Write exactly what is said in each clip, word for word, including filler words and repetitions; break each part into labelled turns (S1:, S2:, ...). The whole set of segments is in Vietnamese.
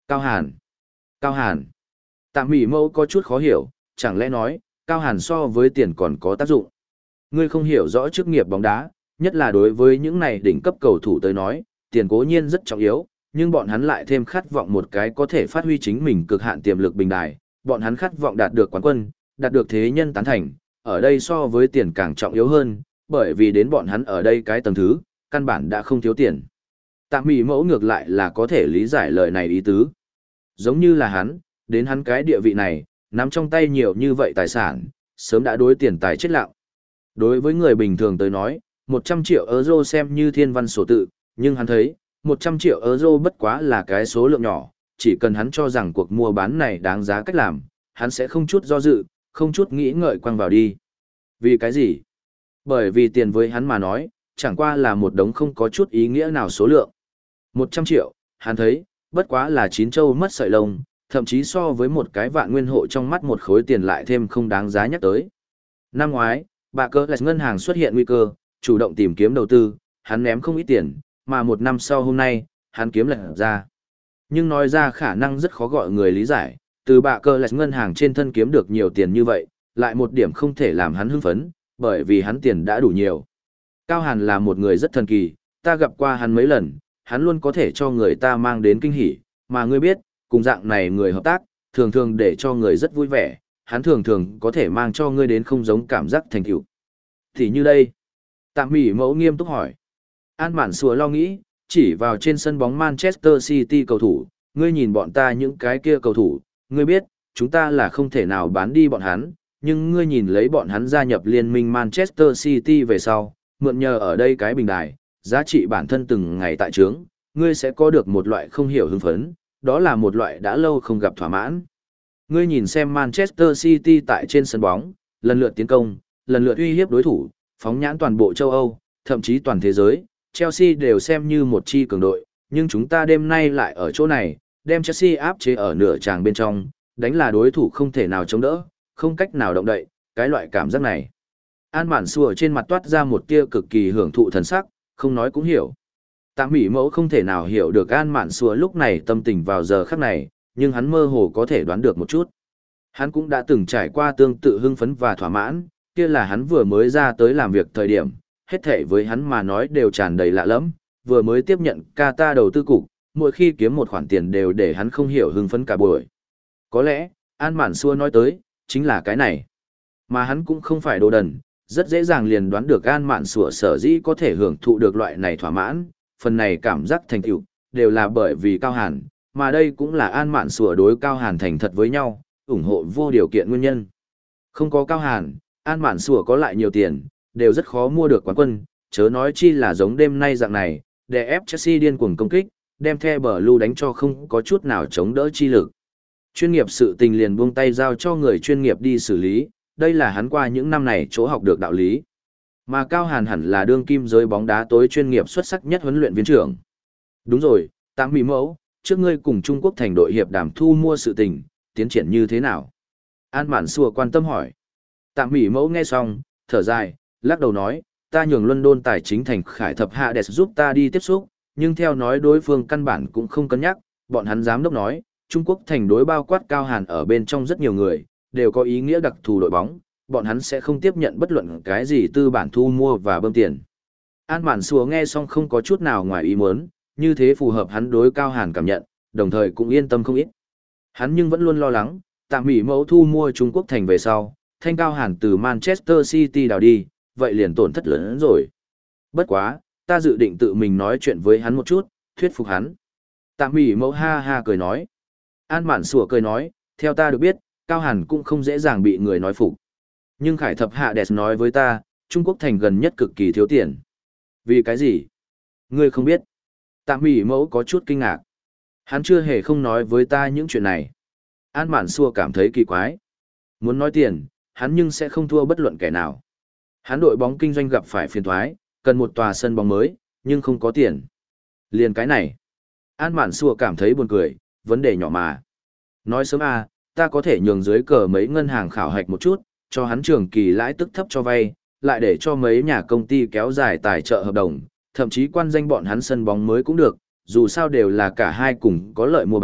S1: Cao Hàn. Cao Hàn. Tạ Mỹ Mẫu có chút khó hiểu, chẳng lẽ nói, Cao Hàn so với tiền còn có tác dụng. Ngươi không hiểu rõ chức nghiệp bóng đá, nhất là đối với những này đỉnh cấp cầu thủ tới nói, tiền cố nhiên rất trọng yếu, nhưng bọn hắn lại thêm khát vọng một cái có thể phát huy chính mình cực hạn tiềm lực bình đài, bọn hắn khát vọng đạt được quán quân, đạt được thế nhân tán thành, ở đây so với tiền càng trọng yếu hơn, bởi vì đến bọn hắn ở đây cái tầng thứ, căn bản đã không thiếu tiền. Tạ Mỹ Mẫu ngược lại là có thể lý giải lời này ý tứ. Giống như là hắn, đến hắn cái địa vị này, nắm trong tay nhiều như vậy tài sản, sớm đã đối tiền tài chết lặng. Đối với người bình thường tới nói, một trăm triệu euro xem như thiên văn sổ tự, nhưng hắn thấy, một trăm triệu euro bất quá là cái số lượng nhỏ, chỉ cần hắn cho rằng cuộc mua bán này đáng giá cách làm, hắn sẽ không chút do dự, không chút nghĩ ngợi quăng vào đi. Vì cái gì? Bởi vì tiền với hắn mà nói, chẳng qua là một đống không có chút ý nghĩa nào số lượng. một trăm triệu, hắn thấy, bất quá là chín châu mất sợi lông, thậm chí so với một cái vạn nguyên hộ trong mắt một khối tiền lại thêm không đáng giá nhắc tới. Năm ngoái, bà cơ là ngân hàng xuất hiện nguy cơ, chủ động tìm kiếm đầu tư, hắn ném không ít tiền, mà một năm sau hôm nay, hắn kiếm lật ra. Nhưng nói ra khả năng rất khó gọi người lý giải, từ bà cơ là ngân hàng trên thân kiếm được nhiều tiền như vậy, lại một điểm không thể làm hắn hưng phấn, bởi vì hắn tiền đã đủ nhiều. Cao Hàn là một người rất thần kỳ, ta gặp qua hắn mấy lần, hắn luôn có thể cho người ta mang đến kinh hỉ, mà ngươi biết, cùng dạng này người hợp tác, thường thường để cho người rất vui vẻ, hắn thường thường có thể mang cho ngươi đến không giống cảm giác thành tựu. Thì như đây, Tạ Mỹ Mẫu nghiêm túc hỏi. An Mạn Sùa lo nghĩ, chỉ vào trên sân bóng Manchester City cầu thủ, ngươi nhìn bọn ta những cái kia cầu thủ, ngươi biết, chúng ta là không thể nào bán đi bọn hắn, nhưng ngươi nhìn lấy bọn hắn gia nhập liên minh Manchester City về sau, mượn nhờ ở đây cái bình đài, giá trị bản thân từng ngày tại trướng, ngươi sẽ có được một loại không hiểu hưng phấn, đó là một loại đã lâu không gặp thỏa mãn. Ngươi nhìn xem Manchester City tại trên sân bóng, lần lượt tiến công, lần lượt uy hiếp đối thủ, phóng nhãn toàn bộ châu Âu, thậm chí toàn thế giới, Chelsea đều xem như một chi cường đội, nhưng chúng ta đêm nay lại ở chỗ này, đem Chelsea áp chế ở nửa tràng bên trong, đánh là đối thủ không thể nào chống đỡ, không cách nào động đậy, cái loại cảm giác này. An Mạn Sùa trên mặt toát ra một tia cực kỳ hưởng thụ thần sắc, không nói cũng hiểu. Tạ Mỹ Mẫu không thể nào hiểu được An Mạn Sùa lúc này tâm tình vào giờ khắc này, nhưng hắn mơ hồ có thể đoán được một chút. Hắn cũng đã từng trải qua tương tự hưng phấn và thỏa mãn, kia là hắn vừa mới ra tới làm việc thời điểm, hết thảy với hắn mà nói đều tràn đầy lạ lẫm, vừa mới tiếp nhận Qatar đầu tư cục, mỗi khi kiếm một khoản tiền đều để hắn không hiểu hưng phấn cả buổi. Có lẽ, An Mạn Sùa nói tới, chính là cái này. Mà hắn cũng không phải đồ đần, rất dễ dàng liền đoán được An Mạn Sùa sở dĩ có thể hưởng thụ được loại này thỏa mãn, phần này cảm giác thành tựu đều là bởi vì Cao Hàn, mà đây cũng là An Mạn Sùa đối Cao Hàn thành thật với nhau, ủng hộ vô điều kiện nguyên nhân. Không có Cao Hàn, An Mạn Sùa có lại nhiều tiền, đều rất khó mua được quán quân, chớ nói chi là giống đêm nay dạng này, để ép Chelsea điên cuồng công kích, đem The Blue đánh cho không có chút nào chống đỡ chi lực. Chuyên nghiệp sự tình liền buông tay giao cho người chuyên nghiệp đi xử lý, đây là hắn qua những năm này chỗ học được đạo lý. Mà Cao Hàn hẳn là đương kim giới bóng đá tối chuyên nghiệp xuất sắc nhất huấn luyện viên trưởng. Đúng rồi, Tạ Mỹ Mẫu, trước ngươi cùng Trung Quốc thành đội hiệp đàm thu mua sự tình, tiến triển như thế nào? An Mạn Sùa quan tâm hỏi. Tạ Mỹ Mẫu nghe xong, thở dài, lắc đầu nói, ta nhường London tài chính thành Khải Thập Hades giúp ta đi tiếp xúc, nhưng theo nói đối phương căn bản cũng không cân nhắc, bọn hắn giám đốc nói, Trung Quốc thành đối bao quát Cao Hàn ở bên trong rất nhiều người, đều có ý nghĩa đặc thù đội bóng, bọn hắn sẽ không tiếp nhận bất luận cái gì tư bản thu mua và bơm tiền. An Mạn Sùa nghe xong không có chút nào ngoài ý muốn, như thế phù hợp hắn đối Cao Hàn cảm nhận, đồng thời cũng yên tâm không ít. Hắn nhưng vẫn luôn lo lắng, Tạ Mỹ Mẫu thu mua Trung Quốc thành về sau, thanh Cao Hàn từ Manchester City đào đi, vậy liền tổn thất lớn hơn rồi. Bất quá, ta dự định tự mình nói chuyện với hắn một chút, thuyết phục hắn. Tạ Mỹ Mẫu ha ha cười nói. An Mạn Sùa cười nói, theo ta được biết, Cao Hàn cũng không dễ dàng bị người nói phục. Nhưng Khải Thập Hades nói với ta, Trung Quốc thành gần nhất cực kỳ thiếu tiền. Vì cái gì? Ngươi không biết. Tạ Mỹ Mẫu có chút kinh ngạc. Hắn chưa hề không nói với ta những chuyện này. An Mạn Sùa cảm thấy kỳ quái. Muốn nói tiền, hắn nhưng sẽ không thua bất luận kẻ nào. Hắn đội bóng kinh doanh gặp phải phiền toái, cần một tòa sân bóng mới, nhưng không có tiền. Liền cái này. An Mạn Sùa cảm thấy buồn cười, vấn đề nhỏ mà. Nói sớm à, ta có thể nhường dưới cờ mấy ngân hàng khảo hạch một chút, cho hắn trường kỳ lãi tức thấp cho vay, lại để cho mấy nhà công ty kéo dài tài trợ hợp đồng, thậm chí quan danh bọn hắn sân bóng mới cũng được, dù sao đều là cả hai cùng có lợi mua bán,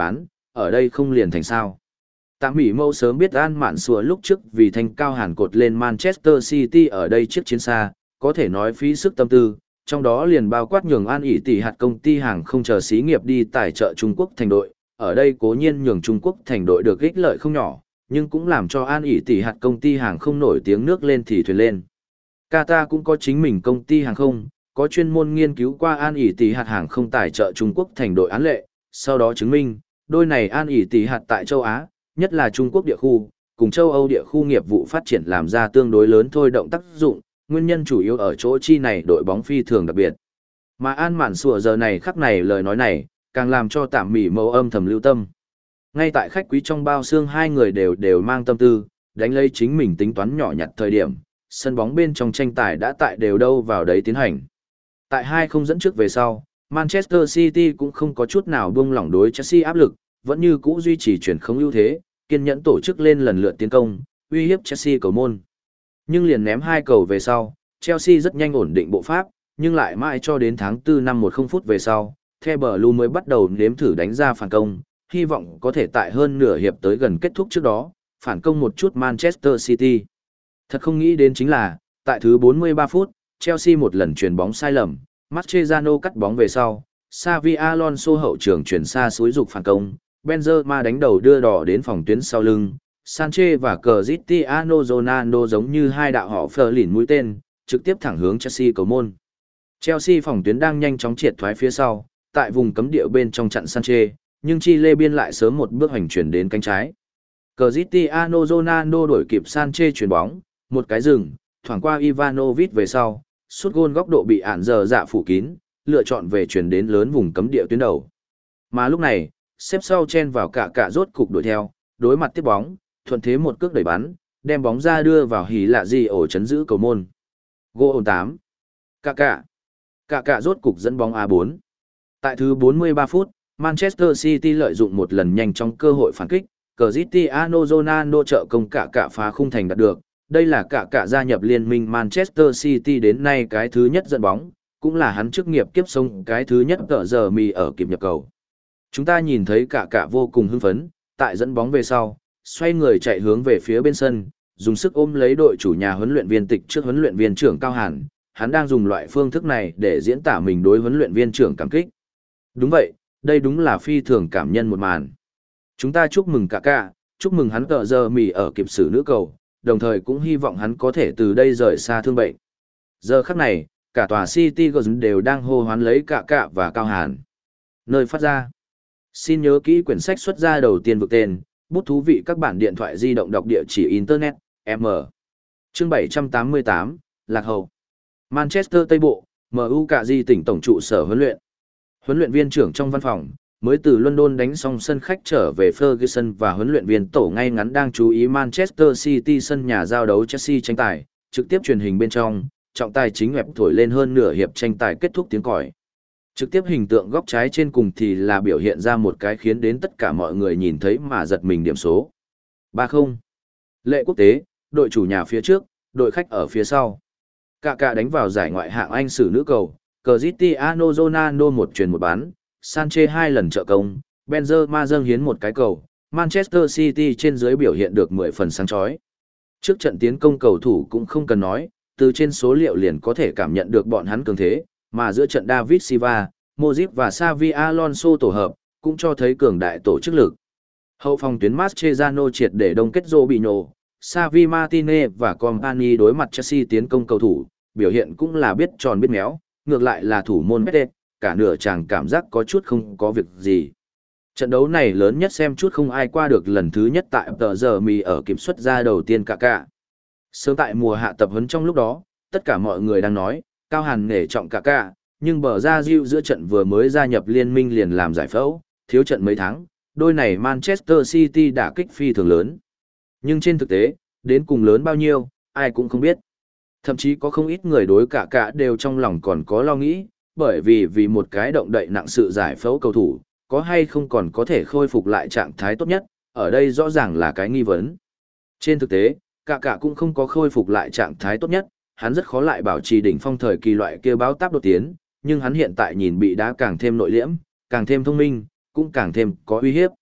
S1: ở đây không liền thành sao. Tạ Mỹ Mâu sớm biết An Mạn Sùa lúc trước vì thanh cao hàn cột lên Manchester City ở đây chiếc chiến xa, có thể nói phí sức tâm tư, trong đó liền bao quát nhường An ỉ tỷ hạt công ty hàng không chờ xí nghiệp đi tài trợ Trung Quốc thành đội, ở đây cố nhiên nhường Trung Quốc thành đội được ích lợi không nhỏ, nhưng cũng làm cho An ỉ tỷ hạt công ty hàng không nổi tiếng nước lên thì thuyền lên. Qatar cũng có chính mình công ty hàng không, có chuyên môn nghiên cứu qua An ỉ tỷ hạt hàng không tài trợ Trung Quốc thành đội án lệ, sau đó chứng minh, đôi này An ỉ tỷ hạt tại châu Á, nhất là Trung Quốc địa khu, cùng châu Âu địa khu nghiệp vụ phát triển làm ra tương đối lớn thôi động tác dụng, nguyên nhân chủ yếu ở chỗ chi này đội bóng phi thường đặc biệt. Mà An Mạn Sùa giờ này khắc này lời nói này, càng làm cho Tạm Mỹ Mâu âm thầm lưu tâm. Ngay tại khách quý trong bao xương hai người đều đều mang tâm tư, đánh lấy chính mình tính toán nhỏ nhặt thời điểm, sân bóng bên trong tranh tài đã tại đều đâu vào đấy tiến hành. Tại hai không dẫn trước về sau, Manchester City cũng không có chút nào buông lỏng đối Chelsea áp lực, vẫn như cũ duy trì chuyển không ưu thế, kiên nhẫn tổ chức lên lần lượt tiến công, uy hiếp Chelsea cầu môn. Nhưng liền ném hai cầu về sau, Chelsea rất nhanh ổn định bộ pháp, nhưng lại mãi cho đến tháng tư năm mười phút về sau, The Blue mới bắt đầu nếm thử đánh ra phản công, hy vọng có thể tại hơn nửa hiệp tới gần kết thúc trước đó, phản công một chút Manchester City. Thật không nghĩ đến chính là, tại thứ bốn mươi ba phút, Chelsea một lần chuyền bóng sai lầm, Mascherano cắt bóng về sau, Xavi Alonso hậu trường chuyển xa xúi dục phản công, Benzema đánh đầu đưa đỏ đến phòng tuyến sau lưng, Sanchez và Cristiano Ronaldo giống như hai đạo họ phờ lỉn mũi tên, trực tiếp thẳng hướng Chelsea cầu môn. Chelsea phòng tuyến đang nhanh chóng triệt thoái phía sau, tại vùng cấm địa bên trong chặn Sanchez, nhưng Chile biên lại sớm một bước hành chuyển đến cánh trái. Cristiano Ronaldo đổi kịp Sanchez chuyền bóng, một cái dừng, thoảng qua Ivanovic về sau, sút gôn góc độ bị ản giờ dạ phủ kín, lựa chọn về chuyển đến lớn vùng cấm địa tuyến đầu. Mà lúc này, xếp sau chen vào cả cả rốt cục đuổi theo, đối mặt tiếp bóng, thuận thế một cước đẩy bắn, đem bóng ra đưa vào hí lạ gì ổ chấn giữ cầu môn. Gol tám. Cả cả. Cả cả rốt cục dẫn bóng a bốn. Tại thứ bốn mươi ba phút, Manchester City lợi dụng một lần nhanh trong cơ hội phản kích, Cristiano Ronaldo trợ công cả cả phá khung thành đạt được. Đây là cả cả gia nhập liên minh Manchester City đến nay cái thứ nhất dẫn bóng, cũng là hắn chức nghiệp kiếp sống cái thứ nhất tờ giờ mì ở kịp nhập cầu. Chúng ta nhìn thấy cả cả vô cùng hưng phấn, tại dẫn bóng về sau, xoay người chạy hướng về phía bên sân, dùng sức ôm lấy đội chủ nhà huấn luyện viên tịch trước huấn luyện viên trưởng Cao Hàn, hắn đang dùng loại phương thức này để diễn tả mình đối huấn luyện viên trưởng cảm kích. Đúng vậy, đây đúng là phi thường cảm nhân một màn. Chúng ta chúc mừng cả cả, chúc mừng hắn tờ giờ mì ở kịp xử nữ cầu, đồng thời cũng hy vọng hắn có thể từ đây rời xa thương bệnh. Giờ khắc này, cả tòa City Girls đều đang hô hoán lấy cả cả và Cao Hàn. Nơi phát ra. Xin nhớ kỹ quyển sách xuất ra đầu tiên vực tên, bút thú vị các bản điện thoại di động đọc địa chỉ Internet, M. Chương bảy trăm tám mươi tám, Lạc Hậu. Manchester Tây Bộ, em u cả di tỉnh tổng trụ sở huấn luyện. Huấn luyện viên trưởng trong văn phòng, mới từ London đánh xong sân khách trở về Ferguson và huấn luyện viên tổ ngay ngắn đang chú ý Manchester City sân nhà giao đấu Chelsea tranh tài, trực tiếp truyền hình bên trong, trọng tài chính web thổi lên hơn nửa hiệp tranh tài kết thúc tiếng còi. Trực tiếp hình tượng góc trái trên cùng thì là biểu hiện ra một cái khiến đến tất cả mọi người nhìn thấy mà giật mình điểm số. ba không. Lệ quốc tế, đội chủ nhà phía trước, đội khách ở phía sau. Cả cả đánh vào giải ngoại hạng Anh xử nữ cầu, Cristiano Ronaldo một chuyền một bán, Sanchez hai lần trợ công, Benzema dâng hiến một cái cầu, Manchester City trên dưới biểu hiện được mười phần sáng chói. Trước trận tiến công cầu thủ cũng không cần nói, từ trên số liệu liền có thể cảm nhận được bọn hắn cường thế, mà giữa trận David Silva, Modric và Xavi Alonso tổ hợp, cũng cho thấy cường đại tổ chức lực. Hậu phòng tuyến Mascherano triệt để đông kết Robinho, Xavi Martinez và Company đối mặt Chelsea tiến công cầu thủ, biểu hiện cũng là biết tròn biết méo, ngược lại là thủ môn Pete, cả nửa chàng cảm giác có chút không có việc gì. Trận đấu này lớn nhất xem chút không ai qua được lần thứ nhất tại tờ giờ mì ở kiểm soát ra đầu tiên cả cả. Sớm tại mùa hạ tập huấn trong lúc đó, tất cả mọi người đang nói, Cao Hàn nể trọng cả cả, nhưng bờ ra diệu giữa trận vừa mới gia nhập liên minh liền làm giải phẫu, thiếu trận mấy tháng, đôi này Manchester City đã kích phi thường lớn. Nhưng trên thực tế, đến cùng lớn bao nhiêu, ai cũng không biết. Thậm chí có không ít người đối cả cả đều trong lòng còn có lo nghĩ, bởi vì vì một cái động đậy nặng sự giải phẫu cầu thủ, có hay không còn có thể khôi phục lại trạng thái tốt nhất, ở đây rõ ràng là cái nghi vấn. Trên thực tế, cả cả cũng không có khôi phục lại trạng thái tốt nhất, hắn rất khó lại bảo trì đỉnh phong thời kỳ loại kia báo táp đột tiến, nhưng hắn hiện tại nhìn bị đá càng thêm nội liễm, càng thêm thông minh, cũng càng thêm có uy hiếp.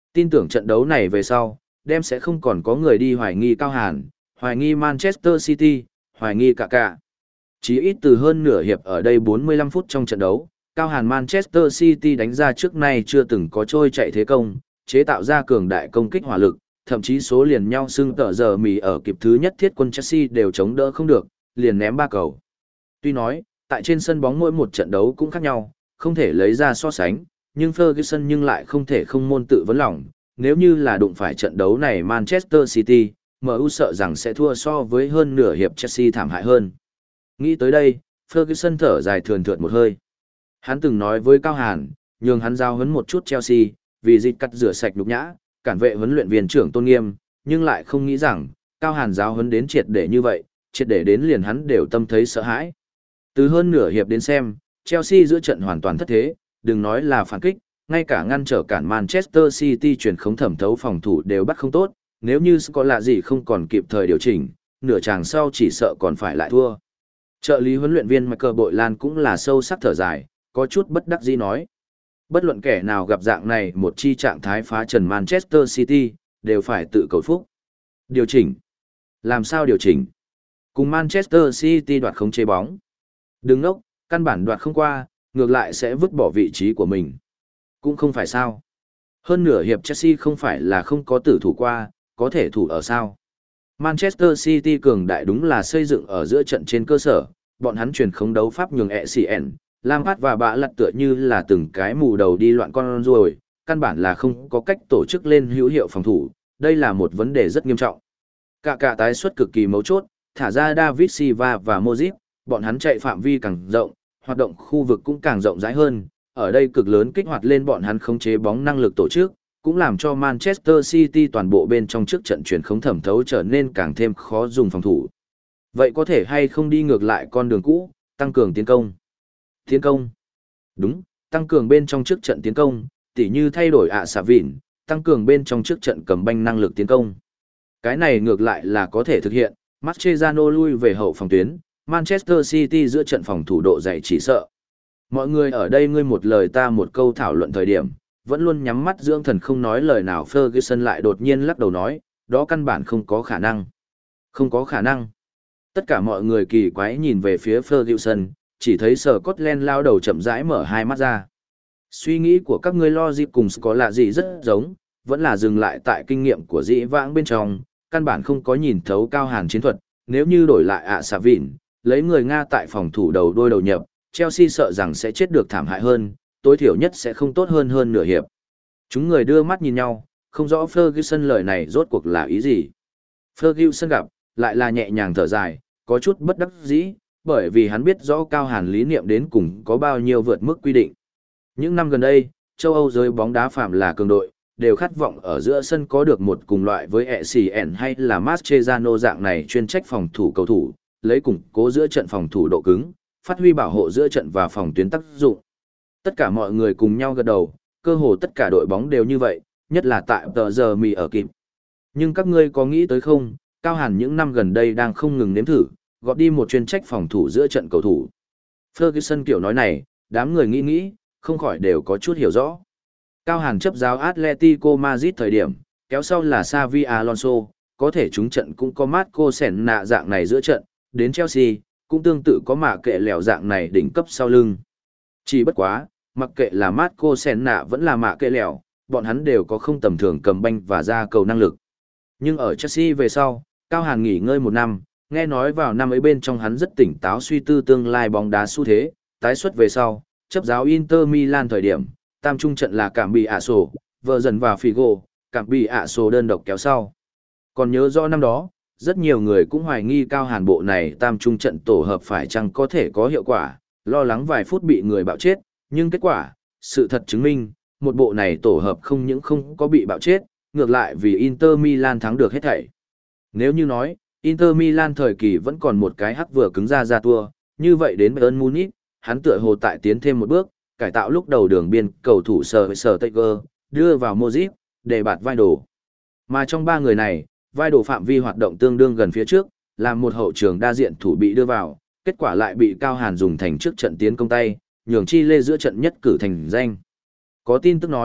S1: Tin tưởng trận đấu này về sau, đem sẽ không còn có người đi hoài nghi Cao Hàn, hoài nghi Manchester City, hoài nghi cả cả. Chỉ ít từ hơn nửa hiệp ở đây bốn mươi lăm phút trong trận đấu, Cao Hàn Manchester City đánh ra trước nay chưa từng có trôi chạy thế công, chế tạo ra cường đại công kích hỏa lực, thậm chí số liền nhau xưng tờ giờ mì ở kịp thứ nhất thiết quân Chelsea đều chống đỡ không được, liền ném ba cầu. Tuy nói, tại trên sân bóng mỗi một trận đấu cũng khác nhau, không thể lấy ra so sánh, nhưng Ferguson nhưng lại không thể không môn tự vấn lòng, nếu như là đụng phải trận đấu này Manchester City, em u sợ rằng sẽ thua so với hơn nửa hiệp Chelsea thảm hại hơn. Nghĩ tới đây, Ferguson thở dài thườn thượt một hơi. Hắn từng nói với Cao Hàn, nhường hắn giao huấn một chút Chelsea, vì dịch cắt rửa sạch nhục nhã, cản vệ huấn luyện viên trưởng tôn nghiêm, nhưng lại không nghĩ rằng, Cao Hàn giáo huấn đến triệt để như vậy, triệt để đến liền hắn đều tâm thấy sợ hãi. Từ hơn nửa hiệp đến xem, Chelsea giữa trận hoàn toàn thất thế, đừng nói là phản kích, ngay cả ngăn trở cản Manchester City chuyển khống thẩm thấu phòng thủ đều bắt không tốt, nếu như có lạ gì không còn kịp thời điều chỉnh, nửa chàng sau chỉ sợ còn phải lại thua. Trợ lý huấn luyện viên Michael Bội Lan cũng là sâu sắc thở dài, có chút bất đắc dĩ nói. Bất luận kẻ nào gặp dạng này một chi trạng thái phá trần Manchester City, đều phải tự cầu phúc. Điều chỉnh. Làm sao điều chỉnh? Cùng Manchester City đoạt không chế bóng. Đừng ngốc, căn bản đoạt không qua, ngược lại sẽ vứt bỏ vị trí của mình. Cũng không phải sao. Hơn nửa hiệp Chelsea không phải là không có tử thủ qua, có thể thủ ở sao. Manchester City cường đại đúng là xây dựng ở giữa trận trên cơ sở, bọn hắn truyền không đấu pháp nhường e xê en, Lampard và bạ lặt tựa như là từng cái mù đầu đi loạn con ruồi, căn bản là không có cách tổ chức lên hữu hiệu phòng thủ, đây là một vấn đề rất nghiêm trọng. Cả cả tái xuất cực kỳ mấu chốt, thả ra David Silva và Modric, bọn hắn chạy phạm vi càng rộng, hoạt động khu vực cũng càng rộng rãi hơn, ở đây cực lớn kích hoạt lên bọn hắn khống chế bóng năng lực tổ chức, cũng làm cho Manchester City toàn bộ bên trong trước trận chuyển không thẩm thấu trở nên càng thêm khó dùng phòng thủ. Vậy có thể hay không đi ngược lại con đường cũ, tăng cường tiến công? Tiến công. Đúng, tăng cường bên trong trước trận tiến công, tỉ như thay đổi ạ xạ vịn, tăng cường bên trong trước trận cầm banh năng lực tiến công. Cái này ngược lại là có thể thực hiện, Mascherano lui về hậu phòng tuyến, Manchester City giữa trận phòng thủ độ dày chỉ sợ. Mọi người ở đây ngươi một lời ta một câu thảo luận thời điểm, vẫn luôn nhắm mắt dưỡng thần không nói lời nào. Ferguson lại đột nhiên lắc đầu nói, đó căn bản không có khả năng. Không có khả năng. Tất cả mọi người kỳ quái nhìn về phía Ferguson, chỉ thấy Scotland lao đầu chậm rãi mở hai mắt ra. Suy nghĩ của các ngươi lo dịp cùng có lạ gì rất giống, vẫn là dừng lại tại kinh nghiệm của dĩ vãng bên trong, căn bản không có nhìn thấu Cao Hàn chiến thuật, nếu như đổi lại ạ xạ vịn, lấy người Nga tại phòng thủ đầu đôi đầu nhập, Chelsea sợ rằng sẽ chết được thảm hại hơn, tối thiểu nhất sẽ không tốt hơn hơn nửa hiệp. Chúng người đưa mắt nhìn nhau, không rõ Ferguson lời này rốt cuộc là ý gì. Ferguson gặp, lại là nhẹ nhàng thở dài, có chút bất đắc dĩ, bởi vì hắn biết rõ Cao Hàn lý niệm đến cùng có bao nhiêu vượt mức quy định. Những năm gần đây, châu Âu giới bóng đá phạm là cường đội, đều khát vọng ở giữa sân có được một cùng loại với e xê en hay là Mascherano dạng này chuyên trách phòng thủ cầu thủ, lấy củng cố giữa trận phòng thủ độ cứng, phát huy bảo hộ giữa trận và phòng tuyến tác dụng. Tất cả mọi người cùng nhau gật đầu, cơ hồ tất cả đội bóng đều như vậy, nhất là tại tờ giờ mì ở kịp. Nhưng các ngươi có nghĩ tới không, Cao Hàn những năm gần đây đang không ngừng nếm thử, gọt đi một chuyên trách phòng thủ giữa trận cầu thủ. Ferguson kiểu nói này, đám người nghĩ nghĩ, không khỏi đều có chút hiểu rõ. Cao Hàn chấp giáo Atletico Madrid thời điểm, kéo sau là Xavi Alonso, có thể trúng trận cũng có Marco Senna dạng này giữa trận, đến Chelsea, cũng tương tự có mạ kệ lèo dạng này đỉnh cấp sau lưng. Chỉ bất quá, mặc kệ là Marco Senna vẫn là mạ kệ lèo, bọn hắn đều có không tầm thường cầm banh và ra cầu năng lực. Nhưng ở Chelsea về sau, Cao Hàn nghỉ ngơi một năm, nghe nói vào năm ấy bên trong hắn rất tỉnh táo suy tư tương lai bóng đá xu thế, tái xuất về sau, chấp giáo Inter Milan thời điểm, tam trung trận là Cảm Bị ạ sổ, vợ dần và Figo, Cảm Bị ạ sổ đơn độc kéo sau. Còn nhớ rõ năm đó, rất nhiều người cũng hoài nghi Cao Hàn bộ này tam trung trận tổ hợp phải chăng có thể có hiệu quả, lo lắng vài phút bị người bạo chết, nhưng kết quả, sự thật chứng minh, một bộ này tổ hợp không những không có bị bạo chết, ngược lại vì Inter Milan thắng được hết thảy. Nếu như nói, Inter Milan thời kỳ vẫn còn một cái hắc vừa cứng ra ra tua, như vậy đến Bayern Munich, hắn tựa hồ tại tiến thêm một bước, cải tạo lúc đầu đường biên cầu thủ sờ sờ Tiger, đưa vào Modric, để bạt vai đồ. Mà trong ba người này, vai đồ phạm vi hoạt động tương đương gần phía trước, làm một hậu trường đa diện thủ bị đưa vào, kết quả lại bị Cao Hàn dùng thành trước trận tiến công tay, nhường chi lê giữa trận nhất cử thành danh. Có tin tức nói,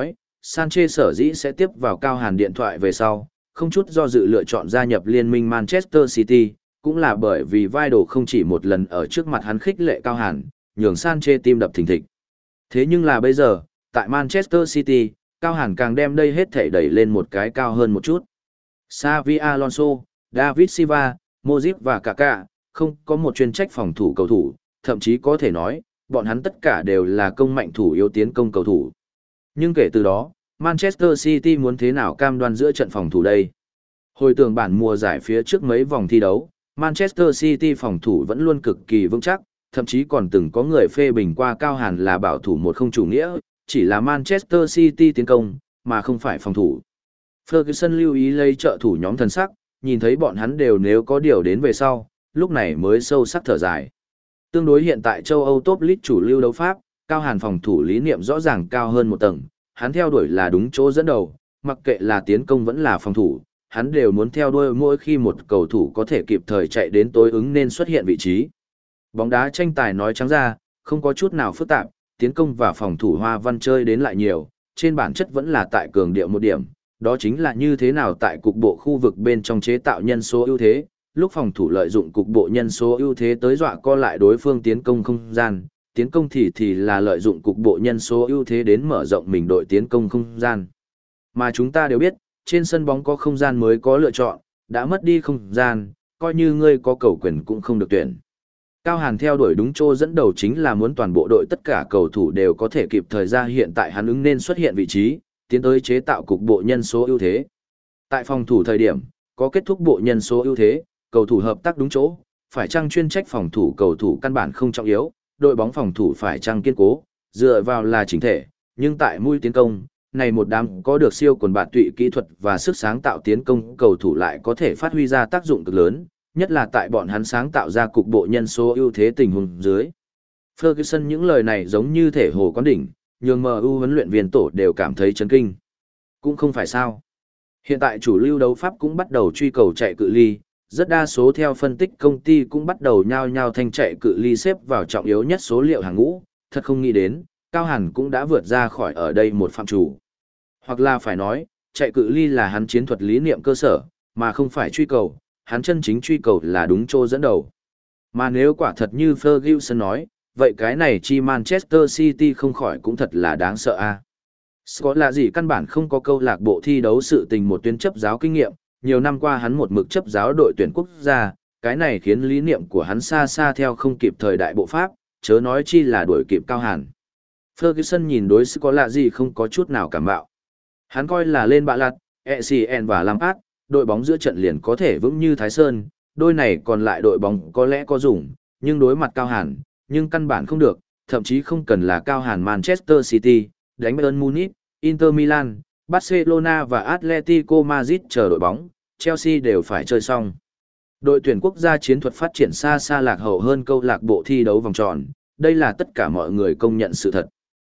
S1: Sanchez sở dĩ sẽ tiếp vào Cao Hàn điện thoại về sau, không chút do dự lựa chọn gia nhập liên minh Manchester City, cũng là bởi vì Vidal không chỉ một lần ở trước mặt hắn khích lệ Cao Hàn, nhường Sanchez tim đập thình thịch. Thế nhưng là bây giờ, tại Manchester City, Cao Hàn càng đem đây hết thảy đẩy lên một cái cao hơn một chút. Xavi Alonso, David Silva, Modric và Kaká, không có một chuyên trách phòng thủ cầu thủ, thậm chí có thể nói, bọn hắn tất cả đều là công mạnh thủ yếu tiến công cầu thủ. Nhưng kể từ đó, Manchester City muốn thế nào cam đoan giữa trận phòng thủ đây? Hồi tưởng bản mùa giải phía trước mấy vòng thi đấu, Manchester City phòng thủ vẫn luôn cực kỳ vững chắc, thậm chí còn từng có người phê bình qua Cao Hàn là bảo thủ một không chủ nghĩa, chỉ là Manchester City tiến công, mà không phải phòng thủ. Ferguson lưu ý lấy trợ thủ nhóm thần sắc, nhìn thấy bọn hắn đều nếu có điều đến về sau, lúc này mới sâu sắc thở dài. Tương đối hiện tại châu Âu Top League chủ lưu đấu Pháp, Cao Hàn phòng thủ lý niệm rõ ràng cao hơn một tầng, hắn theo đuổi là đúng chỗ dẫn đầu, mặc kệ là tiến công vẫn là phòng thủ, hắn đều muốn theo đuôi mỗi khi một cầu thủ có thể kịp thời chạy đến tối ứng nên xuất hiện vị trí. Bóng đá tranh tài nói trắng ra, không có chút nào phức tạp, tiến công và phòng thủ hoa văn chơi đến lại nhiều, trên bản chất vẫn là tại cường điệu một điểm, đó chính là như thế nào tại cục bộ khu vực bên trong chế tạo nhân số ưu thế, lúc phòng thủ lợi dụng cục bộ nhân số ưu thế tới dọa co lại đối phương tiến công không gian, tiến công thì thì là lợi dụng cục bộ nhân số ưu thế đến mở rộng mình đội tiến công không gian. Mà chúng ta đều biết, trên sân bóng có không gian mới có lựa chọn, đã mất đi không gian, coi như ngươi có cầu quyền cũng không được tuyển. Cao Hàn theo đuổi đúng chỗ dẫn đầu chính là muốn toàn bộ đội tất cả cầu thủ đều có thể kịp thời ra hiện tại hắn ứng nên xuất hiện vị trí, tiến tới chế tạo cục bộ nhân số ưu thế. Tại phòng thủ thời điểm, có kết thúc bộ nhân số ưu thế, cầu thủ hợp tác đúng chỗ, phải chăng chuyên trách phòng thủ cầu thủ căn bản không trọng yếu, đội bóng phòng thủ phải chăng kiên cố, dựa vào là chỉnh thể, nhưng tại mũi tiến công, này một đám có được siêu quần bạt tụy kỹ thuật và sức sáng tạo tiến công cầu thủ lại có thể phát huy ra tác dụng cực lớn, nhất là tại bọn hắn sáng tạo ra cục bộ nhân số ưu thế tình huống dưới. Ferguson những lời này giống như thể hồ quán đỉnh, nhường em u huấn luyện viên tổ đều cảm thấy chấn kinh. Cũng không phải sao. Hiện tại chủ lưu đấu Pháp cũng bắt đầu truy cầu chạy cự ly, rất đa số theo phân tích công ty cũng bắt đầu nhao nhao thanh chạy cự ly xếp vào trọng yếu nhất số liệu hàng ngũ, thật không nghĩ đến, Cao Hàn cũng đã vượt ra khỏi ở đây một phạm chủ. Hoặc là phải nói, chạy cự ly là hắn chiến thuật lý niệm cơ sở, mà không phải truy cầu, hắn chân chính truy cầu là đúng chỗ dẫn đầu. Mà nếu quả thật như Ferguson nói, vậy cái này chi Manchester City không khỏi cũng thật là đáng sợ a. À? Scott là gì căn bản không có câu lạc bộ thi đấu sự tình một tuyến chấp giáo kinh nghiệm, nhiều năm qua hắn một mực chấp giáo đội tuyển quốc gia, cái này khiến lý niệm của hắn xa xa theo không kịp thời đại bộ Pháp, chớ nói chi là đuổi kịp Cao Hàn. Ferguson nhìn đối Scott là gì không có chút nào cảm bạo. Hắn coi là lên bạ lặt, e xê en và Lampard, đội bóng giữa trận liền có thể vững như Thái Sơn, đôi này còn lại đội bóng có lẽ có dùng, nhưng đối mặt Cao Hàn, nhưng căn bản không được, thậm chí không cần là Cao Hàn Manchester City, đánh Bayern Munich, Inter Milan, Barcelona và Atletico Madrid chờ đội bóng, Chelsea đều phải chơi xong. Đội tuyển quốc gia chiến thuật phát triển xa xa lạc hậu hơn câu lạc bộ thi đấu vòng tròn, đây là tất cả mọi người công nhận sự thật.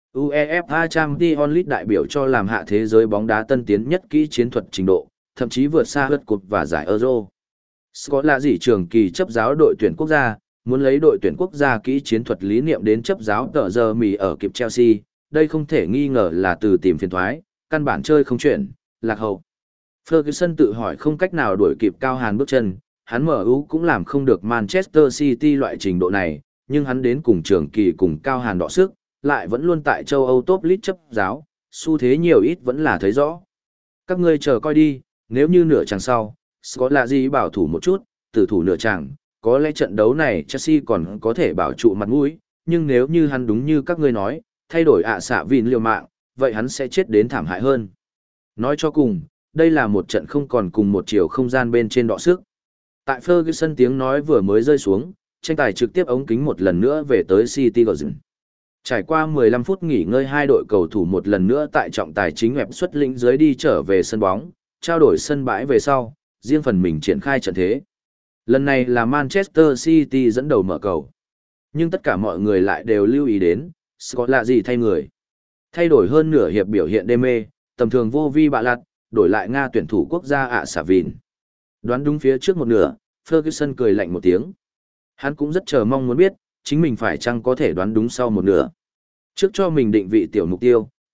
S1: UEFA Champions League đại biểu cho làm hạ thế giới bóng đá tân tiến nhất kỹ chiến thuật trình độ, thậm chí vượt xa lượt cột và giải Euro. Scott là gì trường kỳ chấp giáo đội tuyển quốc gia, muốn lấy đội tuyển quốc gia kỹ chiến thuật lý niệm đến chấp giáo tờ giờ mì ở kịp Chelsea, đây không thể nghi ngờ là từ tìm phiền thoái, căn bản chơi không chuyển, lạc hậu. Ferguson tự hỏi không cách nào đuổi kịp Cao Hàn bước chân, hắn em u cũng làm không được Manchester City loại trình độ này, nhưng hắn đến cùng trường kỳ cùng Cao Hàn đọ sức, lại vẫn luôn tại châu Âu Top League chấp giáo, xu thế nhiều ít vẫn là thấy rõ. Các ngươi chờ coi đi, nếu như nửa chặng sau, Scott là gì bảo thủ một chút, tử thủ nửa chặng, có lẽ trận đấu này Chelsea còn có thể bảo trụ mặt mũi, nhưng nếu như hắn đúng như các ngươi nói, thay đổi ạ xạ vìn liều mạng, vậy hắn sẽ chết đến thảm hại hơn. Nói cho cùng, đây là một trận không còn cùng một chiều không gian bên trên đọ sức. Tại Ferguson tiếng nói vừa mới rơi xuống, tranh tài trực tiếp ống kính một lần nữa về tới City Garden. Trải qua mười lăm phút nghỉ ngơi, hai đội cầu thủ một lần nữa tại trọng tài chính web xuất lĩnh dưới đi trở về sân bóng, trao đổi sân bãi về sau, riêng phần mình triển khai trận thế. Lần này là Manchester City dẫn đầu mở cầu. Nhưng tất cả mọi người lại đều lưu ý đến, Scott là gì thay người. Thay đổi hơn nửa hiệp biểu hiện đê mê, tầm thường vô vi bạ lặt, đổi lại Nga tuyển thủ quốc gia ạ xả vìn. Đoán đúng phía trước một nửa, Ferguson cười lạnh một tiếng. Hắn cũng rất chờ mong muốn biết, chính mình phải chăng có thể đoán đúng sau một nửa. Trước cho mình định vị tiểu mục tiêu,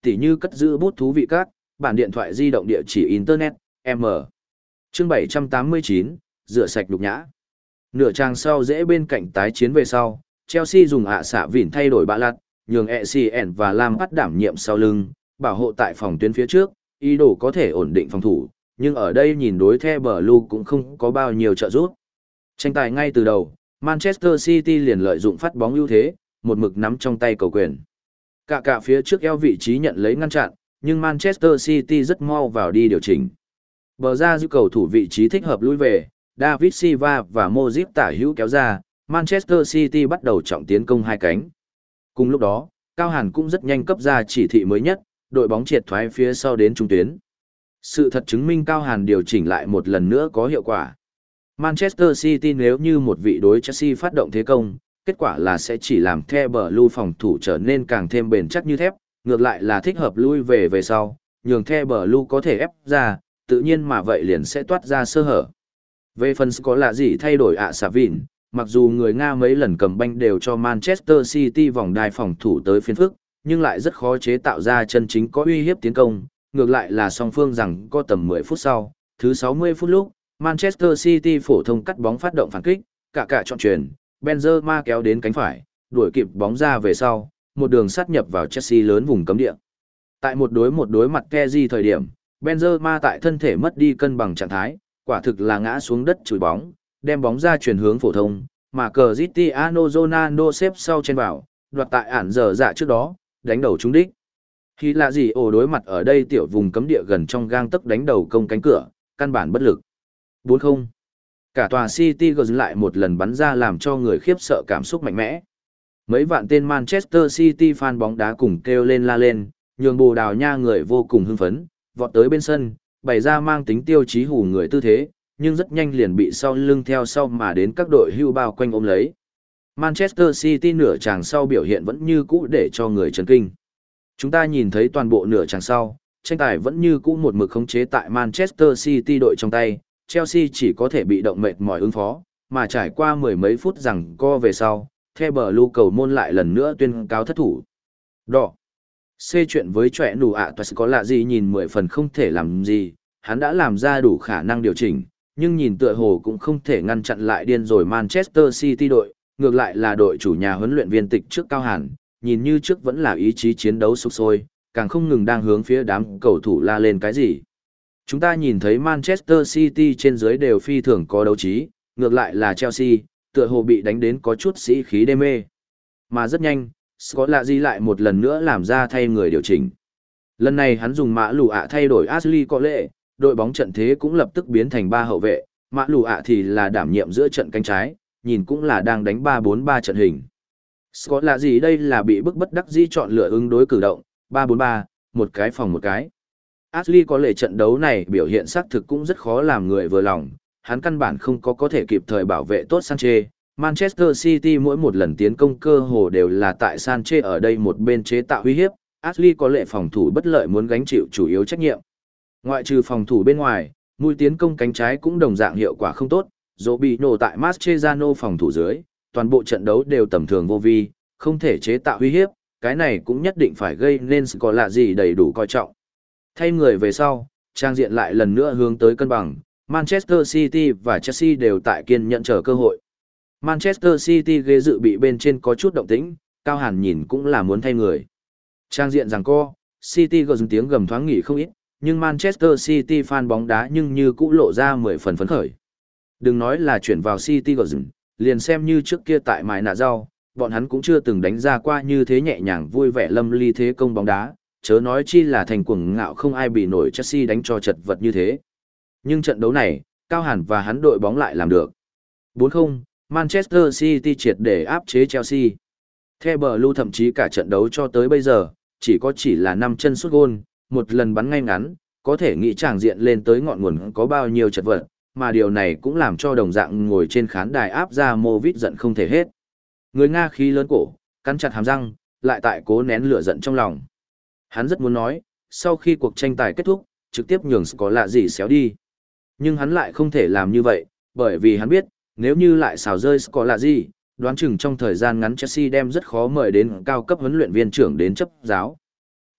S1: tỉ như cất giữ bút thú vị các, bản điện thoại di động địa chỉ Internet, M. Chương bảy trăm tám mươi chín, rửa sạch nhục nhã. Nửa trang sau dễ bên cạnh tái chiến về sau, Chelsea dùng ạ xạ vỉn thay đổi bạ lặt, nhường e xê en và Lampard đảm nhiệm sau lưng, bảo hộ tại phòng tuyến phía trước, ý đồ có thể ổn định phòng thủ, nhưng ở đây nhìn đối The Blue cũng không có bao nhiêu trợ giúp. Tranh tài ngay từ đầu, Manchester City liền lợi dụng phát bóng ưu thế, một mực nắm trong tay cầu quyền. Cả cả phía trước eo vị trí nhận lấy ngăn chặn, nhưng Manchester City rất mau vào đi điều chỉnh. Bờ ra giữ cầu thủ vị trí thích hợp lui về, David Silva và Modric tả hữu kéo ra, Manchester City bắt đầu trọng tiến công hai cánh. Cùng lúc đó, Cao Hàn cũng rất nhanh cấp ra chỉ thị mới nhất, đội bóng triệt thoái phía sau đến trung tuyến. Sự thật chứng minh Cao Hàn điều chỉnh lại một lần nữa có hiệu quả. Manchester City nếu như một vị đối Chelsea phát động thế công, kết quả là sẽ chỉ làm The Blue phòng thủ trở nên càng thêm bền chắc như thép, ngược lại là thích hợp lui về về sau, nhường The Blue có thể ép ra, tự nhiên mà vậy liền sẽ toát ra sơ hở. Về phần có là gì thay đổi ạ xạ vịn, mặc dù người Nga mấy lần cầm banh đều cho Manchester City vòng đai phòng thủ tới phiên phức, nhưng lại rất khó chế tạo ra chân chính có uy hiếp tiến công, ngược lại là song phương rằng có tầm mười phút sau, thứ sáu mươi phút lúc, Manchester City phổ thông cắt bóng phát động phản kích, cả cả chọn chuyền, Benzema kéo đến cánh phải, đuổi kịp bóng ra về sau, một đường sát nhập vào Chelsea lớn vùng cấm địa. Tại một đối một đối mặt Kessié thời điểm, Benzema tại thân thể mất đi cân bằng trạng thái, quả thực là ngã xuống đất chùi bóng, đem bóng ra chuyển hướng phổ thông, mà Cristiano Ronaldo xếp sau trên vào, đoạt tại ản giờ dạ trước đó, đánh đầu trúng đích. Khi là gì ổ đối mặt ở đây tiểu vùng cấm địa gần trong gang tấc đánh đầu công cánh cửa, căn bản bất lực. bốn không. Cả tòa City gần lại một lần bắn ra làm cho người khiếp sợ cảm xúc mạnh mẽ. Mấy vạn tên Manchester City fan bóng đá cùng kêu lên la lên, nhường Bồ Đào Nha người vô cùng hưng phấn, vọt tới bên sân, bày ra mang tính tiêu chí hù người tư thế, nhưng rất nhanh liền bị sau lưng theo sau mà đến các đội hưu bao quanh ôm lấy. Manchester City nửa chàng sau biểu hiện vẫn như cũ để cho người chấn kinh. Chúng ta nhìn thấy toàn bộ nửa chàng sau, tranh tài vẫn như cũ một mực khống chế tại Manchester City đội trong tay, Chelsea chỉ có thể bị động mệt mỏi ứng phó, mà trải qua mười mấy phút rằng co về sau, The Blue cầu môn lại lần nữa tuyên cáo thất thủ. Đỏ. C chuyện với trẻ nụ ạ toài có lạ gì nhìn mười phần không thể làm gì, hắn đã làm ra đủ khả năng điều chỉnh, nhưng nhìn tựa hồ cũng không thể ngăn chặn lại điên rồi Manchester City đội, ngược lại là đội chủ nhà huấn luyện viên tịch trước Cao Hàn, nhìn như trước vẫn là ý chí chiến đấu sục sôi, càng không ngừng đang hướng phía đám cầu thủ la lên cái gì. Chúng ta nhìn thấy Manchester City trên dưới đều phi thường có đấu trí, ngược lại là Chelsea, tựa hồ bị đánh đến có chút sĩ khí đê mê. Mà rất nhanh, Scott lạ gì lại một lần nữa làm ra thay người điều chỉnh. Lần này hắn dùng mã lù ạ thay đổi Ashley Cole, đội bóng trận thế cũng lập tức biến thành ba hậu vệ, mã lù ạ thì là đảm nhiệm giữa trận cánh trái, nhìn cũng là đang đánh ba bốn ba trận hình. Scott lạ gì đây là bị bức bất đắc dĩ chọn lựa ứng đối cử động, ba bốn ba, một cái phòng một cái. Ashley Cole trận đấu này biểu hiện xác thực cũng rất khó làm người vừa lòng, hắn căn bản không có có thể kịp thời bảo vệ tốt Sanchez. Manchester City mỗi một lần tiến công cơ hồ đều là tại Sanchez ở đây một bên chế tạo uy hiếp, Ashley có lệ phòng thủ bất lợi muốn gánh chịu chủ yếu trách nhiệm. Ngoại trừ phòng thủ bên ngoài, mũi tiến công cánh trái cũng đồng dạng hiệu quả không tốt, dỗ bị nổ tại Mascherano phòng thủ dưới, toàn bộ trận đấu đều tầm thường vô vi, không thể chế tạo uy hiếp, cái này cũng nhất định phải gây nên sự có lạ gì đầy đủ coi trọng. Thay người về sau, trang diện lại lần nữa hướng tới cân bằng, Manchester City và Chelsea đều tại kiên nhẫn chờ cơ hội. Manchester City ghế dự bị bên trên có chút động tĩnh, Cao Hàn nhìn cũng là muốn thay người. Trang diện rằng co, City gần tiếng gầm thoáng nghỉ không ít, nhưng Manchester City fan bóng đá nhưng như cũ lộ ra mười phần phấn khởi. Đừng nói là chuyển vào City gần, liền xem như trước kia tại Mại Nạ Rau, bọn hắn cũng chưa từng đánh ra qua như thế nhẹ nhàng vui vẻ lâm ly thế công bóng đá, chớ nói chi là thành cuồng ngạo không ai bị nổi Chelsea đánh cho chật vật như thế. Nhưng trận đấu này, Cao Hàn và hắn đội bóng lại làm được. bốn không, Manchester City triệt để áp chế Chelsea. The Blue thậm chí cả trận đấu cho tới bây giờ, chỉ có chỉ là năm chân sút gôn, một lần bắn ngay ngắn, có thể nghĩ tràng diện lên tới ngọn nguồn có bao nhiêu chật vật, mà điều này cũng làm cho đồng dạng ngồi trên khán đài áp ra Movit giận không thể hết. Người Nga khí lớn cổ, cắn chặt hàm răng, lại tại cố nén lửa giận trong lòng. Hắn rất muốn nói, sau khi cuộc tranh tài kết thúc, trực tiếp nhường có lạ gì xéo đi. Nhưng hắn lại không thể làm như vậy, bởi vì hắn biết, nếu như lại xào rơi có lạ gì, đoán chừng trong thời gian ngắn Chelsea đem rất khó mời đến cao cấp huấn luyện viên trưởng đến chấp giáo.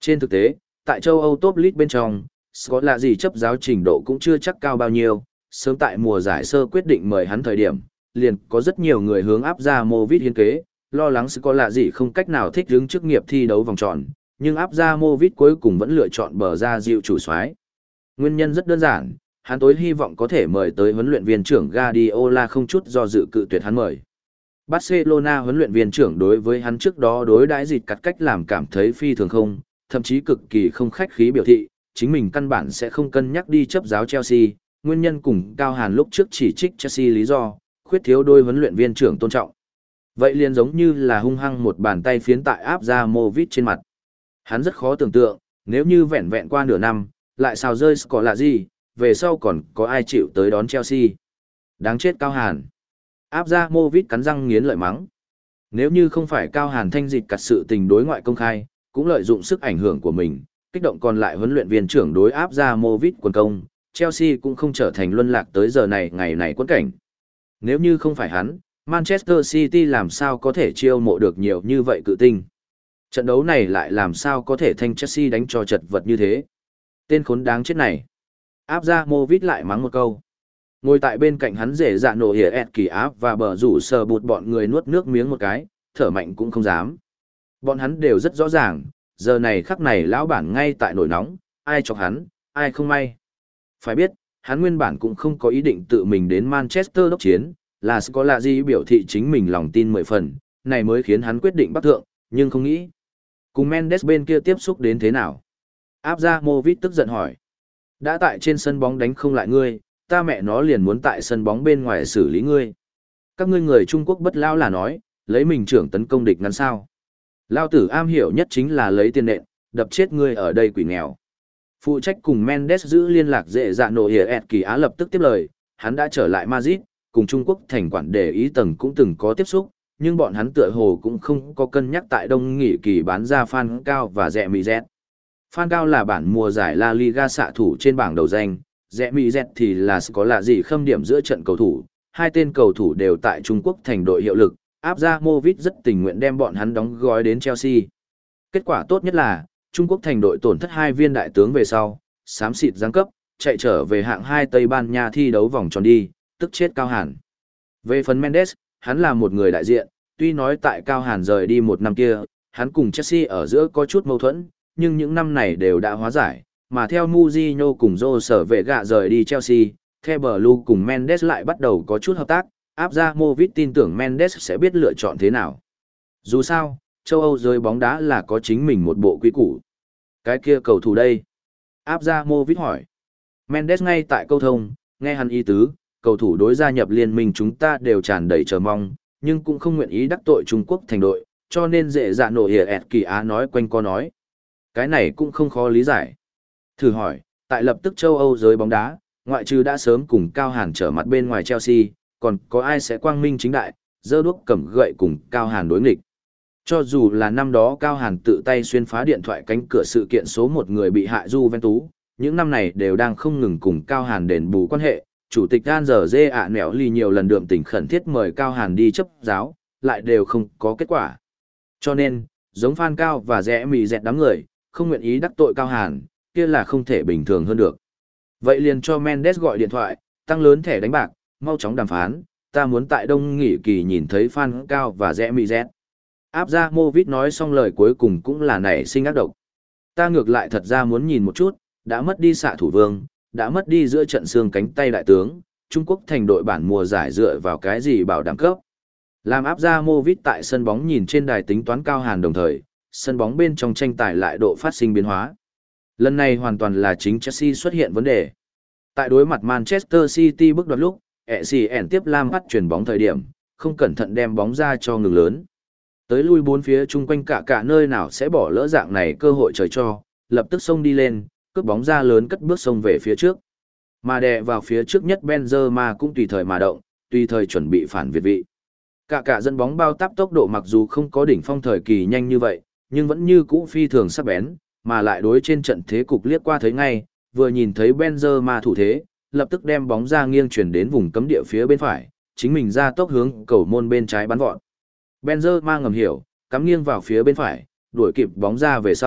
S1: Trên thực tế, tại châu Âu top league bên trong, Scott là gì chấp giáo trình độ cũng chưa chắc cao bao nhiêu, sớm tại mùa giải sơ quyết định mời hắn thời điểm, liền có rất nhiều người hướng áp ra Movit hiến kế, lo lắng Scott là gì không cách nào thích ứng chức nghiệp thi đấu vòng tròn, nhưng áp ra Movit cuối cùng vẫn lựa chọn bờ ra dịu chủ soái. Nguyên nhân rất đơn giản, hắn tối hy vọng có thể mời tới huấn luyện viên trưởng Guardiola không chút do dự cự tuyệt hắn mời. Barcelona huấn luyện viên trưởng đối với hắn trước đó đối đãi dịt cắt cách làm cảm thấy phi thường không, thậm chí cực kỳ không khách khí biểu thị, chính mình căn bản sẽ không cân nhắc đi chấp giáo Chelsea, nguyên nhân cùng Cao Hàn lúc trước chỉ trích Chelsea lý do, khuyết thiếu đôi huấn luyện viên trưởng tôn trọng. Vậy liền giống như là hung hăng một bàn tay phiến tại áp ra Movit trên mặt. Hắn rất khó tưởng tượng, nếu như vẹn vẹn qua nửa năm, lại xào rơi Scott là gì, về sau còn có ai chịu tới đón Chelsea. Đáng chết Cao Hàn. Áp ra Movit cắn răng nghiến lợi mắng. Nếu như không phải Cao Hàn thanh dịch cặt sự tình đối ngoại công khai, cũng lợi dụng sức ảnh hưởng của mình, kích động còn lại huấn luyện viên trưởng đối áp ra Movit quần công, Chelsea cũng không trở thành luân lạc tới giờ này ngày này quẫn cảnh. Nếu như không phải hắn, Manchester City làm sao có thể chiêu mộ được nhiều như vậy cự tinh. Trận đấu này lại làm sao có thể thanh Chelsea đánh cho chật vật như thế. Tên khốn đáng chết này. Áp ra Movit lại mắng một câu. Ngồi tại bên cạnh hắn rể dạ nổ hỉa ẹt kỳ áp và bờ rủ sờ bụt bọn người nuốt nước miếng một cái, thở mạnh cũng không dám. Bọn hắn đều rất rõ ràng, giờ này khắc này lão bản ngay tại nổi nóng, ai chọc hắn, ai không may. Phải biết, hắn nguyên bản cũng không có ý định tự mình đến Manchester đốc chiến, là Scolari biểu thị chính mình lòng tin mười phần, này mới khiến hắn quyết định bắt thượng, nhưng không nghĩ. Cùng Mendes bên kia tiếp xúc đến thế nào? Áp ra Movit tức giận hỏi. Đã tại trên sân bóng đánh không lại ngươi, ta mẹ nó liền muốn tại sân bóng bên ngoài xử lý ngươi. Các ngươi người Trung Quốc bất lao là nói, lấy mình trưởng tấn công địch ngắn sao. Lao tử am hiểu nhất chính là lấy tiền nện, đập chết ngươi ở đây quỷ nghèo. Phụ trách cùng Mendes giữ liên lạc dễ dạ nổ hỉa ẹt kỳ Á lập tức tiếp lời, hắn đã trở lại Madrid, cùng Trung Quốc thành quản để ý tầng cũng từng có tiếp xúc, nhưng bọn hắn tựa hồ cũng không có cân nhắc tại đông nghỉ kỳ bán ra Phan Cao và Rẽ Mỹ Dẹt. Phan Cao là bản mùa giải La Liga xạ thủ trên bảng đầu danh, Rẽ Mỹ Dẹt thì là có lạ gì khâm điểm giữa trận cầu thủ, hai tên cầu thủ đều tại Trung Quốc thành đội hiệu lực, áp ra Movit rất tình nguyện đem bọn hắn đóng gói đến Chelsea. Kết quả tốt nhất là, Trung Quốc thành đội tổn thất hai viên đại tướng về sau, xám xịt giáng cấp, chạy trở về hạng hai Tây Ban Nha thi đấu vòng tròn đi, tức chết Cao Hàn. Về phần Mendes, hắn là một người đại diện, tuy nói tại Cao Hàn rời đi một năm kia, hắn cùng Chelsea ở giữa có chút mâu thuẫn, nhưng những năm này đều đã hóa giải, mà theo Mourinho cùng Jose sở vệ gạ rời đi Chelsea, The Blue cùng Mendes lại bắt đầu có chút hợp tác, áp ra Movit tin tưởng Mendes sẽ biết lựa chọn thế nào. Dù sao, châu Âu giới bóng đá là có chính mình một bộ quy củ. Cái kia cầu thủ đây? Áp ra Movit hỏi. Mendes ngay tại câu thông, nghe hắn ý tứ, cầu thủ đối gia nhập liên minh chúng ta đều tràn đầy chờ mong, nhưng cũng không nguyện ý đắc tội Trung Quốc thành đội, cho nên dễ dạ nổ hỉa ẹt kỳ Á nói quanh co nói. Cái này cũng không khó lý giải. Thử hỏi, tại lập tức châu Âu giới bóng đá, ngoại trừ đã sớm cùng Cao Hàn trở mặt bên ngoài Chelsea, còn có ai sẽ quang minh chính đại, giơ đuốc cầm gậy cùng Cao Hàn đối nghịch. Cho dù là năm đó Cao Hàn tự tay xuyên phá điện thoại cánh cửa sự kiện số một người bị hại Juventus, những năm này đều đang không ngừng cùng Cao Hàn đền bù quan hệ. Chủ tịch Gan Giờ Dê ạ nẻo lì nhiều lần đượm tình khẩn thiết mời Cao Hàn đi chấp giáo, lại đều không có kết quả. Cho nên, giống Phan Cao và Rẽ Mì Dẹt đám người, không nguyện ý đắc tội Cao Hàn, kia là không thể bình thường hơn được. Vậy liền cho Mendes gọi điện thoại, tăng lớn thẻ đánh bạc, mau chóng đàm phán, ta muốn tại đông nghỉ kỳ nhìn thấy Phan Cao và Rẽ Mì Dẹt. Áp ra Movit nói xong lời cuối cùng cũng là nảy sinh ác độc. Ta ngược lại thật ra muốn nhìn một chút, đã mất đi xạ thủ vương, đã mất đi giữa trận xương cánh tay đại tướng, Trung Quốc thành đội bản mùa giải dựa vào cái gì bảo đảm cấp. Làm áp ra Movit tại sân bóng nhìn trên đài tính toán Cao Hàn đồng thời, sân bóng bên trong tranh tài lại độ phát sinh biến hóa. Lần này hoàn toàn là chính Chelsea xuất hiện vấn đề. Tại đối mặt Manchester City bước đoạt lúc, e xê en tiếp Lam bắt chuyển bóng thời điểm, không cẩn thận đem bóng ra cho ngừng lớn. Tới lui bốn phía chung quanh cả cả nơi nào sẽ bỏ lỡ dạng này cơ hội trời cho, lập tức xông đi lên, cướp bóng ra lớn cất bước xông về phía trước. Mà đè vào phía trước nhất Benzema cũng tùy thời mà động, tùy thời chuẩn bị phản việt vị. Cả cả dẫn bóng bao táp tốc độ mặc dù không có đỉnh phong thời kỳ nhanh như vậy, nhưng vẫn như cũ phi thường sắc bén, mà lại đối trên trận thế cục liếc qua thấy ngay, vừa nhìn thấy Benzema thủ thế, lập tức đem bóng ra nghiêng chuyển đến vùng cấm địa phía bên phải, chính mình ra tốc hướng cầu môn bên trái bắn vọt. Benzema ngầm hiểu, cắm nghiêng vào phía bên phải, đuổi kịp bóng ra về sau,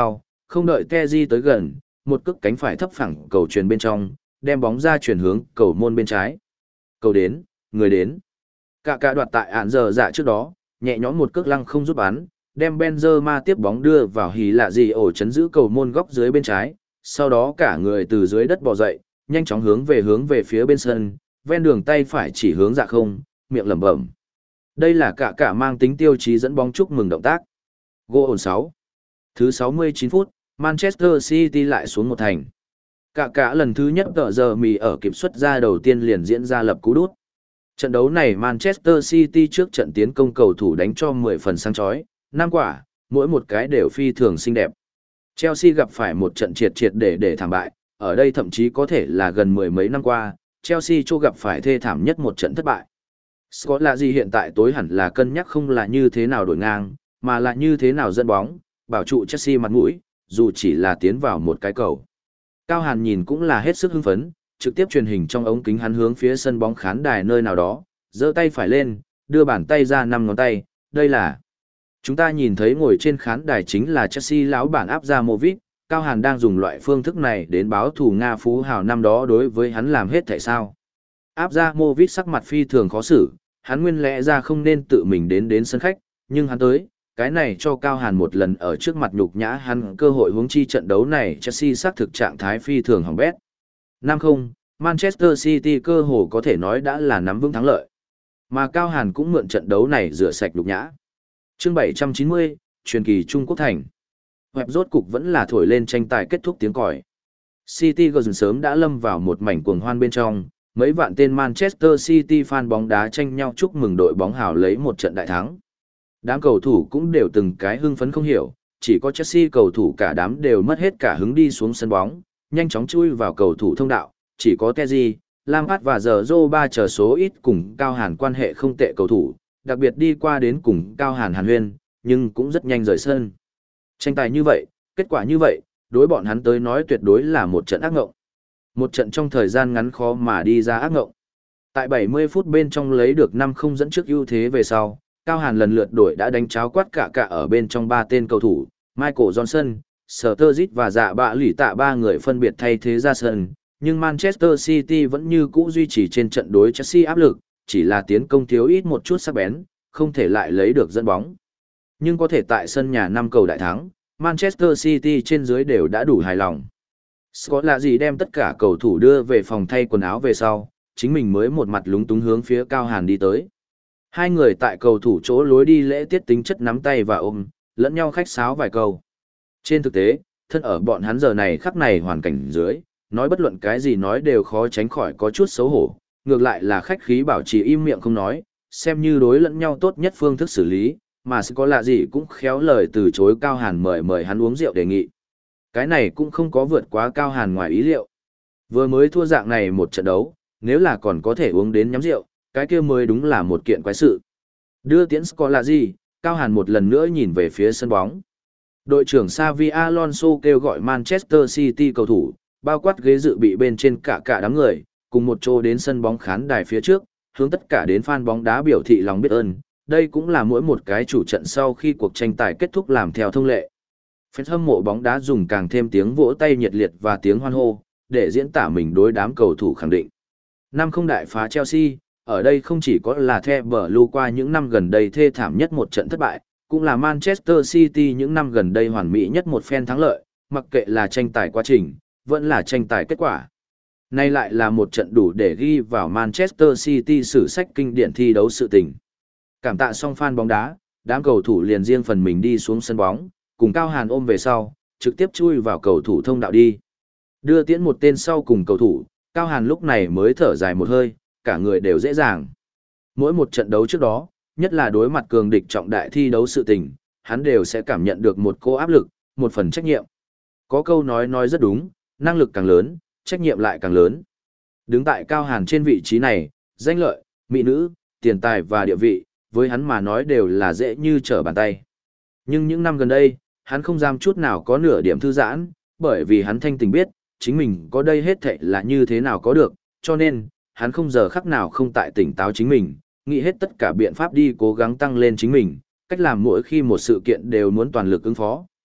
S1: không đợi Kessié tới gần, một cước cánh phải thấp phẳng cầu truyền bên trong, đem bóng ra chuyển hướng cầu môn bên trái. Cầu đến, người đến. Cả cả đoạt tại ạn giờ dạ trước đó, nhẹ nhõm một cước lăng không giúp bắn, đem Benzema tiếp bóng đưa vào hí lạ gì ổ chấn giữ cầu môn góc dưới bên trái, sau đó cả người từ dưới đất bò dậy, nhanh chóng hướng về hướng về phía bên sân, ven đường tay phải chỉ hướng dạ không, miệng lẩm bẩm. Đây là cả cả mang tính tiêu chí dẫn bóng chúc mừng động tác. Goal sáu. Thứ sáu mươi chín phút, Manchester City lại xuống một thành. Cả cả lần thứ nhất tờ giờ mì ở kịp xuất ra đầu tiên liền diễn ra lập cú đút. Trận đấu này Manchester City trước trận tiến công cầu thủ đánh cho mười phần sáng chói, năm quả, mỗi một cái đều phi thường xinh đẹp. Chelsea gặp phải một trận triệt triệt để để thảm bại, ở đây thậm chí có thể là gần mười mấy năm qua, Chelsea cho gặp phải thê thảm nhất một trận thất bại. Scott là gì hiện tại tối hẳn là cân nhắc không là như thế nào đổi ngang, mà là như thế nào dẫn bóng, bảo trụ Chelsea mặt mũi, dù chỉ là tiến vào một cái cầu. Cao Hàn nhìn cũng là hết sức hưng phấn, trực tiếp truyền hình trong ống kính hắn hướng phía sân bóng khán đài nơi nào đó, giơ tay phải lên, đưa bàn tay ra năm ngón tay, đây là. Chúng ta nhìn thấy ngồi trên khán đài chính là Chelsea lão bản Abramovich, Cao Hàn đang dùng loại phương thức này đến báo thù Nga phú hào năm đó đối với hắn làm hết tại sao. Abramovich sắc mặt phi thường khó xử, hắn nguyên lẽ ra không nên tự mình đến đến sân khách, nhưng hắn tới, cái này cho Cao Hàn một lần ở trước mặt nhục nhã hắn cơ hội huống chi trận đấu này Chelsea xác thực trạng thái phi thường hỏng bét. năm không, Manchester City cơ hồ có thể nói đã là nắm vững thắng lợi. Mà Cao Hàn cũng mượn trận đấu này rửa sạch nhục nhã. Chương bảy trăm chín mươi, truyền kỳ Trung Quốc thành. Web rốt cục vẫn là thổi lên tranh tài kết thúc tiếng còi. City gần sớm đã lâm vào một mảnh cuồng hoan bên trong, mấy vạn tên Manchester City fan bóng đá tranh nhau chúc mừng đội bóng hào lấy một trận đại thắng. Đám cầu thủ cũng đều từng cái hưng phấn không hiểu, chỉ có Chelsea cầu thủ cả đám đều mất hết cả hứng đi xuống sân bóng, nhanh chóng chui vào cầu thủ thông đạo, chỉ có Kessié, Lampard và Zorro ba chờ số ít cùng Cao Hàn quan hệ không tệ cầu thủ, đặc biệt đi qua đến cùng Cao Hàn hàn huyên, nhưng cũng rất nhanh rời sân. Tranh tài như vậy, kết quả như vậy, đối bọn hắn tới nói tuyệt đối là một trận ác ngộng. Một trận trong thời gian ngắn khó mà đi ra ác ngộng. Tại bảy mươi phút bên trong lấy được năm không dẫn trước ưu thế về sau, Cao Hàn lần lượt đổi đã đánh cháo quát cả cả ở bên trong ba tên cầu thủ, Michael Johnson, Sturridge và dạ bạ lỉ tạ ba người phân biệt thay thế ra sân, nhưng Manchester City vẫn như cũ duy trì trên trận đối Chelsea áp lực, chỉ là tiến công thiếu ít một chút sắc bén, không thể lại lấy được dẫn bóng. Nhưng có thể tại sân nhà năm cầu đại thắng, Manchester City trên dưới đều đã đủ hài lòng. Scott là gì đem tất cả cầu thủ đưa về phòng thay quần áo về sau, chính mình mới một mặt lúng túng hướng phía Cao Hàn đi tới. Hai người tại cầu thủ chỗ lối đi lễ tiết tính chất nắm tay và ôm, lẫn nhau khách sáo vài câu. Trên thực tế, thân ở bọn hắn giờ này khắc này hoàn cảnh dưới, nói bất luận cái gì nói đều khó tránh khỏi có chút xấu hổ, ngược lại là khách khí bảo trì im miệng không nói, xem như đối lẫn nhau tốt nhất phương thức xử lý, mà có lạ gì cũng khéo lời từ chối Cao Hàn mời mời hắn uống rượu đề nghị. Cái này cũng không có vượt quá Cao Hàn ngoài ý liệu. Vừa mới thua dạng này một trận đấu, nếu là còn có thể uống đến nhắm rượu, cái kia mới đúng là một kiện quái sự. Đưa tiễn Scolari, Cao Hàn một lần nữa nhìn về phía sân bóng. Đội trưởng Xavi Alonso kêu gọi Manchester City cầu thủ, bao quát ghế dự bị bên trên cả cả đám người, cùng một chỗ đến sân bóng khán đài phía trước, hướng tất cả đến fan bóng đá biểu thị lòng biết ơn. Đây cũng là mỗi một cái chủ trận sau khi cuộc tranh tài kết thúc làm theo thông lệ. Fan hâm mộ bóng đá dùng càng thêm tiếng vỗ tay nhiệt liệt và tiếng hoan hô, để diễn tả mình đối đám cầu thủ khẳng định. Năm không đại phá Chelsea, ở đây không chỉ có là The Blue qua những năm gần đây thê thảm nhất một trận thất bại, cũng là Manchester City những năm gần đây hoàn mỹ nhất một phen thắng lợi, mặc kệ là tranh tài quá trình, vẫn là tranh tài kết quả. Nay lại là một trận đủ để ghi vào Manchester City sử sách kinh điển thi đấu sự tình. Cảm tạ xong fan bóng đá, đám cầu thủ liền riêng phần mình đi xuống sân bóng, cùng Cao Hàn ôm về sau, trực tiếp chui vào cầu thủ thông đạo đi. Đưa tiễn một tên sau cùng cầu thủ, Cao Hàn lúc này mới thở dài một hơi, cả người đều dễ dàng. Mỗi một trận đấu trước đó, nhất là đối mặt cường địch trọng đại thi đấu sự tình, hắn đều sẽ cảm nhận được một cô áp lực, một phần trách nhiệm. Có câu nói nói rất đúng, năng lực càng lớn, trách nhiệm lại càng lớn. Đứng tại Cao Hàn trên vị trí này, danh lợi, mỹ nữ, tiền tài và địa vị, với hắn mà nói đều là dễ như trở bàn tay. Nhưng những năm gần đây, hắn không dám chút nào có nửa điểm thư giãn, bởi vì hắn thanh tình biết, chính mình có đây hết thảy là như thế nào có được, cho nên, hắn không giờ khắc nào không tại tỉnh táo chính mình, nghĩ hết tất cả biện pháp đi cố gắng tăng lên chính mình, cách làm mỗi khi một sự kiện đều muốn toàn lực ứng phó,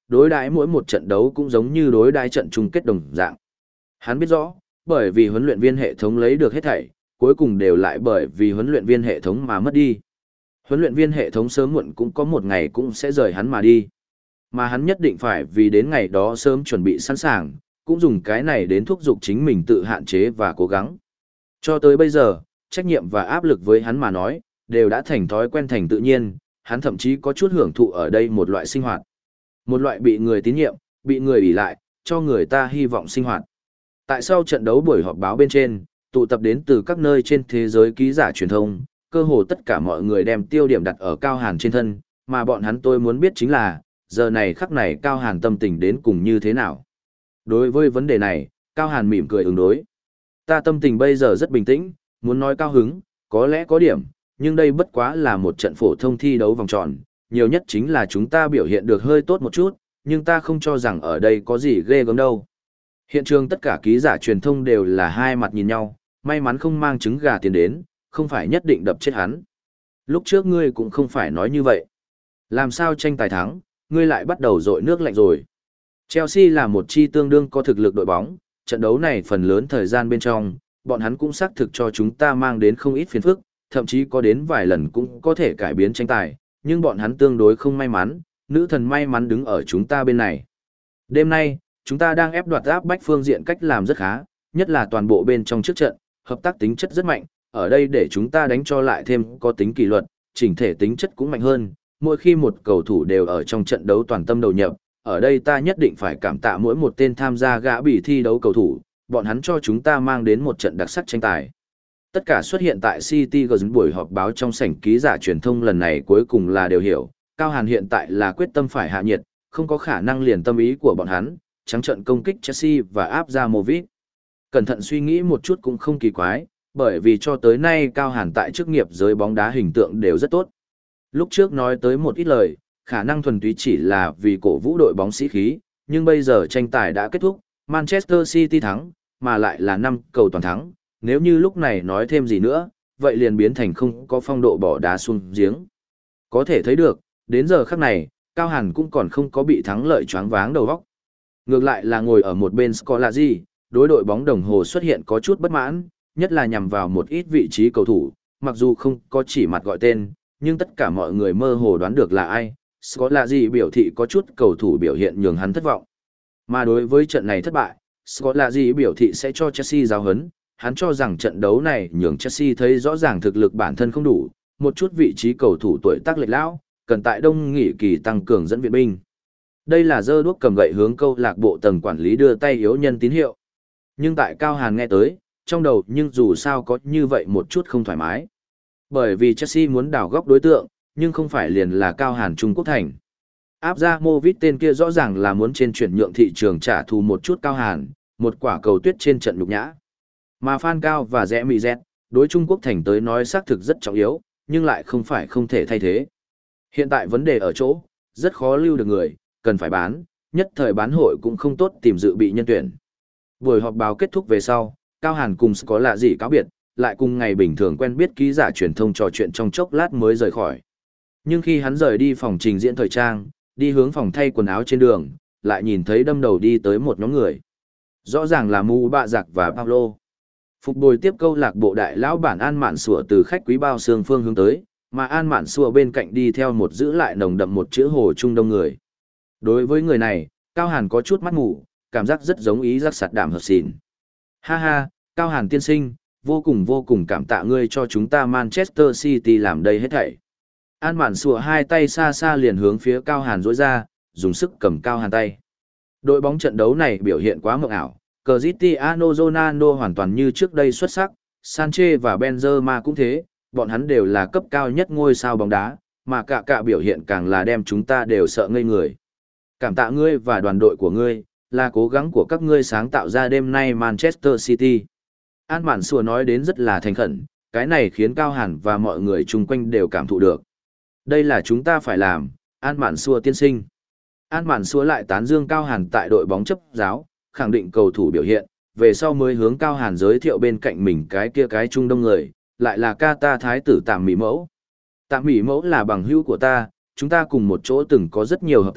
S1: đối đãi mỗi một trận đấu cũng giống như đối đãi trận chung kết đồng dạng. Hắn biết rõ, bởi vì huấn luyện viên hệ thống lấy được hết thảy, cuối cùng đều lại bởi vì huấn luyện viên hệ thống mà mất đi. Huấn luyện viên hệ thống sớm muộn cũng có một ngày cũng sẽ rời hắn mà đi. Mà hắn nhất định phải vì đến ngày đó sớm chuẩn bị sẵn sàng, cũng dùng cái này đến thúc giục chính mình tự hạn chế và cố gắng. Cho tới bây giờ, trách nhiệm và áp lực với hắn mà nói, đều đã thành thói quen thành tự nhiên, hắn thậm chí có chút hưởng thụ ở đây một loại sinh hoạt. Một loại bị người tín nhiệm, bị người ủy lại, cho người ta hy vọng sinh hoạt. Tại sau trận đấu buổi họp báo bên trên, tụ tập đến từ các nơi trên thế giới ký giả truyền thông, cơ hồ tất cả mọi người đem tiêu điểm đặt ở Cao Hàn trên thân, mà bọn hắn tôi muốn biết chính là, giờ này khắc này Cao Hàn tâm tình đến cùng như thế nào. Đối với vấn đề này, Cao Hàn mỉm cười ứng đối. Ta tâm tình bây giờ rất bình tĩnh, muốn nói cao hứng, có lẽ có điểm, nhưng đây bất quá là một trận phổ thông thi đấu vòng tròn, nhiều nhất chính là chúng ta biểu hiện được hơi tốt một chút, nhưng ta không cho rằng ở đây có gì ghê gớm đâu. Hiện trường tất cả ký giả truyền thông đều là hai mặt nhìn nhau, may mắn không mang trứng gà tiền đến, không phải nhất định đập chết hắn. Lúc trước ngươi cũng không phải nói như vậy. Làm sao tranh tài thắng, ngươi lại bắt đầu dội nước lạnh rồi. Chelsea là một chi tương đương có thực lực đội bóng, trận đấu này phần lớn thời gian bên trong, bọn hắn cũng xác thực cho chúng ta mang đến không ít phiền phức, thậm chí có đến vài lần cũng có thể cải biến tranh tài, nhưng bọn hắn tương đối không may mắn, nữ thần may mắn đứng ở chúng ta bên này. Đêm nay, chúng ta đang ép đoạt áp bách phương diện cách làm rất khá, nhất là toàn bộ bên trong trước trận, hợp tác tính chất rất mạnh, ở đây để chúng ta đánh cho lại thêm có tính kỷ luật, chỉnh thể tính chất cũng mạnh hơn, mỗi khi một cầu thủ đều ở trong trận đấu toàn tâm đầu nhập, ở đây ta nhất định phải cảm tạ mỗi một tên tham gia gã bỉ thi đấu cầu thủ, bọn hắn cho chúng ta mang đến một trận đặc sắc tranh tài. Tất cả xuất hiện tại City Girls buổi họp báo trong sảnh ký giả truyền thông lần này cuối cùng là đều hiểu, Cao Hàn hiện tại là quyết tâm phải hạ nhiệt, không có khả năng liền tâm ý của bọn hắn, trắng trận công kích Chelsea và áp ra Movit. Cẩn thận suy nghĩ một chút cũng không kỳ quái, bởi vì cho tới nay Cao Hàn tại chức nghiệp giới bóng đá hình tượng đều rất tốt. Lúc trước nói tới một ít lời, khả năng thuần túy chỉ là vì cổ vũ đội bóng sĩ khí, nhưng bây giờ tranh tài đã kết thúc, Manchester City thắng, mà lại là năm cầu toàn thắng, nếu như lúc này nói thêm gì nữa, vậy liền biến thành không có phong độ bỏ đá xuống giếng. Có thể thấy được, đến giờ khắc này, Cao Hàn cũng còn không có bị thắng lợi choáng váng đầu óc. Ngược lại là ngồi ở một bên Scolari, đối đội bóng đồng hồ xuất hiện có chút bất mãn, nhất là nhằm vào một ít vị trí cầu thủ, mặc dù không có chỉ mặt gọi tên, nhưng tất cả mọi người mơ hồ đoán được là ai. Scolari biểu thị có chút cầu thủ biểu hiện nhường hắn thất vọng. Mà đối với trận này thất bại, Scolari biểu thị sẽ cho Chelsea giáo huấn, hắn cho rằng trận đấu này nhường Chelsea thấy rõ ràng thực lực bản thân không đủ, một chút vị trí cầu thủ tuổi tác lệch lão, cần tại đông nghỉ kỳ tăng cường dẫn viện binh. Đây là giơ đuốc cầm gậy hướng câu lạc bộ tầng quản lý đưa tay yếu nhân tín hiệu. Nhưng tại Cao Hàn nghe tới, trong đầu nhưng dù sao có như vậy một chút không thoải mái. Bởi vì Chelsea muốn đào góc đối tượng, nhưng không phải liền là Cao Hàn Trung Quốc thành. Áp ra Movit tên kia rõ ràng là muốn trên chuyển nhượng thị trường trả thù một chút Cao Hàn, một quả cầu tuyết trên trận nhục nhã. Mà Phan Cao và Rẽ Mị Dẹt, đối Trung Quốc thành tới nói xác thực rất trọng yếu, nhưng lại không phải không thể thay thế. Hiện tại vấn đề ở chỗ, rất khó lưu được người, cần phải bán, nhất thời bán hội cũng không tốt tìm dự bị nhân tuyển. Buổi họp báo kết thúc về sau, Cao Hàn cùng có lạ gì cáo biệt, lại cùng ngày bình thường quen biết ký giả truyền thông trò chuyện trong chốc lát mới rời khỏi. Nhưng khi hắn rời đi phòng trình diễn thời trang, đi hướng phòng thay quần áo trên đường, lại nhìn thấy đâm đầu đi tới một nhóm người. Rõ ràng là Mu Bạ Giặc và Paulo. Phục bồi tiếp câu lạc bộ đại lão bản An Mạn Sủa từ khách quý bao xương phương hướng tới, mà An Mạn Sủa bên cạnh đi theo một giữ lại nồng đậm một chữ hồ trung đông người. Đối với người này, Cao Hàn có chút mắt ngủ, cảm giác rất giống ý giác sạt đảm hợp xìn. Ha ha, Cao Hàn tiên sinh, vô cùng vô cùng cảm tạ ngươi cho chúng ta Manchester City làm đây hết thảy. An Mạn Sủa hai tay xa xa liền hướng phía Cao Hàn dối ra, dùng sức cầm Cao Hàn tay. Đội bóng trận đấu này biểu hiện quá mộng ảo, Cristiano Ronaldo hoàn toàn như trước đây xuất sắc, Sanchez và Benzema cũng thế, bọn hắn đều là cấp cao nhất ngôi sao bóng đá, mà cả cả biểu hiện càng là đem chúng ta đều sợ ngây người. Cảm tạ ngươi và đoàn đội của ngươi, là cố gắng của các ngươi sáng tạo ra đêm nay Manchester City. An Mạn Sủa nói đến rất là thành khẩn, cái này khiến Cao Hàn và mọi người chung quanh đều cảm thụ được. Đây là chúng ta phải làm, An Mạn Sủa tiên sinh. An Mạn Sủa lại tán dương Cao Hàn tại đội bóng chấp giáo, khẳng định cầu thủ biểu hiện, về sau mới hướng Cao Hàn giới thiệu bên cạnh mình cái kia cái trung đông người, lại là ca ta thái tử Tạm Mỹ Mẫu. Tạm Mỹ Mẫu là bằng hữu của ta, chúng ta cùng một chỗ từng có rất nhiều hợp tác,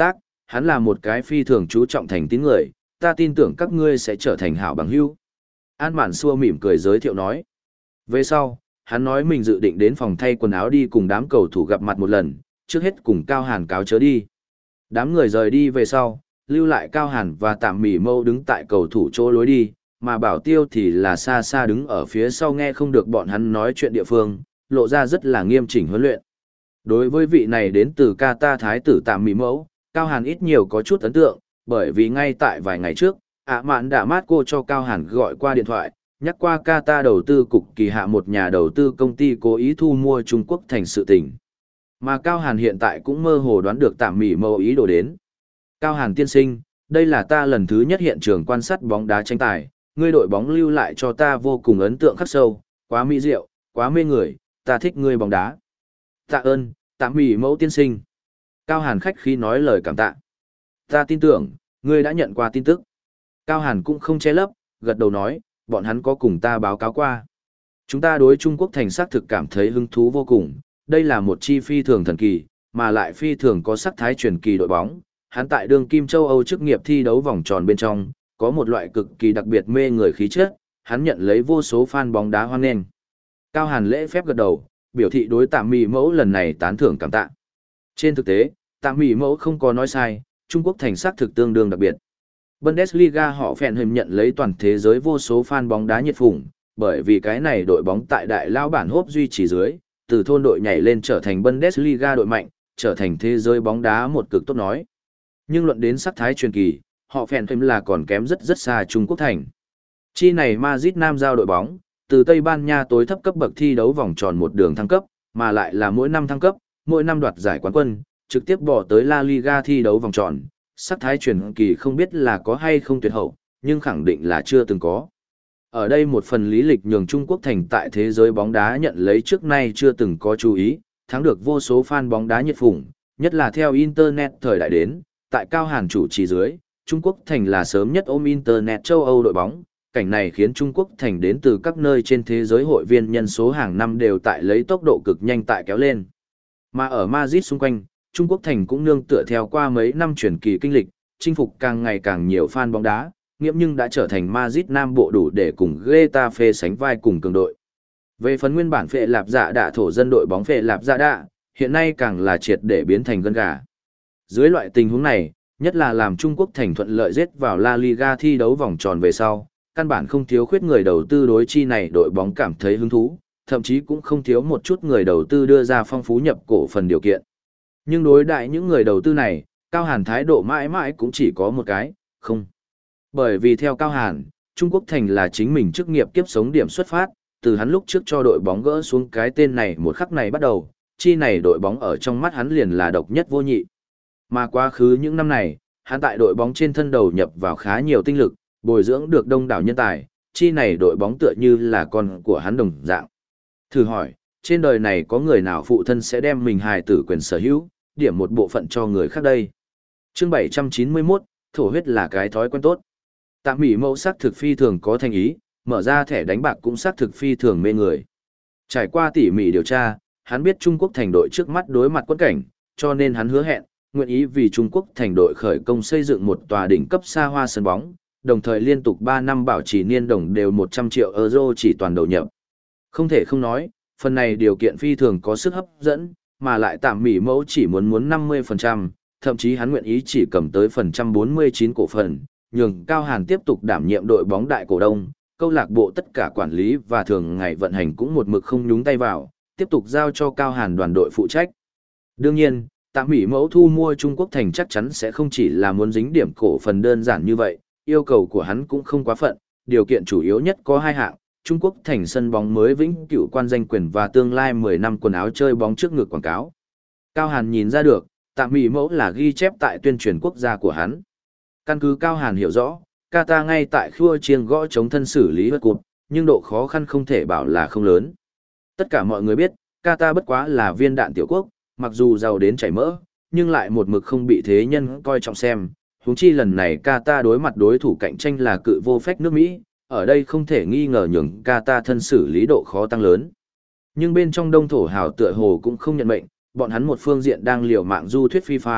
S1: hắn là một cái phi thường chú trọng thành tín người, ta tin tưởng các ngươi sẽ trở thành hảo bằng hữu. An Mạn xua mỉm cười giới thiệu nói. Về sau, hắn nói mình dự định đến phòng thay quần áo đi cùng đám cầu thủ gặp mặt một lần, trước hết cùng Cao Hàn cáo chớ đi. Đám người rời đi về sau, lưu lại Cao Hàn và Tạm Mỉ Mâu đứng tại cầu thủ chỗ lối đi, mà Bảo Tiêu thì là xa xa đứng ở phía sau nghe không được bọn hắn nói chuyện địa phương, lộ ra rất là nghiêm chỉnh huấn luyện. Đối với vị này đến từ Qatar thái tử Tạm Mỉ Mâu, Cao Hàn ít nhiều có chút ấn tượng, bởi vì ngay tại vài ngày trước, ạ mạn đã mát cô cho Cao Hàn gọi qua điện thoại, nhắc qua Qatar đầu tư cục kỳ hạ một nhà đầu tư công ty cố ý thu mua Trung Quốc thành sự tình. Mà Cao Hàn hiện tại cũng mơ hồ đoán được Tạm Mỉ Mâu ý đồ đến. Cao Hàn tiên sinh, đây là ta lần thứ nhất hiện trường quan sát bóng đá tranh tài, ngươi đội bóng lưu lại cho ta vô cùng ấn tượng khắc sâu, quá mỹ diệu, quá mê người, ta thích ngươi bóng đá. Tạ ơn, Tạm Mỉ Mâu tiên sinh. Cao Hàn khách khí nói lời cảm tạ. Ta tin tưởng, ngươi đã nhận qua tin tức. Cao Hàn cũng không che lấp, gật đầu nói, bọn hắn có cùng ta báo cáo qua. Chúng ta đối Trung Quốc thành xác thực cảm thấy hứng thú vô cùng, đây là một chi phi thường thần kỳ, mà lại phi thường có sắc thái truyền kỳ đội bóng. Hắn tại đường kim châu Âu chức nghiệp thi đấu vòng tròn bên trong, có một loại cực kỳ đặc biệt mê người khí chất, hắn nhận lấy vô số fan bóng đá hoan nghênh. Cao Hàn lễ phép gật đầu, biểu thị đối Tạm Mỉ Mẫu lần này tán thưởng cảm tạ. Trên thực tế, Tạm Mỉ Mẫu không có nói sai, Trung Quốc thành xác thực tương đương đặc biệt. Bundesliga họ phèn hình nhận lấy toàn thế giới vô số fan bóng đá nhiệt phủng, bởi vì cái này đội bóng tại đại lao bản hốp duy trì dưới, từ thôn đội nhảy lên trở thành Bundesliga đội mạnh, trở thành thế giới bóng đá một cực tốt nói. Nhưng luận đến sắc thái truyền kỳ, họ phèn hình là còn kém rất rất xa Trung Quốc thành. Chi này Madrid Nam giao đội bóng, từ Tây Ban Nha tối thấp cấp bậc thi đấu vòng tròn một đường thăng cấp, mà lại là mỗi năm thăng cấp, mỗi năm đoạt giải quán quân, trực tiếp bỏ tới La Liga thi đấu vòng tròn. Sắc thái truyền kỳ không biết là có hay không tuyệt hậu, nhưng khẳng định là chưa từng có. Ở đây một phần lý lịch nhường Trung Quốc thành tại thế giới bóng đá nhận lấy trước nay chưa từng có chú ý, thắng được vô số fan bóng đá nhiệt phủng, nhất là theo Internet thời đại đến, tại Cao Hàn chủ trì dưới, Trung Quốc thành là sớm nhất ôm Internet châu Âu đội bóng, cảnh này khiến Trung Quốc thành đến từ các nơi trên thế giới hội viên nhân số hàng năm đều tại lấy tốc độ cực nhanh tại kéo lên. Mà ở Madrid xung quanh, Trung Quốc thành cũng nương tựa theo qua mấy năm truyền kỳ kinh lịch, chinh phục càng ngày càng nhiều fan bóng đá, nghiễm nhưng đã trở thành Madrid Nam bộ đủ để cùng Getafe sánh vai cùng cường đội. Về phần nguyên bản Phệ Lạp Dạ Đạ thổ dân đội bóng Phệ Lạp Dạ Đạ, hiện nay càng là triệt để biến thành gân gà. Dưới loại tình huống này, nhất là làm Trung Quốc thành thuận lợi giết vào La Liga thi đấu vòng tròn về sau, căn bản không thiếu khuyết người đầu tư đối chi này đội bóng cảm thấy hứng thú, thậm chí cũng không thiếu một chút người đầu tư đưa ra phong phú nhập cổ phần điều kiện. Nhưng đối đại những người đầu tư này, Cao Hàn thái độ mãi mãi cũng chỉ có một cái, không. Bởi vì theo Cao Hàn, Trung Quốc thành là chính mình chức nghiệp kiếp sống điểm xuất phát, từ hắn lúc trước cho đội bóng gỡ xuống cái tên này một khắc này bắt đầu, chi này đội bóng ở trong mắt hắn liền là độc nhất vô nhị. Mà quá khứ những năm này, hắn tại đội bóng trên thân đầu nhập vào khá nhiều tinh lực, bồi dưỡng được đông đảo nhân tài, chi này đội bóng tựa như là con của hắn đồng dạng. Thử hỏi, trên đời này có người nào phụ thân sẽ đem mình hài tử quyền sở hữu, điểm một bộ phận cho người khác đây. Chương bảy trăm chín mươi mốt, thổ huyết là cái thói quen tốt. Tạm Mỉ Mẫu sắc thực phi thường có thành ý, mở ra thẻ đánh bạc cũng sắc thực phi thường mê người. Trải qua tỉ mỉ điều tra, hắn biết Trung Quốc thành đội trước mắt đối mặt quẫn cảnh, cho nên hắn hứa hẹn, nguyện ý vì Trung Quốc thành đội khởi công xây dựng một tòa đỉnh cấp xa hoa sân bóng, đồng thời liên tục ba năm bảo trì niên đồng đều một trăm triệu euro chỉ toàn đầu nhập. Không thể không nói, phần này điều kiện phi thường có sức hấp dẫn, mà lại Tạm Mỉ Mẫu chỉ muốn muốn năm mươi phần trăm, thậm chí hắn nguyện ý chỉ cầm tới phần trăm bốn mươi chín cổ phần, nhường Cao Hàn tiếp tục đảm nhiệm đội bóng đại cổ đông, câu lạc bộ tất cả quản lý và thường ngày vận hành cũng một mực không nhúng tay vào, tiếp tục giao cho Cao Hàn đoàn đội phụ trách. Đương nhiên, Tạm Mỉ Mẫu thu mua Trung Quốc thành chắc chắn sẽ không chỉ là muốn dính điểm cổ phần đơn giản như vậy, yêu cầu của hắn cũng không quá phận, điều kiện chủ yếu nhất có hai hạng, Trung Quốc thành sân bóng mới vĩnh cửu quan danh quyền và tương lai mười năm quần áo chơi bóng trước ngực quảng cáo. Cao Hàn nhìn ra được, Tạm Mỉ Mẫu là ghi chép tại tuyên truyền quốc gia của hắn. Căn cứ Cao Hàn hiểu rõ, Qatar ngay tại khua chiêng gõ chống thân xử lý vật cụt, nhưng độ khó khăn không thể bảo là không lớn. Tất cả mọi người biết, Qatar bất quá là viên đạn tiểu quốc, mặc dù giàu đến chảy mỡ, nhưng lại một mực không bị thế nhân coi trọng xem. Huống chi lần này Qatar đối mặt đối thủ cạnh tranh là cự vô phách nước Mỹ, ở đây không thể nghi ngờ nhường Qatar thân xử lý độ khó tăng lớn. Nhưng bên trong đông thổ hào tựa hồ cũng không nhận mệnh, bọn hắn một phương diện đang liều mạng du thuyết FIFA,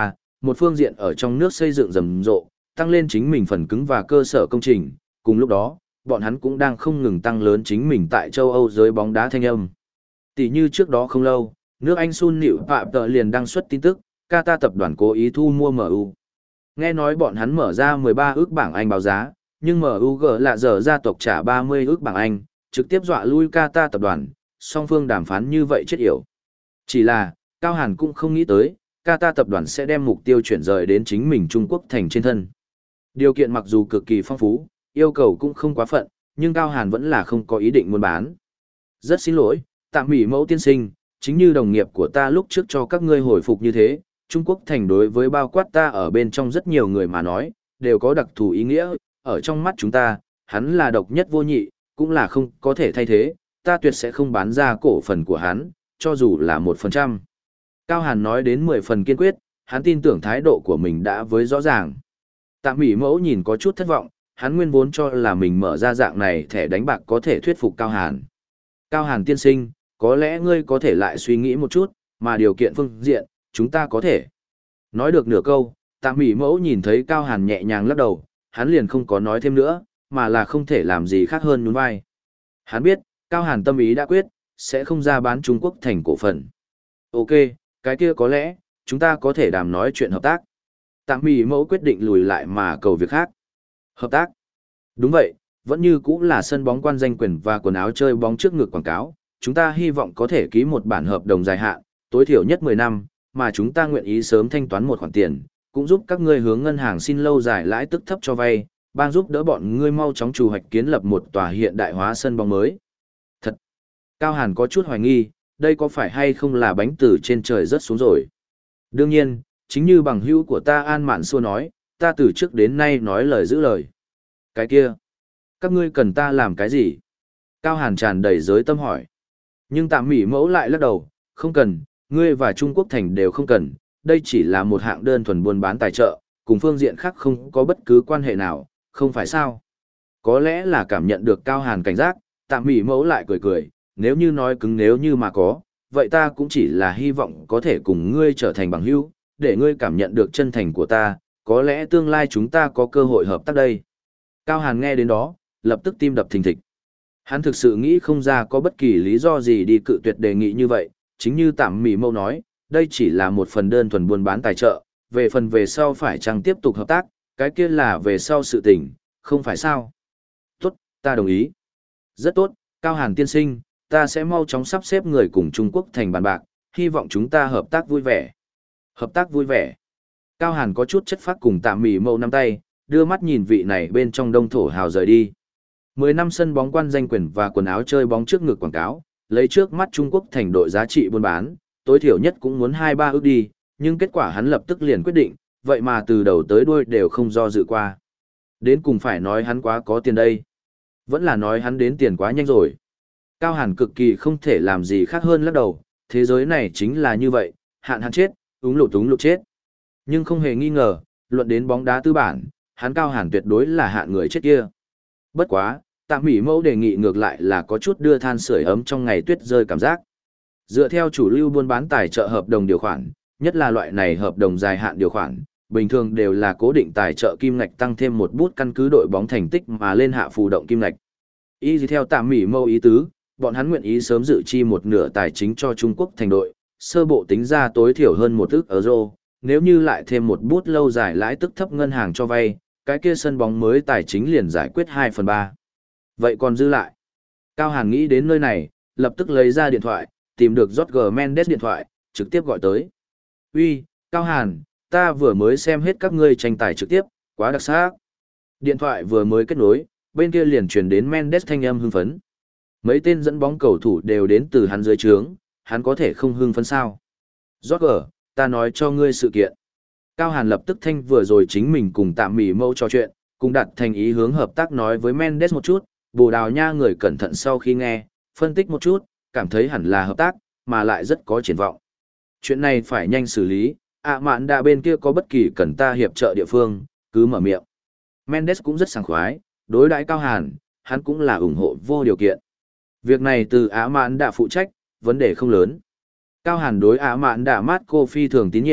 S1: một phương diện ở trong nước xây dựng rầm rộ, tăng lên chính mình phần cứng và cơ sở công trình, cùng lúc đó, bọn hắn cũng đang không ngừng tăng lớn chính mình tại châu Âu giới bóng đá thanh âm. Tỷ như trước đó không lâu, nước Anh Sun Nịu Phạm Tợ liền đăng xuất tin tức, Qatar tập đoàn cố ý thu mua em u. Nghe nói bọn hắn mở ra mười ba ước bảng Anh báo giá, nhưng em u gỡ là giờ gia tộc trả ba mươi ước bảng Anh, trực tiếp dọa lui Qatar tập đoàn, song phương đàm phán như vậy chết yểu. Chỉ là, Cao Hàn cũng không nghĩ tới, Qatar tập đoàn sẽ đem mục tiêu chuyển rời đến chính mình Trung Quốc thành trên thân. Điều kiện mặc dù cực kỳ phong phú, yêu cầu cũng không quá phận, nhưng Cao Hàn vẫn là không có ý định muốn bán. Rất xin lỗi, tạm Mỹ Mẫu tiên sinh, chính như đồng nghiệp của ta lúc trước cho các ngươi hồi phục như thế, Trung Quốc thành đối với bao quát ta ở bên trong rất nhiều người mà nói, đều có đặc thù ý nghĩa, ở trong mắt chúng ta, hắn là độc nhất vô nhị, cũng là không có thể thay thế, ta tuyệt sẽ không bán ra cổ phần của hắn, cho dù là một phần trăm. Cao Hàn nói đến mười phần kiên quyết, hắn tin tưởng thái độ của mình đã với rõ ràng. Tạm Mỹ Mẫu nhìn có chút thất vọng, hắn nguyên vốn cho là mình mở ra dạng này thẻ đánh bạc có thể thuyết phục Cao Hàn. Cao Hàn tiên sinh, có lẽ ngươi có thể lại suy nghĩ một chút, mà điều kiện phương diện, chúng ta có thể. Nói được nửa câu, Tạm Mỹ Mẫu nhìn thấy Cao Hàn nhẹ nhàng lắc đầu, hắn liền không có nói thêm nữa, mà là không thể làm gì khác hơn nhún vai. Hắn biết, Cao Hàn tâm ý đã quyết, sẽ không ra bán Trung Quốc thành cổ phần. Ok, cái kia có lẽ, chúng ta có thể đàm nói chuyện hợp tác. Tạm Mỹ Mẫu quyết định lùi lại mà cầu việc khác. Hợp tác. Đúng vậy, vẫn như cũng là sân bóng quan danh quyền và quần áo chơi bóng trước ngực quảng cáo. Chúng ta hy vọng có thể ký một bản hợp đồng dài hạn, tối thiểu nhất mười năm, mà chúng ta nguyện ý sớm thanh toán một khoản tiền, cũng giúp các ngươi hướng ngân hàng xin lâu dài lãi tức thấp cho vay, ban giúp đỡ bọn ngươi mau chóng chủ hoạch kiến lập một tòa hiện đại hóa sân bóng mới. Thật. Cao Hàn có chút hoài nghi, đây có phải hay không là bánh từ trên trời rớt xuống rồi. Đương nhiên, chính như bằng hữu của ta An Mạn Xua nói, ta từ trước đến nay nói lời giữ lời. Cái kia, các ngươi cần ta làm cái gì? Cao Hàn tràn đầy giới tâm hỏi. Nhưng Tạm Mỹ Mẫu lại lắc đầu, không cần, ngươi và Trung Quốc thành đều không cần, đây chỉ là một hạng đơn thuần buôn bán tài trợ, cùng phương diện khác không có bất cứ quan hệ nào, không phải sao? Có lẽ là cảm nhận được Cao Hàn cảnh giác, Tạm Mỹ Mẫu lại cười cười, nếu như nói cứng nếu như mà có, vậy ta cũng chỉ là hy vọng có thể cùng ngươi trở thành bằng hữu, để ngươi cảm nhận được chân thành của ta, có lẽ tương lai chúng ta có cơ hội hợp tác đây. Cao Hàn nghe đến đó, lập tức tim đập thình thịch. Hắn thực sự nghĩ không ra có bất kỳ lý do gì đi cự tuyệt đề nghị như vậy, chính như Tạm Mỹ Mẫu nói, đây chỉ là một phần đơn thuần buôn bán tài trợ, về phần về sau phải chăng tiếp tục hợp tác, cái kia là về sau sự tình, không phải sao. Tốt, ta đồng ý. Rất tốt, Cao Hàn tiên sinh, ta sẽ mau chóng sắp xếp người cùng Trung Quốc thành bàn bạc, hy vọng chúng ta hợp tác vui vẻ. Hợp tác vui vẻ. Cao Hàn có chút chất phác cùng Tạm Mỹ Mẫu nắm tay, đưa mắt nhìn vị này bên trong đông thổ hào rời đi. Mười năm sân bóng quan danh quyền và quần áo chơi bóng trước ngực quảng cáo, lấy trước mắt Trung Quốc thành đội giá trị buôn bán, tối thiểu nhất cũng muốn hai ba ước đi, nhưng kết quả hắn lập tức liền quyết định, vậy mà từ đầu tới đuôi đều không do dự qua. Đến cùng phải nói hắn quá có tiền đây. Vẫn là nói hắn đến tiền quá nhanh rồi. Cao Hàn cực kỳ không thể làm gì khác hơn lắc đầu, thế giới này chính là như vậy, hạn hạn chết, úng lụt úng lụt chết. Nhưng không hề nghi ngờ, luận đến bóng đá tư bản, hắn Cao Hàn tuyệt đối là hạn người chết kia. Bất quá, Tạm Mỹ Mẫu đề nghị ngược lại là có chút đưa than sưởi ấm trong ngày tuyết rơi cảm giác. Dựa theo chủ lưu buôn bán tài trợ hợp đồng điều khoản, nhất là loại này hợp đồng dài hạn điều khoản, bình thường đều là cố định tài trợ kim ngạch tăng thêm một bút căn cứ đội bóng thành tích mà lên hạ phù động kim ngạch. Y theo Tạm Mỹ Mẫu ý tứ, bọn hắn nguyện ý sớm dự chi một nửa tài chính cho Trung Quốc thành đội, sơ bộ tính ra tối thiểu hơn một ức euro, nếu như lại thêm một bút lâu dài lãi tức thấp ngân hàng cho vay, cái kia sân bóng mới tài chính liền giải quyết hai phần ba. Vậy còn dư lại. Cao Hàn nghĩ đến nơi này, lập tức lấy ra điện thoại, tìm được Jorge Mendes điện thoại, trực tiếp gọi tới. Uy, Cao Hàn, ta vừa mới xem hết các ngươi tranh tài trực tiếp, quá đặc sắc. Điện thoại vừa mới kết nối, bên kia liền truyền đến Mendes thanh âm hưng phấn. Mấy tên dẫn bóng cầu thủ đều đến từ hắn dưới trướng, hắn có thể không hưng phấn sao. Jorge, ta nói cho ngươi sự kiện. Cao Hàn lập tức thanh vừa rồi chính mình cùng Tạm Mỹ Mẫu trò chuyện, cùng đặt thành ý hướng hợp tác nói với Mendes một chút, Bồ Đào Nha người cẩn thận sau khi nghe, phân tích một chút, cảm thấy hẳn là hợp tác, mà lại rất có triển vọng. Chuyện này phải nhanh xử lý, ạ mạn đạ bên kia có bất kỳ cần ta hiệp trợ địa phương, cứ mở miệng. Mendes cũng rất sảng khoái, đối đãi Cao Hàn, hắn cũng là ủng hộ vô điều kiện. Việc này từ ạ mạn đạ phụ trách, vấn đề không lớn. Cao Hàn đối ạ mạn đạ mát cô phi thường tín nhiệm,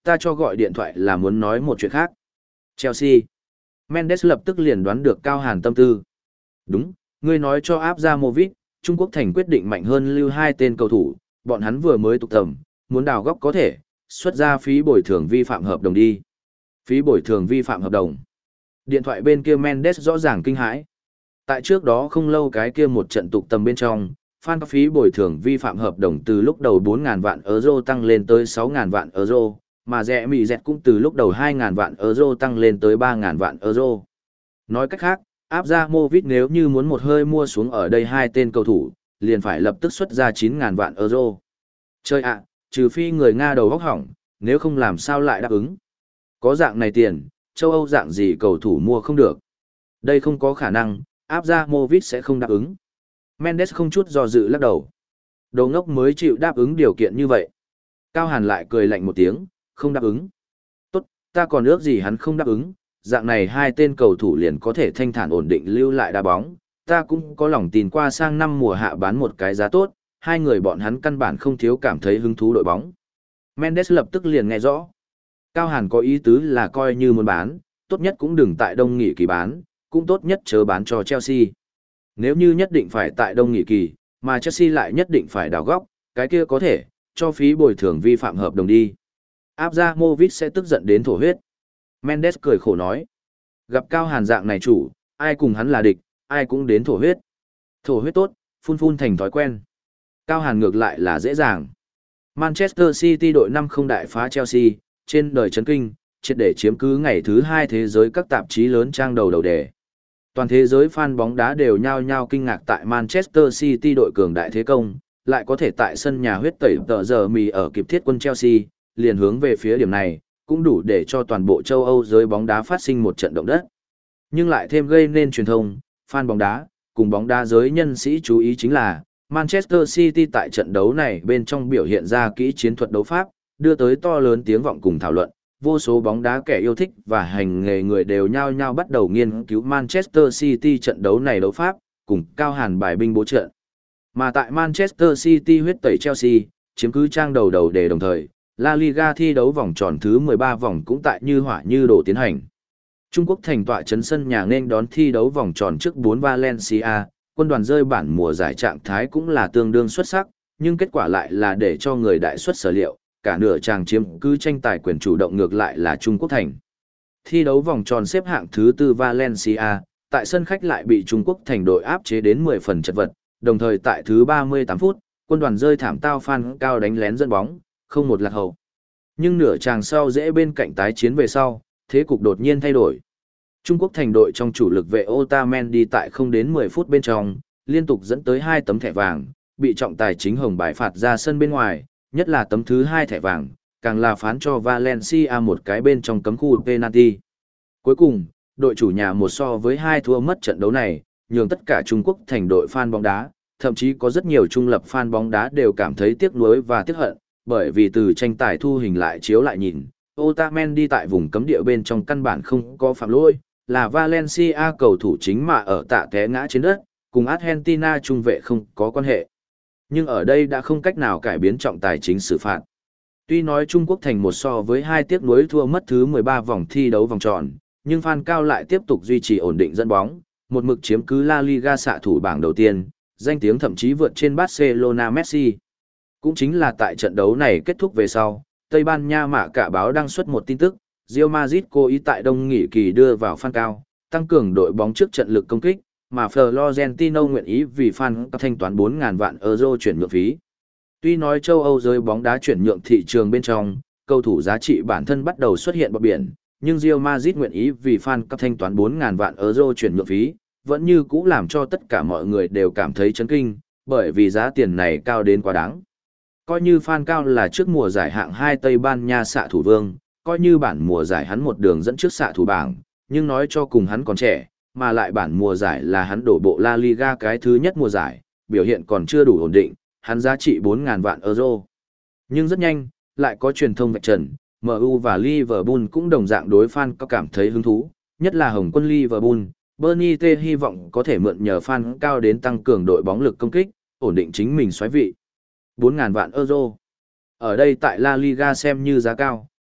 S1: ta cho gọi điện thoại là muốn nói một chuyện khác. Chelsea. Mendes lập tức liền đoán được Cao Hàn tâm tư. Đúng, ngươi nói cho Abramovich, Trung Quốc thành quyết định mạnh hơn lưu hai tên cầu thủ, bọn hắn vừa mới tục tầm, muốn đào góc có thể, xuất ra phí bồi thường vi phạm hợp đồng đi. Phí bồi thường vi phạm hợp đồng. Điện thoại bên kia Mendes rõ ràng kinh hãi. Tại trước đó không lâu cái kia một trận tục tầm bên trong, fan có phí bồi thường vi phạm hợp đồng từ lúc đầu bốn nghìn vạn euro tăng lên tới sáu nghìn vạn euro, mà rẻ mì dẹt cũng từ lúc đầu hai nghìn vạn euro tăng lên tới ba nghìn vạn euro. Nói cách khác, Abramovich nếu như muốn một hơi mua xuống ở đây hai tên cầu thủ, liền phải lập tức xuất ra chín nghìn vạn euro. Chơi ạ, trừ phi người Nga đầu góc hỏng, nếu không làm sao lại đáp ứng. Có dạng này tiền, châu Âu dạng gì cầu thủ mua không được. Đây không có khả năng, Abramovich sẽ không đáp ứng. Mendes không chút do dự lắc đầu. Đồ ngốc mới chịu đáp ứng điều kiện như vậy. Cao Hàn lại cười lạnh một tiếng, không đáp ứng. Tốt, ta còn ước gì hắn không đáp ứng, dạng này hai tên cầu thủ liền có thể thanh thản ổn định lưu lại đá bóng. Ta cũng có lòng tin qua sang năm mùa hạ bán một cái giá tốt, hai người bọn hắn căn bản không thiếu cảm thấy hứng thú đội bóng. Mendes lập tức liền nghe rõ. Cao Hàn có ý tứ là coi như muốn bán, tốt nhất cũng đừng tại đông nghỉ kỳ bán, cũng tốt nhất chớ bán cho Chelsea. Nếu như nhất định phải tại đông nghỉ kỳ, mà Chelsea lại nhất định phải đào góc, cái kia có thể, cho phí bồi thường vi phạm hợp đồng đi. Abramovich sẽ tức giận đến thổ huyết. Mendes cười khổ nói. Gặp Cao Hàn dạng này chủ, ai cùng hắn là địch, ai cũng đến thổ huyết. Thổ huyết tốt, phun phun thành thói quen. Cao Hàn ngược lại là dễ dàng. Manchester City đội năm không đại phá Chelsea, trên đời chấn kinh, triệt để chiếm cứ ngày thứ hai thế giới các tạp chí lớn trang đầu đầu đề. Toàn thế giới fan bóng đá đều nhao nhao kinh ngạc tại Manchester City đội cường đại thế công, lại có thể tại sân nhà huyết tẩy tờ giờ mì ở kịp thiết quân Chelsea, liền hướng về phía điểm này, cũng đủ để cho toàn bộ châu Âu giới bóng đá phát sinh một trận động đất. Nhưng lại thêm gây nên truyền thông, fan bóng đá, cùng bóng đá giới nhân sĩ chú ý chính là, Manchester City tại trận đấu này bên trong biểu hiện ra kỹ chiến thuật đấu pháp, đưa tới to lớn tiếng vọng cùng thảo luận. Vô số bóng đá kẻ yêu thích và hành nghề người đều nhao nhao bắt đầu nghiên cứu Manchester City trận đấu này đấu pháp, cùng Cao Hàn bài binh bố trận. Mà tại Manchester City huyết tẩy Chelsea, chiếm cứ trang đầu đầu để đồng thời, La Liga thi đấu vòng tròn thứ mười ba vòng cũng tại như hỏa như đổ tiến hành. Trung Quốc thành tọa trấn sân nhà nên đón thi đấu vòng tròn trước bốn Valencia, quân đoàn rơi bản mùa giải trạng thái cũng là tương đương xuất sắc, nhưng kết quả lại là để cho người đại xuất sở liệu, cả nửa chàng chiếm cứ tranh tài quyền chủ động ngược lại là Trung Quốc thành. Thi đấu vòng tròn xếp hạng thứ tư Valencia, tại sân khách lại bị Trung Quốc thành đội áp chế đến mười phần chật vật, đồng thời tại thứ ba mươi tám phút, quân đoàn rơi thảm tao Phan Cao đánh lén dẫn bóng, không một lạc hậu. Nhưng nửa chàng sau dễ bên cạnh tái chiến về sau, thế cục đột nhiên thay đổi. Trung Quốc thành đội trong chủ lực vệ Otamendi tại không đến mười phút bên trong, liên tục dẫn tới hai tấm thẻ vàng, bị trọng tài chính hồng bài phạt ra sân bên ngoài, nhất là tấm thứ hai thẻ vàng, càng là phán cho Valencia một cái bên trong cấm khu penalty. Cuối cùng, đội chủ nhà một so với hai thua mất trận đấu này, nhường tất cả Trung Quốc thành đội fan bóng đá, thậm chí có rất nhiều trung lập fan bóng đá đều cảm thấy tiếc nuối và tiếc hận, bởi vì từ tranh tài thu hình lại chiếu lại nhìn, Otamendi tại vùng cấm địa bên trong căn bản không có phạm lỗi, là Valencia cầu thủ chính mà ở tạ té ngã trên đất, cùng Argentina trung vệ không có quan hệ. Nhưng ở đây đã không cách nào cải biến trọng tài chính xử phạt. Tuy nói Trung Quốc thành một so với hai tiếc nuối thua mất thứ mười ba vòng thi đấu vòng tròn, nhưng Phan Cao lại tiếp tục duy trì ổn định dẫn bóng, một mực chiếm cứ La Liga xạ thủ bảng đầu tiên, danh tiếng thậm chí vượt trên Barcelona Messi. Cũng chính là tại trận đấu này kết thúc về sau, Tây Ban Nha Mạ Cả báo đăng xuất một tin tức, Real Madrid cố ý tại đông nghỉ kỳ đưa vào Phan Cao, tăng cường đội bóng trước trận lực công kích, mà Florentino nguyện ý vì Phan Cao thanh toán bốn nghìn vạn euro chuyển nhượng phí. Tuy nói châu Âu giới bóng đá chuyển nhượng thị trường bên trong, cầu thủ giá trị bản thân bắt đầu xuất hiện bọt biển, nhưng Real Madrid nguyện ý vì Phan Cao thanh toán bốn nghìn vạn euro chuyển nhượng phí, vẫn như cũ làm cho tất cả mọi người đều cảm thấy chấn kinh, bởi vì giá tiền này cao đến quá đáng. Coi như Phan Cao là trước mùa giải hạng hai Tây Ban Nha xạ thủ vương, coi như bản mùa giải hắn một đường dẫn trước xạ thủ bảng, nhưng nói cho cùng hắn còn trẻ, mà lại bản mùa giải là hắn đổ bộ La Liga cái thứ nhất mùa giải, biểu hiện còn chưa đủ ổn định, hắn giá trị bốn nghìn vạn euro. Nhưng rất nhanh, lại có truyền thông vạch trần, em u và Liverpool cũng đồng dạng đối Phan Cao cảm thấy hứng thú, nhất là Hồng quân Liverpool, Bernie T hy vọng có thể mượn nhờ Phan Cao đến tăng cường đội bóng lực công kích, ổn định chính mình xoáy vị. bốn nghìn vạn euro. Ở đây tại La Liga xem như giá cao,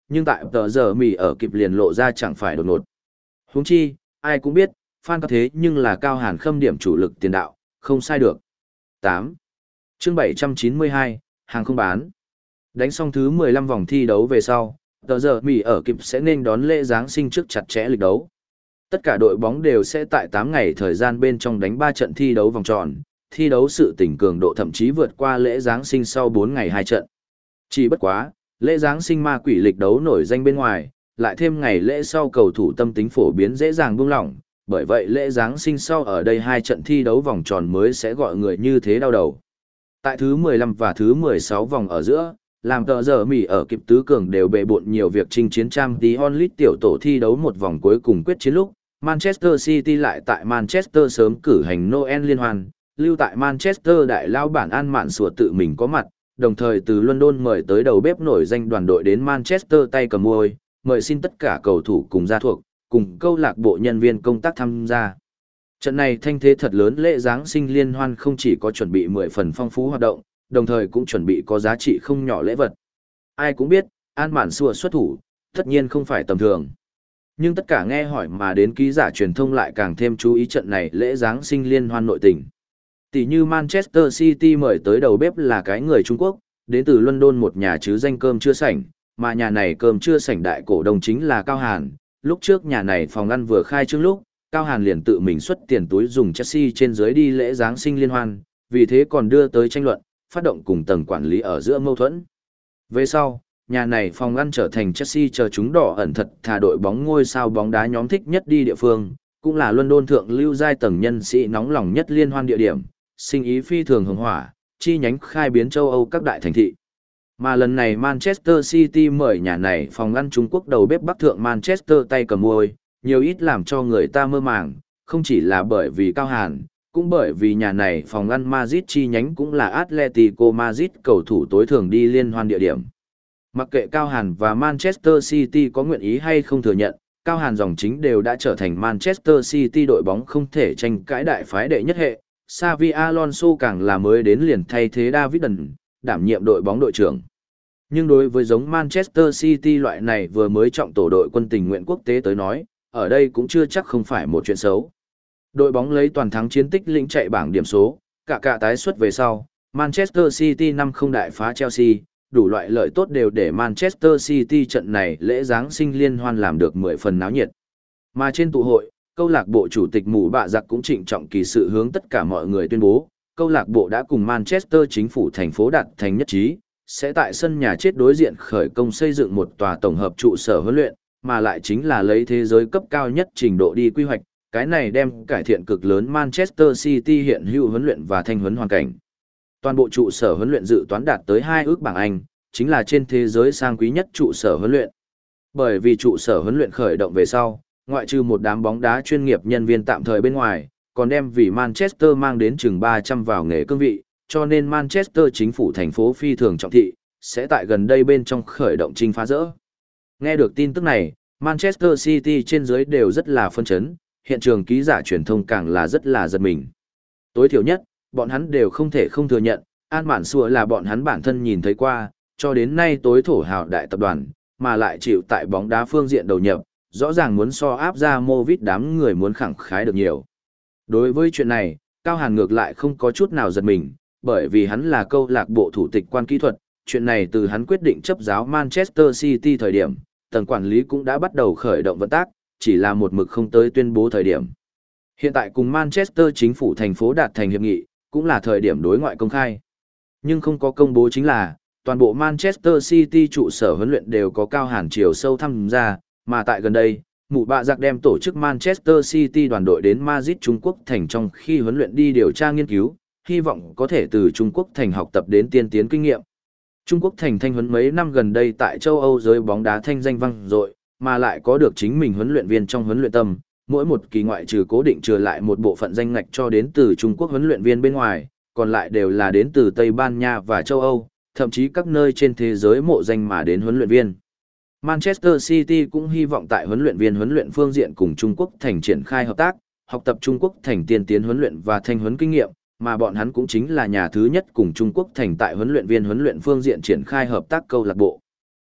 S1: nhưng tại tờ giờ mì ở kịp liền lộ ra chẳng phải đột ngột. Huống chi, ai cũng biết, Phan Cao thế nhưng là Cao Hàn khâm điểm chủ lực tiền đạo, không sai được. tám. Chương bảy trăm chín mươi hai, hàng không bán. Đánh xong thứ mười lăm vòng thi đấu về sau, tờ giờ mì ở kịp sẽ nên đón lễ Giáng sinh trước chặt chẽ lịch đấu. Tất cả đội bóng đều sẽ tại tám ngày thời gian bên trong đánh ba trận thi đấu vòng tròn, thi đấu sự tỉnh cường độ thậm chí vượt qua lễ Giáng sinh sau bốn ngày hai trận. Chỉ bất quá, lễ Giáng sinh ma quỷ lịch đấu nổi danh bên ngoài, lại thêm ngày lễ sau cầu thủ tâm tính phổ biến dễ dàng buông lỏng, bởi vậy lễ Giáng sinh sau ở đây hai trận thi đấu vòng tròn mới sẽ gọi người như thế đau đầu. Tại thứ mười lăm và thứ mười sáu vòng ở giữa, làm tờ giờ mỉ ở kịp tứ cường đều bề bộn nhiều việc chinh chiến trang tí onlit tiểu tổ thi đấu một vòng cuối cùng quyết chiến lúc, Manchester City lại tại Manchester sớm cử hành Noel liên hoan, lưu tại Manchester đại lao bản An Mạn Sùa tự mình có mặt, đồng thời từ London mời tới đầu bếp nổi danh đoàn đội đến Manchester tay cầm môi, mời xin tất cả cầu thủ cùng gia thuộc, cùng câu lạc bộ nhân viên công tác tham gia. Trận này thanh thế thật lớn lễ Giáng sinh liên hoan không chỉ có chuẩn bị mười phần phong phú hoạt động, đồng thời cũng chuẩn bị có giá trị không nhỏ lễ vật. Ai cũng biết, An Mạn Sùa xuất thủ, tất nhiên không phải tầm thường. Nhưng tất cả nghe hỏi mà đến ký giả truyền thông lại càng thêm chú ý trận này lễ Giáng sinh liên hoan nội tình. Tỷ như Manchester City mời tới đầu bếp là cái người Trung Quốc, đến từ London một nhà chứ danh cơm chưa sảnh, mà nhà này cơm chưa sảnh đại cổ đông chính là Cao Hàn. Lúc trước nhà này phòng ăn vừa khai trương lúc, Cao Hàn liền tự mình xuất tiền túi dùng Chelsea trên dưới đi lễ Giáng sinh liên hoan, vì thế còn đưa tới tranh luận, phát động cùng tầng quản lý ở giữa mâu thuẫn. Về sau, nhà này phòng ăn trở thành Chelsea chờ chúng đỏ ẩn thật thà đội bóng ngôi sao bóng đá nhóm thích nhất đi địa phương, cũng là London thượng lưu giai tầng nhân sĩ nóng lòng nhất liên hoan địa điểm, sinh ý phi thường hồng hỏa, chi nhánh khai biến châu Âu các đại thành thị. Mà lần này Manchester City mời nhà này phòng ăn Trung Quốc đầu bếp Bắc thượng Manchester tay cầm môi, nhiều ít làm cho người ta mơ màng, không chỉ là bởi vì Cao Hàn, cũng bởi vì nhà này phòng ăn Madrid chi nhánh cũng là Atletico Madrid cầu thủ tối thường đi liên hoan địa điểm. Mặc kệ Cao Hàn và Manchester City có nguyện ý hay không thừa nhận, Cao Hàn dòng chính đều đã trở thành Manchester City đội bóng không thể tranh cãi đại phái đệ nhất hệ. Xavi Alonso càng là mới đến liền thay thế David Đần, đảm nhiệm đội bóng đội trưởng. Nhưng đối với giống Manchester City loại này vừa mới trọng tổ đội quân tình nguyện quốc tế tới nói, ở đây cũng chưa chắc không phải một chuyện xấu. Đội bóng lấy toàn thắng chiến tích lĩnh chạy bảng điểm số, cả cả tái xuất về sau, Manchester City năm không đại phá Chelsea, đủ loại lợi tốt đều để Manchester City trận này lễ Giáng sinh liên hoan làm được mười phần náo nhiệt. Mà trên tụ hội, câu lạc bộ chủ tịch Mù Bạ Giặc cũng trịnh trọng kỳ sự hướng tất cả mọi người tuyên bố, câu lạc bộ đã cùng Manchester chính phủ thành phố đạt thành nhất trí, sẽ tại sân nhà chết đối diện khởi công xây dựng một tòa tổng hợp trụ sở huấn luyện, mà lại chính là lấy thế giới cấp cao nhất trình độ đi quy hoạch, cái này đem cải thiện cực lớn Manchester City hiện hữu huấn luyện và thanh huấn hoàn cảnh. Toàn bộ trụ sở huấn luyện dự toán đạt tới hai ước bảng Anh, chính là trên thế giới sang quý nhất trụ sở huấn luyện. Bởi vì trụ sở huấn luyện khởi động về sau, ngoại trừ một đám bóng đá chuyên nghiệp nhân viên tạm thời bên ngoài, còn đem vì Manchester mang đến chừng ba trăm vào nghề cương vị, cho nên Manchester chính phủ thành phố phi thường trọng thị, sẽ tại gần đây bên trong khởi động trinh phá rỡ. Nghe được tin tức này, Manchester City trên dưới đều rất là phân chấn, hiện trường ký giả truyền thông càng là rất là giật mình. Tối thiểu nhất, bọn hắn đều không thể không thừa nhận, An Mạn Sùa là bọn hắn bản thân nhìn thấy qua, cho đến nay tối thổ hào đại tập đoàn, mà lại chịu tại bóng đá phương diện đầu nhập, rõ ràng muốn so áp ra Movit đám người muốn khẳng khái được nhiều. Đối với chuyện này, Cao Hàn ngược lại không có chút nào giật mình, bởi vì hắn là câu lạc bộ thủ tịch quan kỹ thuật, chuyện này từ hắn quyết định chấp giáo Manchester City thời điểm, tầng quản lý cũng đã bắt đầu khởi động vận tác, chỉ là một mực không tới tuyên bố thời điểm. Hiện tại cùng Manchester chính phủ thành phố đạt thành hiệp nghị, cũng là thời điểm đối ngoại công khai. Nhưng không có công bố chính là, toàn bộ Manchester City trụ sở huấn luyện đều có Cao Hàn chiều sâu tham gia, mà tại gần đây, Mụ Bạ Giặc đem tổ chức Manchester City đoàn đội đến Madrid Trung Quốc thành trong khi huấn luyện đi điều tra nghiên cứu, hy vọng có thể từ Trung Quốc thành học tập đến tiên tiến kinh nghiệm. Trung Quốc thành thanh huấn mấy năm gần đây tại châu Âu giới bóng đá thanh danh vang dội, mà lại có được chính mình huấn luyện viên trong huấn luyện tâm, mỗi một kỳ ngoại trừ cố định trừ lại một bộ phận danh ngạch cho đến từ Trung Quốc huấn luyện viên bên ngoài, còn lại đều là đến từ Tây Ban Nha và châu Âu, thậm chí các nơi trên thế giới mộ danh mà đến huấn luyện viên. Manchester City cũng hy vọng tại huấn luyện viên huấn luyện phương diện cùng Trung Quốc thành triển khai hợp tác, học tập Trung Quốc thành tiên tiến huấn luyện và thanh huấn kinh nghiệm, mà bọn hắn cũng chính là nhà thứ nhất cùng Trung Quốc thành tại huấn luyện viên huấn luyện phương diện triển khai hợp tác câu lạc bộ.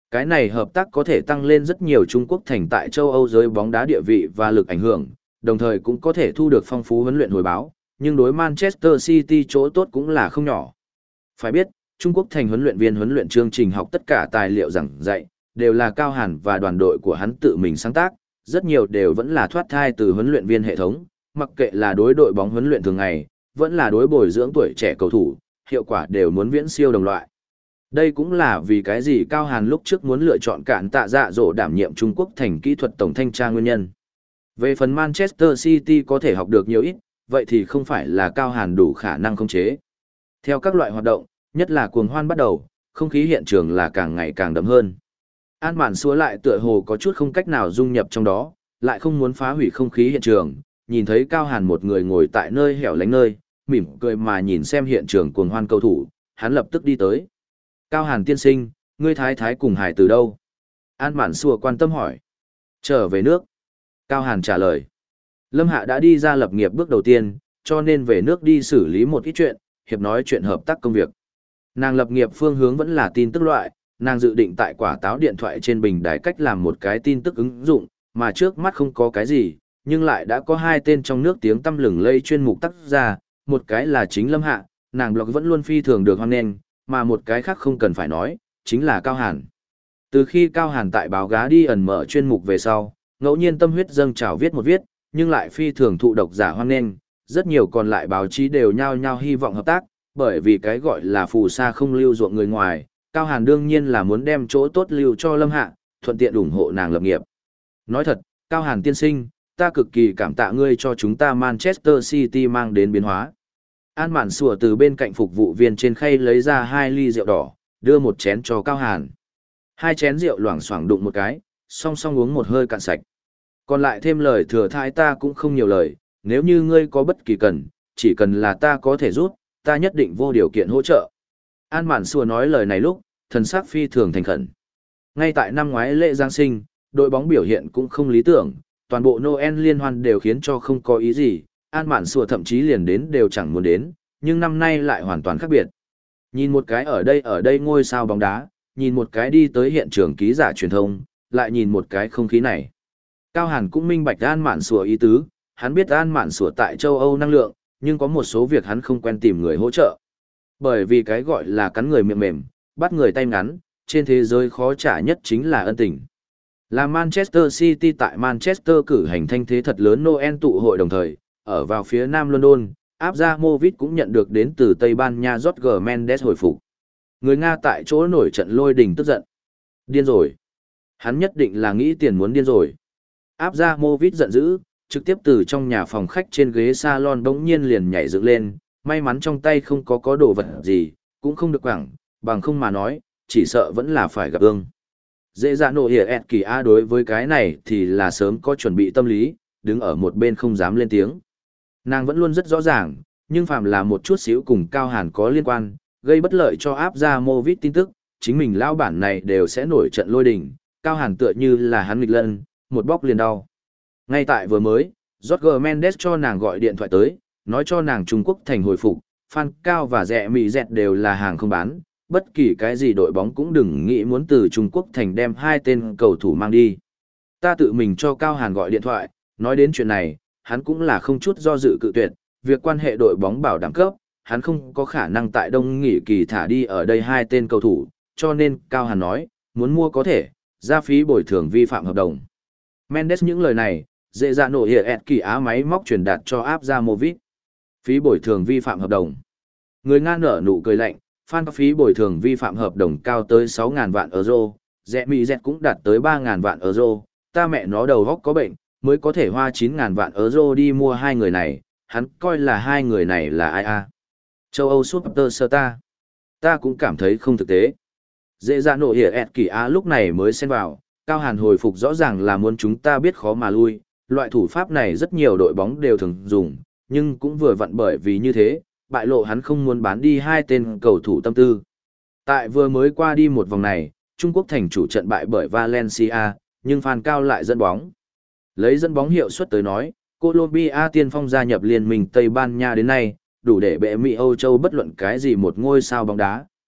S1: Cái này hợp tác có thể tăng lên rất nhiều Trung Quốc thành tại châu Âu giới bóng đá địa vị và lực ảnh hưởng, đồng thời cũng có thể thu được phong phú huấn luyện hồi báo, nhưng đối Manchester City chỗ tốt cũng là không nhỏ. Phải biết, Trung Quốc thành huấn luyện viên huấn luyện chương trình học tất cả tài liệu giảng dạy, đều là Cao Hàn và đoàn đội của hắn tự mình sáng tác, rất nhiều đều vẫn là thoát thai từ huấn luyện viên hệ thống, mặc kệ là đối đội bóng huấn luyện thường ngày, vẫn là đối bồi dưỡng tuổi trẻ cầu thủ, hiệu quả đều muốn viễn siêu đồng loại. Đây cũng là vì cái gì Cao Hàn lúc trước muốn lựa chọn cản tạ dạ dỗ đảm nhiệm Trung Quốc thành kỹ thuật tổng thanh tra nguyên nhân. Về phần Manchester City có thể học được nhiều ít, vậy thì không phải là Cao Hàn đủ khả năng khống chế. Theo các loại hoạt động, nhất là cuồng hoan bắt đầu, không khí hiện trường là càng ngày càng đậm hơn. An Mạn xúa lại tựa hồ có chút không cách nào dung nhập trong đó, lại không muốn phá hủy không khí hiện trường, nhìn thấy Cao Hàn một người ngồi tại nơi hẻo lánh nơi, mỉm cười mà nhìn xem hiện trường cuồng hoan cầu thủ, hắn lập tức đi tới. Cao Hàn tiên sinh, ngươi thái thái cùng hải từ đâu? An Mạn xúa quan tâm hỏi. Trở về nước. Cao Hàn trả lời. Lâm Hạ đã đi ra lập nghiệp bước đầu tiên, cho nên về nước đi xử lý một ít chuyện, hiệp nói chuyện hợp tác công việc. Nàng lập nghiệp phương hướng vẫn là tin tức loại, nàng dự định tại quả táo điện thoại trên bình đài cách làm một cái tin tức ứng dụng, mà trước mắt không có cái gì, nhưng lại đã có hai tên trong nước tiếng tăm lừng lây chuyên mục tác ra, một cái là chính Lâm Hạ, nàng blog vẫn luôn phi thường được hoan nghênh, mà một cái khác không cần phải nói, chính là Cao Hàn. Từ khi Cao Hàn tại báo gá đi ẩn mở chuyên mục về sau, ngẫu nhiên tâm huyết dâng trào viết một viết, nhưng lại phi thường thụ độc giả hoan nghênh, rất nhiều còn lại báo chí đều nhao nhao hy vọng hợp tác, bởi vì cái gọi là phù sa không lưu ruộng người ngoài, Cao Hàn đương nhiên là muốn đem chỗ tốt lưu cho Lâm Hạ, thuận tiện ủng hộ nàng lập nghiệp. Nói thật, Cao Hàn tiên sinh, ta cực kỳ cảm tạ ngươi cho chúng ta Manchester City mang đến biến hóa. An Mạn sủa từ bên cạnh phục vụ viên trên khay lấy ra hai ly rượu đỏ, đưa một chén cho Cao Hàn. Hai chén rượu loảng xoảng đụng một cái, song song uống một hơi cạn sạch. Còn lại thêm lời thừa thãi ta cũng không nhiều lời, nếu như ngươi có bất kỳ cần, chỉ cần là ta có thể giúp, ta nhất định vô điều kiện hỗ trợ. An Mạn Sùa nói lời này lúc, thần sắc phi thường thành khẩn. Ngay tại năm ngoái lễ Giáng sinh, đội bóng biểu hiện cũng không lý tưởng, toàn bộ Noel liên hoan đều khiến cho không có ý gì, An Mạn Sùa thậm chí liền đến đều chẳng muốn đến, nhưng năm nay lại hoàn toàn khác biệt. Nhìn một cái ở đây ở đây ngôi sao bóng đá, nhìn một cái đi tới hiện trường ký giả truyền thông, lại nhìn một cái không khí này. Cao Hàn cũng minh bạch An Mạn Sùa ý tứ, hắn biết An Mạn Sùa tại châu Âu năng lượng, nhưng có một số việc hắn không quen tìm người hỗ trợ. Bởi vì cái gọi là cắn người miệng mềm, bắt người tay ngắn, trên thế giới khó trả nhất chính là ân tình. Là Manchester City tại Manchester cử hành thanh thế thật lớn Noel tụ hội đồng thời, ở vào phía nam London, Abramovich cũng nhận được đến từ Tây Ban Nha Jorge Mendes hồi phục. Người Nga tại chỗ nổi trận lôi đình tức giận. Điên rồi. Hắn nhất định là nghĩ tiền muốn điên rồi. Abramovich giận dữ, trực tiếp từ trong nhà phòng khách trên ghế salon bỗng nhiên liền nhảy dựng lên, may mắn trong tay không có có đồ vật gì, cũng không được quảng, bằng không mà nói, chỉ sợ vẫn là phải gặp ương. Dễ dạ nổ hiểu ẹt kỳ A đối với cái này thì là sớm có chuẩn bị tâm lý, đứng ở một bên không dám lên tiếng. Nàng vẫn luôn rất rõ ràng, nhưng phàm là một chút xíu cùng Cao Hàn có liên quan, gây bất lợi cho Abramovich tin tức, chính mình lão bản này đều sẽ nổi trận lôi đình, Cao Hàn tựa như là hắn nghịch lân, một bóc liền đau. Ngay tại vừa mới, Jorge Mendes cho nàng gọi điện thoại tới, nói cho nàng Trung Quốc thành hồi phục, Phan Cao và Rẻ Mì Dẹt đều là hàng không bán, bất kỳ cái gì đội bóng cũng đừng nghĩ muốn từ Trung Quốc thành đem hai tên cầu thủ mang đi. Ta tự mình cho Cao Hàn gọi điện thoại, nói đến chuyện này, hắn cũng là không chút do dự cự tuyệt, việc quan hệ đội bóng bảo đảm cấp, hắn không có khả năng tại đông nghỉ kỳ thả đi ở đây hai tên cầu thủ, cho nên Cao Hàn nói, muốn mua có thể, ra phí bồi thường vi phạm hợp đồng. Mendes những lời này, dễ dạ nổ hiểu ẹt kỳ á máy móc truyền đạt cho Abramovich. Phí bồi thường vi phạm hợp đồng. Người Nga nở nụ cười lạnh, Phan phí bồi thường vi phạm hợp đồng cao tới sáu nghìn vạn euro, Rẻ Mì Dẹt cũng đạt tới ba nghìn vạn euro, ta mẹ nó đầu góc có bệnh, mới có thể hoa chín nghìn vạn euro đi mua hai người này, hắn coi là hai người này là ai a? Châu Âu Superstar. Ta cũng cảm thấy không thực tế. Dễ dạ nổ hiểu ẹt kỳ á lúc này mới xen vào, Cao Hàn hồi phục rõ ràng là muốn chúng ta biết khó mà lui, loại thủ pháp này rất nhiều đội bóng đều thường dùng, nhưng cũng vừa vặn bởi vì như thế, bại lộ hắn không muốn bán đi hai tên cầu thủ tâm tư. Tại vừa mới qua đi một vòng này, Trung Quốc thành chủ trận bại bởi Valencia, nhưng Phan Cao lại dẫn bóng. Lấy dẫn bóng hiệu suất tới nói, Colombia tiên phong gia nhập liên minh Tây Ban Nha đến nay, đủ để bệ Mỹ Âu Châu bất luận cái gì một ngôi sao bóng đá,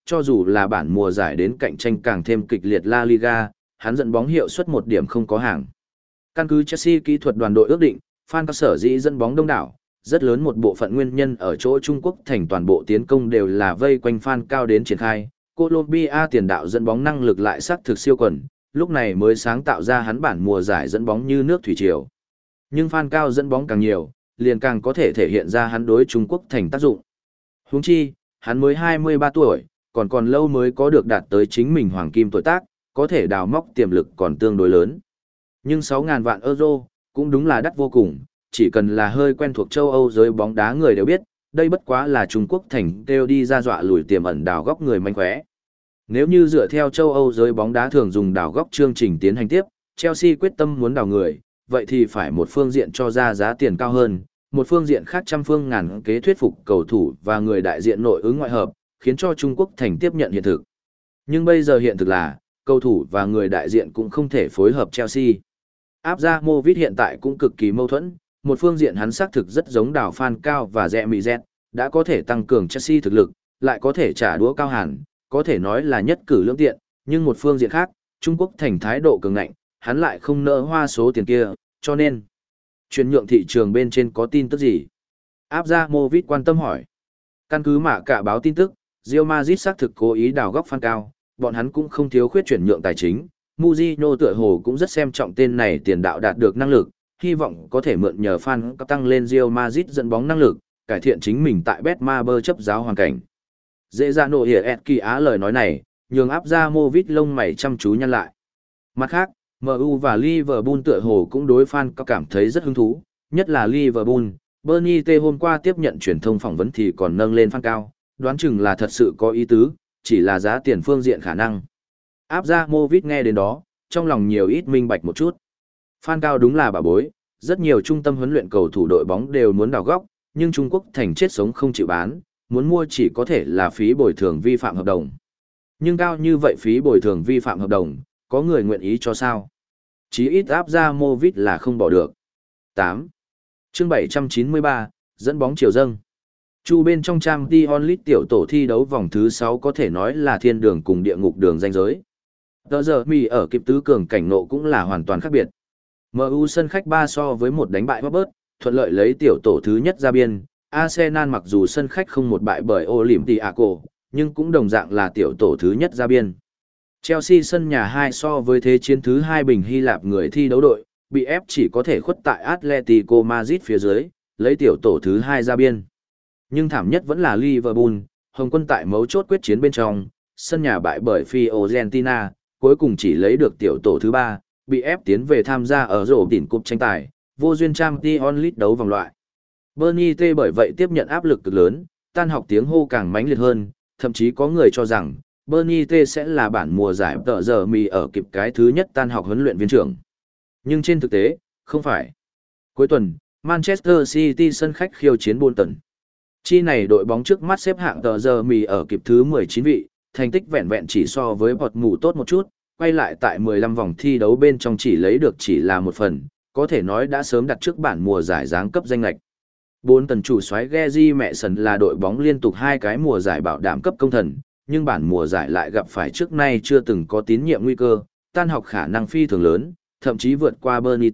S1: cho dù là bản mùa giải đến cạnh tranh càng thêm kịch liệt La Liga, hắn dẫn bóng hiệu suất một điểm không có hàng. Căn cứ Chelsea kỹ thuật đoàn đội ước định, fan các sở dĩ dẫn bóng đông đảo, rất lớn một bộ phận nguyên nhân ở chỗ Trung Quốc thành toàn bộ tiến công đều là vây quanh fan cao đến triển khai. Colombia tiền đạo dẫn bóng năng lực lại sắc thực siêu quần, lúc này mới sáng tạo ra hắn bản mùa giải dẫn bóng như nước thủy triều. Nhưng fan cao dẫn bóng càng nhiều, liền càng có thể thể hiện ra hắn đối Trung Quốc thành tác dụng. Huống chi, hắn mới hai mươi ba tuổi, còn còn lâu mới có được đạt tới chính mình hoàng kim tuổi tác, có thể đào móc tiềm lực còn tương đối lớn. Nhưng sáu nghìn vạn euro, cũng đúng là đắt vô cùng, chỉ cần là hơi quen thuộc châu Âu giới bóng đá người đều biết, đây bất quá là Trung Quốc thành kêu đi ra dọa lùi tiềm ẩn đào góc người manh khóe. Nếu như dựa theo châu Âu giới bóng đá thường dùng đào góc chương trình tiến hành tiếp, Chelsea quyết tâm muốn đào người, vậy thì phải một phương diện cho ra giá tiền cao hơn, một phương diện khác trăm phương ngàn kế thuyết phục cầu thủ và người đại diện nội ứng ngoại hợp, khiến cho Trung Quốc thành tiếp nhận hiện thực. Nhưng bây giờ hiện thực là, cầu thủ và người đại diện cũng không thể phối hợp Chelsea. Abramovich hiện tại cũng cực kỳ mâu thuẫn, một phương diện hắn xác thực rất giống đào Phan Cao và Rẽ Mỹ Z, đã có thể tăng cường Chelsea thực lực, lại có thể trả đũa cao hẳn, có thể nói là nhất cử lưỡng tiện, nhưng một phương diện khác, Trung Quốc thành thái độ cường ngạnh, hắn lại không nỡ hoa số tiền kia, cho nên chuyển nhượng thị trường bên trên có tin tức gì? Abramovich quan tâm hỏi. Căn cứ mà cả báo tin tức, Real Madrid xác thực cố ý đào góc Phan Cao, bọn hắn cũng không thiếu khuyết chuyển nhượng tài chính. Mourinho tựa hồ cũng rất xem trọng tên này tiền đạo đạt được năng lực, hy vọng có thể mượn nhờ Phan Cao tăng lên Real Madrid dẫn bóng năng lực, cải thiện chính mình tại Betmaber chấp giáo hoàn cảnh. Dễ ra nổ hiển kỳ á lời nói này, nhường Abramovich lông mày chăm chú nhăn lại. Mặt khác, em u và Liverpool tựa hồ cũng đối Phan Cao cảm thấy rất hứng thú, nhất là Liverpool. Bernie T hôm qua tiếp nhận truyền thông phỏng vấn thì còn nâng lên Phan Cao, đoán chừng là thật sự có ý tứ, chỉ là giá tiền phương diện khả năng. Abramovich nghe đến đó, trong lòng nhiều ít minh bạch một chút. Phan Cao đúng là bà bối, rất nhiều trung tâm huấn luyện cầu thủ đội bóng đều muốn đào góc, nhưng Trung Quốc thành chết sống không chịu bán, muốn mua chỉ có thể là phí bồi thường vi phạm hợp đồng. Nhưng cao như vậy phí bồi thường vi phạm hợp đồng, có người nguyện ý cho sao? Chí ít Abramovich là không bỏ được. tám. Chương bảy trăm chín mươi ba, dẫn bóng chiều dâng. Chu bên trong Champions League tiểu tổ thi đấu vòng thứ sáu có thể nói là thiên đường cùng địa ngục đường ranh giới. Tờ giờ mì ở kịp tứ cường cảnh nộ cũng là hoàn toàn khác biệt. em u sân khách ba so với một đánh bại Robert, thuận lợi lấy tiểu tổ thứ nhất ra biên. Arsenal mặc dù sân khách không một bại bởi Olympiacos, nhưng cũng đồng dạng là tiểu tổ thứ nhất ra biên. Chelsea sân nhà hai so với thế chiến thứ hai bình Hy Lạp người thi đấu đội, bị ép chỉ có thể khuất tại Atletico Madrid phía dưới, lấy tiểu tổ thứ hai ra biên. Nhưng thảm nhất vẫn là Liverpool, Hồng quân tại mấu chốt quyết chiến bên trong, sân nhà bại bởi Fiorentina, cuối cùng chỉ lấy được tiểu tổ thứ ba, bị ép tiến về tham gia ở rổ đỉnh cúp tranh tài, vô duyên Champions League đấu vòng loại. Bernie T bởi vậy tiếp nhận áp lực cực lớn, tan học tiếng hô càng mãnh liệt hơn, thậm chí có người cho rằng Bernie T sẽ là bản mùa giải tờ giờ mì ở kịp cái thứ nhất tan học huấn luyện viên trưởng. Nhưng trên thực tế, không phải. Cuối tuần, Manchester City sân khách khiêu chiến Bolton. Chi này đội bóng trước mắt xếp hạng tờ giờ mì ở kịp thứ mười chín vị, thành tích vẹn vẹn chỉ so với bọt mù tốt một chút, quay lại tại mười lăm vòng thi đấu bên trong chỉ lấy được chỉ là một phần, có thể nói đã sớm đặt trước bản mùa giải giáng cấp danh lệch. Bốn tần chủ soái Gezi mẹ sần là đội bóng liên tục hai cái mùa giải bảo đảm cấp công thần, nhưng bản mùa giải lại gặp phải trước nay chưa từng có tín nhiệm nguy cơ, tan học khả năng phi thường lớn, thậm chí vượt qua Bernie T.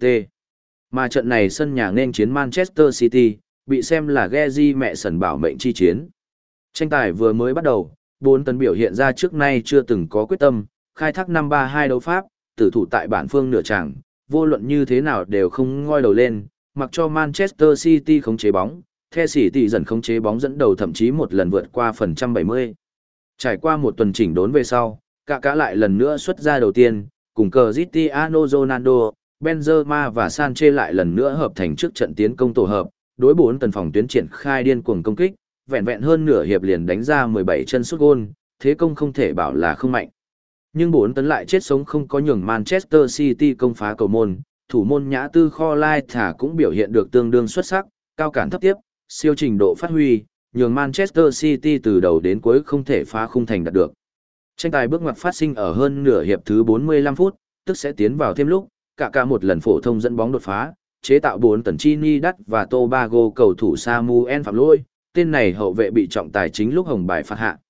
S1: Mà trận này sân nhà nên chiến Manchester City, bị xem là Gezi mẹ sần bảo mệnh chi chiến. Tranh tài vừa mới bắt đầu, bốn tấn biểu hiện ra trước nay chưa từng có quyết tâm, khai thác năm ba hai đấu pháp, tử thủ tại bản phương nửa tràng, vô luận như thế nào đều không ngoi đầu lên, mặc cho Manchester City khống chế bóng, The City dần khống chế bóng dẫn đầu thậm chí một lần vượt qua phần trăm bảy mươi. Trải qua một tuần chỉnh đốn về sau, cả cả lại lần nữa xuất ra đầu tiên, cùng Cristiano Ronaldo, Benzema và Sanchez lại lần nữa hợp thành trước trận tiến công tổ hợp, đối bốn tần phòng tuyến triển khai điên cuồng công kích, vẹn vẹn hơn nửa hiệp liền đánh ra mười bảy chân sút gôn, thế công không thể bảo là không mạnh. Nhưng bốn tấn lại chết sống không có nhường Manchester City công phá cầu môn, thủ môn Nhã Tư Kho Lai Thả cũng biểu hiện được tương đương xuất sắc, cao cản thấp tiếp, siêu trình độ phát huy, nhường Manchester City từ đầu đến cuối không thể phá khung thành đạt được. Tranh tài bước ngoặt phát sinh ở hơn nửa hiệp thứ bốn mươi lăm phút, tức sẽ tiến vào thêm lúc, cả cả một lần phổ thông dẫn bóng đột phá, chế tạo bốn tần Trinidad và Tobago cầu thủ Samuel phạm lỗi, tên này hậu vệ bị trọng tài chính lúc hồng bài phạt hạ.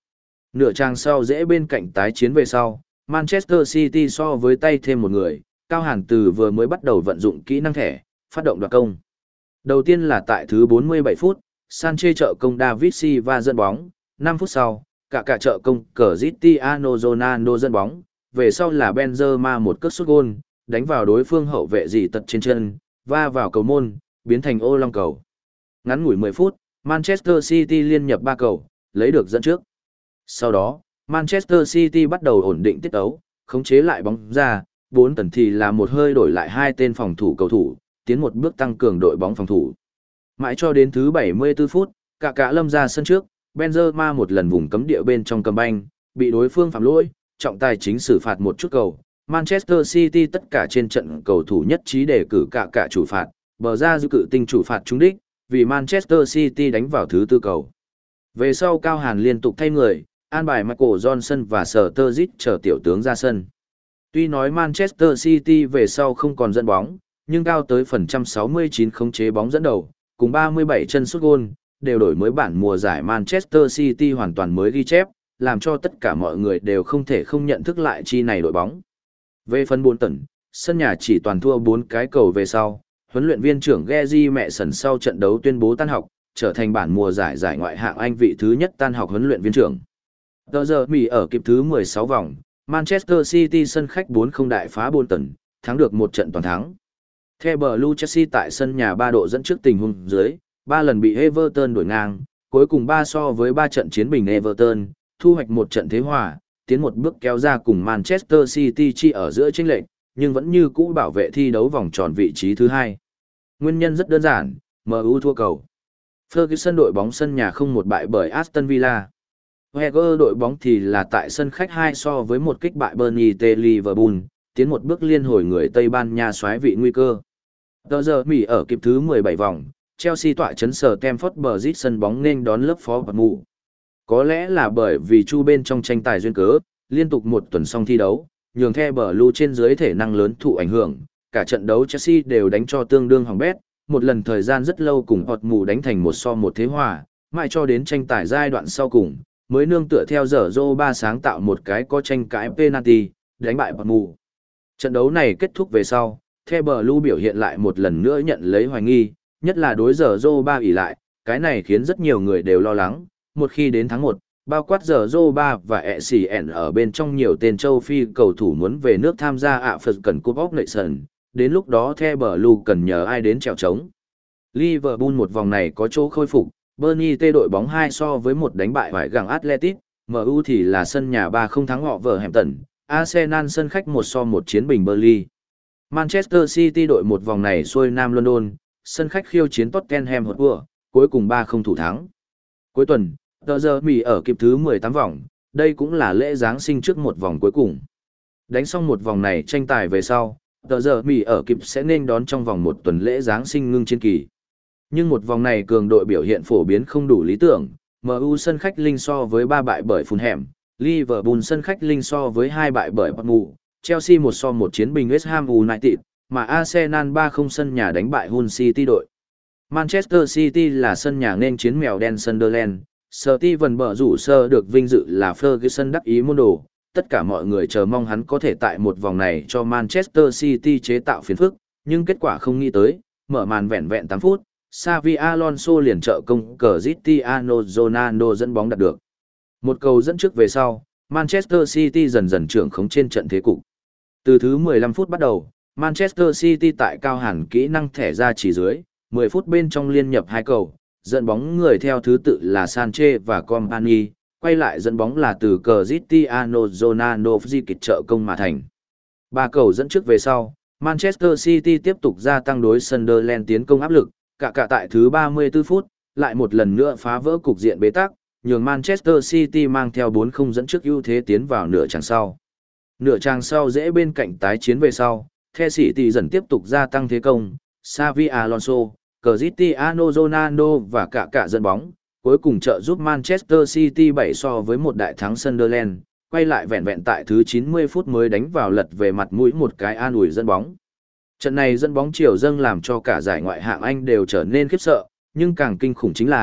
S1: Nửa trang sau dễ bên cạnh tái chiến về sau, Manchester City so với tay thêm một người, Cao Hàn từ vừa mới bắt đầu vận dụng kỹ năng thẻ, phát động đoạt công. Đầu tiên là tại thứ bốn mươi bảy phút, Sanchez trợ công David Silva dẫn bóng, năm phút sau, cả cả trợ công Cristiano Ronaldo dẫn bóng, về sau là Benzema một cước sút gôn, đánh vào đối phương hậu vệ dị tật trên chân, va vào cầu môn, biến thành ô long cầu. Ngắn ngủi mười phút, Manchester City liên nhập ba cầu, lấy được dẫn trước. Sau đó, Manchester City bắt đầu ổn định tiết tấu, khống chế lại bóng ra, bốn tần thì là một hơi đổi lại hai tên phòng thủ cầu thủ, tiến một bước tăng cường đội bóng phòng thủ. Mãi cho đến thứ bảy mươi tư phút, cả cả lâm ra sân trước, Benzema một lần vùng cấm địa bên trong cầm banh, bị đối phương phạm lỗi, trọng tài chính xử phạt một chút cầu. Manchester City tất cả trên trận cầu thủ nhất trí đề cử cả cả chủ phạt, bờ ra dư cự tinh chủ phạt trúng đích, vì Manchester City đánh vào thứ tư cầu. Về sau Cao Hàn liên tục thay người, an bài Michael Johnson và Sturridge chờ tiểu tướng ra sân. Tuy nói Manchester City về sau không còn dẫn bóng, nhưng cao tới phần trăm sáu mươi chín khống chế bóng dẫn đầu, cùng ba mươi bảy chân sút gôn, đều đổi mới bản mùa giải Manchester City hoàn toàn mới ghi chép, làm cho tất cả mọi người đều không thể không nhận thức lại chi này đội bóng. Về phần bốn tần, sân nhà chỉ toàn thua bốn cái cầu về sau, huấn luyện viên trưởng Gary Mẹsần sau trận đấu tuyên bố tan học, trở thành bản mùa giải giải ngoại hạng Anh vị thứ nhất tan học huấn luyện viên trưởng. Tờ giờ Mỹ ở kịp thứ mười sáu vòng, Manchester City sân khách bốn không đại phá bốn tần, thắng được một trận toàn thắng. The Blue Chelsea tại sân nhà ba độ dẫn trước tình huống dưới, ba lần bị Everton đuổi ngang, cuối cùng ba so với ba trận chiến bình Everton, thu hoạch một trận thế hòa, tiến một bước kéo ra cùng Manchester City chi ở giữa chênh lệch, nhưng vẫn như cũ bảo vệ thi đấu vòng tròn vị trí thứ hai. Nguyên nhân rất đơn giản, em u thua cầu. Ferguson đội bóng sân nhà không một bại bởi Aston Villa. Wenger đội bóng thì là tại sân khách hai so với một kích bại Burnley T Liverpool, tiến một bước liên hồi người Tây Ban Nha xoáy vị nguy cơ. Tờ giờ Mỹ ở kịp thứ mười bảy vòng, Chelsea tọa chấn sở Stamford Bridge sân bóng nên đón lớp phó bật mù. Có lẽ là bởi vì chu bên trong tranh tài duyên cớ, liên tục một tuần xong thi đấu, nhường The Blue trên dưới thể năng lớn thụ ảnh hưởng, cả trận đấu Chelsea đều đánh cho tương đương hỏng bét, một lần thời gian rất lâu cùng bọt mù đánh thành một so một thế hòa, mãi cho đến tranh tài giai đoạn sau cùng, mới nương tựa theo giờ Zô ba sáng tạo một cái có tranh cãi penalty, đánh bại bọt mù. Trận đấu này kết thúc về sau, The Blue biểu hiện lại một lần nữa nhận lấy hoài nghi, nhất là đối giờ Zô ba ỷ lại, cái này khiến rất nhiều người đều lo lắng, một khi đến tháng một, bao quát giờ Zô ba và e xê en ở bên trong nhiều tên châu Phi cầu thủ muốn về nước tham gia ạ Phật cần Cup of Nations, đến lúc đó The Blue cần nhờ ai đến chèo trống. Liverpool một vòng này có chỗ khôi phục, Burnley T đội bóng hai so với một đánh bại phải gặng Atletico, em u thì là sân nhà ba không thắng họ Wolverhampton, Arsenal sân khách một so một chiến bình Burnley. Manchester City đội một vòng này xuôi Nam London, sân khách khiêu chiến Tottenham Hotspur, cuối cùng ba không thủ thắng. Cuối tuần, tờ giờ Mỹ ở kịp thứ mười tám vòng, đây cũng là lễ Giáng sinh trước một vòng cuối cùng. Đánh xong một vòng này tranh tài về sau, tờ giờ Mỹ ở kịp sẽ nên đón trong vòng một tuần lễ Giáng sinh ngưng chiến kỳ. Nhưng một vòng này cường đội biểu hiện phổ biến không đủ lý tưởng, em u sân khách linh so với ba bại bởi Fulham, Liverpool sân khách linh so với hai bại bởi Bournemouth, Chelsea một so một chiến bình West Ham United, mà Arsenal ba không sân nhà đánh bại Hull City đội. Manchester City là sân nhà nên chiến mèo đen Sunderland, Steven bở rủ sơ được vinh dự là Ferguson đắc ý môn đồ, tất cả mọi người chờ mong hắn có thể tại một vòng này cho Manchester City chế tạo phiền phức, nhưng kết quả không nghĩ tới, mở màn vẹn vẹn tám phút, Xavi Alonso liền trợ công Cristiano Ronaldo dẫn bóng đạt được. Một cầu dẫn trước về sau, Manchester City dần dần trưởng khống trên trận thế cục. Từ thứ mười lăm phút bắt đầu, Manchester City tại Cao Hàn kỹ năng thẻ ra chỉ dưới, mười phút bên trong liên nhập hai cầu, dẫn bóng người theo thứ tự là Sanchez và Company, quay lại dẫn bóng là từ Cristiano Ronaldo di kịch trợ công mà thành. Ba cầu dẫn trước về sau, Manchester City tiếp tục gia tăng đối Sunderland tiến công áp lực, cả cả tại thứ ba mươi tư phút, lại một lần nữa phá vỡ cục diện bế tắc, nhường Manchester City mang theo bốn không dẫn trước ưu thế tiến vào nửa chặng sau. Nửa chặng sau dễ bên cạnh tái chiến về sau, The City dần tiếp tục gia tăng thế công, Xavi Alonso, Cristiano Ronaldo và cả cả dẫn bóng, cuối cùng trợ giúp Manchester City bảy so với một đại thắng Sunderland, quay lại vẹn vẹn tại thứ chín mươi phút mới đánh vào lật về mặt mũi một cái an ủi dẫn bóng. Trận này dẫn bóng chiều dâng làm cho cả giải ngoại hạng Anh đều trở nên khiếp sợ, nhưng càng kinh khủng chính là,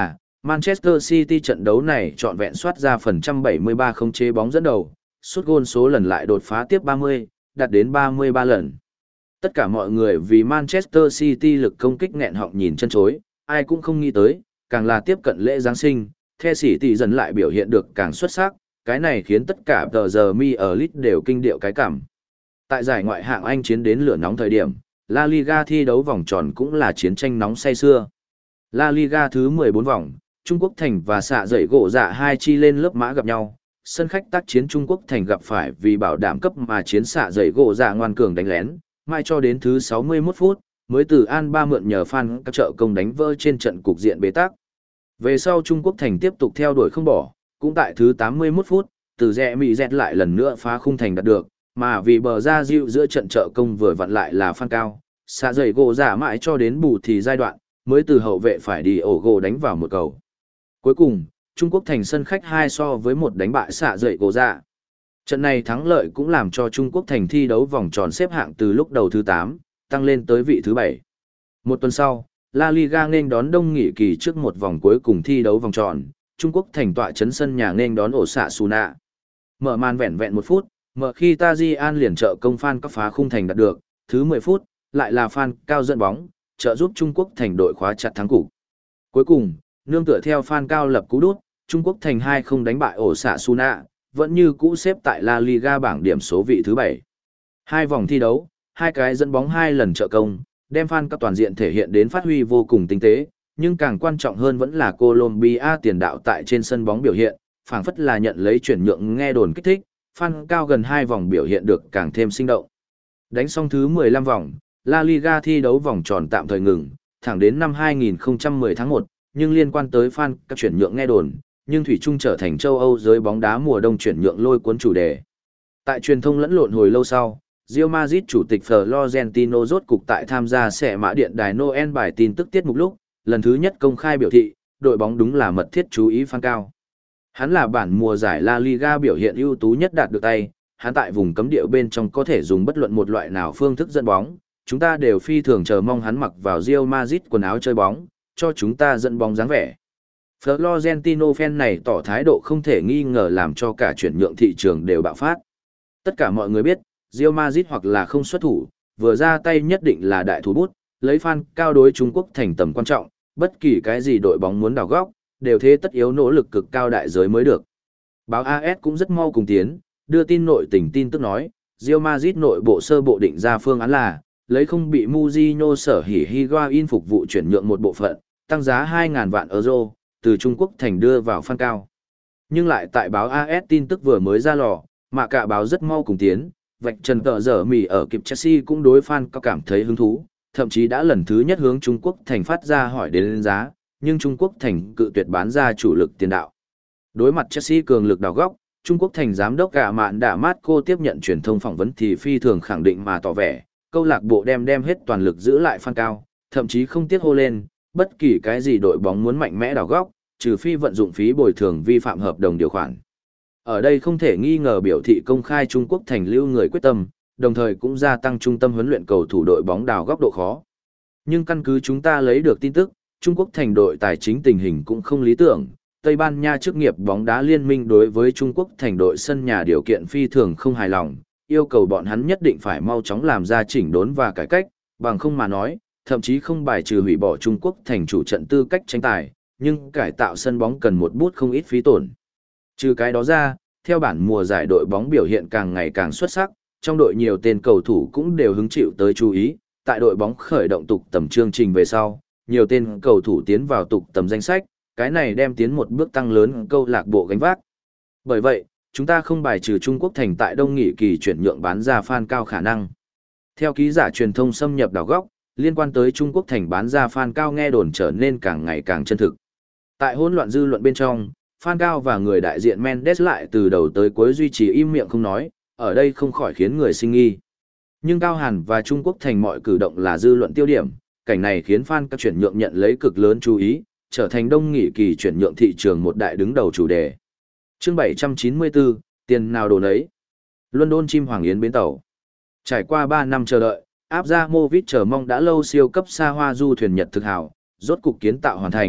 S1: Manchester City trận đấu này trọn vẹn soát ra phần trăm bảy mươi ba không chế bóng dẫn đầu, sút gôn số lần lại đột phá tiếp ba mươi, đạt đến ba mươi ba lần. Tất cả mọi người vì Manchester City lực công kích nghẹn họng nhìn chân chối, ai cũng không nghĩ tới, càng là tiếp cận lễ Giáng sinh, The City dần lại biểu hiện được càng xuất sắc, cái này khiến tất cả tờ giờ mi ở Leeds đều kinh điệu cái cảm. Tại giải ngoại hạng Anh chiến đến lửa nóng thời điểm, La Liga thi đấu vòng tròn cũng là chiến tranh nóng say xưa. La Liga thứ mười bốn vòng, Trung Quốc Thành và xạ dậy gỗ dạ hai chi lên lớp mã gặp nhau. Sân khách tác chiến Trung Quốc Thành gặp phải vì bảo đảm cấp mà chiến xạ dậy gỗ dạ ngoan cường đánh lén, mai cho đến thứ sáu mươi mốt phút, mới từ An Ba mượn nhờ fan các trợ công đánh vỡ trên trận cục diện bế tắc. Về sau Trung Quốc Thành tiếp tục theo đuổi không bỏ, cũng tại thứ tám mươi mốt phút, từ rẽ mị dẹt lại lần nữa phá khung thành đạt được, mà vì bờ ra dịu giữa trận trợ công vừa vặn lại là Phan Cao, xạ dậy gỗ giả mãi cho đến bù thì giai đoạn, mới từ hậu vệ phải đi ổ gỗ đánh vào một cầu. Cuối cùng, Trung Quốc Thành sân khách hai so với một đánh bại xạ dậy gỗ giả. Trận này thắng lợi cũng làm cho Trung Quốc Thành thi đấu vòng tròn xếp hạng từ lúc đầu thứ tám, tăng lên tới vị thứ bảy. Một tuần sau, La Liga nên đón đông nghỉ kỳ trước một vòng cuối cùng thi đấu vòng tròn, Trung Quốc Thành tọa chấn sân nhà nên đón ổ xạ Suna. Mở màn vẹn vẹn một phút, mở khi Tajian liền trợ công Phan các phá khung thành đạt được, thứ mười phút, lại là Phan Cao dẫn bóng, trợ giúp Trung Quốc Thành đội khóa chặt thắng cục. Cuối cùng, nương tựa theo Phan Cao lập cú đút, Trung Quốc Thành hai không đánh bại ổ xạ Suna, vẫn như cũ xếp tại La Liga bảng điểm số vị thứ bảy. Hai vòng thi đấu, hai cái dẫn bóng hai lần trợ công, đem Phan các toàn diện thể hiện đến phát huy vô cùng tinh tế, nhưng càng quan trọng hơn vẫn là Colombia tiền đạo tại trên sân bóng biểu hiện, phảng phất là nhận lấy chuyển nhượng nghe đồn kích thích, Phan Cao gần hai vòng biểu hiện được càng thêm sinh động. Đánh xong thứ mười lăm vòng, La Liga thi đấu vòng tròn tạm thời ngừng, thẳng đến năm hai nghìn không trăm mười tháng một, nhưng liên quan tới Phan các chuyển nhượng nghe đồn, nhưng thủy chung trở thành châu Âu giới bóng đá mùa đông chuyển nhượng lôi cuốn chủ đề. Tại truyền thông lẫn lộn hồi lâu sau, Real Madrid chủ tịch Florentino rốt cục tại tham gia sẽ mã điện đài Noel bài tin tức tiết mục lúc, lần thứ nhất công khai biểu thị, đội bóng đúng là mật thiết chú ý Phan Cao. Hắn là bản mùa giải La Liga biểu hiện ưu tú nhất đạt được tay, hắn tại vùng cấm địa bên trong có thể dùng bất luận một loại nào phương thức dẫn bóng, chúng ta đều phi thường chờ mong hắn mặc vào Real Madrid quần áo chơi bóng, cho chúng ta dẫn bóng dáng vẻ. Florentino fan này tỏ thái độ không thể nghi ngờ làm cho cả chuyển nhượng thị trường đều bạo phát. Tất cả mọi người biết, Real Madrid hoặc là không xuất thủ, vừa ra tay nhất định là đại thủ bút, lấy Phan Cao đối Trung Quốc thành tầm quan trọng, bất kỳ cái gì đội bóng muốn đào góc, đều thế tất yếu nỗ lực cực cao đại giới mới được. Báo a ét cũng rất mau cùng tiến, đưa tin nội tình tin tức nói, Real Madrid nội bộ sơ bộ định ra phương án là, lấy không bị Mourinho sở hỉ Higuain phục vụ chuyển nhượng một bộ phận, tăng giá hai nghìn vạn euro, từ Trung Quốc thành đưa vào Phan Cao. Nhưng lại tại báo a ét tin tức vừa mới ra lò, mà cả báo rất mau cùng tiến, vạch trần tờ giờ mì ở kịp Chelsea cũng đối Phan Cao cảm thấy hứng thú, thậm chí đã lần thứ nhất hướng Trung Quốc thành phát ra hỏi đến giá, nhưng Trung Quốc thành cự tuyệt bán ra chủ lực tiền đạo. Đối mặt Chelsea cường lực đào góc, Trung Quốc thành giám đốc gạ mạn đã mát cô tiếp nhận truyền thông phỏng vấn thì phi thường khẳng định mà tỏ vẻ, câu lạc bộ đem đem hết toàn lực giữ lại Phan Cao, thậm chí không tiếc hô lên, bất kỳ cái gì đội bóng muốn mạnh mẽ đào góc, trừ phi vận dụng phí bồi thường vi phạm hợp đồng điều khoản. Ở đây không thể nghi ngờ biểu thị công khai Trung Quốc thành lưu người quyết tâm, đồng thời cũng gia tăng trung tâm huấn luyện cầu thủ đội bóng đào góc độ khó. Nhưng căn cứ chúng ta lấy được tin tức, Trung Quốc thành đội tài chính tình hình cũng không lý tưởng. Tây Ban Nha chức nghiệp bóng đá liên minh đối với Trung Quốc thành đội sân nhà điều kiện phi thường không hài lòng, yêu cầu bọn hắn nhất định phải mau chóng làm ra chỉnh đốn và cải cách, bằng không mà nói, thậm chí không bài trừ hủy bỏ Trung Quốc thành chủ trận tư cách tranh tài, nhưng cải tạo sân bóng cần một bút không ít phí tổn. Trừ cái đó ra, theo bản mùa giải đội bóng biểu hiện càng ngày càng xuất sắc, trong đội nhiều tên cầu thủ cũng đều hứng chịu tới chú ý, tại đội bóng khởi động tục tầm chương trình về sau, nhiều tên cầu thủ tiến vào tục tầm danh sách, cái này đem tiến một bước tăng lớn câu lạc bộ gánh vác. Bởi vậy, chúng ta không bài trừ Trung Quốc thành tại đông nghị kỳ chuyển nhượng bán ra Phan Cao khả năng. Theo ký giả truyền thông xâm nhập đào góc, liên quan tới Trung Quốc thành bán ra Phan Cao nghe đồn trở nên càng ngày càng chân thực. Tại hỗn loạn dư luận bên trong, Phan Cao và người đại diện Mendes lại từ đầu tới cuối duy trì im miệng không nói, ở đây không khỏi khiến người sinh nghi. Nhưng Cao Hàn và Trung Quốc thành mọi cử động là dư luận tiêu điểm, cảnh này khiến Phan Cao chuyển nhượng nhận lấy cực lớn chú ý, trở thành đông nghị kỳ chuyển nhượng thị trường một đại đứng đầu chủ đề. Chương bảy trăm chín mươi tư, tiền nào đồ nấy. London chim hoàng yến bến tàu. Trải qua ba năm chờ đợi, Abramovich chờ mong đã lâu siêu cấp xa hoa du thuyền Nhật thực hảo, rốt cục kiến tạo hoàn thành,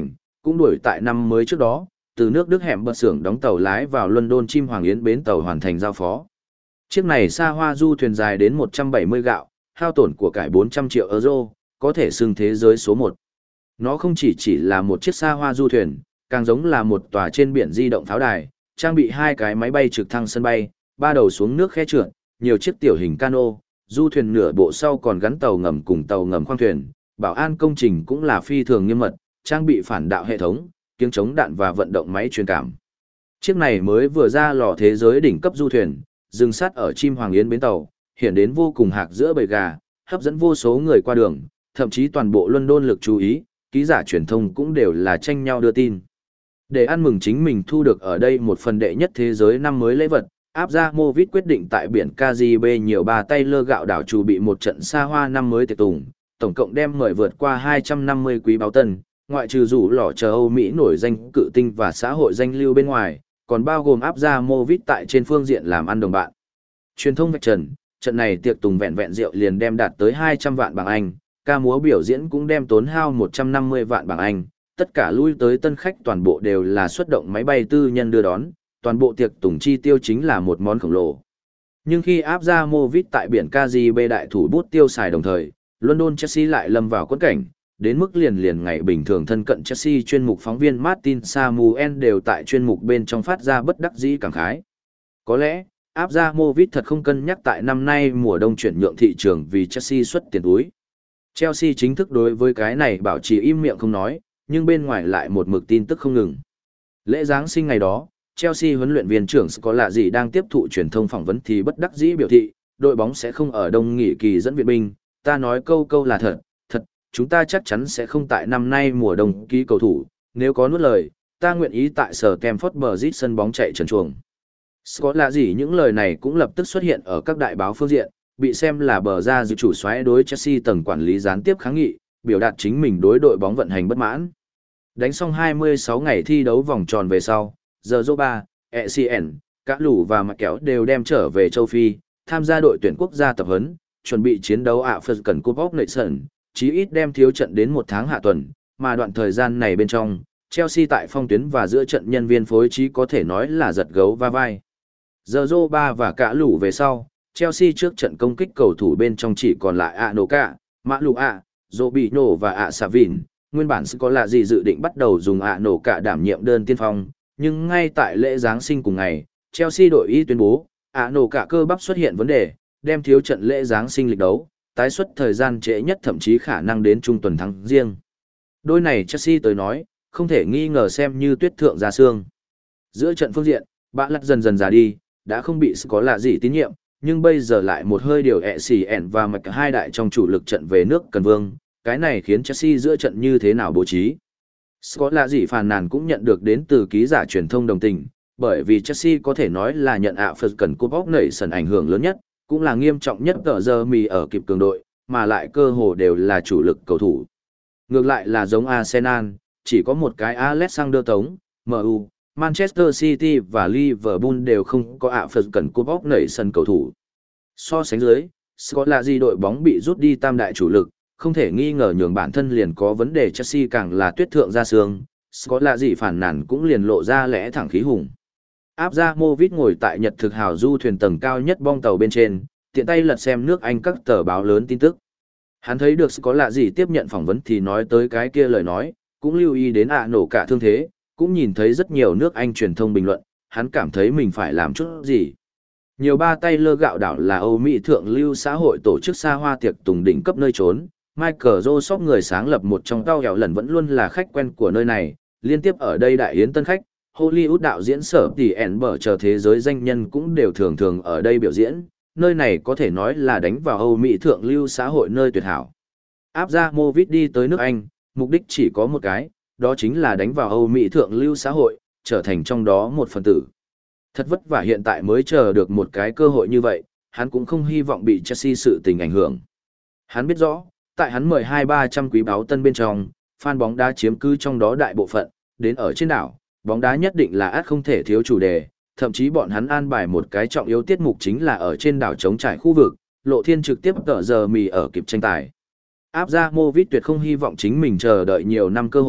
S1: cũng đuổi tại năm mới trước đó, từ nước Đức hẻm bờ xưởng đóng tàu lái vào London Chim Hoàng Yến bến tàu hoàn thành giao phó. Chiếc này xa hoa du thuyền dài đến một trăm bảy mươi gạo, hao tổn của cải bốn trăm triệu euro, có thể xưng thế giới số một. Nó không chỉ chỉ là một chiếc xa hoa du thuyền, càng giống là một tòa trên biển di động pháo đài, trang bị hai cái máy bay trực thăng sân bay, ba đầu xuống nước khe trượt, nhiều chiếc tiểu hình cano, du thuyền nửa bộ sau còn gắn tàu ngầm cùng tàu ngầm khoang thuyền, bảo an công trình cũng là phi thường nghiêm mật, trang bị phản đạo hệ thống, kiếng chống đạn và vận động máy truyền cảm. Chiếc này mới vừa ra lò thế giới đỉnh cấp du thuyền, dừng sát ở Chim Hoàng Yến bến tàu, hiện đến vô cùng hạc giữa bầy gà, hấp dẫn vô số người qua đường, thậm chí toàn bộ London lực chú ý, ký giả truyền thông cũng đều là tranh nhau đưa tin. Để ăn mừng chính mình thu được ở đây một phần đệ nhất thế giới năm mới lễ vật, Abramovich quyết định tại biển Caribe nhiều ba tay lơ gạo đảo chủ bị một trận xa hoa năm mới tiệc tùng, tổng cộng đem mời vượt qua hai trăm năm mươi quý báo tân, ngoại trừ rủ lỏ chờ Âu Mỹ nổi danh cự tinh và xã hội danh lưu bên ngoài, còn bao gồm Abramovich tại trên phương diện làm ăn đồng bạn. Truyền thông vạch trần, trận này tiệc tùng vẹn vẹn rượu liền đem đạt tới hai trăm vạn bảng Anh, ca múa biểu diễn cũng đem tốn hao một trăm năm mươi vạn bảng Anh, tất cả lui tới tân khách toàn bộ đều là xuất động máy bay tư nhân đưa đón, toàn bộ tiệc tùng chi tiêu chính là một món khổng lồ. Nhưng khi Abramovich tại biển Caribe đại thủ bút tiêu xài đồng thời, London Chelsea lại lâm vào quẫn cảnh, đến mức liền liền ngày bình thường thân cận Chelsea chuyên mục phóng viên Martin Samuel đều tại chuyên mục bên trong phát ra bất đắc dĩ cảm khái. Có lẽ, Abramovich thật không cân nhắc tại năm nay mùa đông chuyển nhượng thị trường vì Chelsea xuất tiền túi. Chelsea chính thức đối với cái này bảo trì im miệng không nói, nhưng bên ngoài lại một mực tin tức không ngừng. Lễ Giáng sinh ngày đó, Chelsea huấn luyện viên trưởng có lạ gì đang tiếp thụ truyền thông phỏng vấn thì bất đắc dĩ biểu thị, đội bóng sẽ không ở đông nghỉ kỳ dẫn viện binh, ta nói câu câu là thật, thật, chúng ta chắc chắn sẽ không tại năm nay mùa đông ký cầu thủ, nếu có nuốt lời, ta nguyện ý tại sở Stamford Bridge sân bóng chạy trần truồng. Scott là gì những lời này cũng lập tức xuất hiện ở các đại báo phương diện, bị xem là bờ ra dự chủ soái đối Chelsea tầng quản lý gián tiếp kháng nghị, biểu đạt chính mình đối đội bóng vận hành bất mãn. Đánh xong hai mươi sáu ngày thi đấu vòng tròn về sau, giờ Zoba, e xê en, cả lũ và mặt kéo đều đem trở về châu Phi, tham gia đội tuyển quốc gia tập huấn, chuẩn bị chiến đấu ạ African Cup of Nations, chí ít đem thiếu trận đến một tháng hạ tuần, mà đoạn thời gian này bên trong, Chelsea tại phong tuyến và giữa trận nhân viên phối trí có thể nói là giật gấu va vai. Giờ Zoba và cả lũ về sau, Chelsea trước trận công kích cầu thủ bên trong chỉ còn lại Anoka, Mã Lù A, Robinho và ạ Savin. Nguyên bản có là gì dự định bắt đầu dùng Anoka đảm nhiệm đơn tiên phong, nhưng ngay tại lễ Giáng sinh cùng ngày, Chelsea đội y tuyên bố, Anoka cơ bắp xuất hiện vấn đề, đem thiếu trận lễ Giáng sinh lịch đấu, tái xuất thời gian trễ nhất thậm chí khả năng đến trung tuần tháng riêng. Đôi này Chelsea tới nói, không thể nghi ngờ xem như tuyết thượng ra xương. Giữa trận phương diện, bã lặt dần dần già đi, đã không bị có lạ gì tín nhiệm, nhưng bây giờ lại một hơi điều ẹ xì ẻn và mạch hai đại trong chủ lực trận về nước cần vương, cái này khiến Chelsea giữa trận như thế nào bố trí. Scott là gì phàn nàn cũng nhận được đến từ ký giả truyền thông đồng tình, bởi vì Chelsea có thể nói là nhận ạ Phật cần Cup of Nations ảnh hưởng lớn nhất, cũng là nghiêm trọng nhất tờ giờ mì ở kịp cường đội, mà lại cơ hồ đều là chủ lực cầu thủ. Ngược lại là giống Arsenal, chỉ có một cái Alexander Tống, em u, Manchester City và Liverpool đều không có ạ Phật cần Cup of Nations cầu thủ. So sánh dưới, Scott là gì đội bóng bị rút đi tam đại chủ lực, không thể nghi ngờ nhường bản thân liền có vấn đề Chelsea càng là tuyết thượng ra sương, Scott là gì phản nàn cũng liền lộ ra lẽ thẳng khí hùng. Abramovich ngồi tại Nhật thực hào du thuyền tầng cao nhất bong tàu bên trên, tiện tay lật xem nước Anh các tờ báo lớn tin tức. Hắn thấy được có lạ gì tiếp nhận phỏng vấn thì nói tới cái kia lời nói, cũng lưu ý đến ạ nổ cả thương thế, cũng nhìn thấy rất nhiều nước Anh truyền thông bình luận, hắn cảm thấy mình phải làm chút gì. Nhiều ba tay lơ gạo đảo là Âu Mỹ thượng lưu xã hội tổ chức xa hoa tiệc tùng đỉnh cấp nơi trốn. Michael Joseph người sáng lập một trong tao hẻo lần vẫn luôn là khách quen của nơi này, liên tiếp ở đây đại yến tân khách, Hollywood đạo diễn sở tỷ ẻn bở chờ thế giới danh nhân cũng đều thường thường ở đây biểu diễn, nơi này có thể nói là đánh vào Âu Mỹ thượng lưu xã hội nơi tuyệt hảo. Abramovich đi tới nước Anh, mục đích chỉ có một cái, đó chính là đánh vào Âu Mỹ thượng lưu xã hội, trở thành trong đó một phần tử. Thật vất vả hiện tại mới chờ được một cái cơ hội như vậy, hắn cũng không hy vọng bị Chelsea sự tình ảnh hưởng. Hắn biết rõ, tại hắn mời hai ba trăm quý báo tân bên trong, fan bóng đá chiếm cứ trong đó đại bộ phận, đến ở trên đảo, bóng đá nhất định là át không thể thiếu chủ đề, thậm chí bọn hắn an bài một cái trọng yếu tiết mục chính là ở trên đảo chống trải khu vực, Lộ Thiên trực tiếp tờ giờ mì ở kịp tranh tài. Abramovich tuyệt không hy vọng chính mình chờ đợi nhiều năm cơ hội,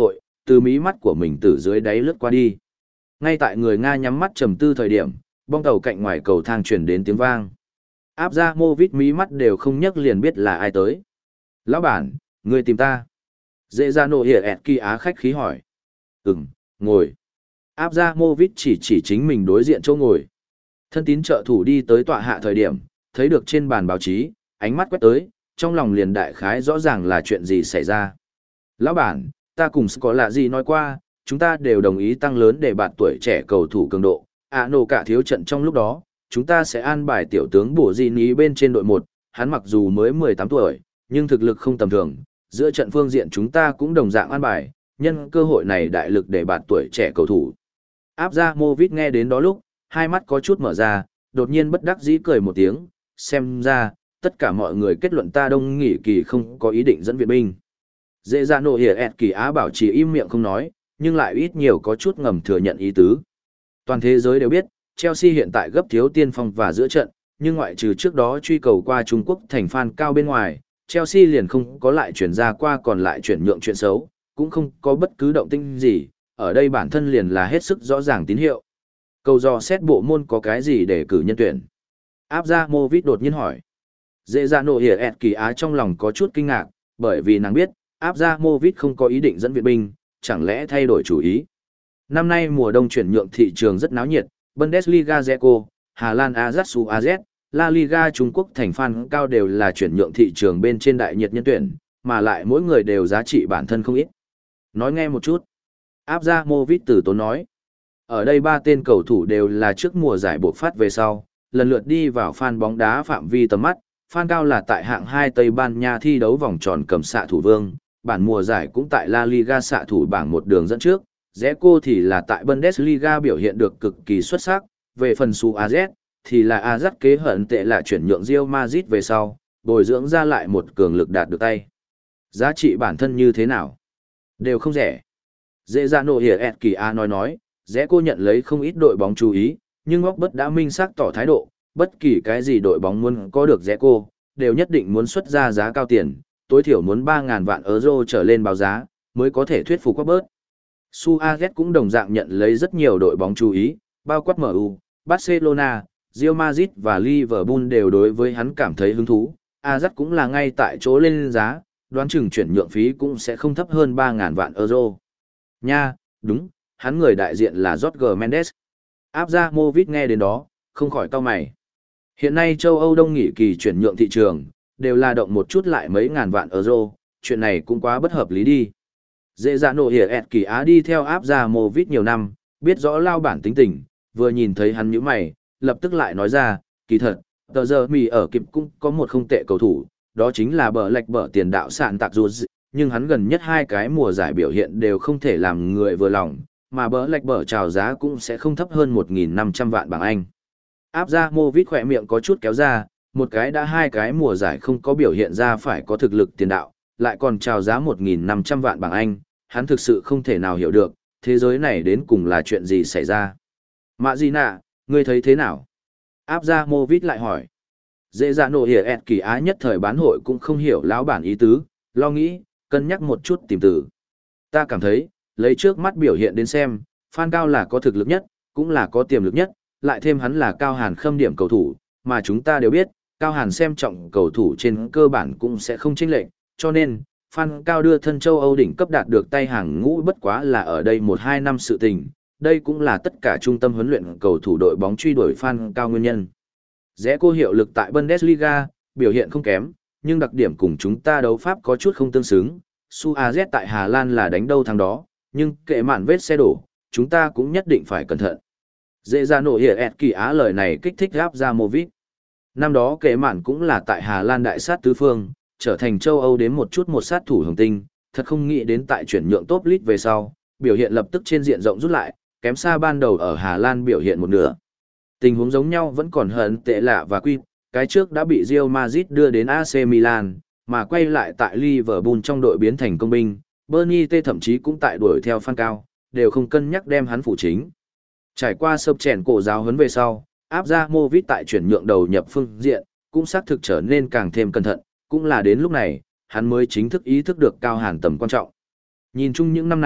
S1: từ mí mắt của mình từ dưới đáy lướt qua đi. Ngay tại người Nga nhắm mắt trầm tư thời điểm, bong tàu cạnh ngoài cầu thang truyền đến tiếng vang. Abramovich mí mắt đều không nhấc liền biết là ai tới. Lão bản, người tìm ta. Dễ ra nổ hiển ẹt kỳ á khách khí hỏi. Ừm, ngồi. Abramovich chỉ chỉ chính mình đối diện chỗ ngồi. Thân tín trợ thủ đi tới tọa hạ thời điểm, thấy được trên bàn báo chí, ánh mắt quét tới, trong lòng liền đại khái rõ ràng là chuyện gì xảy ra. Lão bản, ta cùng có lạ gì nói qua, chúng ta đều đồng ý tăng lớn để bạt tuổi trẻ cầu thủ cường độ. À nổ cả thiếu trận trong lúc đó, chúng ta sẽ an bài tiểu tướng bổ di ní bên trên đội một, hắn mặc dù mới mười tám tuổi, nhưng thực lực không tầm thường, giữa trận phương diện chúng ta cũng đồng dạng an bài, nhân cơ hội này đại lực để bạt tuổi trẻ cầu thủ. Abramovich nghe đến đó lúc, hai mắt có chút mở ra, đột nhiên bất đắc dĩ cười một tiếng, xem ra, tất cả mọi người kết luận ta Đông Nghị Kỳ không có ý định dẫn viện binh. Dễ ra nổ hiển ẹt kỳ á bảo chỉ im miệng không nói, nhưng lại ít nhiều có chút ngầm thừa nhận ý tứ. Toàn thế giới đều biết, Chelsea hiện tại gấp thiếu tiên phong và giữa trận, nhưng ngoại trừ trước đó truy cầu qua Trung Quốc thành fan cao bên ngoài, Chelsea liền không có lại chuyển ra qua còn lại chuyển nhượng chuyện xấu, cũng không có bất cứ động tĩnh gì, ở đây bản thân liền là hết sức rõ ràng tín hiệu. Cầu dò xét bộ môn có cái gì để cử nhân tuyển? Abramovich đột nhiên hỏi. Dễ ra nổ hiển ẹt kỳ á trong lòng có chút kinh ngạc, bởi vì nàng biết, Abramovich không có ý định dẫn viện binh, chẳng lẽ thay đổi chủ ý. Năm nay mùa đông chuyển nhượng thị trường rất náo nhiệt, Bundesliga Zeko, Hà Lan Ajax a zét, La Liga Trung Quốc thành fan cao đều là chuyển nhượng thị trường bên trên đại nhiệt nhân tuyển, mà lại mỗi người đều giá trị bản thân không ít. Nói nghe một chút. Abramovich từ tốn nói. Ở đây ba tên cầu thủ đều là trước mùa giải buộc phát về sau, lần lượt đi vào fan bóng đá phạm vi tầm mắt, fan cao là tại hạng hai Tây Ban Nha thi đấu vòng tròn cầm xạ thủ vương, bản mùa giải cũng tại La Liga xạ thủ bảng một đường dẫn trước, Zeko thì là tại Bundesliga biểu hiện được cực kỳ xuất sắc, về phần Su a zét thì là Ajax kế hận tệ là chuyển nhượng Real Madrid về sau, bồi dưỡng ra lại một cường lực đạt được tay. Giá trị bản thân như thế nào? Đều không rẻ. Dễ ra nổ hiển ẹt kỳ A nói nói, Zeko nhận lấy không ít đội bóng chú ý, nhưng Robert đã minh xác tỏ thái độ, bất kỳ cái gì đội bóng muốn có được Zeko, đều nhất định muốn xuất ra giá cao tiền, tối thiểu muốn ba nghìn vạn euro trở lên báo giá, mới có thể thuyết phục Robert. Su a zét cũng đồng dạng nhận lấy rất nhiều đội bóng chú ý, bao quát em u, Barcelona, Real Madrid và Liverpool đều đối với hắn cảm thấy hứng thú. Ajax cũng là ngay tại chỗ lên giá, đoán chừng chuyển nhượng phí cũng sẽ không thấp hơn ba nghìn vạn euro. Nha, đúng, hắn người đại diện là Jorge Mendes. Abramovich nghe đến đó, không khỏi cau mày. Hiện nay châu Âu Đông Nghị Kỳ chuyển nhượng thị trường, đều là động một chút lại mấy ngàn vạn euro, chuyện này cũng quá bất hợp lý đi. Dễ dạ nổ hiển ẹt kỳ á đi theo Abramovich nhiều năm, biết rõ lao bản tính tình, vừa nhìn thấy hắn nhíu mày, lập tức lại nói ra, kỳ thật, tờ giờ mì ở kịp cũng có một không tệ cầu thủ, đó chính là bờ lệch bờ tiền đạo sạn tạc dù, nhưng hắn gần nhất hai cái mùa giải biểu hiện đều không thể làm người vừa lòng, mà bờ lệch bờ chào giá cũng sẽ không thấp hơn một nghìn năm trăm vạn bảng Anh. Abramovich khỏe miệng có chút kéo ra, một cái đã hai cái mùa giải không có biểu hiện ra phải có thực lực tiền đạo, lại còn chào giá một nghìn năm trăm vạn bảng Anh, hắn thực sự không thể nào hiểu được, thế giới này đến cùng là chuyện gì xảy ra. Mạ gì nạ, ngươi thấy thế nào? Abramovich lại hỏi. Dễ dạ nổ hiển ẹt kỳ á nhất thời bán hội cũng không hiểu lão bản ý tứ, lo nghĩ, cân nhắc một chút tìm từ. Ta cảm thấy, lấy trước mắt biểu hiện đến xem, Phan Cao là có thực lực nhất, cũng là có tiềm lực nhất, lại thêm hắn là Cao Hàn khâm điểm cầu thủ, mà chúng ta đều biết, Cao Hàn xem trọng cầu thủ trên cơ bản cũng sẽ không chênh lệch, cho nên, Phan Cao đưa thân châu Âu đỉnh cấp đạt được tay hàng ngũ bất quá là ở đây một hai năm sự tình, đây cũng là tất cả trung tâm huấn luyện cầu thủ đội bóng truy đuổi Phan Cao nguyên nhân. Rẽ cô hiệu lực tại Bundesliga, biểu hiện không kém, nhưng đặc điểm cùng chúng ta đấu pháp có chút không tương xứng. Su a zét tại Hà Lan là đánh đâu thắng đó, nhưng kệ mạn vết xe đổ, chúng ta cũng nhất định phải cẩn thận. Dễ ra nổ hiển ẹt kỳ á lời này kích thích Abramovich. Năm đó kệ mạn cũng là tại Hà Lan đại sát tứ phương, trở thành châu Âu đến một chút một sát thủ hồng tinh, thật không nghĩ đến tại chuyển nhượng top league về sau, biểu hiện lập tức trên diện rộng rút lại, kém xa ban đầu ở Hà Lan biểu hiện một nửa. Tình huống giống nhau vẫn còn hận tệ lạ và quy, cái trước đã bị Real Madrid đưa đến a xê Milan, mà quay lại tại Liverpool trong đội biến thành công binh, Bernie T thậm chí cũng tại đuổi theo Phan Cao, đều không cân nhắc đem hắn phụ chính. Trải qua sập chèn cổ giáo huấn về sau, Abramovich tại chuyển nhượng đầu nhập phương diện, cũng xác thực trở nên càng thêm cẩn thận, cũng là đến lúc này, hắn mới chính thức ý thức được Cao Hàn tầm quan trọng. Nhìn chung những năm này,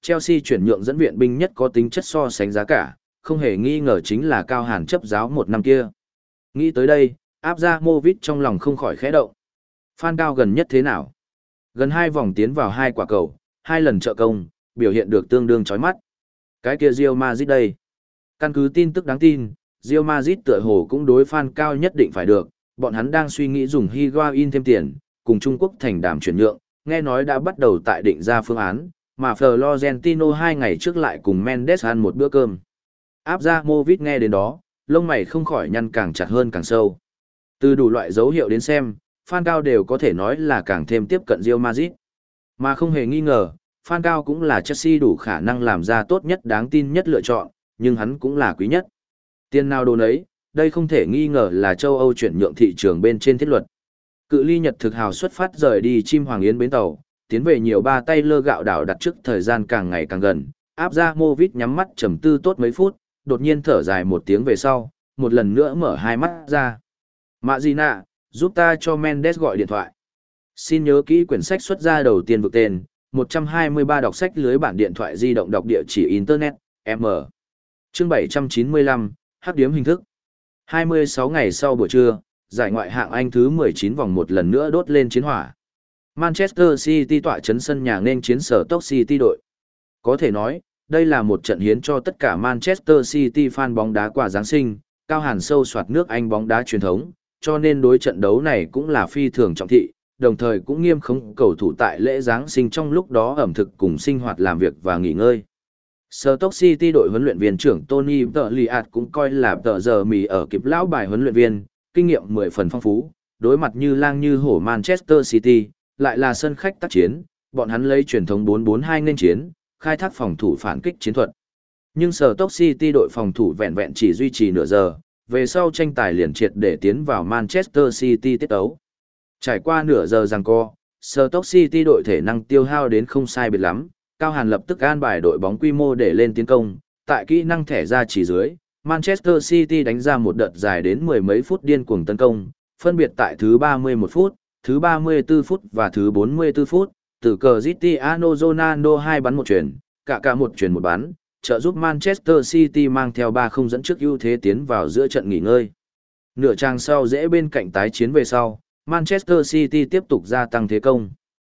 S1: Chelsea chuyển nhượng dẫn viện binh nhất có tính chất so sánh giá cả, không hề nghi ngờ chính là Cao Hàn chấp giáo một năm kia. Nghĩ tới đây, Abramovich trong lòng không khỏi khẽ động. Phan Cao gần nhất thế nào? Gần hai vòng tiến vào hai quả cầu, hai lần trợ công, biểu hiện được tương đương chói mắt. Cái kia Real Madrid đây. Căn cứ tin tức đáng tin, Real Madrid tựa hồ cũng đối Phan Cao nhất định phải được, bọn hắn đang suy nghĩ dùng Higuain thêm tiền, cùng Trung Quốc thành đàm chuyển nhượng, nghe nói đã bắt đầu tại định ra phương án, mà Florentino hai ngày trước lại cùng Mendes ăn một bữa cơm. Abramovich nghe đến đó, lông mày không khỏi nhăn càng chặt hơn càng sâu. Từ đủ loại dấu hiệu đến xem, Phan Cao đều có thể nói là càng thêm tiếp cận Real Madrid. Mà không hề nghi ngờ, Phan Cao cũng là Chelsea đủ khả năng làm ra tốt nhất đáng tin nhất lựa chọn, nhưng hắn cũng là quý nhất. Tiền nào đồ nấy, đây không thể nghi ngờ là châu Âu chuyển nhượng thị trường bên trên thiết luật. Cự ly Nhật thực hào xuất phát rời đi chim Hoàng Yến bến tàu, tiến về nhiều ba tay lơ gạo đảo đặt trước thời gian càng ngày càng gần. Abramovich nhắm mắt trầm tư tốt mấy phút, đột nhiên thở dài một tiếng về sau, một lần nữa mở hai mắt ra. Mạ gì nạ, giúp ta cho Mendes gọi điện thoại. Xin nhớ kỹ quyển sách xuất ra đầu tiên vực tên, một trăm hai mươi ba đọc sách lưới bản điện thoại di động đọc địa chỉ Internet, M. Chương bảy trăm chín mươi lăm, hắc điếm hình thức. hai mươi sáu ngày sau buổi trưa, giải ngoại hạng Anh thứ mười chín vòng một lần nữa đốt lên chiến hỏa. Manchester City tọa trấn sân nhà nên chiến sở Stoke City đội. Có thể nói, đây là một trận hiến cho tất cả Manchester City fan bóng đá quà Giáng sinh, Cao Hàn sâu soạt nước Anh bóng đá truyền thống, cho nên đối trận đấu này cũng là phi thường trọng thị, đồng thời cũng nghiêm khống cầu thủ tại lễ Giáng sinh trong lúc đó ẩm thực cùng sinh hoạt làm việc và nghỉ ngơi. Stoke City đội huấn luyện viên trưởng Tony Pulis cũng coi là tờ giờ mì ở kịp lão bài huấn luyện viên, kinh nghiệm mười phần phong phú, đối mặt như lang như hổ Manchester City, lại là sân khách tác chiến, bọn hắn lấy truyền thống bốn bốn hai nên chiến, khai thác phòng thủ phản kích chiến thuật. Nhưng Stoke City đội phòng thủ vẹn vẹn chỉ duy trì nửa giờ, về sau tranh tài liền triệt để tiến vào Manchester City tiết ấu. Trải qua nửa giờ giằng co, Stoke City đội thể năng tiêu hao đến không sai biệt lắm, Cao Hàn lập tức an bài đội bóng quy mô để lên tiến công, tại kỹ năng thẻ ra chỉ dưới, Manchester City đánh ra một đợt dài đến mười mấy phút điên cuồng tấn công, phân biệt tại thứ ba mươi mốt phút, thứ ba mươi tư phút và thứ bốn mươi tư phút, từ Cristiano Ronaldo hai bắn một chuyền, cả cả một chuyền một bắn, trợ giúp Manchester City mang theo ba không dẫn trước ưu thế tiến vào giữa trận nghỉ ngơi. Nửa trang sau dễ bên cạnh tái chiến về sau, Manchester City tiếp tục gia tăng thế công.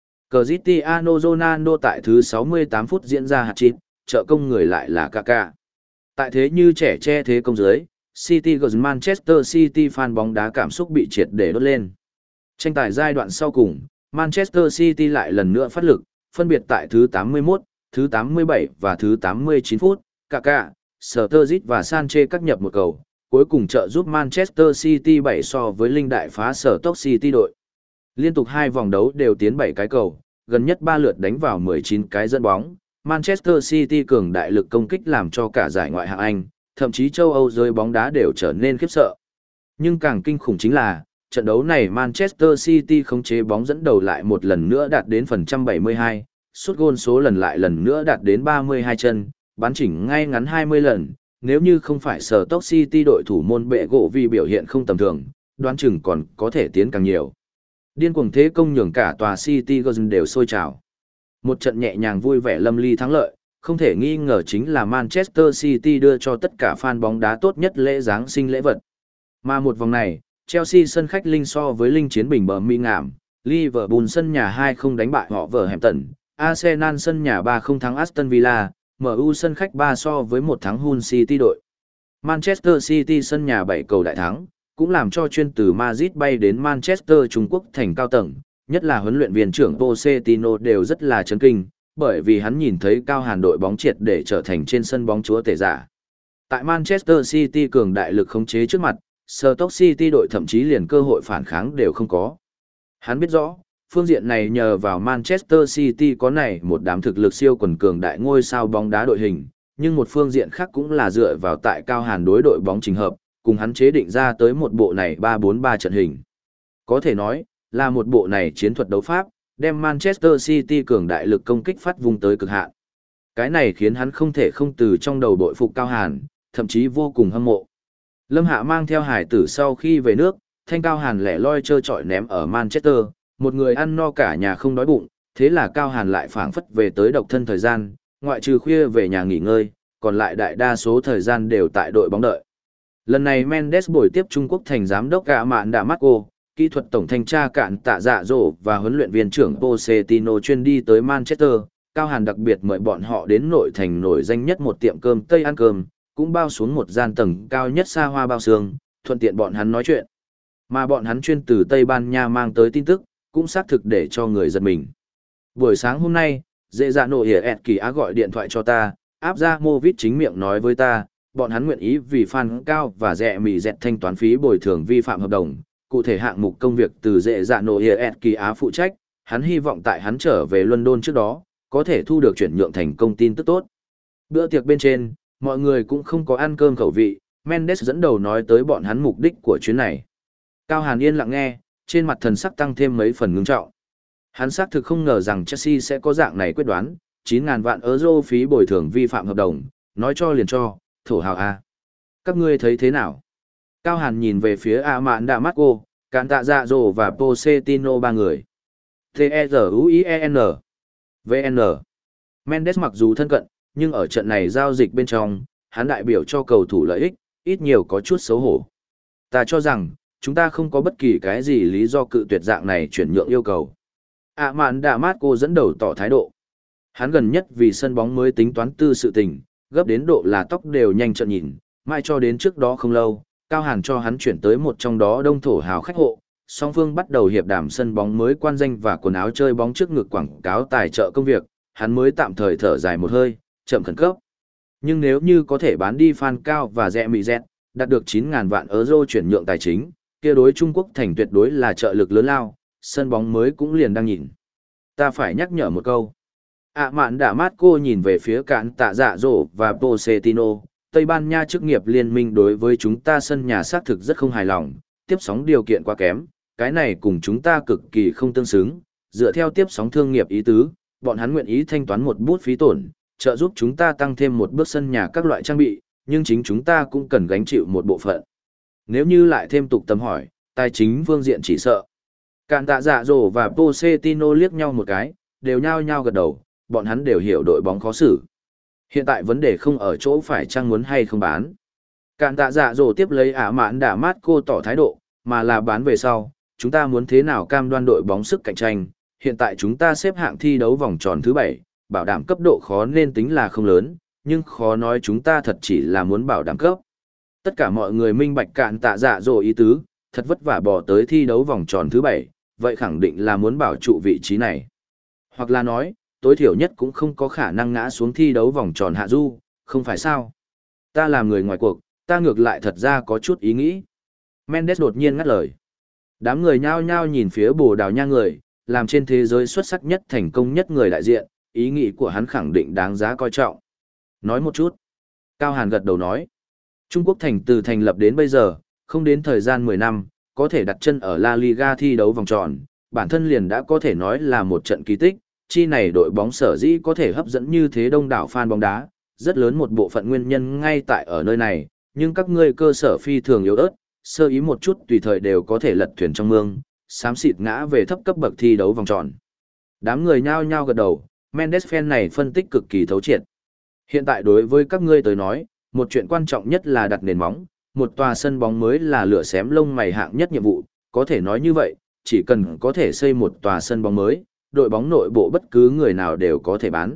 S1: Cristiano Ronaldo tại thứ sáu mươi tám phút diễn ra hat-trick, trợ công người lại là Kaká. Tại thế như trẻ che thế công dưới, City gần Manchester City fan bóng đá cảm xúc bị triệt để đốt lên. Tranh tài giai đoạn sau cùng, Manchester City lại lần nữa phát lực, phân biệt tại thứ tám mươi mốt, thứ tám mươi bảy và thứ tám mươi chín phút, Kaká, Sturridge và Sanchez các nhập một cầu, cuối cùng trợ giúp Manchester City bảy so với linh đại phá Stoke City đội. Liên tục hai vòng đấu đều tiến bảy cái cầu, gần nhất ba lượt đánh vào mười chín cái dẫn bóng. Manchester City cường đại lực công kích làm cho cả giải ngoại hạng Anh, thậm chí châu Âu giới bóng đá đều trở nên khiếp sợ. Nhưng càng kinh khủng chính là, trận đấu này Manchester City khống chế bóng dẫn đầu lại một lần nữa đạt đến phần trăm bảy mươi hai, sút gôn số lần lại lần nữa đạt đến ba mươi hai chân, bắn chỉnh ngay ngắn hai mươi lần. Nếu như không phải Stoke City đội thủ môn bệ gỗ vì biểu hiện không tầm thường, đoán chừng còn có thể tiến càng nhiều. Điên cuồng thế công nhường cả tòa City Garden đều sôi trào. Một trận nhẹ nhàng vui vẻ lâm ly thắng lợi, không thể nghi ngờ chính là Manchester City đưa cho tất cả fan bóng đá tốt nhất lễ Giáng sinh lễ vật. Mà một vòng này, Chelsea sân khách linh so với linh chiến bình bờ mi ngảm, Liverpool sân nhà hai không đánh bại họ Wolverhampton, Arsenal sân nhà ba không thắng Aston Villa, em u sân khách ba so với một thắng Hull City đội. Manchester City sân nhà bảy cầu đại thắng, cũng làm cho chuyên từ Madrid bay đến Manchester Trung Quốc thành cao tầng, nhất là huấn luyện viên trưởng Pochettino đều rất là chấn kinh, bởi vì hắn nhìn thấy Cao Hàn đội bóng triệt để trở thành trên sân bóng chúa tể giả. Tại Manchester City cường đại lực khống chế trước mặt, Stoke City đội thậm chí liền cơ hội phản kháng đều không có. Hắn biết rõ, phương diện này nhờ vào Manchester City có này một đám thực lực siêu quần cường đại ngôi sao bóng đá đội hình, nhưng một phương diện khác cũng là dựa vào tại Cao Hàn đối đội bóng trình hợp, cùng hắn chế định ra tới một bộ này ba bốn ba trận hình. Có thể nói, là một bộ này chiến thuật đấu pháp, đem Manchester City cường đại lực công kích phát vùng tới cực hạn. Cái này khiến hắn không thể không từ trong đầu bội phục Cao Hàn, thậm chí vô cùng hâm mộ. Lâm Hạ mang theo hải tử sau khi về nước, thanh Cao Hàn lẻ loi trơ trọi ném ở Manchester, một người ăn no cả nhà không đói bụng, thế là Cao Hàn lại phảng phất về tới độc thân thời gian, ngoại trừ khuya về nhà nghỉ ngơi, còn lại đại đa số thời gian đều tại đội bóng đợi. Lần này Mendes buổi tiếp Trung Quốc thành giám đốc gã mạn đà Marco, kỹ thuật tổng thanh tra cạn tạ dạ dỗ và huấn luyện viên trưởng Pochettino chuyên đi tới Manchester. Cao Hàn đặc biệt mời bọn họ đến nội thành nổi danh nhất một tiệm cơm Tây ăn cơm, cũng bao xuống một gian tầng cao nhất xa hoa bao xương, thuận tiện bọn hắn nói chuyện. Mà bọn hắn chuyên từ Tây Ban Nha mang tới tin tức, cũng xác thực để cho người giật mình. Buổi sáng hôm nay, dễ dạ nổ hiển ẹt kỳ á gọi điện thoại cho ta, áp ra Movit chính miệng nói với ta, bọn hắn nguyện ý vì fan cao và rẻ mì dẹt thanh toán phí bồi thường vi phạm hợp đồng, cụ thể hạng mục công việc từ dễ dạ nổ hiển ẹt kỳ á phụ trách, hắn hy vọng tại hắn trở về London trước đó, có thể thu được chuyển nhượng thành công tin tức tốt. Bữa tiệc bên trên, mọi người cũng không có ăn cơm khẩu vị, Mendes dẫn đầu nói tới bọn hắn mục đích của chuyến này. Cao Hàn yên lặng nghe, trên mặt thần sắc tăng thêm mấy phần ngưng trọng. Hắn xác thực không ngờ rằng Chelsea sẽ có dạng này quyết đoán, chín ngàn vạn euro phí bồi thường vi phạm hợp đồng, nói cho liền cho, thổ hào a. Các ngươi thấy thế nào? Cao Hàn nhìn về phía A Mạn Đạ Marco, Cán Tạ Dạ Dỗ và Pochettino ba người. T-E-Z-U-I-E-N vê en Mendes mặc dù thân cận, nhưng ở trận này giao dịch bên trong, hắn đại biểu cho cầu thủ lợi ích, ít nhiều có chút xấu hổ. Ta cho rằng, chúng ta không có bất kỳ cái gì lý do cự tuyệt dạng này chuyển nhượng yêu cầu. ạ mạn đạ mát cô dẫn đầu tỏ thái độ. Hắn gần nhất vì sân bóng mới tính toán tư sự tình, gấp đến độ là tóc đều nhanh trợn nhìn, mai cho đến trước đó không lâu, Cao Hàn cho hắn chuyển tới một trong đó đông thổ hào khách hộ, song phương bắt đầu hiệp đàm sân bóng mới quan danh và quần áo chơi bóng trước ngực quảng cáo tài trợ công việc, hắn mới tạm thời thở dài một hơi, chậm khẩn cấp. Nhưng nếu như có thể bán đi fan cao và rẻ mị dẹt, đạt được chín ngàn vạn euro chuyển nhượng tài chính, kia đối Trung Quốc thành tuyệt đối là trợ lực lớn lao, sân bóng mới cũng liền đang nhìn. Ta phải nhắc nhở một câu. ạ mạn đạ mát cô nhìn về phía cạn tạ dạ dỗ và Pochettino, Tây Ban Nha chức nghiệp liên minh đối với chúng ta sân nhà xác thực rất không hài lòng, tiếp sóng điều kiện quá kém, cái này cùng chúng ta cực kỳ không tương xứng, dựa theo tiếp sóng thương nghiệp ý tứ, bọn hắn nguyện ý thanh toán một bút phí tổn, trợ giúp chúng ta tăng thêm một bước sân nhà các loại trang bị, nhưng chính chúng ta cũng cần gánh chịu một bộ phận. Nếu như lại thêm tục tầm hỏi, tài chính phương diện chỉ sợ. Cạn tạ dạ dỗ và Pochettino liếc nhau một cái, đều nhao nhao gật đầu, bọn hắn đều hiểu đội bóng khó xử. Hiện tại vấn đề không ở chỗ phải chăng muốn hay không bán. Cạn tạ dạ dỗ tiếp lấy ả mạn đả mát cô tỏ thái độ, mà là bán về sau, chúng ta muốn thế nào cam đoan đội bóng sức cạnh tranh. Hiện tại chúng ta xếp hạng thi đấu vòng tròn thứ bảy, bảo đảm cấp độ khó nên tính là không lớn, nhưng khó nói chúng ta thật chỉ là muốn bảo đảm cấp. Tất cả mọi người minh bạch cạn tạ dạ dỗ ý tứ, thật vất vả bỏ tới thi đấu vòng tròn thứ bảy, vậy khẳng định là muốn bảo trụ vị trí này. Hoặc là nói, tối thiểu nhất cũng không có khả năng ngã xuống thi đấu vòng tròn hạ du, không phải sao? Ta làm người ngoài cuộc, ta ngược lại thật ra có chút ý nghĩ. Mendes đột nhiên ngắt lời. Đám người nhao nhao nhìn phía Bồ Đào Nha người, làm trên thế giới xuất sắc nhất thành công nhất người đại diện, ý nghĩ của hắn khẳng định đáng giá coi trọng. Nói một chút. Cao Hàn gật đầu nói. Trung Quốc thành từ thành lập đến bây giờ, không đến thời gian mười năm, có thể đặt chân ở La Liga thi đấu vòng tròn, bản thân liền đã có thể nói là một trận kỳ tích, chi này đội bóng sở dĩ có thể hấp dẫn như thế đông đảo fan bóng đá, rất lớn một bộ phận nguyên nhân ngay tại ở nơi này, nhưng các ngươi cơ sở phi thường yếu ớt, sơ ý một chút tùy thời đều có thể lật thuyền trong mương, xám xịt ngã về thấp cấp bậc thi đấu vòng tròn. Đám người nhao nhao gật đầu, Mendes fan này phân tích cực kỳ thấu triệt. Hiện tại đối với các ngươi tới nói, một chuyện quan trọng nhất là đặt nền móng, một tòa sân bóng mới là lửa xém lông mày hạng nhất nhiệm vụ, có thể nói như vậy, chỉ cần có thể xây một tòa sân bóng mới, đội bóng nội bộ bất cứ người nào đều có thể bán.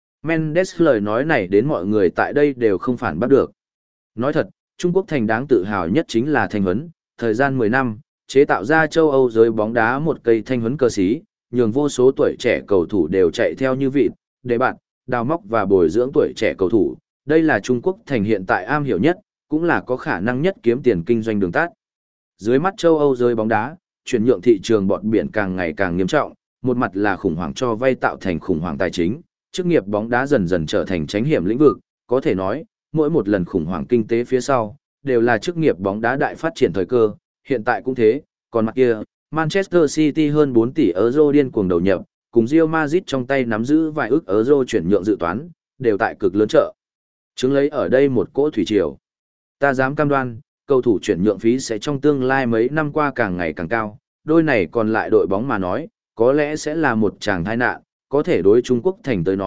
S1: Mendes lời nói này đến mọi người tại đây đều không phản bác được. Nói thật, Trung Quốc thành đáng tự hào nhất chính là thanh huấn, thời gian mười năm, chế tạo ra châu Âu giới bóng đá một cây thanh huấn cơ sĩ, nhường vô số tuổi trẻ cầu thủ đều chạy theo như vịt, để bạn, đào móc và bồi dưỡng tuổi trẻ cầu thủ. Đây là Trung Quốc thành hiện tại am hiểu nhất, cũng là có khả năng nhất kiếm tiền kinh doanh đường tắt. Dưới mắt châu Âu giới bóng đá, chuyển nhượng thị trường bọt biển càng ngày càng nghiêm trọng, một mặt là khủng hoảng cho vay tạo thành khủng hoảng tài chính, chức nghiệp bóng đá dần dần trở thành tránh hiểm lĩnh vực, có thể nói, mỗi một lần khủng hoảng kinh tế phía sau, đều là chức nghiệp bóng đá đại phát triển thời cơ, hiện tại cũng thế, còn mặt kia, Manchester City hơn bốn tỷ euro điên cuồng đầu nhập, cùng Real Madrid trong tay nắm giữ vài ức euro chuyển nhượng dự toán, đều tại cực lớn trợ. Chứng lấy ở đây một cỗ thủy triều. Ta dám cam đoan, cầu thủ chuyển nhượng phí sẽ trong tương lai mấy năm qua càng ngày càng cao, đôi này còn lại đội bóng mà nói, có lẽ sẽ là một tràng tai nạn, có thể đối Trung Quốc thành tới nói,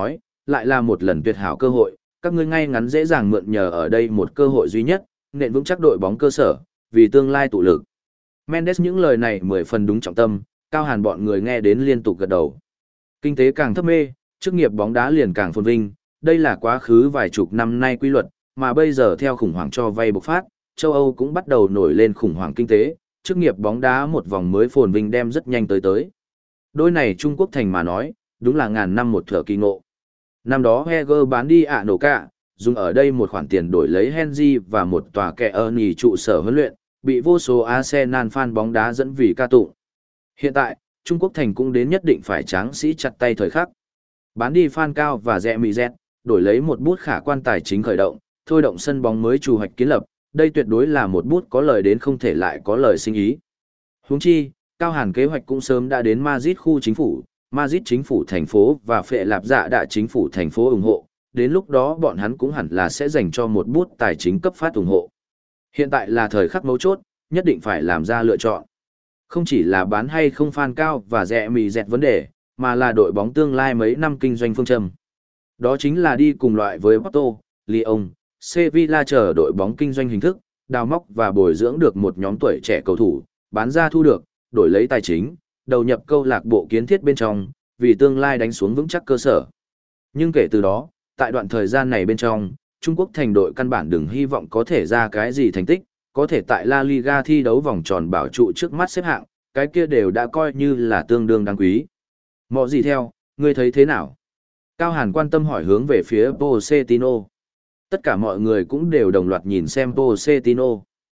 S1: lại là một lần tuyệt hảo cơ hội, các ngươi ngay ngắn dễ dàng mượn nhờ ở đây một cơ hội duy nhất, nền vững chắc đội bóng cơ sở, vì tương lai tụ lực. Mendes những lời này mười phần đúng trọng tâm, Cao Hàn bọn người nghe đến liên tục gật đầu. Kinh tế càng thấp mê, chức nghiệp bóng đá liền càng phồn vinh, đây là quá khứ vài chục năm nay quy luật, mà bây giờ theo khủng hoảng cho vay bộc phát, châu Âu cũng bắt đầu nổi lên khủng hoảng kinh tế, chức nghiệp bóng đá một vòng mới phồn vinh đem rất nhanh tới tới. Đôi này Trung Quốc thành mà nói, đúng là ngàn năm một thở kỳ ngộ. Năm đó Heger bán đi ạ nổ cả, dùng ở đây một khoản tiền đổi lấy Henry và một tòa kẻ ơn nhì trụ sở huấn luyện, bị vô số Arsenal fan bóng đá dẫn vì ca tụng. Hiện tại, Trung Quốc thành cũng đến nhất định phải tráng sĩ chặt tay thời khắc. Bán đi fan cao và rẻ mì dẹt, đổi lấy một bút khả quan tài chính khởi động, thôi động sân bóng mới chủ hoạch kiến lập, đây tuyệt đối là một bút có lời đến không thể lại có lời sinh ý. Huống chi, Cao Hàn kế hoạch cũng sớm đã đến Madrid khu chính phủ, Madrid chính phủ thành phố và Phệ Lạp Dạ Đạ chính phủ thành phố ủng hộ, đến lúc đó bọn hắn cũng hẳn là sẽ dành cho một bút tài chính cấp phát ủng hộ. Hiện tại là thời khắc mấu chốt, nhất định phải làm ra lựa chọn. Không chỉ là bán hay không fan cao và rẻ mì dẹt vấn đề, mà là đội bóng tương lai mấy năm kinh doanh phương châm. Đó chính là đi cùng loại với Porto, Lyon, Sevilla chờ đội bóng kinh doanh hình thức, đào móc và bồi dưỡng được một nhóm tuổi trẻ cầu thủ, bán ra thu được, đổi lấy tài chính, đầu nhập câu lạc bộ kiến thiết bên trong, vì tương lai đánh xuống vững chắc cơ sở. Nhưng kể từ đó, tại đoạn thời gian này bên trong, Trung Quốc thành đội căn bản đừng hy vọng có thể ra cái gì thành tích, có thể tại La Liga thi đấu vòng tròn bảo trụ trước mắt xếp hạng, cái kia đều đã coi như là tương đương đáng quý. Mọi gì theo, ngươi thấy thế nào? Cao Hàn quan tâm hỏi hướng về phía Pochettino. Tất cả mọi người cũng đều đồng loạt nhìn xem Pochettino.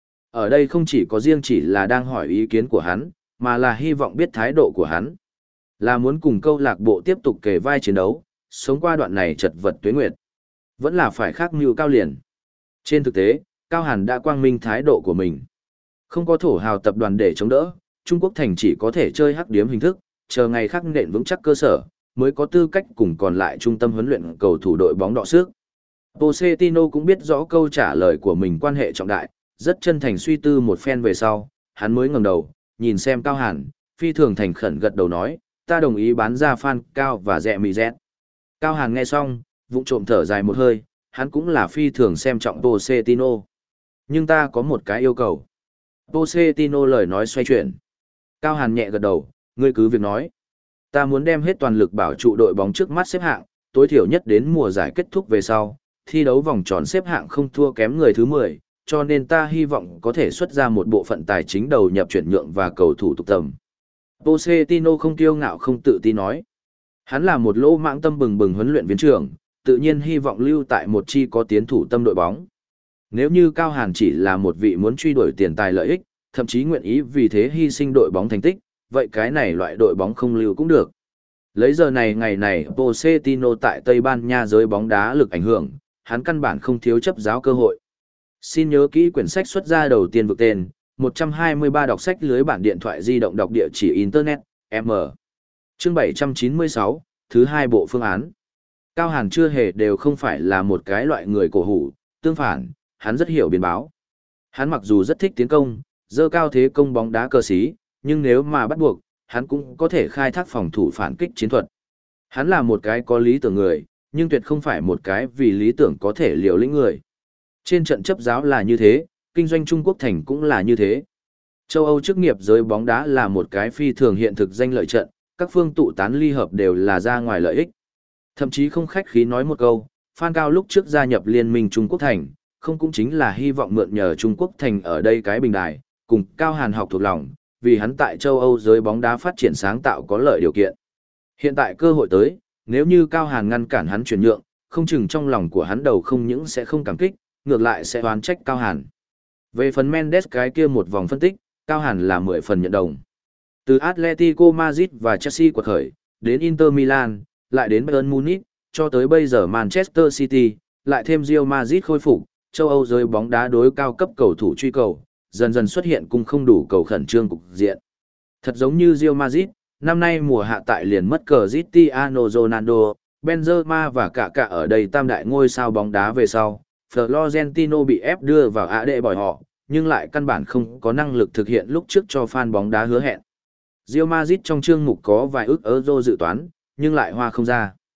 S1: Ở đây không chỉ có riêng chỉ là đang hỏi ý kiến của hắn, mà là hy vọng biết thái độ của hắn. Là muốn cùng câu lạc bộ tiếp tục kề vai chiến đấu, sống qua đoạn này chật vật tuế nguyệt. Vẫn là phải khác mưu cao liền. Trên thực tế, Cao Hàn đã quang minh thái độ của mình. Không có thổ hào tập đoàn để chống đỡ, Trung Quốc thành chỉ có thể chơi hắc điếm hình thức, chờ ngày khác nện vững chắc cơ sở, mới có tư cách cùng còn lại trung tâm huấn luyện cầu thủ đội bóng đọ sức. Pochettino cũng biết rõ câu trả lời của mình quan hệ trọng đại, rất chân thành suy tư một phen về sau, hắn mới ngẩng đầu, nhìn xem Cao Hàn, phi thường thành khẩn gật đầu nói, ta đồng ý bán ra fan cao và rẻ mì rét. Cao Hàn nghe xong, vụng trộm thở dài một hơi, hắn cũng là phi thường xem trọng Pochettino. Nhưng ta có một cái yêu cầu. Pochettino lời nói xoay chuyển. Cao Hàn nhẹ gật đầu, ngươi cứ việc nói. Ta muốn đem hết toàn lực bảo trụ đội bóng trước mắt xếp hạng, tối thiểu nhất đến mùa giải kết thúc về sau, thi đấu vòng tròn xếp hạng không thua kém người thứ mười, cho nên ta hy vọng có thể xuất ra một bộ phận tài chính đầu nhập chuyển nhượng và cầu thủ tục tầm. Pochettino không kiêu ngạo không tự tin nói. Hắn là một lỗ mãng tâm bừng bừng huấn luyện viên trưởng, tự nhiên hy vọng lưu tại một chi có tiến thủ tâm đội bóng. Nếu như Cao Hàn chỉ là một vị muốn truy đuổi tiền tài lợi ích, thậm chí nguyện ý vì thế hy sinh đội bóng thành tích, vậy cái này loại đội bóng không lưu cũng được. Lấy giờ này ngày này Pochettino tại Tây Ban Nha giới bóng đá lực ảnh hưởng, hắn căn bản không thiếu chấp giáo cơ hội. Xin nhớ kỹ quyển sách xuất ra đầu tiên vực tên, một trăm hai mươi ba đọc sách lưới bản điện thoại di động đọc địa chỉ Internet, M. Chương bảy trăm chín mươi sáu, thứ hai bộ phương án. Cao Hàn chưa hề đều không phải là một cái loại người cổ hủ, tương phản, hắn rất hiểu biến báo. Hắn mặc dù rất thích tiến công, dơ cao thế công bóng đá cơ sĩ, nhưng nếu mà bắt buộc, hắn cũng có thể khai thác phòng thủ phản kích chiến thuật. Hắn là một cái có lý tưởng người, nhưng tuyệt không phải một cái vì lý tưởng có thể liều lĩnh người. Trên trận chấp giáo là như thế, kinh doanh Trung Quốc thành cũng là như thế. Châu Âu chức nghiệp giới bóng đá là một cái phi thường hiện thực danh lợi trận, các phương tụ tán ly hợp đều là ra ngoài lợi ích. Thậm chí không khách khí nói một câu, Phan Cao lúc trước gia nhập Liên minh Trung Quốc thành, không cũng chính là hy vọng mượn nhờ Trung Quốc thành ở đây cái bình đài, cùng Cao Hàn học thuộc lòng, vì hắn tại châu Âu giới bóng đá phát triển sáng tạo có lợi điều kiện. Hiện tại cơ hội tới, nếu như Cao Hàn ngăn cản hắn chuyển nhượng, không chừng trong lòng của hắn đầu không những sẽ không cảm kích, ngược lại sẽ oán trách Cao Hàn. Về phần Mendes cái kia một vòng phân tích, Cao Hàn là mười phần nhận đồng. Từ Atletico Madrid và Chelsea quật khởi, đến Inter Milan, lại đến Bayern Munich, cho tới bây giờ Manchester City, lại thêm Real Madrid khôi phục, châu Âu giới bóng đá đối cao cấp cầu thủ truy cầu, dần dần xuất hiện cùng không đủ cầu khẩn trương cục diện. Thật giống như Real Madrid, năm nay mùa hạ tại liền mất Cristiano Ronaldo, Benzema và cả cả ở đây tam đại ngôi sao bóng đá về sau, Florentino bị ép đưa vào ả đệ bỏi họ, nhưng lại căn bản không có năng lực thực hiện lúc trước cho fan bóng đá hứa hẹn. Real Madrid trong chương mục có vài ước euro dự toán, nhưng lại hoa không ra.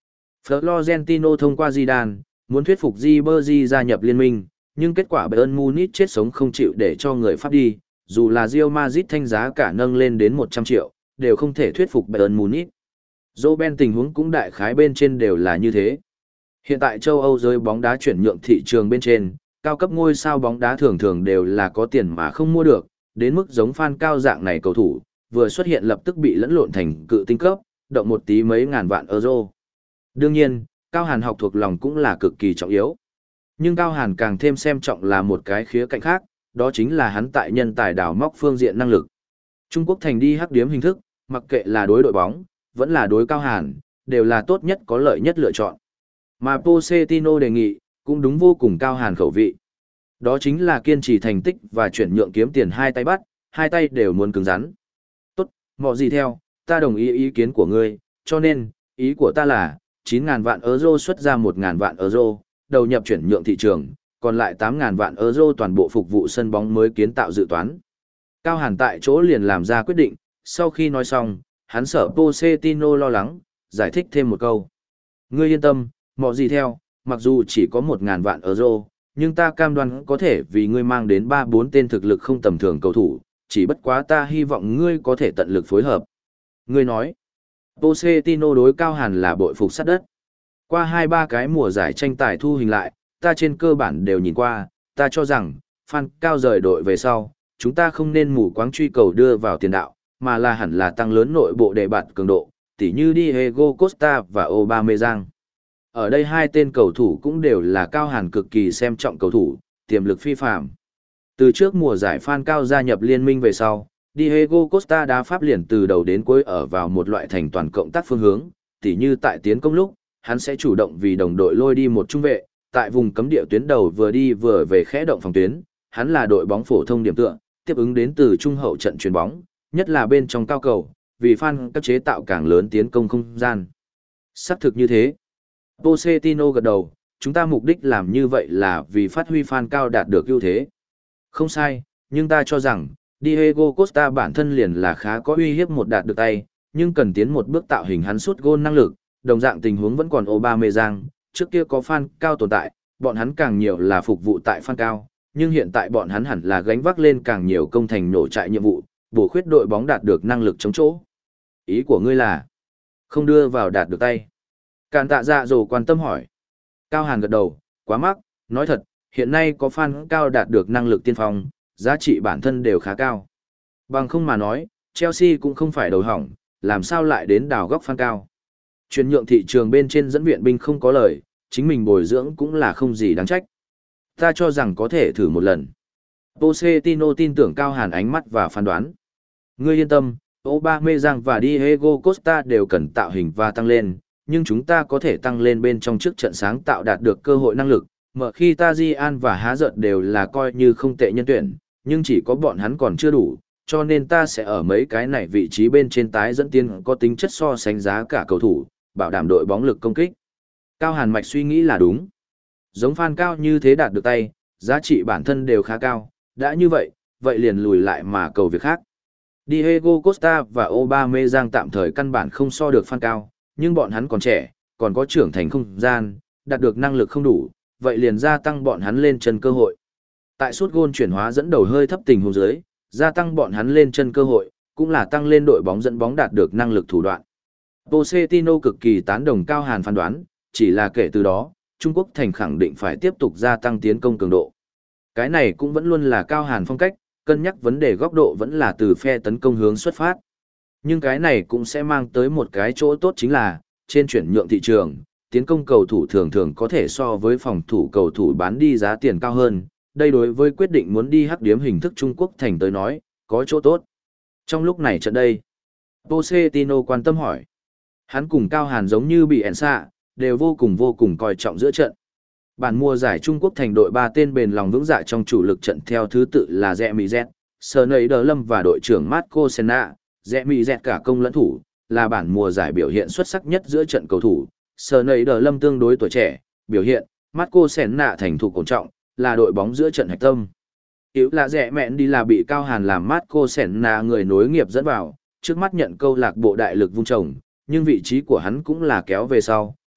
S1: Florentino thông qua Zidane, muốn thuyết phục Ribery gia nhập liên minh, nhưng kết quả Bayern Munich chết sống không chịu để cho người Pháp đi, dù là Real Madrid thanh giá cả nâng lên đến một trăm triệu, đều không thể thuyết phục Bayern Munich. Robben tình huống cũng đại khái bên trên đều là như thế. Hiện tại châu Âu giới bóng đá chuyển nhượng thị trường bên trên, cao cấp ngôi sao bóng đá thường thường đều là có tiền mà không mua được, đến mức giống fan cao dạng này cầu thủ, vừa xuất hiện lập tức bị lẫn lộn thành cự tinh cấp, động một tí mấy ngàn vạn euro. Đương nhiên, Cao Hàn học thuộc lòng cũng là cực kỳ trọng yếu. Nhưng Cao Hàn càng thêm xem trọng là một cái khía cạnh khác, đó chính là hắn tại nhân tài đào móc phương diện năng lực. Trung Quốc thành đi hắc điếm hình thức, mặc kệ là đối đội bóng, vẫn là đối Cao Hàn, đều là tốt nhất có lợi nhất lựa chọn. Mà Pochettino đề nghị, cũng đúng vô cùng Cao Hàn khẩu vị. Đó chính là kiên trì thành tích và chuyển nhượng kiếm tiền hai tay bắt, hai tay đều muốn cứng rắn. Tốt, mọi gì theo, ta đồng ý ý kiến của ngươi, cho nên, ý của ta là, chín nghìn vạn euro xuất ra một nghìn vạn euro, đầu nhập chuyển nhượng thị trường, còn lại tám nghìn vạn euro toàn bộ phục vụ sân bóng mới kiến tạo dự toán. Cao Hàn tại chỗ liền làm ra quyết định, sau khi nói xong, hắn sợ Pochettino lo lắng, giải thích thêm một câu. Ngươi yên tâm, mọi gì theo, mặc dù chỉ có một nghìn vạn euro, nhưng ta cam đoan có thể vì ngươi mang đến ba bốn tên thực lực không tầm thường cầu thủ, chỉ bất quá ta hy vọng ngươi có thể tận lực phối hợp. Ngươi nói, Pochettino đối Cao Hàn là bội phục sát đất. Qua hai ba cái mùa giải tranh tài thu hình lại, ta trên cơ bản đều nhìn qua, ta cho rằng, fan Cao rời đội về sau, chúng ta không nên mù quáng truy cầu đưa vào tiền đạo, mà là hẳn là tăng lớn nội bộ để bạt cường độ, tỉ như Diego Costa và Aubameyang. Ở đây hai tên cầu thủ cũng đều là Cao Hàn cực kỳ xem trọng cầu thủ, tiềm lực phi phàm. Từ trước mùa giải fan Cao gia nhập liên minh về sau, Diego Costa đá pháp liền từ đầu đến cuối ở vào một loại thành toàn cộng tác phương hướng, tỉ như tại tiến công lúc, hắn sẽ chủ động vì đồng đội lôi đi một trung vệ, tại vùng cấm địa tuyến đầu vừa đi vừa về khẽ động phòng tuyến, hắn là đội bóng phổ thông điểm tựa, tiếp ứng đến từ trung hậu trận chuyền bóng, nhất là bên trong cao cầu, vì fan các chế tạo càng lớn tiến công không gian. Xác thực như thế. Pochettino gật đầu, chúng ta mục đích làm như vậy là vì phát huy fan Cao đạt được ưu thế. Không sai, nhưng ta cho rằng, Diego Costa bản thân liền là khá có uy hiếp một đạt được tay, nhưng cần tiến một bước tạo hình hắn sút gôn năng lực, đồng dạng tình huống vẫn còn Aubameyang, trước kia có fan Cao tồn tại, bọn hắn càng nhiều là phục vụ tại fan Cao, nhưng hiện tại bọn hắn hẳn là gánh vác lên càng nhiều công thành nổ trại nhiệm vụ, bổ khuyết đội bóng đạt được năng lực chống chỗ. Ý của ngươi là không đưa vào đạt được tay. Càn tạ dạ dồ quan tâm hỏi. Cao Hàn gật đầu, quá mắc, nói thật, hiện nay có fan Cao đạt được năng lực tiên phong, giá trị bản thân đều khá cao. Bằng không mà nói, Chelsea cũng không phải đầu hỏng, làm sao lại đến đào góc fan Cao. Chuyển nhượng thị trường bên trên dẫn viện binh không có lời, chính mình bồi dưỡng cũng là không gì đáng trách. Ta cho rằng có thể thử một lần. Pochettino tin tưởng Cao Hàn ánh mắt và phán đoán. Ngươi yên tâm, Aubameyang và Diego Costa đều cần tạo hình và tăng lên, nhưng chúng ta có thể tăng lên bên trong trước trận sáng tạo đạt được cơ hội năng lực. Mở khi Tajian và Há Giận đều là coi như không tệ nhân tuyển, nhưng chỉ có bọn hắn còn chưa đủ, cho nên ta sẽ ở mấy cái này vị trí bên trên tái dẫn tiên có tính chất so sánh giá cả cầu thủ, bảo đảm đội bóng lực công kích. Cao Hàn mạch suy nghĩ là đúng. Giống fan Cao như thế đạt được tay, giá trị bản thân đều khá cao, đã như vậy, vậy liền lùi lại mà cầu việc khác. Diego Costa và Aubameyang tạm thời căn bản không so được fan Cao, nhưng bọn hắn còn trẻ, còn có trưởng thành không gian, đạt được năng lực không đủ, vậy liền gia tăng bọn hắn lên chân cơ hội. Tại suốt gôn chuyển hóa dẫn đầu hơi thấp tình huống dưới, gia tăng bọn hắn lên chân cơ hội, cũng là tăng lên đội bóng dẫn bóng đạt được năng lực thủ đoạn. Pochettino cực kỳ tán đồng Cao Hàn phán đoán, chỉ là kể từ đó, Trung Quốc thành khẳng định phải tiếp tục gia tăng tiến công cường độ. Cái này cũng vẫn luôn là Cao Hàn phong cách, cân nhắc vấn đề góc độ vẫn là từ phe tấn công hướng xuất phát. Nhưng cái này cũng sẽ mang tới một cái chỗ tốt chính là, trên chuyển nhượng thị trường, tiến công cầu thủ thường thường có thể so với phòng thủ cầu thủ bán đi giá tiền cao hơn. Đây đối với quyết định muốn đi hắc điếm hình thức Trung Quốc thành tới nói, có chỗ tốt. Trong lúc này trận đây, Pochettino quan tâm hỏi. Hắn cùng Cao Hàn giống như bị ẻn xạ, đều vô cùng vô cùng coi trọng giữa trận. Bản mùa giải Trung Quốc thành đội ba tên bền lòng vững dạ trong chủ lực trận theo thứ tự là Remy Z, Sneijder Lâm và đội trưởng Marco Senna. Remy Z cả công lẫn thủ, là bản mùa giải biểu hiện xuất sắc nhất giữa trận cầu thủ. Sneijder Lâm tương đối tuổi trẻ, biểu hiện, Marco Senna thành thục ổn trọng, là đội bóng giữa trận hạch tâm. Yếu là rẻ mẹn đi là bị Cao Hàn làm Marco Senna người nối nghiệp dẫn vào, trước mắt nhận câu lạc bộ đại lực vung trồng, nhưng vị trí của hắn cũng là kéo về sau,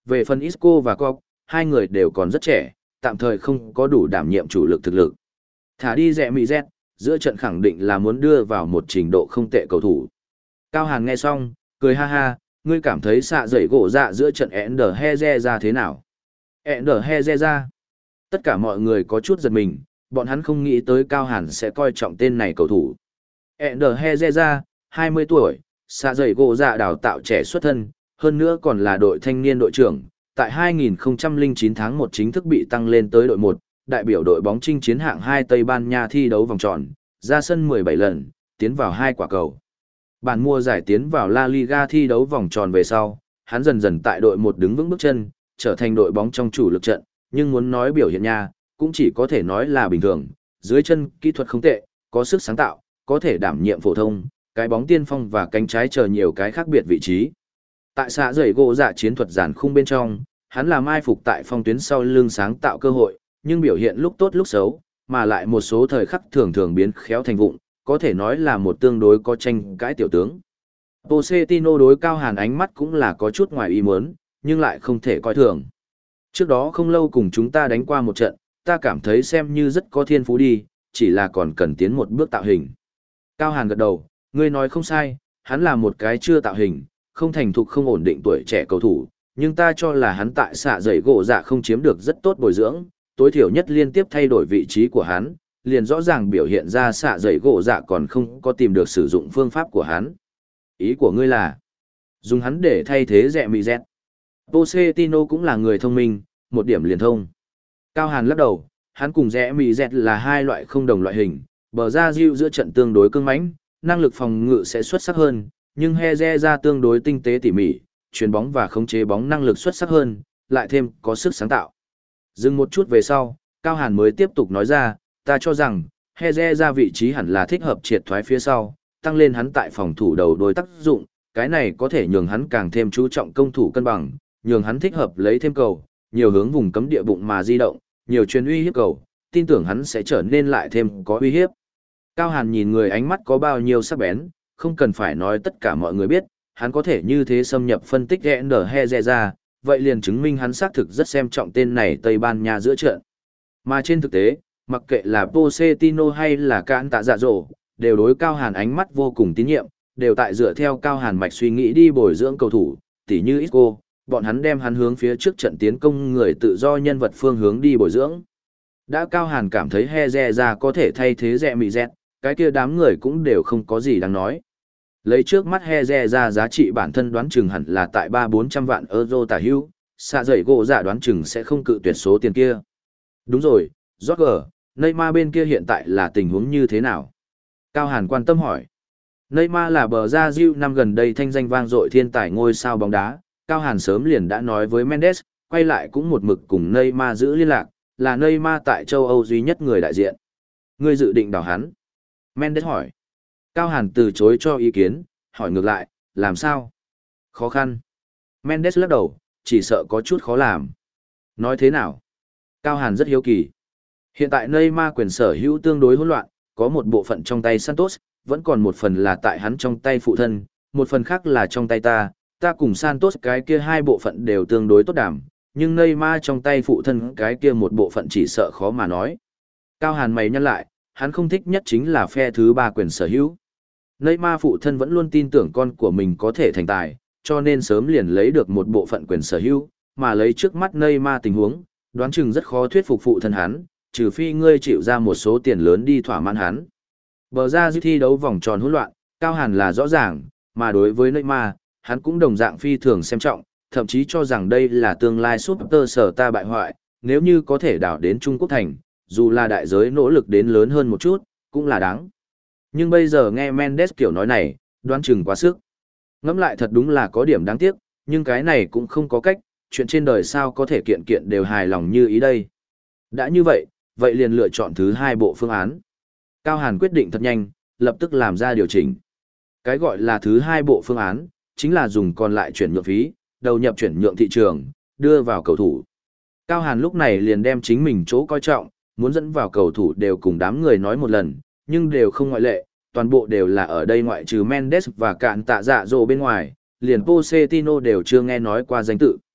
S1: Về phần Isco và Cọc, hai người đều còn rất trẻ, tạm thời không có đủ đảm nhiệm chủ lực thực lực. Thả đi rẻ mị Z, giữa trận khẳng định là muốn đưa vào một trình độ không tệ cầu thủ. Cao Hàn nghe xong, cười ha ha, ngươi cảm thấy xạ dậy gỗ dạ giữa trận Ender Heze ra thế nào? Ender Heze ra. Tất cả mọi người có chút giật mình, bọn hắn không nghĩ tới Cao Hàn sẽ coi trọng tên này cầu thủ. Ender Heze ra, hai mươi tuổi, xạ dậy gỗ dạ đào tạo trẻ xuất thân, hơn nữa còn là đội thanh niên đội trưởng. Tại hai nghìn không trăm lẻ chín tháng một chính thức bị tăng lên tới đội một, đại biểu đội bóng chinh chiến hạng hai Tây Ban Nha thi đấu vòng tròn, ra sân mười bảy lần, tiến vào hai quả cầu. Bản mùa giải tiến vào La Liga thi đấu vòng tròn về sau, hắn dần dần tại đội một đứng vững bước chân, trở thành đội bóng trong chủ lực trận, nhưng muốn nói biểu hiện nha, cũng chỉ có thể nói là bình thường, dưới chân kỹ thuật không tệ, có sức sáng tạo, có thể đảm nhiệm phổ thông, cái bóng tiên phong và cánh trái chờ nhiều cái khác biệt vị trí. Tại xạ dậy gỗ dạ chiến thuật giản khung bên trong, hắn là mai phục tại phong tuyến sau lưng sáng tạo cơ hội, nhưng biểu hiện lúc tốt lúc xấu, mà lại một số thời khắc thường thường biến khéo thành vụng, có thể nói là một tương đối có tranh cãi tiểu tướng. Pochettino đối Cao Hàn ánh mắt cũng là có chút ngoài ý muốn, nhưng lại không thể coi thường. Trước đó không lâu cùng chúng ta đánh qua một trận, ta cảm thấy xem như rất có thiên phú đi, chỉ là còn cần tiến một bước tạo hình. Cao Hàn gật đầu, ngươi nói không sai, hắn là một cái chưa tạo hình, không thành thục không ổn định tuổi trẻ cầu thủ, nhưng ta cho là hắn tại xạ dậy gỗ dạ không chiếm được rất tốt bồi dưỡng, tối thiểu nhất liên tiếp thay đổi vị trí của hắn, liền rõ ràng biểu hiện ra xạ dậy gỗ dạ còn không có tìm được sử dụng phương pháp của hắn. Ý của ngươi là, dùng hắn để thay thế rẻ mì Z. Pochettino cũng là người thông minh, một điểm liền thông. Cao Hàn lắc đầu, hắn cùng rẻ mì Z là hai loại không đồng loại hình, bờ ra diệu giữa trận tương đối cứng mãnh, năng lực phòng ngự sẽ xuất sắc hơn, nhưng Heze ra tương đối tinh tế tỉ mỉ, chuyền bóng và khống chế bóng năng lực xuất sắc hơn, lại thêm có sức sáng tạo. Dừng một chút về sau, Cao Hàn mới tiếp tục nói ra, ta cho rằng, Heze ra vị trí hẳn là thích hợp triệt thoái phía sau, tăng lên hắn tại phòng thủ đầu đôi tác dụng, cái này có thể nhường hắn càng thêm chú trọng công thủ cân bằng, nhường hắn thích hợp lấy thêm cầu, nhiều hướng vùng cấm địa bụng mà di động, nhiều truyền uy hiếp cầu, tin tưởng hắn sẽ trở nên lại thêm có uy hiếp. Cao Hàn nhìn người ánh mắt có bao nhiêu sắc bén, không cần phải nói tất cả mọi người biết, hắn có thể như thế xâm nhập phân tích Ender Heze ra, vậy liền chứng minh hắn xác thực rất xem trọng tên này Tây Ban Nha giữa trận. Mà trên thực tế, mặc kệ là Pochettino hay là Cạn Tạ Dạ Dỗ, đều đối Cao Hàn ánh mắt vô cùng tín nhiệm, đều tại dựa theo Cao Hàn mạch suy nghĩ đi bồi dưỡng cầu thủ, tỉ như Isco, bọn hắn đem hắn hướng phía trước trận tiến công người tự do nhân vật phương hướng đi bồi dưỡng. Đã Cao Hàn cảm thấy Heze ra có thể thay thế rẻ mì Z, cái kia đám người cũng đều không có gì đáng nói. Lấy trước mắt Heze ra giá trị bản thân đoán chừng hẳn là tại ba bốn trăm vạn euro tả hữu, xạ dậy gỗ dạ đoán chừng sẽ không cự tuyệt số tiền kia. Đúng rồi, Jorge, Neymar bên kia hiện tại là tình huống như thế nào? Cao Hàn quan tâm hỏi. Neymar là bờ ra diệu năm gần đây thanh danh vang dội thiên tài ngôi sao bóng đá, Cao Hàn sớm liền đã nói với Mendes, quay lại cũng một mực cùng Neymar giữ liên lạc, là Neymar tại châu Âu duy nhất người đại diện. Ngươi dự định đào hắn? Mendes hỏi. Cao Hàn từ chối cho ý kiến, hỏi ngược lại, làm sao? Khó khăn. Mendes lắc đầu, chỉ sợ có chút khó làm. Nói thế nào? Cao Hàn rất hiếu kỳ. Hiện tại Neymar quyền sở hữu tương đối hỗn loạn, có một bộ phận trong tay Santos, vẫn còn một phần là tại hắn trong tay phụ thân, một phần khác là trong tay ta, ta cùng Santos cái kia hai bộ phận đều tương đối tốt đảm, nhưng Neymar trong tay phụ thân cái kia một bộ phận chỉ sợ khó mà nói. Cao Hàn mày nhăn lại, hắn không thích nhất chính là phe thứ ba quyền sở hữu. Neymar phụ thân vẫn luôn tin tưởng con của mình có thể thành tài, cho nên sớm liền lấy được một bộ phận quyền sở hữu, mà lấy trước mắt Neymar tình huống, đoán chừng rất khó thuyết phục phụ thân hắn, trừ phi ngươi chịu ra một số tiền lớn đi thỏa mãn hắn. Bờ ra dư thi đấu vòng tròn hỗn loạn, Cao Hàn là rõ ràng, mà đối với Neymar, hắn cũng đồng dạng phi thường xem trọng, thậm chí cho rằng đây là tương lai Super sở ta bại hoại, nếu như có thể đảo đến Trung Quốc thành, dù là đại giới nỗ lực đến lớn hơn một chút, cũng là đáng. Nhưng bây giờ nghe Mendes kiểu nói này, đoán chừng quá sức. Ngẫm lại thật đúng là có điểm đáng tiếc, nhưng cái này cũng không có cách, chuyện trên đời sao có thể kiện kiện đều hài lòng như ý đây. Đã như vậy, vậy liền lựa chọn thứ hai bộ phương án. Cao Hàn quyết định thật nhanh, lập tức làm ra điều chỉnh. Cái gọi là thứ hai bộ phương án, chính là dùng còn lại chuyển nhượng phí, đầu nhập chuyển nhượng thị trường, đưa vào cầu thủ. Cao Hàn lúc này liền đem chính mình chỗ coi trọng, muốn dẫn vào cầu thủ đều cùng đám người nói một lần, nhưng đều không ngoại lệ, toàn bộ đều là ở đây ngoại trừ Mendes và Cạn Tạ Dạ Dỗ bên ngoài, liền Pochettino đều chưa nghe nói qua danh tự.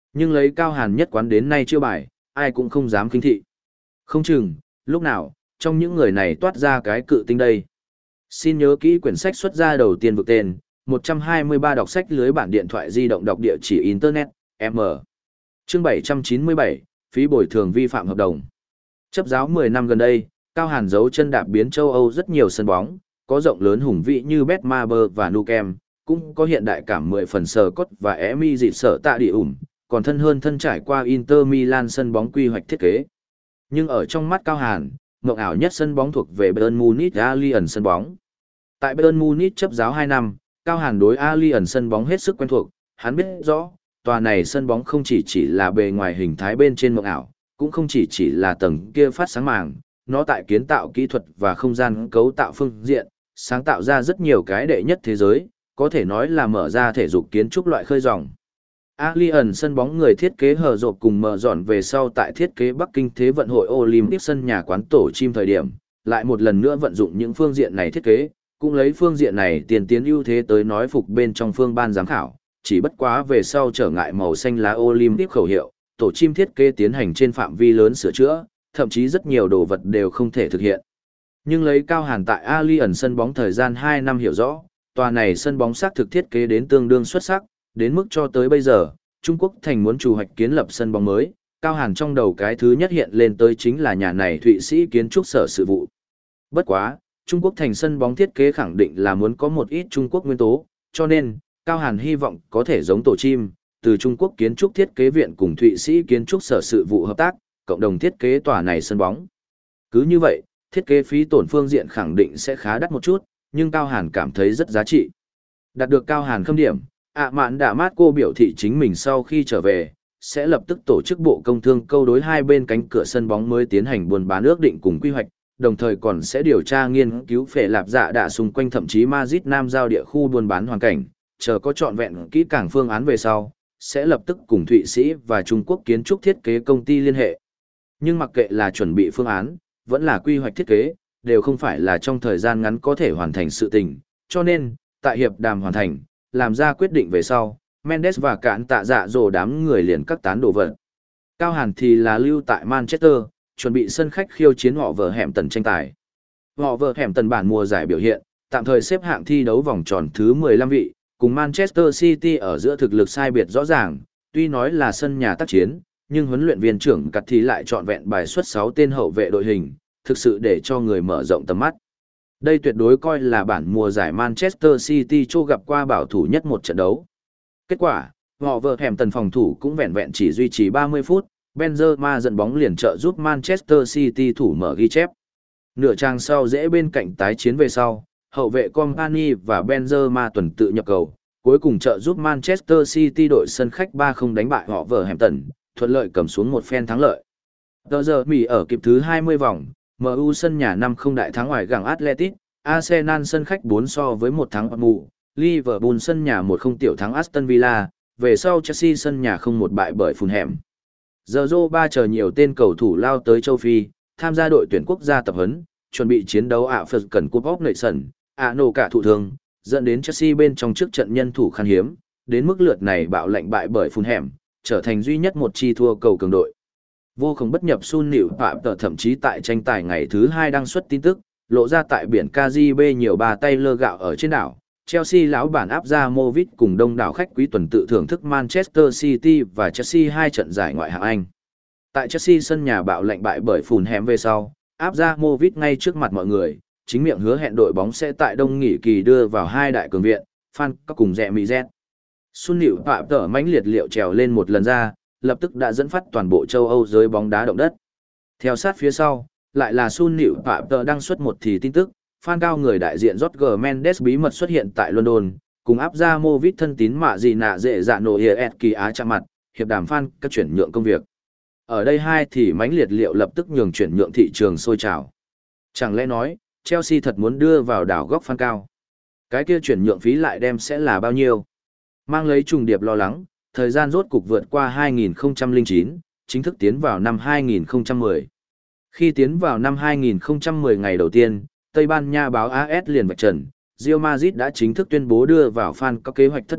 S1: Nhưng lấy Cao Hàn nhất quán đến nay chưa bài, ai cũng không dám khinh thị. Không chừng, lúc nào, trong những người này toát ra cái cự tinh đây. Xin nhớ kỹ quyển sách xuất ra đầu tiên vực tên, một trăm hai mươi ba đọc sách lưới bản điện thoại di động đọc địa chỉ Internet, M. Chương bảy trăm chín mươi bảy, phí bồi thường vi phạm hợp đồng. Chấp giáo mười năm gần đây, Cao Hàn giấu chân đạp biến châu Âu rất nhiều sân bóng, có rộng lớn hùng vĩ như Betmaber và Nou Camp, cũng có hiện đại cảm mười phần sờ cốt và Emi dịt sở tạ địa ủng, còn thân hơn thân trải qua Inter Milan sân bóng quy hoạch thiết kế. Nhưng ở trong mắt Cao Hàn, mộng ảo nhất sân bóng thuộc về Bayern Munich Allianz sân bóng. Tại Bayern Munich chấp giáo hai năm, Cao Hàn đối Allianz sân bóng hết sức quen thuộc, hắn biết rõ, tòa này sân bóng không chỉ chỉ là bề ngoài hình thái bên trên mộng ảo, cũng không chỉ chỉ là tầng kia phát sáng màng, nó tại kiến tạo kỹ thuật và không gian cấu tạo phương diện, sáng tạo ra rất nhiều cái đệ nhất thế giới, có thể nói là mở ra thể dục kiến trúc loại khơi dòng. Allianz sân bóng người thiết kế hờ rộp cùng mở dọn về sau tại thiết kế Bắc Kinh Thế vận hội Olympic sân nhà quán tổ chim thời điểm, lại một lần nữa vận dụng những phương diện này thiết kế, cũng lấy phương diện này tiền tiến ưu thế tới nói phục bên trong phương ban giám khảo, chỉ bất quá về sau trở ngại màu xanh lá Olympic khẩu hiệu, tổ chim thiết kế tiến hành trên phạm vi lớn sửa chữa, thậm chí rất nhiều đồ vật đều không thể thực hiện. Nhưng lấy Cao Hàn tại Allianz sân bóng thời gian hai năm hiểu rõ, tòa này sân bóng xác thực thiết kế đến tương đương xuất sắc, đến mức cho tới bây giờ, Trung Quốc thành muốn chủ hoạch kiến lập sân bóng mới, Cao Hàn trong đầu cái thứ nhất hiện lên tới chính là nhà này Thụy Sĩ kiến trúc sở sự vụ. Bất quá, Trung Quốc thành sân bóng thiết kế khẳng định là muốn có một ít Trung Quốc nguyên tố, cho nên, Cao Hàn hy vọng có thể giống tổ chim, từ Trung Quốc kiến trúc thiết kế viện cùng Thụy Sĩ kiến trúc sở sự vụ hợp tác, cộng đồng thiết kế tòa này sân bóng. Cứ như vậy, thiết kế phí tổn phương diện khẳng định sẽ khá đắt một chút, nhưng Cao Hàn cảm thấy rất giá trị. Đạt được Cao Hàn khâm điểm, ạ mạn đạ mát cô biểu thị chính mình sau khi trở về, sẽ lập tức tổ chức bộ công thương câu đối hai bên cánh cửa sân bóng mới tiến hành buôn bán ước định cùng quy hoạch, đồng thời còn sẽ điều tra nghiên cứu phệ lạp dạ đạ xung quanh thậm chí Madrid Nam giao địa khu buôn bán hoàn cảnh, chờ có trọn vẹn kỹ càng phương án về sau, sẽ lập tức cùng Thụy Sĩ và Trung Quốc kiến trúc thiết kế công ty liên hệ. Nhưng mặc kệ là chuẩn bị phương án, vẫn là quy hoạch thiết kế, đều không phải là trong thời gian ngắn có thể hoàn thành sự tình, cho nên, tại hiệp đàm hoàn thành, làm ra quyết định về sau, Mendes và cạn tạ dạ dồ đám người liền cắt tán đồ vật. Cao Hàn thì là lưu tại Manchester, chuẩn bị sân khách khiêu chiến họ vợ hẻm tần tranh tài. Họ vợ hẻm tần bản mùa giải biểu hiện, tạm thời xếp hạng thi đấu vòng tròn thứ mười lăm vị, cùng Manchester City ở giữa thực lực sai biệt rõ ràng, tuy nói là sân nhà tác chiến, nhưng huấn luyện viên trưởng cắt thì lại chọn vẹn bài xuất sáu tên hậu vệ đội hình, thực sự để cho người mở rộng tầm mắt. Đây tuyệt đối coi là bản mùa giải Manchester City cho gặp qua bảo thủ nhất một trận đấu. Kết quả, họ vợ hẻm tần phòng thủ cũng vẹn vẹn chỉ duy trì ba mươi phút, Benzema dẫn bóng liền trợ giúp Manchester City thủ mở ghi chép. Nửa trang sau dễ bên cạnh tái chiến về sau, hậu vệ Company và Benzema tuần tự nhập cầu, cuối cùng trợ giúp Manchester City đội sân khách ba không đánh bại họ vợ hẻm tần, thuận lợi cầm xuống một phen thắng lợi. Tờ giờ Mỹ ở kịp thứ hai mươi vòng, em u sân nhà năm không đại thắng ngoài gặng Atletico, Arsenal sân khách bốn so với một thắng mù, Liverpool sân nhà một không tiểu thắng Aston Villa, về sau Chelsea sân nhà không một bại bởi Fulham. Giờ Zô ba chờ nhiều tên cầu thủ lao tới châu Phi, tham gia đội tuyển quốc gia tập huấn, chuẩn bị chiến đấu ạ Phật cần Cup of Nations, ạ nổ cả thụ thương, dẫn đến Chelsea bên trong trước trận nhân thủ khan hiếm, đến mức lượt này bạo lệnh bại bởi Fulham, trở thành duy nhất một chi thua cầu cường đội. Vô không bất nhập Sun Nịu Phạm tờ thậm chí tại tranh tài ngày thứ hai đăng xuất tin tức, lộ ra tại biển Caribe nhiều bà tay lơ gạo ở trên đảo. Chelsea lão bản áp ra Movit cùng đông đảo khách quý tuần tự thưởng thức Manchester City và Chelsea hai trận giải ngoại hạng Anh. Tại Chelsea sân nhà bạo lệnh bại bởi Fulham về sau, áp ra Movit ngay trước mặt mọi người, chính miệng hứa hẹn đội bóng sẽ tại đông nghỉ kỳ đưa vào hai đại cường viện, fan các cùng rẻ mì z. Sun Nịu Phạm tờ mãnh liệt liệu trèo lên một lần ra, lập tức đã dẫn phát toàn bộ châu Âu giới bóng đá động đất. Theo sát phía sau, lại là Sun Nịu Phạm tờ đăng xuất một thì tin tức, fan cao người đại diện Jorge Mendes bí mật xuất hiện tại London, cùng áp ra Movit thân tín mạ gì nạ dễ dạ nổ hiệp kỳ á chạm mặt, hiệp đàm fan các chuyển nhượng công việc. Ở đây hai thì mãnh liệt liệu lập tức nhường chuyển nhượng thị trường sôi trào. Chẳng lẽ nói, Chelsea thật muốn đưa vào đảo góc fan cao? Cái kia chuyển nhượng phí lại đem sẽ là bao nhiêu? Mang lấy trùng điệp lo lắng, thời gian rốt cục vượt qua hai nghìn không trăm lẻ chín, chính thức tiến vào năm hai nghìn không trăm mười. Khi tiến vào năm hai nghìn không trăm mười ngày đầu tiên, Tây Ban Nha báo a ét liền vạch trần, Real Madrid đã chính thức tuyên bố đưa vào fan có kế hoạch thất bại,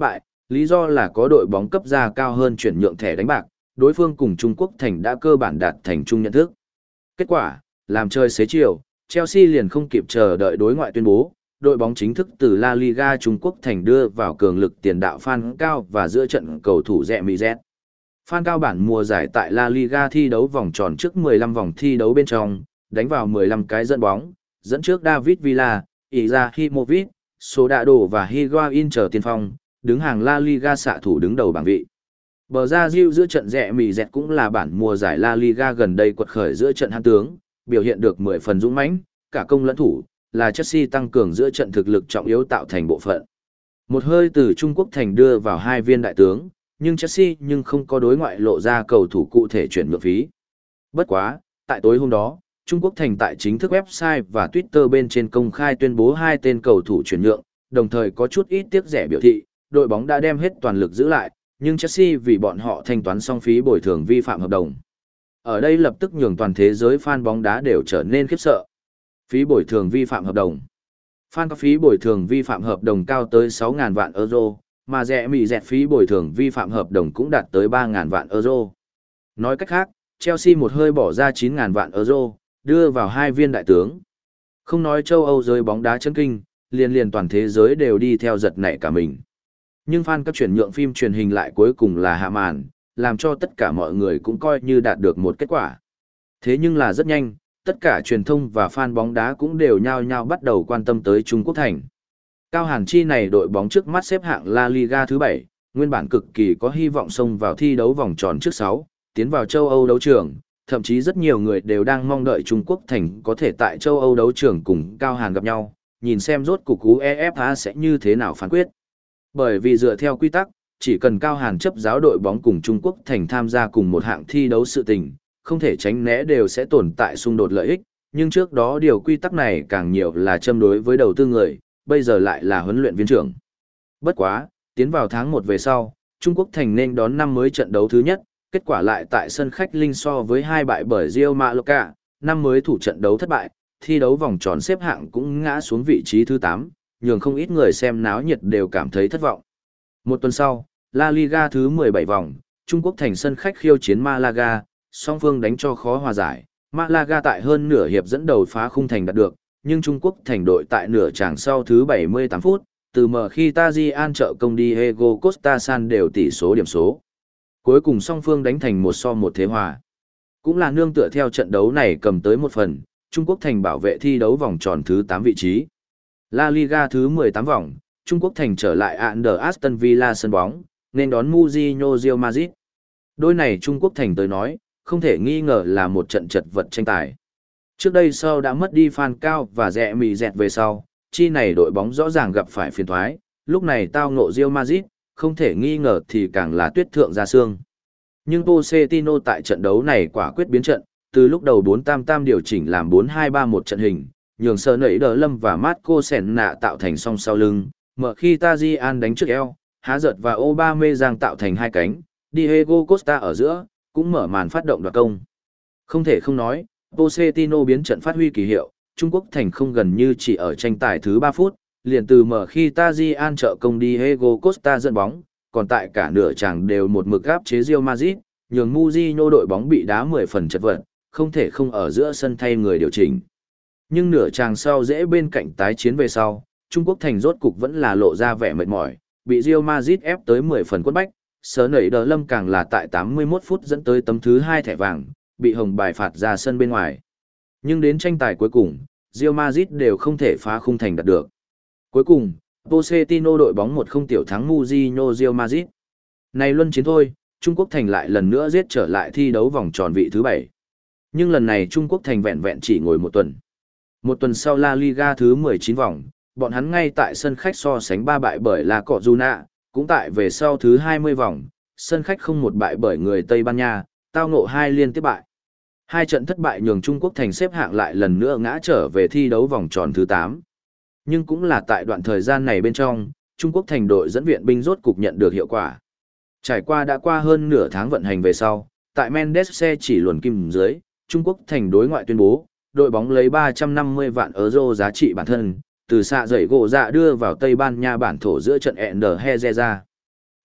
S1: Lý do là có đội bóng cấp ra cao hơn chuyển nhượng thẻ đánh bạc, đối phương cùng Trung Quốc thành đã cơ bản đạt thành chung nhận thức. Kết quả, làm chơi xế chiều, Chelsea liền không kịp chờ đợi đối ngoại tuyên bố, đội bóng chính thức từ La Liga Trung Quốc thành đưa vào cường lực tiền đạo Phan Cao và giữa trận cầu thủ rẻ mì rét. Phan Cao bản mùa giải tại La Liga thi đấu vòng tròn trước mười lăm vòng thi đấu bên trong, đánh vào mười lăm cái dẫn bóng, dẫn trước David Villa, Izahimovic, Soldado và Higuain chờ tiên phong, đứng hàng La Liga xạ thủ đứng đầu bảng vị. Bờ ra Diu giữa trận rẻ mì dẹt cũng là bản mùa giải La Liga gần đây quật khởi giữa trận hãn tướng, biểu hiện được mười phần dũng mãnh, cả công lẫn thủ, là Chelsea tăng cường giữa trận thực lực trọng yếu tạo thành bộ phận. Một hơi từ Trung Quốc thành đưa vào hai viên đại tướng, nhưng Chelsea nhưng không có đối ngoại lộ ra cầu thủ cụ thể chuyển nhượng phí. Bất quá, tại tối hôm đó, Trung Quốc thành tại chính thức website và Twitter bên trên công khai tuyên bố hai tên cầu thủ chuyển nhượng, đồng thời có chút ít tiếc rẻ biểu thị, đội bóng đã đem hết toàn lực giữ lại, nhưng Chelsea vì bọn họ thanh toán xong phí bồi thường vi phạm hợp đồng. Ở đây lập tức nhường toàn thế giới fan bóng đá đều trở nên khiếp sợ. Phí bồi thường vi phạm hợp đồng. Fan có phí bồi thường vi phạm hợp đồng cao tới sáu nghìn vạn euro, mà rẻ mì dẹt phí bồi thường vi phạm hợp đồng cũng đạt tới ba nghìn vạn euro. Nói cách khác, Chelsea một hơi bỏ ra chín nghìn vạn euro, đưa vào hai viên đại tướng. Không nói châu Âu giới bóng đá chấn kinh, liền liền toàn thế giới đều đi theo giật nảy cả mình. Nhưng fan các chuyển nhượng phim truyền hình lại cuối cùng là hạ màn, làm cho tất cả mọi người cũng coi như đạt được một kết quả. Thế nhưng là rất nhanh, tất cả truyền thông và fan bóng đá cũng đều nhao nhao bắt đầu quan tâm tới Trung Quốc thành. Cao Hàn Chi này đội bóng trước mắt xếp hạng La Liga thứ bảy, nguyên bản cực kỳ có hy vọng xông vào thi đấu vòng tròn trước sáu, tiến vào châu Âu đấu trường, thậm chí rất nhiều người đều đang mong đợi Trung Quốc thành có thể tại châu Âu đấu trường cùng Cao Hàn gặp nhau, nhìn xem rốt cục u e ép a sẽ như thế nào phán quyết. Bởi vì dựa theo quy tắc, chỉ cần Cao Hàn chấp giáo đội bóng cùng Trung Quốc thành tham gia cùng một hạng thi đấu sự tình, không thể tránh né đều sẽ tồn tại xung đột lợi ích, nhưng trước đó điều quy tắc này càng nhiều là châm đối với đầu tư người, bây giờ lại là huấn luyện viên trưởng. Bất quá, tiến vào tháng một về sau, Trung Quốc thành nên đón năm mới trận đấu thứ nhất, kết quả lại tại sân khách Linh so với hai bại bởi Real Mallorca, năm mới thủ trận đấu thất bại, thi đấu vòng tròn xếp hạng cũng ngã xuống vị trí thứ tám, nhường không ít người xem náo nhiệt đều cảm thấy thất vọng. Một tuần sau, La Liga thứ mười bảy vòng, Trung Quốc thành sân khách khiêu chiến Malaga, song phương đánh cho khó hòa giải. Malaga tại hơn nửa hiệp dẫn đầu phá khung thành đạt được, nhưng Trung Quốc thành đội tại nửa tràng sau thứ bảy mươi tám phút, từ mở khi Tajian trợ công Diego Costa san đều tỷ số điểm số. Cuối cùng song phương đánh thành một so một thế hòa. Cũng là nương tựa theo trận đấu này cầm tới một phần, Trung Quốc thành bảo vệ thi đấu vòng tròn thứ tám vị trí. La Liga thứ mười tám vòng, Trung Quốc thành trở lại Under Aston Villa sân bóng, nên đón Mourinho Real Madrid. Đôi này Trung Quốc thành tới nói, không thể nghi ngờ là một trận chật vật tranh tài. Trước đây sau đã mất đi Phan Cao và rẽ mì dẹt về sau, chi này đội bóng rõ ràng gặp phải phiền thoái, lúc này tao ngộ Real Madrid, không thể nghi ngờ thì càng là tuyết thượng ra xương. Nhưng Pochettino tại trận đấu này quả quyết biến trận, từ lúc đầu bốn tam tam điều chỉnh làm bốn hai ba một trận hình, nhường sơ nẩy đờ lâm và Marco Senna tạo thành song sau lưng, mở khi Tajian đánh trước eo, há giật và Aubameyang tạo thành hai cánh, Diego Costa ở giữa, cũng mở màn phát động đoạt công. Không thể không nói, Pochettino biến trận phát huy kỳ hiệu, Trung Quốc thành không gần như chỉ ở tranh tài thứ ba phút, liền từ mở khi Tajian trợ công Diego Costa dẫn bóng, còn tại cả nửa chàng đều một mực áp chế Real Madrid, nhường Mourinho đội bóng bị đá mười phần chật vật, không thể không ở giữa sân thay người điều chỉnh. Nhưng nửa chàng sau dễ bên cạnh tái chiến về sau, Trung Quốc thành rốt cục vẫn là lộ ra vẻ mệt mỏi, bị Real Madrid ép tới mười phần quất bách, sớ nảy đờ lâm càng là tại tám mươi mốt phút dẫn tới tấm thứ hai thẻ vàng, bị hồng bài phạt ra sân bên ngoài. Nhưng đến tranh tài cuối cùng, Real Madrid đều không thể phá khung thành đạt được. Cuối cùng, Pochettino đội bóng một không tiểu thắng Mourinho Real Madrid. Này luân chiến thôi, Trung Quốc thành lại lần nữa giết trở lại thi đấu vòng tròn vị thứ bảy. Nhưng lần này Trung Quốc thành vẹn vẹn chỉ ngồi một tuần. Một tuần sau La Liga thứ mười chín vòng, bọn hắn ngay tại sân khách so sánh ba bại bởi La Cojuna, cũng tại về sau thứ hai mươi vòng, sân khách không một bại bởi người Tây Ban Nha, tao ngộ hai liên tiếp bại. Hai trận thất bại nhường Trung Quốc thành xếp hạng lại lần nữa ngã trở về thi đấu vòng tròn thứ tám. Nhưng cũng là tại đoạn thời gian này bên trong, Trung Quốc thành đội dẫn viện binh rốt cục nhận được hiệu quả. Trải qua đã qua hơn nửa tháng vận hành về sau, tại Mendes xe chỉ luồn kim dưới, Trung Quốc thành đối ngoại tuyên bố, đội bóng lấy ba trăm năm mươi vạn euro giá trị bản thân, từ xạ dậy gỗ dạ đưa vào Tây Ban Nha bản thổ giữa trận Ender Herrera.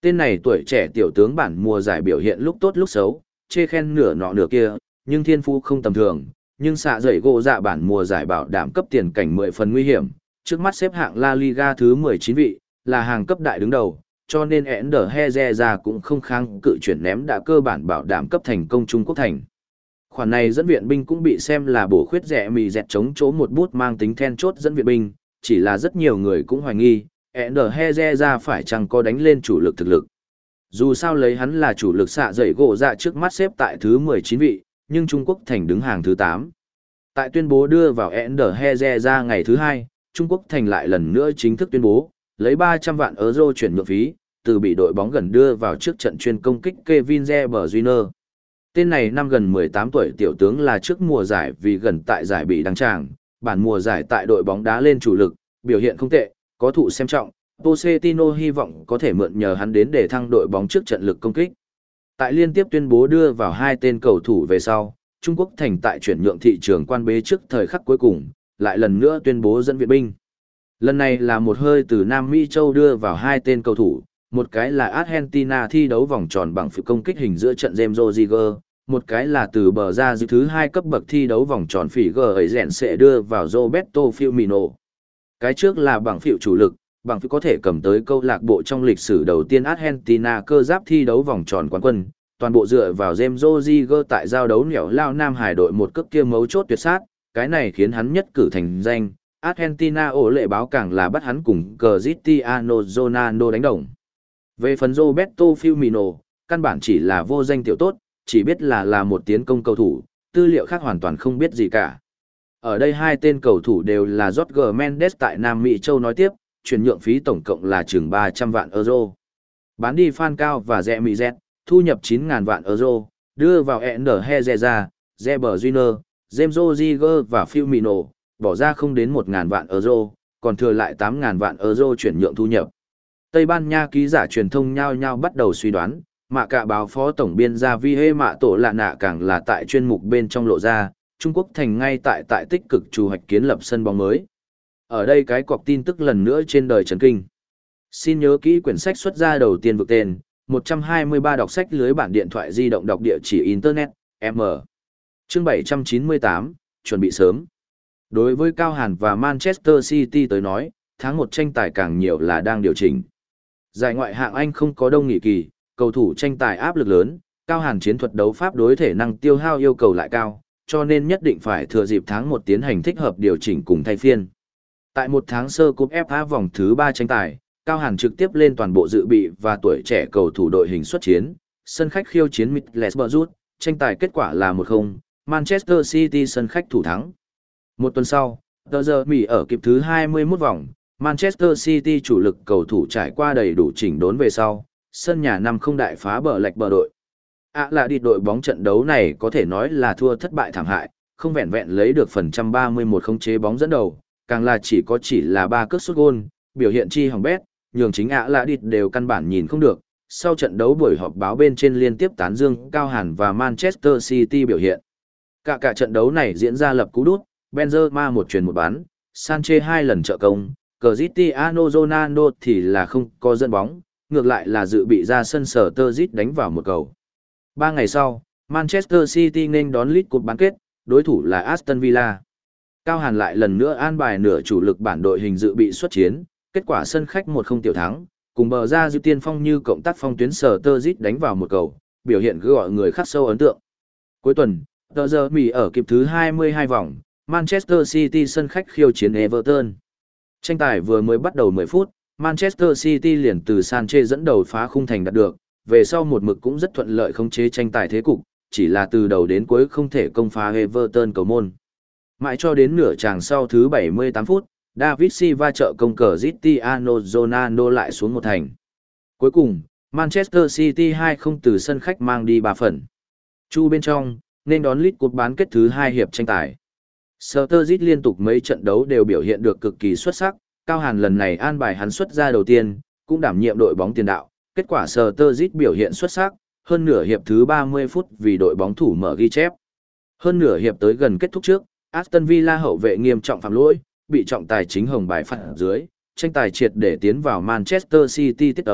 S1: Tên này tuổi trẻ tiểu tướng bản mùa giải biểu hiện lúc tốt lúc xấu, chê khen nửa nọ nửa kia, nhưng thiên phú không tầm thường, nhưng xạ dậy gỗ dạ bản mùa giải bảo đảm cấp tiền cảnh mười phần nguy hiểm, trước mắt xếp hạng La Liga thứ mười chín vị, là hàng cấp đại đứng đầu, cho nên Ender Herrera cũng không kháng cự chuyển ném đã cơ bản bảo đảm cấp thành công Trung Quốc thành. Khoản này dẫn viện binh cũng bị xem là bổ khuyết rẻ mì dẹt chống chỗ một bút mang tính then chốt dẫn viện binh, chỉ là rất nhiều người cũng hoài nghi, Ender Herrera phải chăng có đánh lên chủ lực thực lực. Dù sao lấy hắn là chủ lực xạ dậy gỗ dạ trước mắt xếp tại thứ mười chín vị, nhưng Trung Quốc thành đứng hàng thứ tám. Tại tuyên bố đưa vào Ender Herrera ngày thứ hai, Trung Quốc thành lại lần nữa chính thức tuyên bố, lấy ba trăm vạn euro chuyển nhượng phí, từ bị đội bóng gần đưa vào trước trận chuyên công kích Kevin De Bruyne. Tên này năm gần mười tám tuổi tiểu tướng là trước mùa giải vì gần tại giải bị đăng tràng, bản mùa giải tại đội bóng đá lên chủ lực, biểu hiện không tệ, có thụ xem trọng, Pochettino hy vọng có thể mượn nhờ hắn đến để thăng đội bóng trước trận lực công kích. Tại liên tiếp tuyên bố đưa vào hai tên cầu thủ về sau, Trung Quốc thành tại chuyển nhượng thị trường quan bế trước thời khắc cuối cùng, lại lần nữa tuyên bố dẫn viện binh. Lần này là một hơi từ Nam Mỹ châu đưa vào hai tên cầu thủ, một cái là Argentina thi đấu vòng tròn bằng phiếu công kích hình giữa trận James Rodriguez, một cái là từ bờ ra giữ thứ hai cấp bậc thi đấu vòng tròn phỉ gờ ấy rèn sẽ đưa vào Roberto Firmino. Cái trước là bằng phiếu chủ lực, bằng phiếu có thể cầm tới câu lạc bộ trong lịch sử đầu tiên Argentina cơ giáp thi đấu vòng tròn quán quân, toàn bộ dựa vào James Rodriguez tại giao đấu nẻo lao Nam Hải đội một cước kia mấu chốt tuyệt sát, cái này khiến hắn nhất cử thành danh. Argentina ổ lệ báo càng là bắt hắn cùng Cristiano Ronaldo đánh đồng. Về phần Roberto Firmino, căn bản chỉ là vô danh tiểu tốt, chỉ biết là là một tiến công cầu thủ, tư liệu khác hoàn toàn không biết gì cả. Ở đây hai tên cầu thủ đều là Jorge Mendes tại Nam Mỹ châu nói tiếp, chuyển nhượng phí tổng cộng là chừng ba trăm vạn euro. Bán đi Falcao và Rẽ Mỹ Z, thu nhập chín nghìn vạn euro, đưa vào Ender Herrera, De Bruyne, James Rodriguez và Firmino, bỏ ra không đến một nghìn vạn euro, còn thừa lại tám nghìn vạn euro chuyển nhượng thu nhập. Tây Ban Nha ký giả truyền thông nhao nhao bắt đầu suy đoán, mà cả báo phó tổng biên gia Vi Hê Mạ Tổ Lạ Nạ càng là tại chuyên mục bên trong lộ ra, Trung Quốc thành ngay tại tại tích cực chủ hoạch kiến lập sân bóng mới. Ở đây cái cọc tin tức lần nữa trên đời chấn kinh. Xin nhớ kỹ quyển sách xuất ra đầu tiên vực tên, một trăm hai mươi ba đọc sách lưới bản điện thoại di động đọc địa chỉ Internet, M. Chương bảy trăm chín mươi tám, chuẩn bị sớm. Đối với Cao Hàn và Manchester City tới nói, tháng một tranh tài càng nhiều là đang điều chỉnh. Giải ngoại hạng Anh không có đông nghỉ kỳ, cầu thủ tranh tài áp lực lớn, Cao Hàn chiến thuật đấu pháp đối thể năng tiêu hao yêu cầu lại cao, cho nên nhất định phải thừa dịp tháng một tiến hành thích hợp điều chỉnh cùng thay phiên. Tại một tháng sơ cúp ép a vòng thứ ba tranh tài, Cao Hàn trực tiếp lên toàn bộ dự bị và tuổi trẻ cầu thủ đội hình xuất chiến, sân khách khiêu chiến Middlesbrough, tranh tài kết quả là một không, Manchester City sân khách thủ thắng. Một tuần sau, tờ giờ Mỹ ở kịp thứ hai mươi mốt vòng, Manchester City chủ lực cầu thủ trải qua đầy đủ chỉnh đốn về sau, sân nhà năm không đại phá bờ lệch bờ đội. À là đi đội bóng trận đấu này có thể nói là thua thất bại thảm hại, không vẹn vẹn lấy được phần trăm ba mươi mốt khống chế bóng dẫn đầu, càng là chỉ có chỉ là ba cước sút gôn, biểu hiện chi hỏng bét, nhường chính ạ là đi đều căn bản nhìn không được. Sau trận đấu buổi họp báo bên trên liên tiếp tán dương Cao Hàn và Manchester City biểu hiện. Cả cả trận đấu này diễn ra lập cú đút, Benzema một chuyền một bán, Sanchez hai lần trợ công, Cristiano Ronaldo thì là không có dẫn bóng, ngược lại là dự bị ra sân sở Tơ đánh vào một cầu. Ba ngày sau, Manchester City nên đón League Cup bán kết, đối thủ là Aston Villa. Cao Hàn lại lần nữa an bài nửa chủ lực bản đội hình dự bị xuất chiến, kết quả sân khách một không tiểu thắng, cùng bờ ra dư tiên phong như cộng tác phong tuyến sở Tơ đánh vào một cầu, biểu hiện cứ gọi người khắc sâu ấn tượng. Cuối tuần, tờ giờ Mỹ ở kịp thứ hai mươi hai vòng, Manchester City sân khách khiêu chiến Everton. Tranh tài vừa mới bắt đầu mười phút, Manchester City liền từ Sanchez dẫn đầu phá khung thành đạt được, về sau một mực cũng rất thuận lợi khống chế tranh tài thế cục, chỉ là từ đầu đến cuối không thể công phá Everton cầu môn. Mãi cho đến nửa chàng sau thứ bảy mươi tám phút, David Silva trợ công cờ Cristiano Ronaldo lại xuống một thành. Cuối cùng, Manchester City hai không từ sân khách mang đi ba phần. Chu bên trong, nên đón League Cup bán kết thứ hai hiệp tranh tài. Sturridge liên tục mấy trận đấu đều biểu hiện được cực kỳ xuất sắc, Cao Hàn lần này an bài hắn xuất ra đầu tiên, cũng đảm nhiệm đội bóng tiền đạo, kết quả Sturridge biểu hiện xuất sắc, hơn nửa hiệp thứ ba mươi phút vì đội bóng thủ mở ghi chép. Hơn nửa hiệp tới gần kết thúc trước, Aston Villa hậu vệ nghiêm trọng phạm lỗi, bị trọng tài chính hồng bài phạt dưới, tranh tài triệt để tiến vào Manchester City tiết đấu,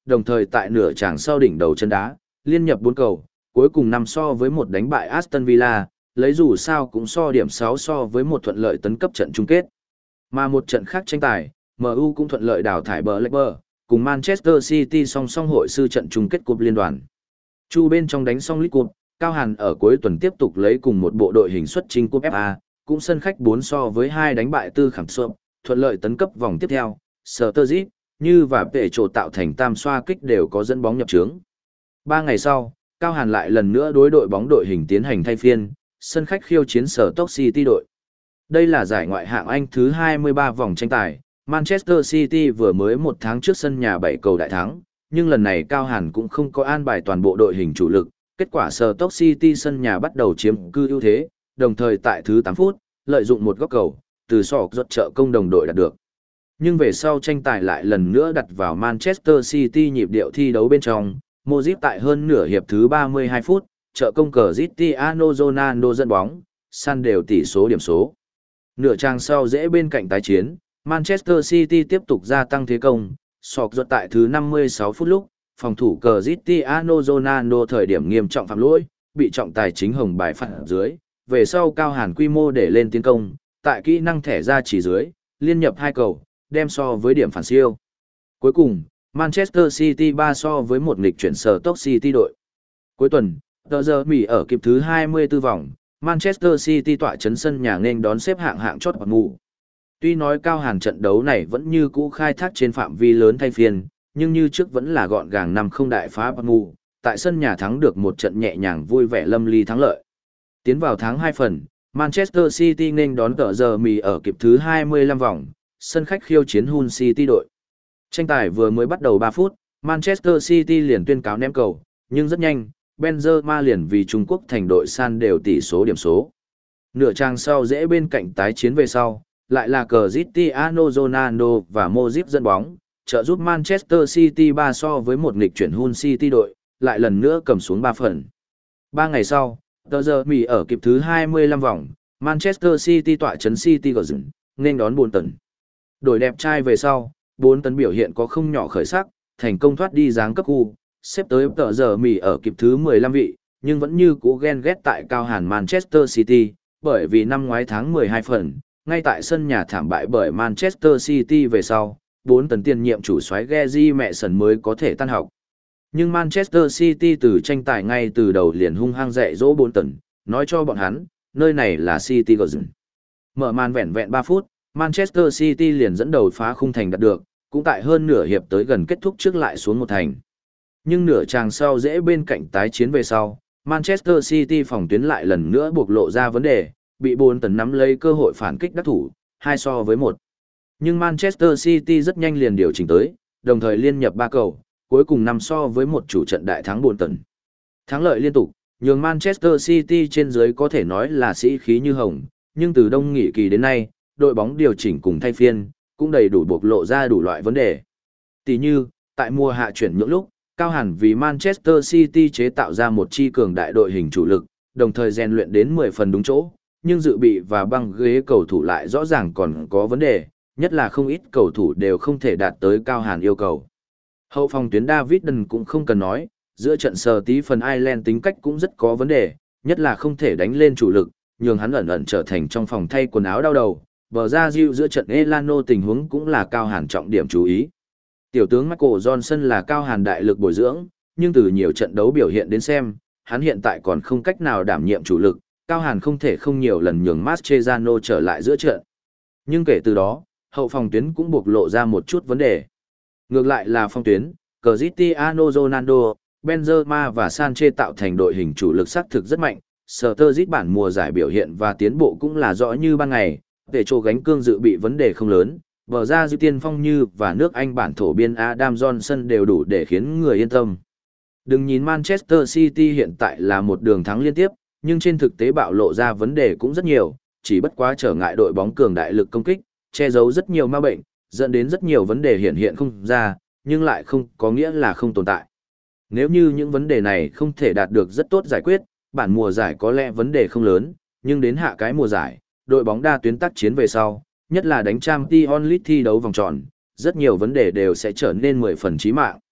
S1: đồng thời tại nửa tràng sau đỉnh đầu chân đá, liên nhập bốn cầu, cuối cùng năm so với một đánh bại Aston Villa, lấy dù sao cũng so điểm sáu so với một thuận lợi tấn cấp trận chung kết. Mà một trận khác tranh tài, em u cũng thuận lợi đào thải Blackburn, cùng Manchester City song song hội sư trận chung kết cúp liên đoàn. Chu bên trong đánh xong League Cup, Cao Hàn ở cuối tuần tiếp tục lấy cùng một bộ đội hình xuất chinh cúp ép a, cũng sân khách bốn so với hai đánh bại Tư Khảm Sộp, thuận lợi tấn cấp vòng tiếp theo. Sturridge, Như và Pệ Trồ tạo thành tam xoa kích đều có dẫn bóng nhập trướng. Ba ngày sau, Cao Hàn lại lần nữa đối đội bóng đội hình tiến hành thay phiên, sân khách khiêu chiến Stoke City đội. Đây là giải ngoại hạng Anh thứ hai mươi ba vòng tranh tài, Manchester City vừa mới một tháng trước sân nhà bảy cầu đại thắng, nhưng lần này Cao Hàn cũng không có an bài toàn bộ đội hình chủ lực, kết quả Stoke City sân nhà bắt đầu chiếm cư ưu thế, đồng thời tại thứ tám phút, lợi dụng một góc cầu, từ sọ giật trợ công đồng đội đạt được. Nhưng về sau tranh tài lại lần nữa đặt vào Manchester City nhịp điệu thi đấu bên trong, Modric tại hơn nửa hiệp thứ ba mươi hai phút, trợ công Cristiano Ronaldo dẫn bóng, săn đều tỷ số điểm số. Nửa trang sau dễ bên cạnh tái chiến, Manchester City tiếp tục gia tăng thế công, sọc giật tại thứ năm mươi sáu phút lúc, phòng thủ Cristiano Ronaldo thời điểm nghiêm trọng phạm lỗi, bị trọng tài chính hồng bài phạt dưới, về sau Cao Hàn quy mô để lên tiến công, tại kỹ năng thẻ ra chỉ dưới, liên nhập hai cầu, đem so với điểm phản siêu. Cuối cùng, Manchester City ba so với một nghịch chuyển Stoke City đội. Cuối tuần, tờ giờ Mỹ ở kịp thứ hai mươi tư vòng, Manchester City tọa chấn sân nhà nên đón xếp hạng hạng chót bậc mù. Tuy nói Cao Hàn trận đấu này vẫn như cũ khai thác trên phạm vi lớn thay phiên, nhưng như trước vẫn là gọn gàng năm không đại phá bậc mù, tại sân nhà thắng được một trận nhẹ nhàng vui vẻ lâm ly thắng lợi. Tiến vào tháng hai phần, Manchester City nên đón tờ giờ Mỹ ở kịp thứ hai mươi lăm vòng, sân khách khiêu chiến Hull City đội. Tranh tài vừa mới bắt đầu ba phút, Manchester City liền tuyên cáo ném cầu, nhưng rất nhanh, Benzema liền vì Trung Quốc thành đội san đều tỷ số điểm số. Nửa trang sau dễ bên cạnh tái chiến về sau, lại là Cristiano Ronaldo và Modric dẫn bóng, trợ giúp Manchester City ba so với một nghịch chuyển Hull City đội, lại lần nữa cầm xuống ba phần. Ba ngày sau, tờ giờ Mỹ ở kịp thứ hai mươi lăm vòng, Manchester City tọa chấn City Garden, nên đón bốn tấn. Đổi đẹp trai về sau, bốn tấn biểu hiện có không nhỏ khởi sắc, thành công thoát đi giáng cấp khu, xếp tới tờ giờ Mỹ ở kịp thứ mười lăm vị, nhưng vẫn như cũ ghen ghét tại Cao Hàn Manchester City, bởi vì năm ngoái tháng mười hai phần, ngay tại sân nhà thảm bại bởi Manchester City về sau, bốn tấn tiền nhiệm chủ soái Gary Mason mới có thể tan học. Nhưng Manchester City từ tranh tài ngay từ đầu liền hung hăng dạy dỗ bốn tấn, nói cho bọn hắn, nơi này là City Garden. Mở màn vẹn vẹn ba phút, Manchester City liền dẫn đầu phá khung thành đạt được, cũng tại hơn nửa hiệp tới gần kết thúc trước lại xuống một thành. Nhưng nửa tràng sau dễ bên cạnh tái chiến về sau, Manchester City phòng tuyến lại lần nữa bộc lộ ra vấn đề, bị bốn tấn nắm lấy cơ hội phản kích đắc thủ, hai so với một. Nhưng Manchester City rất nhanh liền điều chỉnh tới, đồng thời liên nhập ba cầu, cuối cùng năm so với một chủ trận đại thắng bốn tấn. Thắng lợi liên tục, nhường Manchester City trên dưới có thể nói là sĩ khí như hồng, nhưng từ đông nghỉ kỳ đến nay, đội bóng điều chỉnh cùng thay phiên, cũng đầy đủ bộc lộ ra đủ loại vấn đề. Tỷ như, tại mùa hạ chuyển nhượng lúc, Cao Hàn vì Manchester City chế tạo ra một chi cường đại đội hình chủ lực, đồng thời rèn luyện đến mười phần đúng chỗ, nhưng dự bị và băng ghế cầu thủ lại rõ ràng còn có vấn đề, nhất là không ít cầu thủ đều không thể đạt tới Cao Hàn yêu cầu. Hậu phòng tuyến David Dunn cũng không cần nói, giữa trận sờ tí phần Ireland tính cách cũng rất có vấn đề, nhất là không thể đánh lên chủ lực, nhường hắn ẩn ẩn trở thành trong phòng thay quần áo đau đầu. Bờ ra Diu giữa trận Elano tình huống cũng là Cao Hàn trọng điểm chú ý. Tiểu tướng Michael Johnson là Cao Hàn đại lực bồi dưỡng, nhưng từ nhiều trận đấu biểu hiện đến xem, hắn hiện tại còn không cách nào đảm nhiệm chủ lực, Cao Hàn không thể không nhiều lần nhường Mascherano trở lại giữa trận. Nhưng kể từ đó, hậu phòng tuyến cũng bộc lộ ra một chút vấn đề. Ngược lại là phong tuyến, Cristiano Ronaldo, Benzema và Sanchez tạo thành đội hình chủ lực sắc thực rất mạnh, Sturridge bản mùa giải biểu hiện và tiến bộ cũng là rõ như ban ngày. Để chỗ gánh cương dự bị vấn đề không lớn, vở ra dư tiên phong như và nước Anh bản thổ biên Adam Johnson đều đủ để khiến người yên tâm. Đừng nhìn Manchester City hiện tại là một đường thắng liên tiếp, nhưng trên thực tế bạo lộ ra vấn đề cũng rất nhiều, chỉ bất quá trở ngại đội bóng cường đại lực công kích, che giấu rất nhiều ma bệnh, dẫn đến rất nhiều vấn đề hiện hiện không ra, nhưng lại không có nghĩa là không tồn tại. Nếu như những vấn đề này không thể đạt được rất tốt giải quyết, bản mùa giải có lẽ vấn đề không lớn, nhưng đến hạ cái mùa giải, đội bóng đa tuyến tác chiến về sau, nhất là đánh Champions League thi đấu vòng tròn, rất nhiều vấn đề đều sẽ trở nên mười phần chí mạng.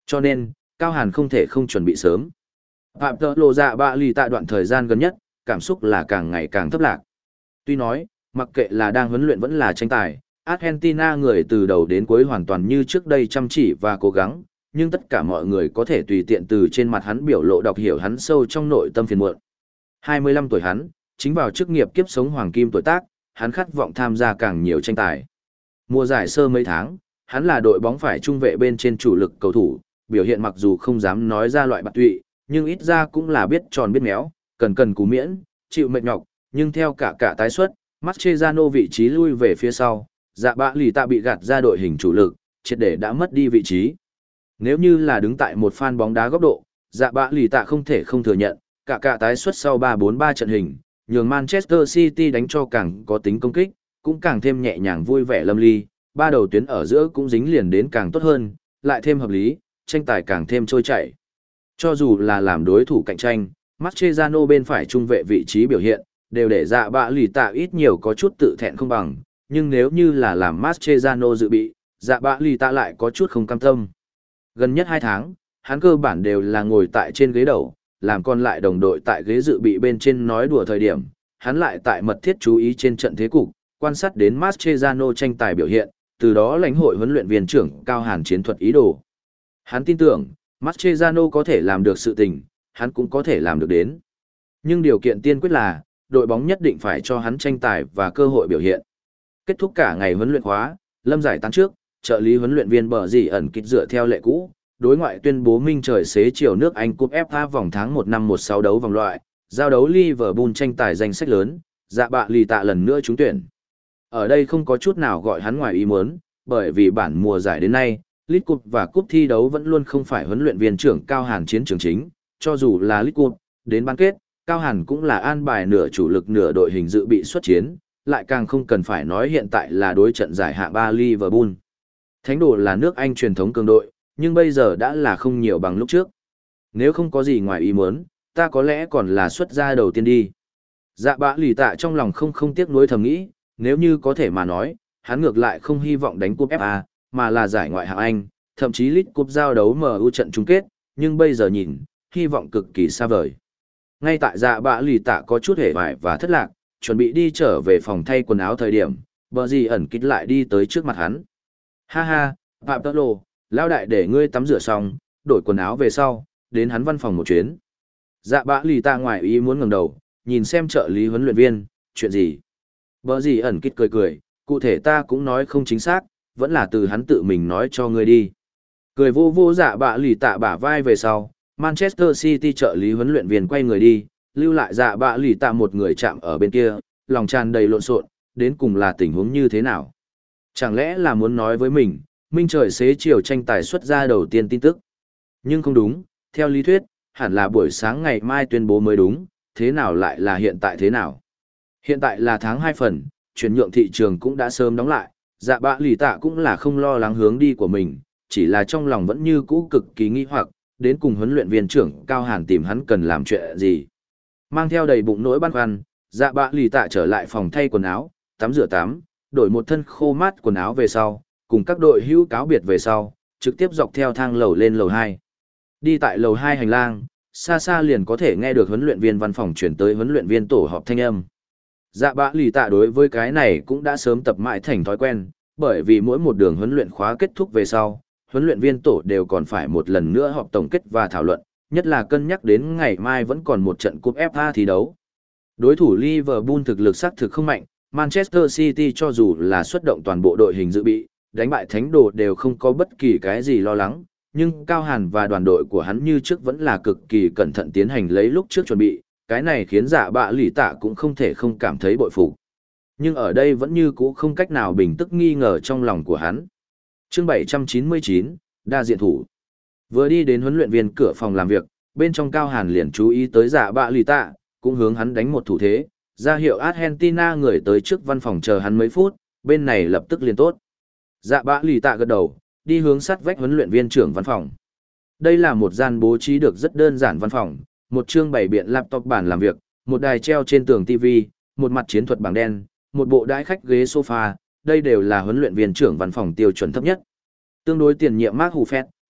S1: Cho nên, Cao Hàn không thể không chuẩn bị sớm. Phạm tợ lộ dạ bạ lì tạ đoạn thời gian gần nhất, cảm xúc là càng ngày càng thấp lạc. Tuy nói, mặc kệ là đang huấn luyện vẫn là tranh tài, Argentina người từ đầu đến cuối hoàn toàn như trước đây chăm chỉ và cố gắng, nhưng tất cả mọi người có thể tùy tiện từ trên mặt hắn biểu lộ đọc hiểu hắn sâu trong nội tâm phiền muộn. hai mươi lăm tuổi hắn, chính vào chức nghiệp kiếp sống hoàng kim tuổi tác, hắn khát vọng tham gia càng nhiều tranh tài. Mùa giải sơ mấy tháng, hắn là đội bóng phải trung vệ bên trên chủ lực cầu thủ, biểu hiện mặc dù không dám nói ra loại bạc tụy, nhưng ít ra cũng là biết tròn biết méo, cần cần cú miễn, chịu mệt nhọc, nhưng theo cả cả tái xuất, Mascherano vị trí lui về phía sau, dạ bạ lì tạ bị gạt ra đội hình chủ lực, triệt để đã mất đi vị trí. Nếu như là đứng tại một fan bóng đá góc độ, dạ bạ lì tạ không thể không thừa nhận, cả cả tái xuất sau ba bốn ba trận hình, nhường Manchester City đánh cho càng có tính công kích, cũng càng thêm nhẹ nhàng vui vẻ lâm ly, ba đầu tuyến ở giữa cũng dính liền đến càng tốt hơn, lại thêm hợp lý, tranh tài càng thêm trôi chảy. Cho dù là làm đối thủ cạnh tranh, Mascherano bên phải trung vệ vị trí biểu hiện, đều để dạ bạ lì tạ ít nhiều có chút tự thẹn không bằng, nhưng nếu như là làm Mascherano dự bị, dạ bạ lì tạ lại có chút không cam tâm. Gần nhất hai tháng, hắn cơ bản đều là ngồi tại trên ghế đầu, làm còn lại đồng đội tại ghế dự bị bên trên nói đùa thời điểm, hắn lại tại mật thiết chú ý trên trận thế cục, quan sát đến Mascherano tranh tài biểu hiện, từ đó lãnh hội huấn luyện viên trưởng Cao Hàn chiến thuật ý đồ. Hắn tin tưởng, Mascherano có thể làm được sự tình, hắn cũng có thể làm được đến. Nhưng điều kiện tiên quyết là, đội bóng nhất định phải cho hắn tranh tài và cơ hội biểu hiện. Kết thúc cả ngày huấn luyện khóa, lâm giải tán trước, trợ lý huấn luyện viên bờ gì ẩn kịch dựa theo lệ cũ, đối ngoại tuyên bố minh trời xế chiều nước Anh Cup ép a vòng tháng một năm một sáu đấu vòng loại, giao đấu Liverpool tranh tài danh sách lớn, dạ bạ lì tạ lần nữa trúng tuyển. Ở đây không có chút nào gọi hắn ngoài ý muốn, bởi vì bản mùa giải đến nay, League Cup và Cup thi đấu vẫn luôn không phải huấn luyện viên trưởng Cao Hàn chiến trường chính, cho dù là League Cup, đến bán kết, Cao Hàn cũng là an bài nửa chủ lực nửa đội hình dự bị xuất chiến, lại càng không cần phải nói hiện tại là đối trận giải hạng ba Liverpool. Thánh đồ là nước Anh truyền thống cường đội, nhưng bây giờ đã là không nhiều bằng lúc trước. Nếu không có gì ngoài ý muốn, ta có lẽ còn là xuất ra đầu tiên đi. Dạ bạ lì tạ trong lòng không không tiếc nuối thầm nghĩ, nếu như có thể mà nói, hắn ngược lại không hy vọng đánh cúp ép a, mà là giải ngoại hạng Anh, thậm chí League Cup giao đấu em u trận chung kết, nhưng bây giờ nhìn, hy vọng cực kỳ xa vời. Ngay tại dạ bạ lì tạ có chút hề vải và thất lạc, chuẩn bị đi trở về phòng thay quần áo thời điểm, bờ gì ẩn kít lại đi tới trước mặt hắn. Ha ha, Phạm Tơ Lô, lao đại để ngươi tắm rửa xong, đổi quần áo về sau, đến hắn văn phòng một chuyến. Dạ bạ lì tạ ngoài ý muốn ngẩng đầu, nhìn xem trợ lý huấn luyện viên, chuyện gì. Bờ gì ẩn kít cười cười, cụ thể ta cũng nói không chính xác, vẫn là từ hắn tự mình nói cho ngươi đi. Cười vô vô dạ bạ lì tạ bả vai về sau, Manchester City trợ lý huấn luyện viên quay người đi, lưu lại dạ bạ lì tạ một người chạm ở bên kia, lòng tràn đầy lộn xộn, đến cùng là tình huống như thế nào. Chẳng lẽ là muốn nói với mình, minh trời xế chiều tranh tài xuất ra đầu tiên tin tức. Nhưng không đúng, theo lý thuyết, hẳn là buổi sáng ngày mai tuyên bố mới đúng, thế nào lại là hiện tại thế nào. Hiện tại là tháng hai phần, chuyển nhượng thị trường cũng đã sớm đóng lại, dạ bạ lì tạ cũng là không lo lắng hướng đi của mình, chỉ là trong lòng vẫn như cũ cực kỳ nghi hoặc, đến cùng huấn luyện viên trưởng Cao Hàn tìm hắn cần làm chuyện gì. Mang theo đầy bụng nỗi băn khoăn, dạ bạ lì tạ trở lại phòng thay quần áo, tắm rửa tắm, đổi một thân khô mát quần áo về sau, cùng các đội hữu cáo biệt về sau, trực tiếp dọc theo thang lầu lên lầu hai. Đi tại lầu hai hành lang, xa xa liền có thể nghe được huấn luyện viên văn phòng chuyển tới huấn luyện viên tổ họp thanh âm. Dạ bạ lì tạ đối với cái này cũng đã sớm tập mãi thành thói quen, bởi vì mỗi một đường huấn luyện khóa kết thúc về sau, huấn luyện viên tổ đều còn phải một lần nữa họp tổng kết và thảo luận, nhất là cân nhắc đến ngày mai vẫn còn một trận cúp ép a thi đấu. Đối thủ Liverpool thực lực xác thực không mạnh, Manchester City cho dù là xuất động toàn bộ đội hình dự bị, đánh bại thánh đồ đều không có bất kỳ cái gì lo lắng, nhưng Cao Hàn và đoàn đội của hắn như trước vẫn là cực kỳ cẩn thận tiến hành lấy lúc trước chuẩn bị, cái này khiến dạ bạ lì tạ cũng không thể không cảm thấy bội phục. Nhưng ở đây vẫn như cũ không cách nào bình tức nghi ngờ trong lòng của hắn. Chương bảy trăm chín mươi chín, đa diện thủ. Vừa đi đến huấn luyện viên cửa phòng làm việc, bên trong Cao Hàn liền chú ý tới dạ bạ lì tạ, cũng hướng hắn đánh một thủ thế, ra hiệu Argentina người tới trước văn phòng chờ hắn mấy phút, bên này lập tức liền tốt. Dạ bạ lì tạ gật đầu, đi hướng sát vách huấn luyện viên trưởng văn phòng. Đây là một gian bố trí được rất đơn giản văn phòng, một chương bày biện laptop bàn làm việc, một đài treo trên tường ti vi, một mặt chiến thuật bảng đen, một bộ đãi khách ghế sofa, đây đều là huấn luyện viên trưởng văn phòng tiêu chuẩn thấp nhất. Tương đối tiền nhiệm Mark Huffet,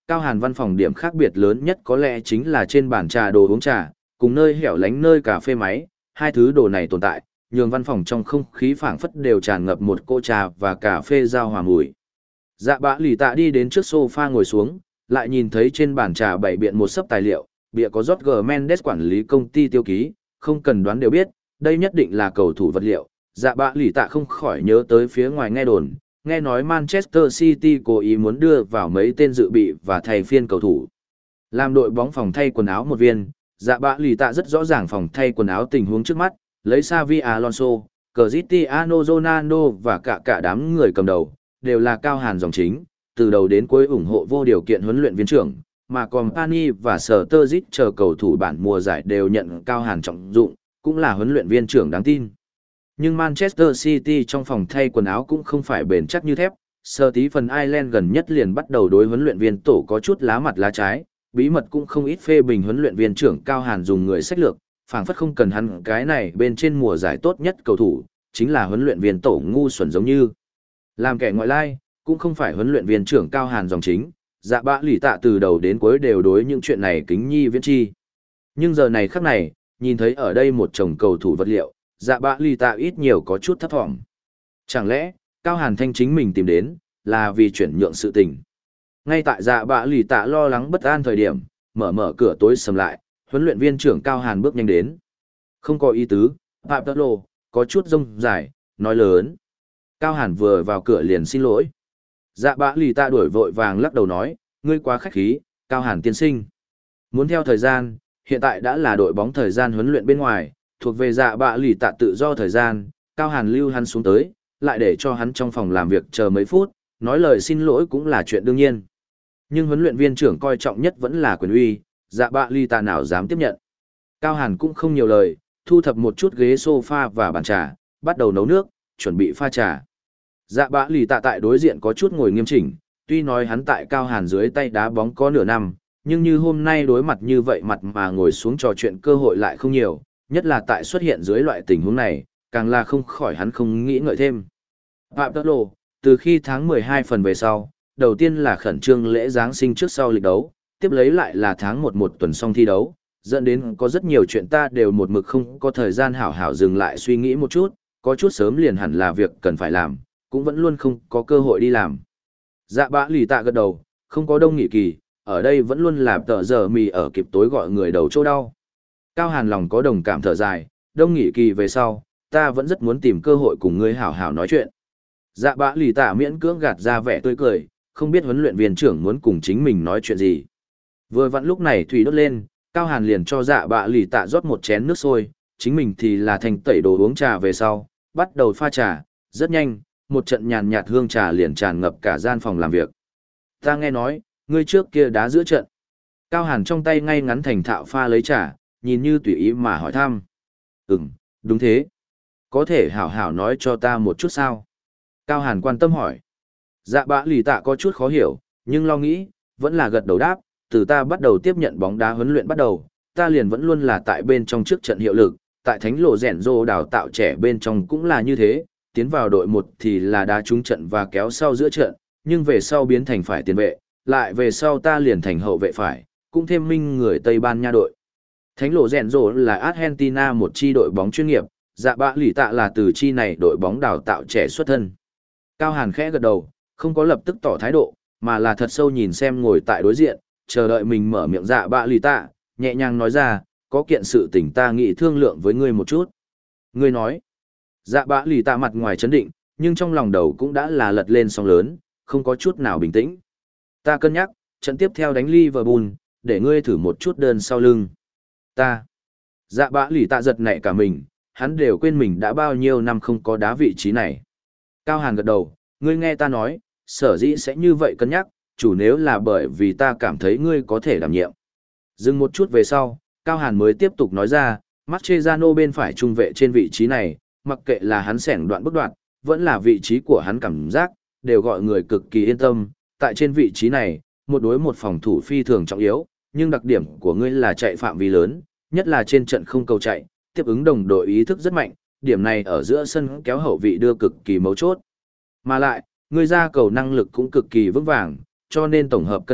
S1: Cao Hàn văn phòng điểm khác biệt lớn nhất có lẽ chính là trên bàn trà đồ uống trà, cùng nơi hẻo lánh nơi cà phê máy, hai thứ đồ này tồn tại, nhường văn phòng trong không khí phảng phất đều tràn ngập một cô trà và cà phê giao hòa mùi. Dạ bạ lì tạ đi đến trước sofa ngồi xuống, lại nhìn thấy trên bàn trà bày biện một sấp tài liệu, bìa có Jorge Mendes quản lý công ty tiêu ký, không cần đoán đều biết, đây nhất định là cầu thủ vật liệu. Dạ bạ lì tạ không khỏi nhớ tới phía ngoài nghe đồn, nghe nói Manchester City cố ý muốn đưa vào mấy tên dự bị và thay phiên cầu thủ. Làm đội bóng phòng thay quần áo một viên, dạ bạ lì tạ rất rõ ràng phòng thay quần áo tình huống trước mắt, lấy Xavi Alonso, Cristiano Ronaldo và cả cả đám người cầm đầu, đều là Cao Hàn dòng chính, từ đầu đến cuối ủng hộ vô điều kiện huấn luyện viên trưởng, mà Company và Sturridge chờ cầu thủ bản mùa giải đều nhận Cao Hàn trọng dụng, cũng là huấn luyện viên trưởng đáng tin. Nhưng Manchester City trong phòng thay quần áo cũng không phải bền chắc như thép, Stephen Ireland gần nhất liền bắt đầu đối huấn luyện viên tổ có chút lá mặt lá trái, bí mật cũng không ít phê bình huấn luyện viên trưởng Cao Hàn dùng người sách lược, phảng phất không cần hắn cái này bên trên mùa giải tốt nhất cầu thủ, chính là huấn luyện viên tổ ngu xuẩn giống như. Làm kẻ ngoại lai, cũng không phải huấn luyện viên trưởng Cao Hàn dòng chính, dạ bạ lì tạ từ đầu đến cuối đều đối những chuyện này kính nhi viễn chi. Nhưng giờ này khắc này, nhìn thấy ở đây một chồng cầu thủ vật liệu, dạ bạ lì tạ ít nhiều có chút thấp thỏm. Chẳng lẽ, Cao Hàn Thanh chính mình tìm đến, là vì chuyển nhượng sự tình. Ngay tại dạ bạ lì tạ lo lắng bất an thời điểm, mở mở cửa tối sầm lại, huấn luyện viên trưởng Cao Hàn bước nhanh đến. Không có ý tứ, Phạm Tất Lô, có chút rông dài, nói lớn. Cao Hàn vừa vào cửa liền xin lỗi. Dạ bạ lì tạ đuổi vội vàng lắc đầu nói, ngươi quá khách khí, Cao Hàn tiên sinh. Muốn theo thời gian, hiện tại đã là đội bóng thời gian huấn luyện bên ngoài, thuộc về dạ bạ lì tạ tự do thời gian, Cao Hàn lưu hắn xuống tới, lại để cho hắn trong phòng làm việc chờ mấy phút, nói lời xin lỗi cũng là chuyện đương nhiên. Nhưng huấn luyện viên trưởng coi trọng nhất vẫn là quyền uy, dạ bạ lì tạ nào dám tiếp nhận. Cao Hàn cũng không nhiều lời, thu thập một chút ghế sofa và bàn trà, bắt đầu nấu nước, chuẩn bị pha trà. Dạ bạ lì tạ tại đối diện có chút ngồi nghiêm chỉnh, tuy nói hắn tại Cao Hàn dưới tay đá bóng có nửa năm, nhưng như hôm nay đối mặt như vậy mặt mà ngồi xuống trò chuyện cơ hội lại không nhiều, nhất là tại xuất hiện dưới loại tình huống này, càng là không khỏi hắn không nghĩ ngợi thêm. Phạm Tất Lộ, từ khi tháng mười hai phần về sau, đầu tiên là khẩn trương lễ Giáng sinh trước sau lịch đấu, tiếp lấy lại là tháng một một tuần xong thi đấu, dẫn đến có rất nhiều chuyện ta đều một mực không có thời gian hảo hảo dừng lại suy nghĩ một chút, có chút sớm liền hẳn là việc cần phải làm, cũng vẫn luôn không có cơ hội đi làm. Dạ bạ lì tạ gật đầu, không có đông nghị kỳ, ở đây vẫn luôn làm tờ giờ mì ở kịp tối gọi người đầu chỗ đau. Cao Hàn lòng có đồng cảm thở dài, đông nghị kỳ về sau, ta vẫn rất muốn tìm cơ hội cùng ngươi hảo hảo nói chuyện. Dạ bạ lì tạ miễn cưỡng gạt ra vẻ tươi cười, không biết huấn luyện viên trưởng muốn cùng chính mình nói chuyện gì. Vừa vặn lúc này thủy đốt lên, Cao Hàn liền cho dạ bạ lì tạ rót một chén nước sôi, chính mình thì là thành tẩy đồ uống trà về sau, bắt đầu pha trà, rất nhanh, một trận nhàn nhạt hương trà liền tràn ngập cả gian phòng làm việc. Ta nghe nói, ngươi trước kia đá giữa trận. Cao Hàn trong tay ngay ngắn thành thạo pha lấy trà, nhìn như tùy ý mà hỏi thăm. Ừm, đúng thế. Có thể hảo hảo nói cho ta một chút sao? Cao Hàn quan tâm hỏi. Dạ bạ lì tạ có chút khó hiểu, nhưng lo nghĩ, vẫn là gật đầu đáp, từ ta bắt đầu tiếp nhận bóng đá huấn luyện bắt đầu, ta liền vẫn luôn là tại bên trong trước trận hiệu lực, tại thánh lộ rèn rô đào tạo trẻ bên trong cũng là như thế, tiến vào đội một thì là đá trúng trận và kéo sau giữa trận, nhưng về sau biến thành phải tiền vệ, lại về sau ta liền thành hậu vệ phải, cũng thêm minh người Tây Ban Nha đội. Thánh lộ rèn rô là Argentina một chi đội bóng chuyên nghiệp, dạ bạ lì tạ là từ chi này đội bóng đào tạo trẻ xuất thân. Cao Hàn khẽ gật đầu, không có lập tức tỏ thái độ, mà là thật sâu nhìn xem ngồi tại đối diện, chờ đợi mình mở miệng dạ bạ lì tạ, nhẹ nhàng nói ra, có kiện sự tình ta nghĩ thương lượng với ngươi một chút. Ngươi nói, dạ bạ lì tạ mặt ngoài chấn định, nhưng trong lòng đầu cũng đã là lật lên sóng lớn, không có chút nào bình tĩnh. Ta cân nhắc, trận tiếp theo đánh Liverpool, để ngươi thử một chút đơn sau lưng. Ta, dạ bạ lì tạ giật nảy cả mình, hắn đều quên mình đã bao nhiêu năm không có đá vị trí này. Cao Hàn gật đầu, ngươi nghe ta nói, sở dĩ sẽ như vậy cân nhắc, chủ nếu là bởi vì ta cảm thấy ngươi có thể đảm nhiệm. Dừng một chút về sau, Cao Hàn mới tiếp tục nói ra, Mascherano bên phải trung vệ trên vị trí này, mặc kệ là hắn sẻng đoạn bước đoạn, vẫn là vị trí của hắn cảm giác, đều gọi người cực kỳ yên tâm. Tại trên vị trí này, một đối một phòng thủ phi thường trọng yếu, nhưng đặc điểm của ngươi là chạy phạm vi lớn, nhất là trên trận không cầu chạy, tiếp ứng đồng đội ý thức rất mạnh, điểm này ở giữa sân kéo hậu vị đưa cực kỳ mấu chốt. Mà lại, ngươi ra cầu năng lực cũng cực kỳ vững vàng, cho nên tổng hợp cân nhắc,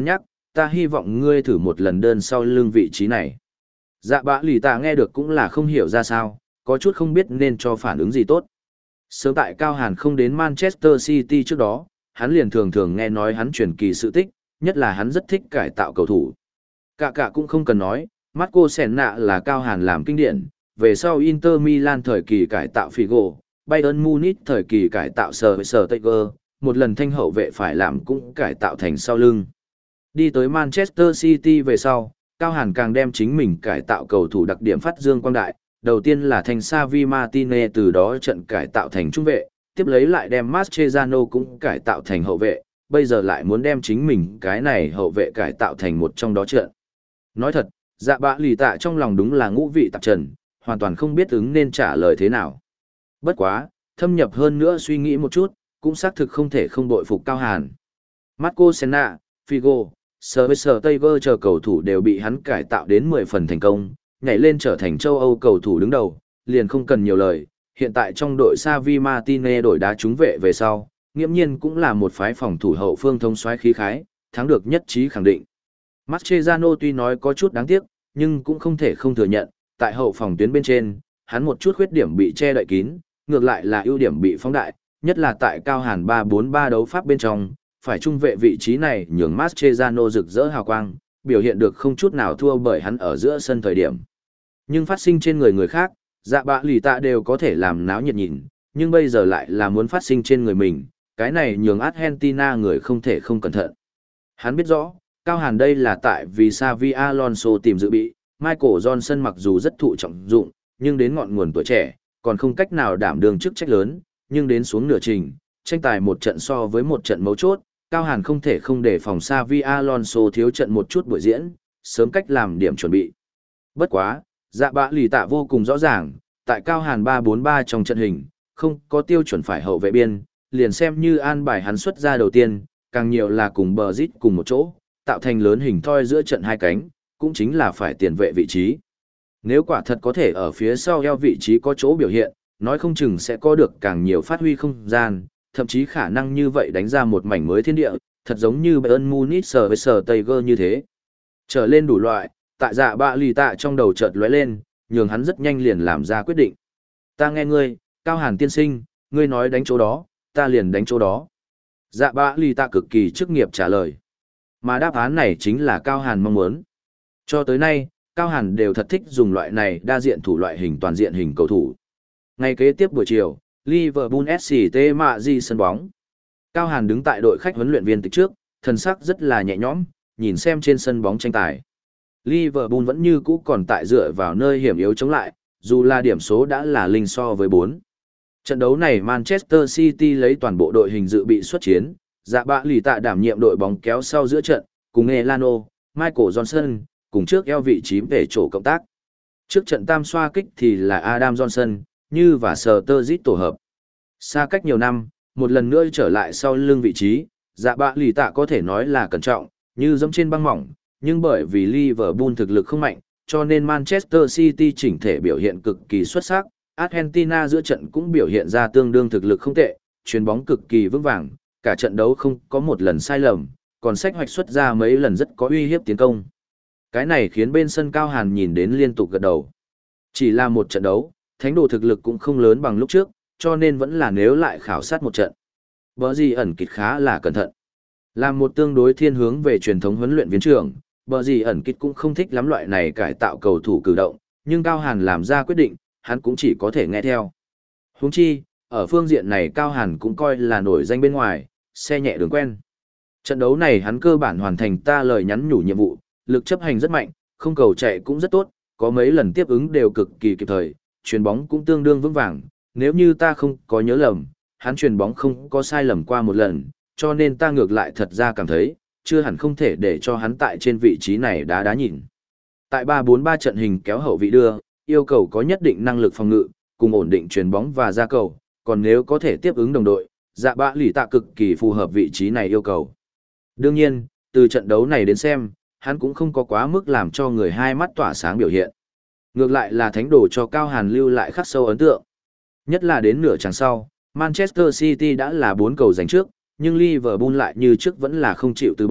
S1: ta hy vọng ngươi thử một lần đơn sau lưng vị trí này. Dạ bạ lì tạ nghe được cũng là không hiểu ra sao, có chút không biết nên cho phản ứng gì tốt. Sớm tại Cao Hàn không đến Manchester City trước đó, hắn liền thường thường nghe nói hắn truyền kỳ sự tích, nhất là hắn rất thích cải tạo cầu thủ. Cả cả cũng không cần nói, Marco Senna là Cao Hàn làm kinh điển, về sau Inter Milan thời kỳ cải tạo Figo, Bayern Munich thời kỳ cải tạo Sir Sir Tiger, một lần thanh hậu vệ phải làm cũng cải tạo thành sau lưng. Đi tới Manchester City về sau, Cao Hàn càng đem chính mình cải tạo cầu thủ đặc điểm phát dương quang đại, đầu tiên là thành Xavi Martinez, từ đó trận cải tạo thành trung vệ, tiếp lấy lại đem Mascherano cũng cải tạo thành hậu vệ, bây giờ lại muốn đem chính mình cái này hậu vệ cải tạo thành một trong đó trận. Nói thật, dạ bạ lì tạ trong lòng đúng là ngũ vị tạp trần, hoàn toàn không biết ứng nên trả lời thế nào. Bất quá, thâm nhập hơn nữa suy nghĩ một chút, cũng xác thực không thể không bội phục Cao Hàn. Marco Senna, Figo, Sir Tiger chờ cầu thủ đều bị hắn cải tạo đến mười phần thành công, nhảy lên trở thành châu Âu cầu thủ đứng đầu, liền không cần nhiều lời. Hiện tại trong đội Xavi Martinez đổi đá trúng vệ về sau, nghiễm nhiên cũng là một phái phòng thủ hậu phương thông soái khí khái, thắng được nhất trí khẳng định. Mascherano tuy nói có chút đáng tiếc, nhưng cũng không thể không thừa nhận, tại hậu phòng tuyến bên trên, hắn một chút khuyết điểm bị che đậy kín, ngược lại là ưu điểm bị phóng đại, nhất là tại Cao Hàn ba bốn ba đấu pháp bên trong, phải trung vệ vị trí này nhường Mascherano rực rỡ hào quang, biểu hiện được không chút nào thua bởi hắn ở giữa sân thời điểm. Nhưng phát sinh trên người người khác, dạ bạ lì tạ đều có thể làm náo nhiệt nhìn, nhưng bây giờ lại là muốn phát sinh trên người mình, cái này nhường Argentina người không thể không cẩn thận. Hắn biết rõ, Cao Hàn đây là tại vì Xavi Alonso tìm dự bị, Michael Johnson mặc dù rất thụ trọng dụng, nhưng đến ngọn nguồn tuổi trẻ, còn không cách nào đảm đương chức trách lớn, nhưng đến xuống nửa trình, tranh tài một trận so với một trận mấu chốt, Cao Hàn không thể không để phòng Xavi Alonso thiếu trận một chút buổi diễn, sớm cách làm điểm chuẩn bị. Bất quá, dạ bạ lì tạ vô cùng rõ ràng, tại Cao Hàn ba bốn ba trong trận hình, không có tiêu chuẩn phải hậu vệ biên, liền xem như an bài hắn xuất ra đầu tiên, càng nhiều là cùng bờ rít cùng một chỗ, tạo thành lớn hình thoi giữa trận hai cánh, cũng chính là phải tiền vệ vị trí. Nếu quả thật có thể ở phía sau eo vị trí có chỗ biểu hiện, nói không chừng sẽ có được càng nhiều phát huy không gian, thậm chí khả năng như vậy đánh ra một mảnh mới thiên địa, thật giống như Bayern Munich sờ với sờ Tiger như thế. Trở lên đủ loại, tại dạ bạ lì tạ trong đầu chợt lóe lên, nhường hắn rất nhanh liền làm ra quyết định. Ta nghe ngươi, Cao Hàn tiên sinh, ngươi nói đánh chỗ đó, ta liền đánh chỗ đó. Dạ bạ lì tạ cực kỳ chức nghiệp trả lời. Mà đáp án này chính là Cao Hàn mong muốn. Cho tới nay, Cao Hàn đều thật thích dùng loại này đa diện thủ loại hình toàn diện hình cầu thủ. Ngay kế tiếp buổi chiều, Liverpool ét xê tê mạ di sân bóng. Cao Hàn đứng tại đội khách huấn luyện viên tịch trước, thần sắc rất là nhẹ nhõm, nhìn xem trên sân bóng tranh tài. Liverpool vẫn như cũ còn tại dựa vào nơi hiểm yếu chống lại, dù là điểm số đã là linh so với bốn. Trận đấu này Manchester City lấy toàn bộ đội hình dự bị xuất chiến, dạ bạ lì tạ đảm nhiệm đội bóng kéo sau giữa trận, cùng Elano, Michael Johnson, cùng trước eo vị trí về chỗ cộng tác. Trước trận tam xoa kích thì là Adam Johnson, Như và Sturridge tổ hợp. Xa cách nhiều năm, một lần nữa trở lại sau lưng vị trí, dạ bạ lì tạ có thể nói là cẩn trọng, như dẫm trên băng mỏng, nhưng bởi vì Liverpool thực lực không mạnh, cho nên Manchester City chỉnh thể biểu hiện cực kỳ xuất sắc, Argentina giữa trận cũng biểu hiện ra tương đương thực lực không tệ, chuyền bóng cực kỳ vững vàng, cả trận đấu không có một lần sai lầm, còn sách hoạch xuất ra mấy lần rất có uy hiếp tiến công. Cái này khiến bên sân Cao Hàn nhìn đến liên tục gật đầu. Chỉ là một trận đấu, thánh đồ thực lực cũng không lớn bằng lúc trước, cho nên vẫn là nếu lại khảo sát một trận. Bở gì ẩn kịch khá là cẩn thận. Làm một tương đối thiên hướng về truyền thống huấn luyện viên trưởng, bở gì ẩn kịch cũng không thích lắm loại này cải tạo cầu thủ cử động, nhưng Cao Hàn làm ra quyết định, hắn cũng chỉ có thể nghe theo. Huống chi, ở phương diện này Cao Hàn cũng coi là nổi danh bên ngoài, xe nhẹ đường quen. Trận đấu này hắn cơ bản hoàn thành ta lời nhắn nhủ nhiệm vụ, lực chấp hành rất mạnh, không cầu chạy cũng rất tốt, có mấy lần tiếp ứng đều cực kỳ kịp thời, chuyền bóng cũng tương đương vững vàng, nếu như ta không có nhớ lầm, hắn chuyền bóng không có sai lầm qua một lần, cho nên ta ngược lại thật ra cảm thấy, chưa hẳn không thể để cho hắn tại trên vị trí này đá đá nhìn. Tại ba bốn ba trận hình kéo hậu vị đưa, yêu cầu có nhất định năng lực phòng ngự, cùng ổn định chuyền bóng và ra cầu, còn nếu có thể tiếp ứng đồng đội, dạ bạ lì tạ cực kỳ phù hợp vị trí này yêu cầu. Đương nhiên, từ trận đấu này đến xem, hắn cũng không có quá mức làm cho người hai mắt tỏa sáng biểu hiện. Ngược lại là thánh đồ cho Cao Hàn lưu lại khắc sâu ấn tượng. Nhất là đến nửa chặng sau, Manchester City đã là bốn cầu giành trước, nhưng Liverpool lại như trước vẫn là không chịu từ bỏ,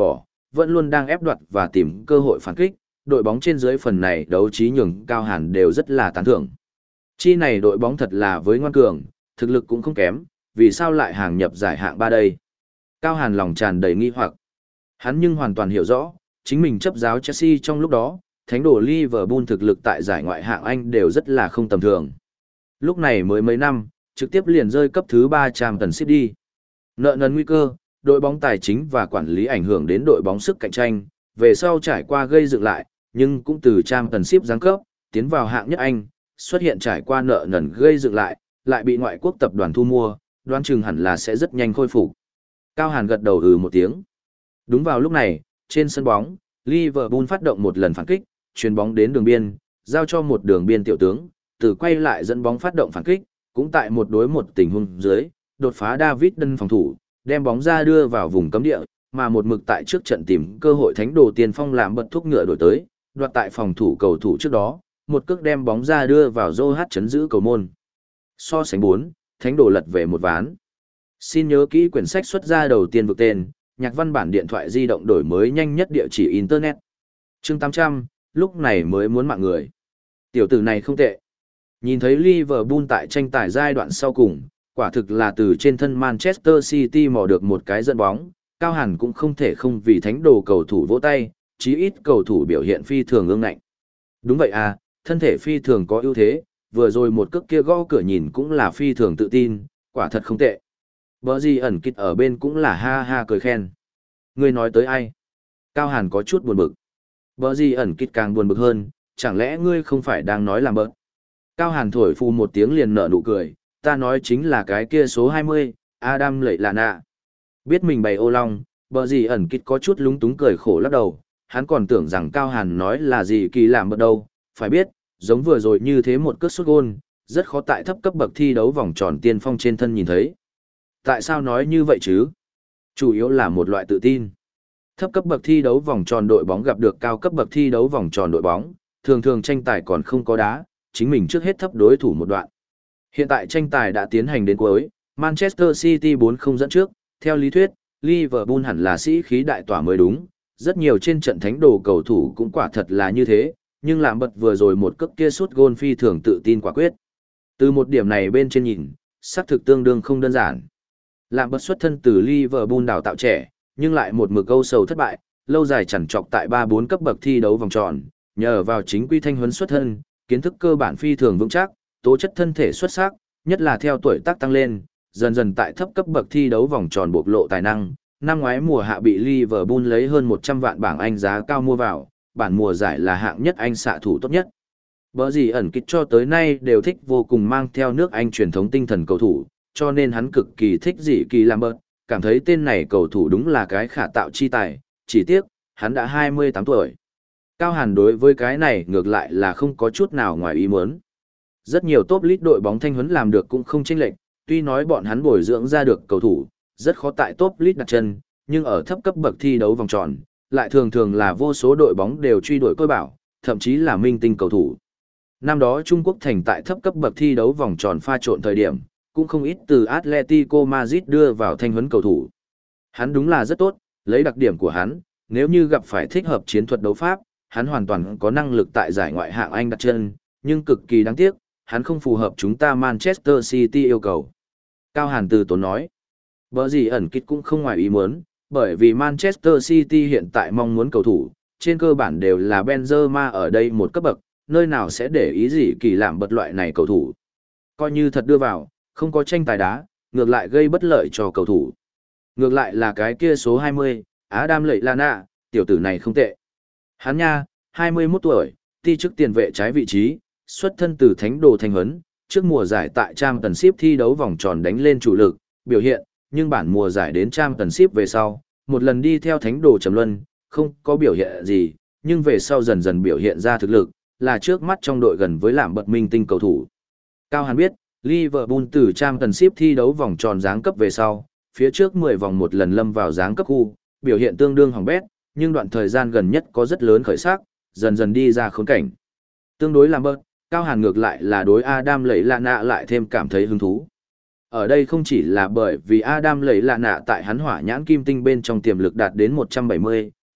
S1: vẫn luôn đang ép đoạt và tìm cơ hội phản kích, đội bóng trên dưới phần này đấu trí nhường Cao Hàn đều rất là tán thưởng. Chi này đội bóng thật là với ngoan cường, thực lực cũng không kém, vì sao lại hàng nhập giải hạng ba đây? Cao Hàn lòng tràn đầy nghi hoặc. Hắn nhưng hoàn toàn hiểu rõ, chính mình chấp giáo Chelsea trong lúc đó, thánh đồ Liverpool thực lực tại giải ngoại hạng Anh đều rất là không tầm thường. Lúc này mới mấy năm, trực tiếp liền rơi cấp thứ ba Championship đi. Nợ nần nguy cơ, đội bóng tài chính và quản lý ảnh hưởng đến đội bóng sức cạnh tranh, về sau trải qua gây dựng lại, nhưng cũng từ Championship giáng cấp, tiến vào hạng nhất Anh, xuất hiện trải qua nợ nần gây dựng lại, lại bị ngoại quốc tập đoàn thu mua, đoán chừng hẳn là sẽ rất nhanh khôi phục. Cao Hàn gật đầu ừ một tiếng. Đúng vào lúc này, trên sân bóng, Liverpool phát động một lần phản kích, chuyền bóng đến đường biên, giao cho một đường biên tiểu tướng, từ quay lại dẫn bóng phát động phản kích, cũng tại một đối một tình huống dưới, đột phá David Đân phòng thủ, đem bóng ra đưa vào vùng cấm địa, mà một mực tại trước trận tìm cơ hội thánh đồ tiền phong làm bật thuốc ngựa đổi tới, đoạt tại phòng thủ cầu thủ trước đó, một cước đem bóng ra đưa vào rô hát chấn giữ cầu môn. So sánh bốn, thánh đồ lật về một ván. Xin nhớ kỹ quyển sách xuất ra đầu tiên vực tên, nhạc văn bản điện thoại di động đổi mới nhanh nhất địa chỉ Internet. Chương tám trăm, lúc này mới muốn mạng người. Tiểu tử này không tệ. Nhìn thấy Liverpool tại tranh tài giai đoạn sau cùng, quả thực là từ trên thân Manchester City mò được một cái dẫn bóng, Cao Hàn cũng không thể không vì thánh đồ cầu thủ vỗ tay, chí ít cầu thủ biểu hiện phi thường ương ngạnh. Đúng vậy à, thân thể phi thường có ưu thế, vừa rồi một cước kia gõ cửa nhìn cũng là phi thường tự tin, quả thật không tệ. Bờ gì ẩn kịch ở bên cũng là ha ha cười khen. Ngươi nói tới ai? Cao Hàn có chút buồn bực. Bờ gì ẩn kịch càng buồn bực hơn, chẳng lẽ ngươi không phải đang nói làm bợn? Cao Hàn thổi phù một tiếng liền nở nụ cười, ta nói chính là cái kia số hai mươi, Adam lẩy lạ nạ. Biết mình bày ô long, bờ gì ẩn kịch có chút lúng túng cười khổ lắc đầu, hắn còn tưởng rằng Cao Hàn nói là gì kỳ làm bợn đâu, phải biết, giống vừa rồi như thế một cước sút gôn, rất khó tại thấp cấp bậc thi đấu vòng tròn tiên phong trên thân nhìn thấy. Tại sao nói như vậy chứ? Chủ yếu là một loại tự tin. Thấp cấp bậc thi đấu vòng tròn đội bóng gặp được cao cấp bậc thi đấu vòng tròn đội bóng, thường thường tranh tài còn không có đá, chính mình trước hết thấp đối thủ một đoạn. Hiện tại tranh tài đã tiến hành đến cuối, Manchester City bốn không dẫn trước, theo lý thuyết, Liverpool hẳn là sĩ khí đại tỏa mới đúng, rất nhiều trên trận thánh đồ cầu thủ cũng quả thật là như thế, nhưng làm bật vừa rồi một cước kia sút gôn phi thường tự tin quả quyết. Từ một điểm này bên trên nhìn, xác thực tương đương không đơn giản. Làm bật xuất thân từ Liverpool đào tạo trẻ, nhưng lại một mực câu sầu thất bại, lâu dài chằn trọc tại ba bốn cấp bậc thi đấu vòng tròn, nhờ vào chính quy thanh huấn xuất thân, kiến thức cơ bản phi thường vững chắc, tố chất thân thể xuất sắc, nhất là theo tuổi tác tăng lên, dần dần tại thấp cấp bậc thi đấu vòng tròn bộc lộ tài năng. Năm ngoái mùa hạ bị Liverpool lấy hơn một trăm vạn bảng Anh giá cao mua vào, bản mùa giải là hạng nhất Anh xạ thủ tốt nhất. Bở gì ẩn kịch cho tới nay đều thích vô cùng mang theo nước Anh truyền thống tinh thần cầu thủ, cho nên hắn cực kỳ thích dị kỳ làm bớt, cảm thấy tên này cầu thủ đúng là cái khả tạo chi tài, chỉ tiếc, hắn đã hai mươi tám tuổi. Cao Hàn đối với cái này ngược lại là không có chút nào ngoài ý muốn. Rất nhiều top league đội bóng thanh huấn làm được cũng không chênh lệch, tuy nói bọn hắn bồi dưỡng ra được cầu thủ, rất khó tại top league đặt chân, nhưng ở thấp cấp bậc thi đấu vòng tròn, lại thường thường là vô số đội bóng đều truy đuổi côi bảo, thậm chí là minh tinh cầu thủ. Năm đó Trung Quốc thành tại thấp cấp bậc thi đấu vòng tròn pha trộn thời điểm, cũng không ít từ Atletico Madrid đưa vào thanh huấn cầu thủ. Hắn đúng là rất tốt, lấy đặc điểm của hắn, nếu như gặp phải thích hợp chiến thuật đấu pháp, hắn hoàn toàn có năng lực tại giải ngoại hạng Anh đặt chân, nhưng cực kỳ đáng tiếc, hắn không phù hợp chúng ta Manchester City yêu cầu. Cao Hàn từ tốn nói, bở gì ẩn kịch cũng không ngoài ý muốn, bởi vì Manchester City hiện tại mong muốn cầu thủ, trên cơ bản đều là Benzema ở đây một cấp bậc, nơi nào sẽ để ý gì kỳ làm bật loại này cầu thủ. Coi như thật đưa vào, không có tranh tài đá, ngược lại gây bất lợi cho cầu thủ. Ngược lại là cái kia số hai mươi, Adam Lẩy Lana, tiểu tử này không tệ. Hắn nha, hai mươi mốt tuổi, ti chức tiền vệ trái vị trí, xuất thân từ thánh đồ thanh huấn, trước mùa giải tại Championship thi đấu vòng tròn đánh lên chủ lực, biểu hiện, nhưng bản mùa giải đến Championship về sau, một lần đi theo thánh đồ trầm luân, không có biểu hiện gì, nhưng về sau dần dần biểu hiện ra thực lực, là trước mắt trong đội gần với làm bật minh tinh cầu thủ. Cao Hàn biết, Liverpool từ Championship thi đấu vòng tròn giáng cấp về sau, phía trước mười vòng một lần lâm vào giáng cấp khu, biểu hiện tương đương hỏng bét, nhưng đoạn thời gian gần nhất có rất lớn khởi sắc, dần dần đi ra khốn cảnh. Tương đối làm bớt, Cao Hàn ngược lại là đối Adam Lẩy Lạ Nạ lại thêm cảm thấy hứng thú. Ở đây không chỉ là bởi vì Adam Lẩy Lạ Nạ tại hắn hỏa nhãn kim tinh bên trong tiềm lực đạt đến một trăm bảy mươi,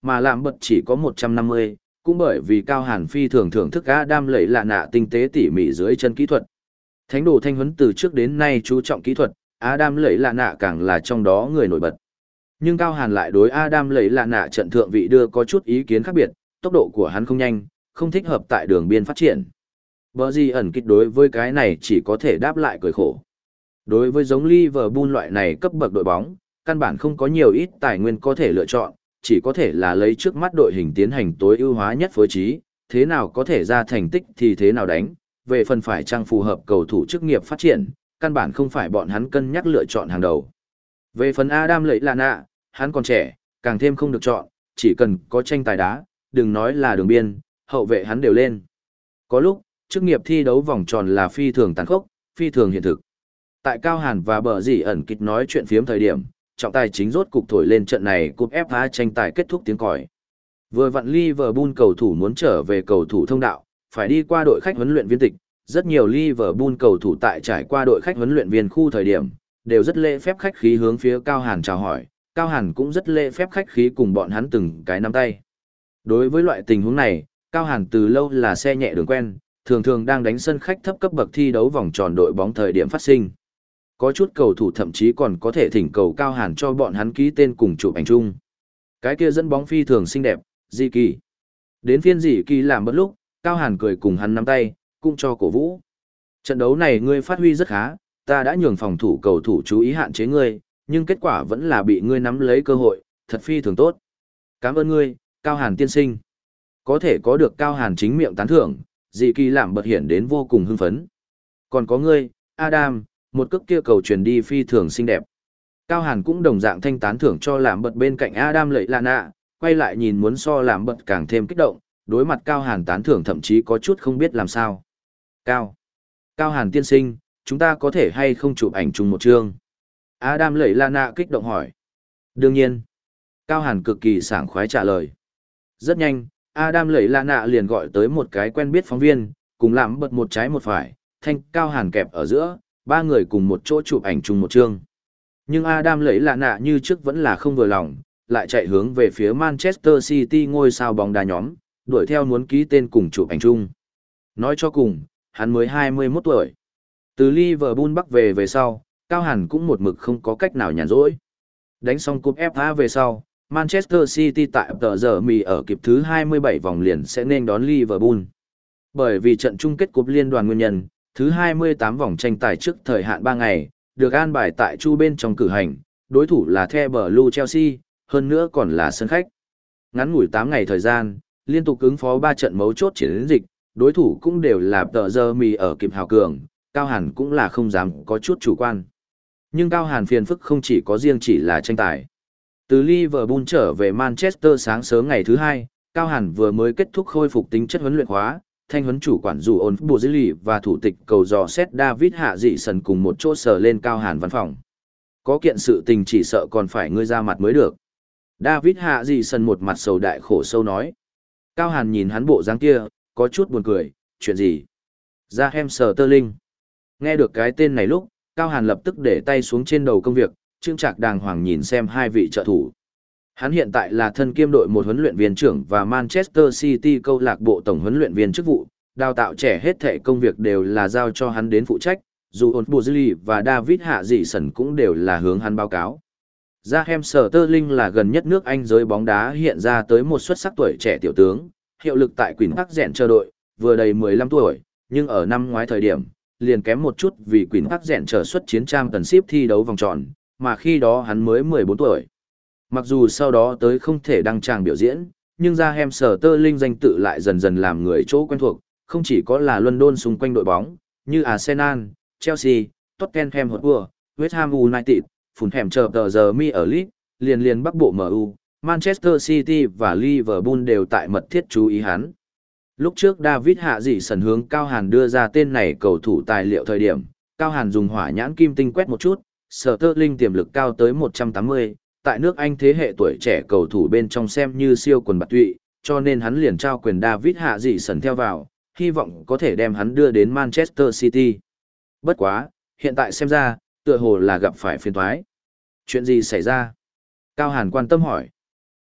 S1: mà làm bật chỉ có một trăm năm mươi, cũng bởi vì Cao Hàn phi thường thưởng thức Adam lẫy lạ nạ tinh tế tỉ mỉ dưới chân kỹ thuật. Thánh đồ thanh huấn từ trước đến nay chú trọng kỹ thuật, Adam lẫy lạ nạ càng là trong đó người nổi bật. Nhưng Cao Hàn lại đối Adam lẫy lạ nạ trận thượng vị đưa có chút ý kiến khác biệt, tốc độ của hắn không nhanh, không thích hợp tại đường biên phát triển. Bở gì ẩn kích đối với cái này chỉ có thể đáp lại cười khổ. Đối với giống Liverpool loại này cấp bậc đội bóng, căn bản không có nhiều ít tài nguyên có thể lựa chọn, chỉ có thể là lấy trước mắt đội hình tiến hành tối ưu hóa nhất phối trí, thế nào có thể ra thành tích thì thế nào đánh, về phần phải trang phù hợp cầu thủ chức nghiệp phát triển, căn bản không phải bọn hắn cân nhắc lựa chọn hàng đầu. Về phần Adam lẫy lạ nạ, hắn còn trẻ, càng thêm không được chọn, chỉ cần có tranh tài đá, đừng nói là đường biên, hậu vệ hắn đều lên. Có lúc, chức nghiệp thi đấu vòng tròn là phi thường tàn khốc, phi thường hiện thực. Tại Cao Hàn và Bở gì ẩn kịch nói chuyện phiếm thời điểm, trọng tài chính rốt cục thổi lên trận này cúp ép a tranh tài kết thúc tiếng còi. Vừa vặn Liverpool cầu thủ muốn trở về cầu thủ thông đạo, phải đi qua đội khách huấn luyện viên tịch, rất nhiều Liverpool cầu thủ tại trải qua đội khách huấn luyện viên khu thời điểm, đều rất lễ phép khách khí hướng phía Cao Hàn chào hỏi, Cao Hàn cũng rất lễ phép khách khí cùng bọn hắn từng cái nắm tay. Đối với loại tình huống này, Cao Hàn từ lâu là xe nhẹ đường quen, thường thường đang đánh sân khách thấp cấp bậc thi đấu vòng tròn đội bóng thời điểm phát sinh. Có chút cầu thủ thậm chí còn có thể thỉnh cầu Cao Hàn cho bọn hắn ký tên cùng chụp ảnh chung. Cái kia dẫn bóng phi thường xinh đẹp, Dị Kỳ. Đến phiên Dị Kỳ làm bất lúc, Cao Hàn cười cùng hắn nắm tay, cũng cho cổ vũ. Trận đấu này ngươi phát huy rất khá, ta đã nhường phòng thủ cầu thủ chú ý hạn chế ngươi, nhưng kết quả vẫn là bị ngươi nắm lấy cơ hội, thật phi thường tốt. Cảm ơn ngươi, Cao Hàn tiên sinh. Có thể có được Cao Hàn chính miệng tán thưởng, Dị Kỳ làm bật hiện đến vô cùng hưng phấn. Còn có ngươi, Adam, một cước kia cầu truyền đi phi thường xinh đẹp. Cao Hàn cũng đồng dạng thanh tán thưởng cho làm bật bên cạnh Adam lẫy lạ nạ, quay lại nhìn muốn so làm bật càng thêm kích động, đối mặt Cao Hàn tán thưởng thậm chí có chút không biết làm sao. Cao. Cao Hàn tiên sinh, chúng ta có thể hay không chụp ảnh chung một chương? Adam lẫy lạ nạ kích động hỏi. Đương nhiên. Cao Hàn cực kỳ sảng khoái trả lời. Rất nhanh, Adam lẫy lạ nạ liền gọi tới một cái quen biết phóng viên, cùng làm bật một trái một phải, thanh Cao Hàn kẹp ở giữa, ba người cùng một chỗ chụp ảnh chung một chương. Nhưng Adam lẫy lạ nạ như trước vẫn là không vừa lòng, lại chạy hướng về phía Manchester City ngôi sao bóng đá nhóm, đuổi theo muốn ký tên cùng chụp ảnh chung. Nói cho cùng, hắn mới hai mươi mốt tuổi. Từ Liverpool bắc về về sau, Cao Hàn cũng một mực không có cách nào nhàn rỗi. Đánh xong cúp ép a về sau, Manchester City tại tờ giờ mì ở kịp thứ hai mươi bảy vòng liền sẽ nên đón Liverpool. Bởi vì trận chung kết cúp liên đoàn nguyên nhân, thứ hai mươi tám vòng tranh tài trước thời hạn ba ngày, được an bài tại Chu bên trong cử hành, đối thủ là The Blue Chelsea, hơn nữa còn là sân khách. Ngắn ngủi tám ngày thời gian, liên tục ứng phó ba trận mấu chốt chiến dịch, đối thủ cũng đều là tờ giờ mì ở kịp hào cường, Cao Hàn cũng là không dám có chút chủ quan. Nhưng Cao Hàn phiền phức không chỉ có riêng chỉ là tranh tài. Từ Liverpool trở về Manchester sáng sớm ngày thứ hai, Cao Hàn vừa mới kết thúc khôi phục tính chất huấn luyện hóa, thanh huấn chủ quản dù ôn bùa dưới lì và thủ tịch cầu dò xét David Hạ Dị Sần cùng một chỗ sở lên Cao Hàn văn phòng. Có kiện sự tình chỉ sợ còn phải ngươi ra mặt mới được. David Hạ Dị Sần một mặt sầu đại khổ sâu nói. Cao Hàn nhìn hắn bộ dáng kia, có chút buồn cười, chuyện gì? Ra hem sờ tơ linh. Nghe được cái tên này lúc, Cao Hàn lập tức để tay xuống trên đầu công việc, trương trạc đàng hoàng nhìn xem hai vị trợ thủ. Hắn hiện tại là thân kiêm đội một huấn luyện viên trưởng và Manchester City câu lạc bộ tổng huấn luyện viên chức vụ, đào tạo trẻ hết thảy công việc đều là giao cho hắn đến phụ trách, dù ổn Bozili và David Hạ Dị Sần cũng đều là hướng hắn báo cáo. Raheem Sterling là gần nhất nước Anh giới bóng đá hiện ra tới một xuất sắc tuổi trẻ tiểu tướng, hiệu lực tại Queen Park Rèn chờ đội, vừa đầy mười lăm tuổi, nhưng ở năm ngoái thời điểm, liền kém một chút vì Queen Park Rèn trở xuất chiến trang tần ship thi đấu vòng tròn, mà khi đó hắn mới mười bốn tuổi. Mặc dù sau đó tới không thể đăng tràng biểu diễn, nhưng Raheem Sterling danh tự lại dần dần làm người chỗ quen thuộc, không chỉ có là London xung quanh đội bóng, như Arsenal, Chelsea, Tottenham Hotspur, West Ham United, Fulham chờ tờ giờ mi ở League, liền liền Bắc Bộ em u, Manchester City và Liverpool đều tại mật thiết chú ý hắn. Lúc trước David Hạ Dị Sần hướng Cao Hàn đưa ra tên này cầu thủ tài liệu thời điểm, Cao Hàn dùng hỏa nhãn kim tinh quét một chút, Sterling tiềm lực cao tới một trăm tám mươi, tại nước Anh thế hệ tuổi trẻ cầu thủ bên trong xem như siêu quần bạt tụy, cho nên hắn liền trao quyền David Hạ Dị Sần theo vào, hy vọng có thể đem hắn đưa đến Manchester City. Bất quá, hiện tại xem ra, tựa hồ là gặp phải phiền toái. Chuyện gì xảy ra? Cao Hàn quan tâm hỏi.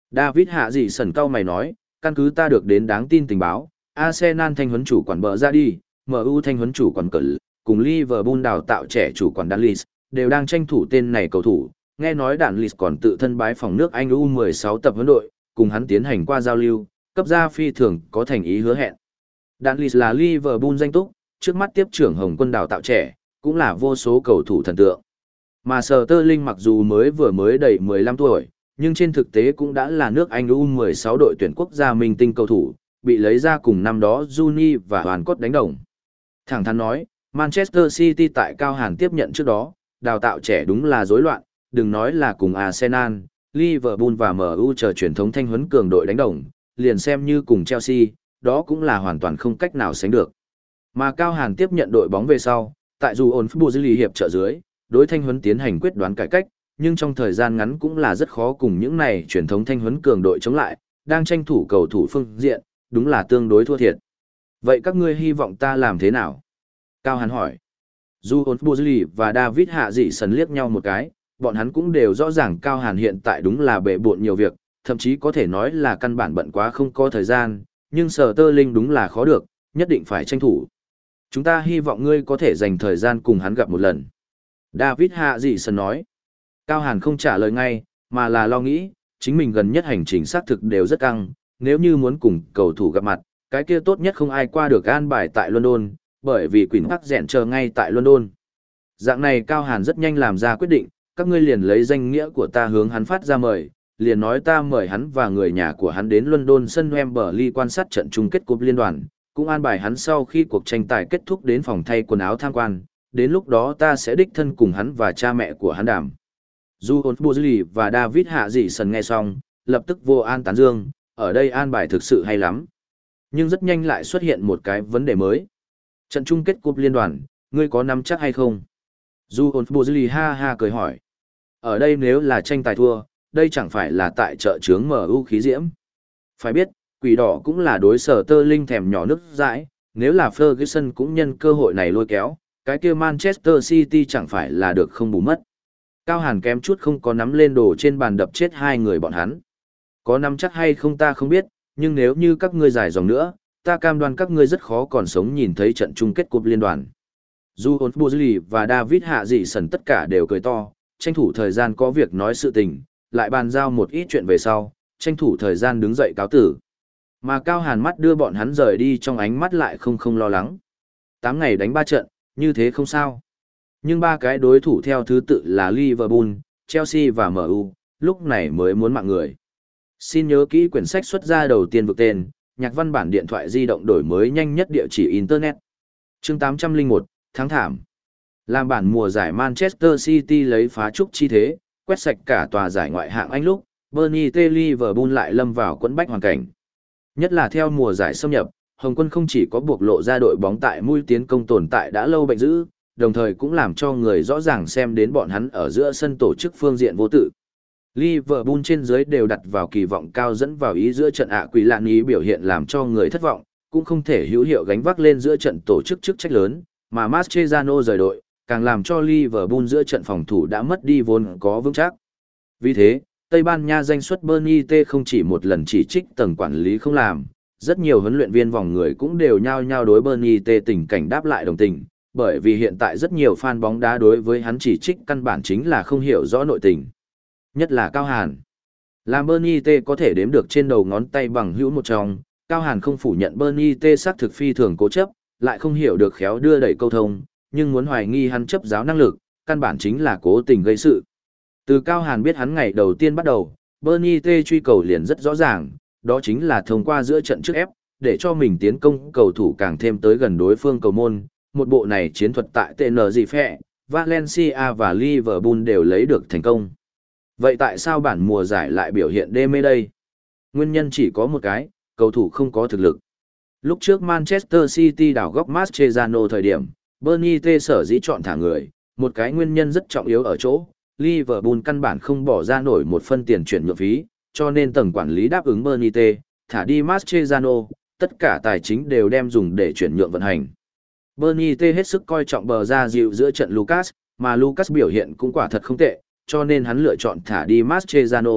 S1: David hạ dị sần cao mày nói, căn cứ ta được đến đáng tin tình báo, Arsenal thanh huấn chủ quản bờ ra đi, em u thanh huấn chủ quản cỡ, cùng Liverpool đào tạo trẻ chủ quản Danlis, đều đang tranh thủ tên này cầu thủ. Nghe nói Danlis còn tự thân bái phòng nước Anh U mười sáu tập huấn đội, cùng hắn tiến hành qua giao lưu, cấp gia phi thường có thành ý hứa hẹn. Danlis là Liverpool danh túc, trước mắt tiếp trưởng Hồng quân đào tạo trẻ, cũng là vô số cầu thủ thần tượng. Mà Sterling mặc dù mới vừa mới đầy mười lăm tuổi, nhưng trên thực tế cũng đã là nước Anh U mười sáu đội tuyển quốc gia minh tinh cầu thủ, bị lấy ra cùng năm đó Juni và Hoàn Cốt đánh đồng. Thẳng thắn nói, Manchester City tại Cao Hàn tiếp nhận trước đó, đào tạo trẻ đúng là rối loạn, đừng nói là cùng Arsenal, Liverpool và em u chờ truyền thống thanh huấn cường đội đánh đồng, liền xem như cùng Chelsea, đó cũng là hoàn toàn không cách nào sánh được. Mà Cao Hàn tiếp nhận đội bóng về sau, tại dù ổn Fubuzili hiệp trợ dưới, đối thanh huấn tiến hành quyết đoán cải cách, nhưng trong thời gian ngắn cũng là rất khó cùng những này truyền thống thanh huấn cường đội chống lại, đang tranh thủ cầu thủ phương diện, đúng là tương đối thua thiệt. Vậy các ngươi hy vọng ta làm thế nào? Cao Hàn hỏi. Dù ổn Fubuzili và David hạ dị sần liếc nhau một cái, bọn hắn cũng đều rõ ràng Cao Hàn hiện tại đúng là bệ bộn nhiều việc, thậm chí có thể nói là căn bản bận quá không có thời gian, nhưng Sterling đúng là khó được, nhất định phải tranh thủ. Chúng ta hy vọng ngươi có thể dành thời gian cùng hắn gặp một lần. David hạ dị sần nói. Cao Hàn không trả lời ngay, mà là lo nghĩ, chính mình gần nhất hành trình xác thực đều rất căng, nếu như muốn cùng cầu thủ gặp mặt, cái kia tốt nhất không ai qua được an bài tại London, bởi vì Quỳnh Park rèn chờ ngay tại London. Dạng này Cao Hàn rất nhanh làm ra quyết định, các ngươi liền lấy danh nghĩa của ta hướng hắn phát ra mời, liền nói ta mời hắn và người nhà của hắn đến London sân Wembley quan sát trận chung kết cúp liên đoàn, cũng an bài hắn sau khi cuộc tranh tài kết thúc đến phòng thay quần áo tham quan, đến lúc đó ta sẽ đích thân cùng hắn và cha mẹ của hắn đàm. Dù ổn Bozli và David hạ dị sần nghe xong, lập tức vô an tán dương, ở đây an bài thực sự hay lắm. Nhưng rất nhanh lại xuất hiện một cái vấn đề mới. Trận chung kết cúp liên đoàn, ngươi có nắm chắc hay không? Dù ổn Bozli ha ha cười hỏi. Ở đây nếu là tranh tài thua, đây chẳng phải là tại chợ chướng em u khí diễm. Phải biết, quỷ đỏ cũng là đối sở tơ linh thèm nhỏ nước dãi, nếu là Ferguson cũng nhân cơ hội này lôi kéo, cái kia Manchester City chẳng phải là được không bù mất. Cao Hàn kém chút không có nắm lên đồ trên bàn đập chết hai người bọn hắn. Có nắm chắc hay không ta không biết, nhưng nếu như các ngươi dài dòng nữa, ta cam đoan các ngươi rất khó còn sống nhìn thấy trận chung kết cúp liên đoàn. Dù ổn Bozli và David hạ dị sần tất cả đều cười to, tranh thủ thời gian có việc nói sự tình, lại bàn giao một ít chuyện về sau, tranh thủ thời gian đứng dậy cáo tử. Mà Cao Hàn mắt đưa bọn hắn rời đi trong ánh mắt lại không không lo lắng. Tám ngày đánh ba trận, như thế không sao. Nhưng ba cái đối thủ theo thứ tự là Liverpool, Chelsea và em u, lúc này mới muốn mạng người. Xin nhớ kỹ quyển sách xuất ra đầu tiên vực tên, nhạc văn bản điện thoại di động đổi mới nhanh nhất địa chỉ Internet. Chương tám trăm lẻ một, tháng thảm. Làm bản mùa giải Manchester City lấy phá trúc chi thế, quét sạch cả tòa giải ngoại hạng Anh lúc, Bernie T. Liverpool lại lâm vào quẫn bách hoàn cảnh. Nhất là theo mùa giải xâm nhập, Hồng quân không chỉ có buộc lộ ra đội bóng tại mũi tiến công tồn tại đã lâu bệnh dữ, đồng thời cũng làm cho người rõ ràng xem đến bọn hắn ở giữa sân tổ chức phương diện vô tự. Liverpool trên dưới đều đặt vào kỳ vọng cao dẫn vào ý giữa trận ạ quỷ lạn ý biểu hiện làm cho người thất vọng, cũng không thể hữu hiệu gánh vác lên giữa trận tổ chức chức trách lớn, mà Mascherano rời đội, càng làm cho Liverpool giữa trận phòng thủ đã mất đi vốn có vững chắc. Vì thế, Tây Ban Nha danh xuất Bernie T không chỉ một lần chỉ trích tầng quản lý không làm, rất nhiều huấn luyện viên vòng người cũng đều nhao nhao đối Bernie T tình cảnh đáp lại đồng tình, bởi vì hiện tại rất nhiều fan bóng đá đối với hắn chỉ trích căn bản chính là không hiểu rõ nội tình. Nhất là Cao Hàn. Làm Bernie T có thể đếm được trên đầu ngón tay bằng hữu một trong, Cao Hàn không phủ nhận Bernie T xác thực phi thường cố chấp, lại không hiểu được khéo đưa đẩy câu thông, nhưng muốn hoài nghi hắn chấp giáo năng lực, căn bản chính là cố tình gây sự. Từ Cao Hàn biết hắn ngày đầu tiên bắt đầu, Bernie T truy cầu liền rất rõ ràng, đó chính là thông qua giữa trận trước ép, để cho mình tiến công cầu thủ càng thêm tới gần đối phương cầu môn. Một bộ này chiến thuật tại tê en giê phẹ, Valencia và Liverpool đều lấy được thành công. Vậy tại sao bản mùa giải lại biểu hiện đê mê đây? Nguyên nhân chỉ có một cái, cầu thủ không có thực lực. Lúc trước Manchester City đảo góc Mascherano thời điểm, Bernie T sở dĩ chọn thả người, một cái nguyên nhân rất trọng yếu ở chỗ, Liverpool căn bản không bỏ ra nổi một phân tiền chuyển nhượng phí, cho nên tầng quản lý đáp ứng Bernie T, thả đi Mascherano, tất cả tài chính đều đem dùng để chuyển nhượng vận hành. Bernie T hết sức coi trọng bờ ra dịu giữa trận Lucas, mà Lucas biểu hiện cũng quả thật không tệ, cho nên hắn lựa chọn thả đi Mascherano,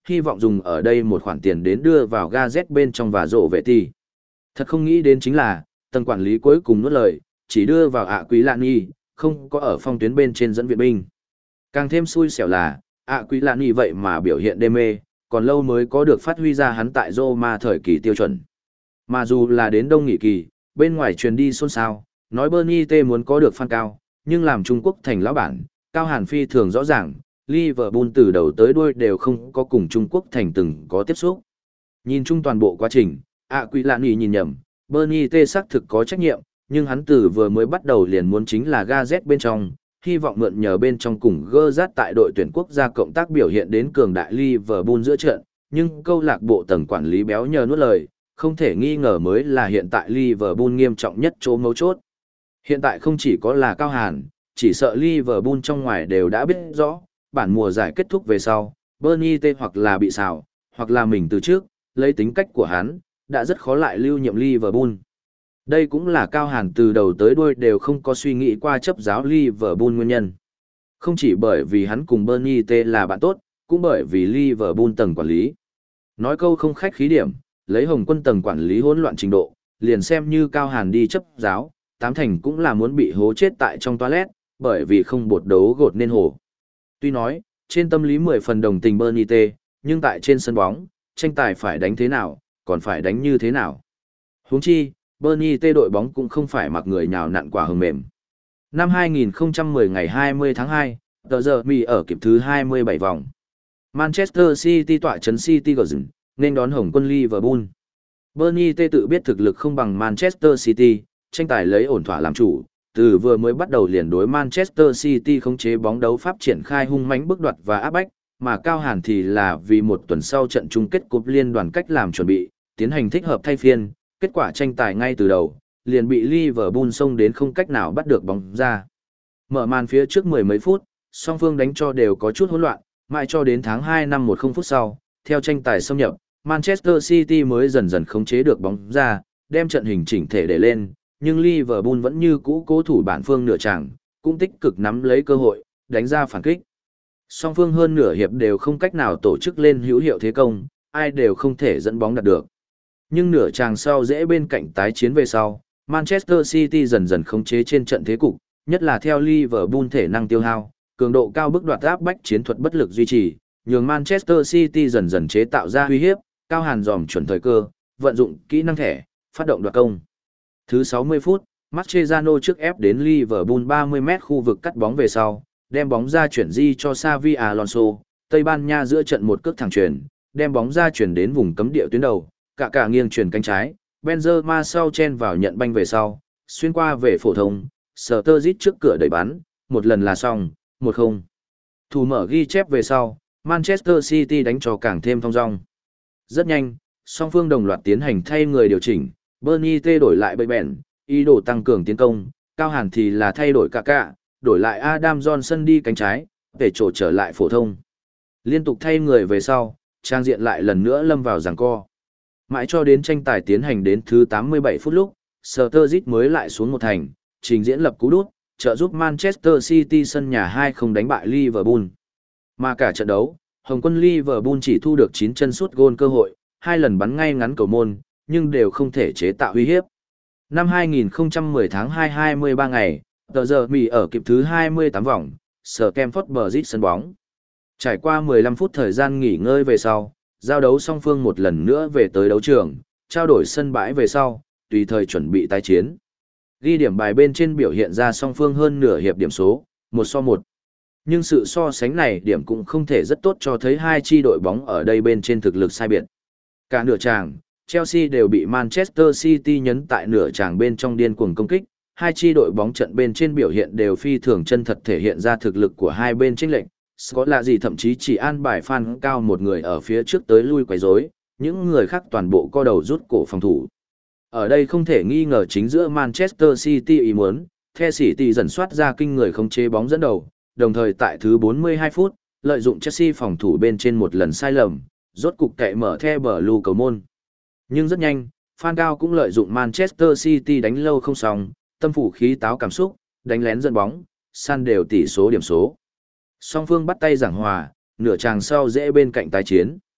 S1: hy vọng dùng ở đây một khoản tiền đến đưa vào ga Z bên trong và rổ vệ tỷ. Thật không nghĩ đến chính là, tầng quản lý cuối cùng nuốt lời, chỉ đưa vào ạ quý lạn y, không có ở phong tuyến bên trên dẫn viện binh. Càng thêm xui xẻo là, ạ quý lạn y vậy mà biểu hiện đê mê, còn lâu mới có được phát huy ra hắn tại Roma thời kỳ tiêu chuẩn. Mà dù là đến đông nghị kỳ, bên ngoài truyền đi xôn xao, nói Bernie T muốn có được fan cao, nhưng làm Trung Quốc thành lão bản, Cao Hàn phi thường rõ ràng, Liverpool từ đầu tới đuôi đều không có cùng Trung Quốc thành từng có tiếp xúc. Nhìn chung toàn bộ quá trình, ạ quý lạn y nhìn nhầm, Bernie T xác thực có trách nhiệm, nhưng hắn từ vừa mới bắt đầu liền muốn chính là ga Z bên trong, hy vọng mượn nhờ bên trong cùng gơ rát tại đội tuyển quốc gia cộng tác biểu hiện đến cường đại Liverpool giữa trận, nhưng câu lạc bộ tầng quản lý béo nhờ nuốt lời, không thể nghi ngờ mới là hiện tại Liverpool nghiêm trọng nhất chỗ mấu chốt. Hiện tại không chỉ có là Cao Hàn, chỉ sợ Liverpool trong ngoài đều đã biết rõ, bản mùa giải kết thúc về sau, Bernie T hoặc là bị xào, hoặc là mình từ trước, lấy tính cách của hắn, đã rất khó lại lưu nhiệm Liverpool. Đây cũng là Cao Hàn từ đầu tới đuôi đều không có suy nghĩ qua chấp giáo Liverpool nguyên nhân. Không chỉ bởi vì hắn cùng Bernie T là bạn tốt, cũng bởi vì Liverpool tầng quản lý. Nói câu không khách khí điểm, lấy Hồng Quân tầng quản lý hỗn loạn trình độ, liền xem như Cao Hàn đi chấp giáo, tám thành cũng là muốn bị hố chết tại trong toilet, bởi vì không bột đấu gột nên hổ. Tuy nói, trên tâm lý mười phần đồng tình Bernie T, nhưng tại trên sân bóng, tranh tài phải đánh thế nào, còn phải đánh như thế nào. Huống chi, Bernie T đội bóng cũng không phải mặc người nhào nặn quả hờm mềm. Năm hai nghìn không trăm mười ngày hai mươi tháng hai, tờ giờ mì ở kịp thứ hai mươi bảy vòng. Manchester City tọa trấn City Garden, nên đón Hồng Quân Liverpool. Bernie T tự biết thực lực không bằng Manchester City, tranh tài lấy ổn thỏa làm chủ, từ vừa mới bắt đầu liền đối Manchester City khống chế bóng đấu pháp triển khai hung mãnh bức đoạt và áp bách, mà Cao Hàn thì là vì một tuần sau trận chung kết cúp liên đoàn cách làm chuẩn bị, tiến hành thích hợp thay phiên, kết quả tranh tài ngay từ đầu, liền bị Liverpool xông đến không cách nào bắt được bóng ra. Mở màn phía trước mười mấy phút, song phương đánh cho đều có chút hỗn loạn, mãi cho đến tháng hai năm một không phút sau, theo tranh tài xâm nhập, Manchester City mới dần dần khống chế được bóng ra, đem trận hình chỉnh thể để lên, nhưng Liverpool vẫn như cũ cố thủ bản phương nửa chàng, cũng tích cực nắm lấy cơ hội, đánh ra phản kích. Song phương hơn nửa hiệp đều không cách nào tổ chức lên hữu hiệu thế công, ai đều không thể dẫn bóng đạt được. Nhưng nửa chàng sau dễ bên cạnh tái chiến về sau, Manchester City dần dần khống chế trên trận thế cục, nhất là theo Liverpool thể năng tiêu hao, cường độ cao bức đoạt áp bách chiến thuật bất lực duy trì, nhường Manchester City dần dần chế tạo ra uy hiếp, Cao Hàn dòm chuẩn thời cơ, vận dụng kỹ năng thẻ, phát động đoạt công. Thứ sáu mươi phút, Mascherano trước ép đến Liverpool ba mươi mét khu vực cắt bóng về sau, đem bóng ra chuyển di cho Xavi Alonso, Tây Ban Nha giữa trận một cước thẳng chuyền, đem bóng ra chuyển đến vùng cấm địa tuyến đầu, cả cả nghiêng chuyển cánh trái, Benzema sau chen vào nhận banh về sau, xuyên qua về phổ thông, Sturridge trước cửa đẩy bắn, một lần là xong, một không. Thủ mở ghi chép về sau, Manchester City đánh cho càng thêm thong dong. Rất nhanh, song phương đồng loạt tiến hành thay người điều chỉnh, Bernie T đổi lại bậy bẹn, ý đồ tăng cường tiến công, Cao Hàn thì là thay đổi cả cả, đổi lại Adam Johnson đi cánh trái, để trổ trở lại phổ thông. Liên tục thay người về sau, trang diện lại lần nữa lâm vào giằng co. Mãi cho đến tranh tài tiến hành đến thứ tám mươi bảy phút lúc, Sturridge mới lại xuống một thành, trình diễn lập cú đút, trợ giúp Manchester City sân nhà hai không đánh bại Liverpool. Mà cả trận đấu, Hồng Quân Liverpool chỉ thu được chín chân sút gôn cơ hội, hai lần bắn ngay ngắn cầu môn, nhưng đều không thể chế tạo uy hiếp. Năm hai nghìn không trăm mười tháng hai hai mươi ba ngày, tờ giờ mì ở kịp thứ hai mươi tám vòng, Stamford Bridge sân bóng. Trải qua mười lăm phút thời gian nghỉ ngơi về sau, giao đấu song phương một lần nữa về tới đấu trường, trao đổi sân bãi về sau, tùy thời chuẩn bị tái chiến. Ghi điểm bài bên trên biểu hiện ra song phương hơn nửa hiệp điểm số, một so một. Nhưng sự so sánh này điểm cũng không thể rất tốt cho thấy hai chi đội bóng ở đây bên trên thực lực sai biệt. Cả nửa tràng, Chelsea đều bị Manchester City nhấn tại nửa tràng bên trong điên cuồng công kích, hai chi đội bóng trận bên trên biểu hiện đều phi thường chân thật thể hiện ra thực lực của hai bên chênh lệch. Scott là gì thậm chí chỉ an bài fan cao một người ở phía trước tới lui quấy rối, những người khác toàn bộ co đầu rút cổ phòng thủ. Ở đây không thể nghi ngờ chính giữa Manchester City ý muốn, The City dần soát ra kinh người khống chế bóng dẫn đầu, đồng thời tại thứ bốn mươi hai phút, lợi dụng Chelsea phòng thủ bên trên một lần sai lầm, rốt cục cậy mở The Blue cầu môn. Nhưng rất nhanh, fan cao cũng lợi dụng Manchester City đánh lâu không xong, tâm phủ khí táo cảm xúc, đánh lén dẫn bóng, săn đều tỷ số điểm số. Song phương bắt tay giảng hòa, nửa chàng sau dễ bên cạnh tái chiến.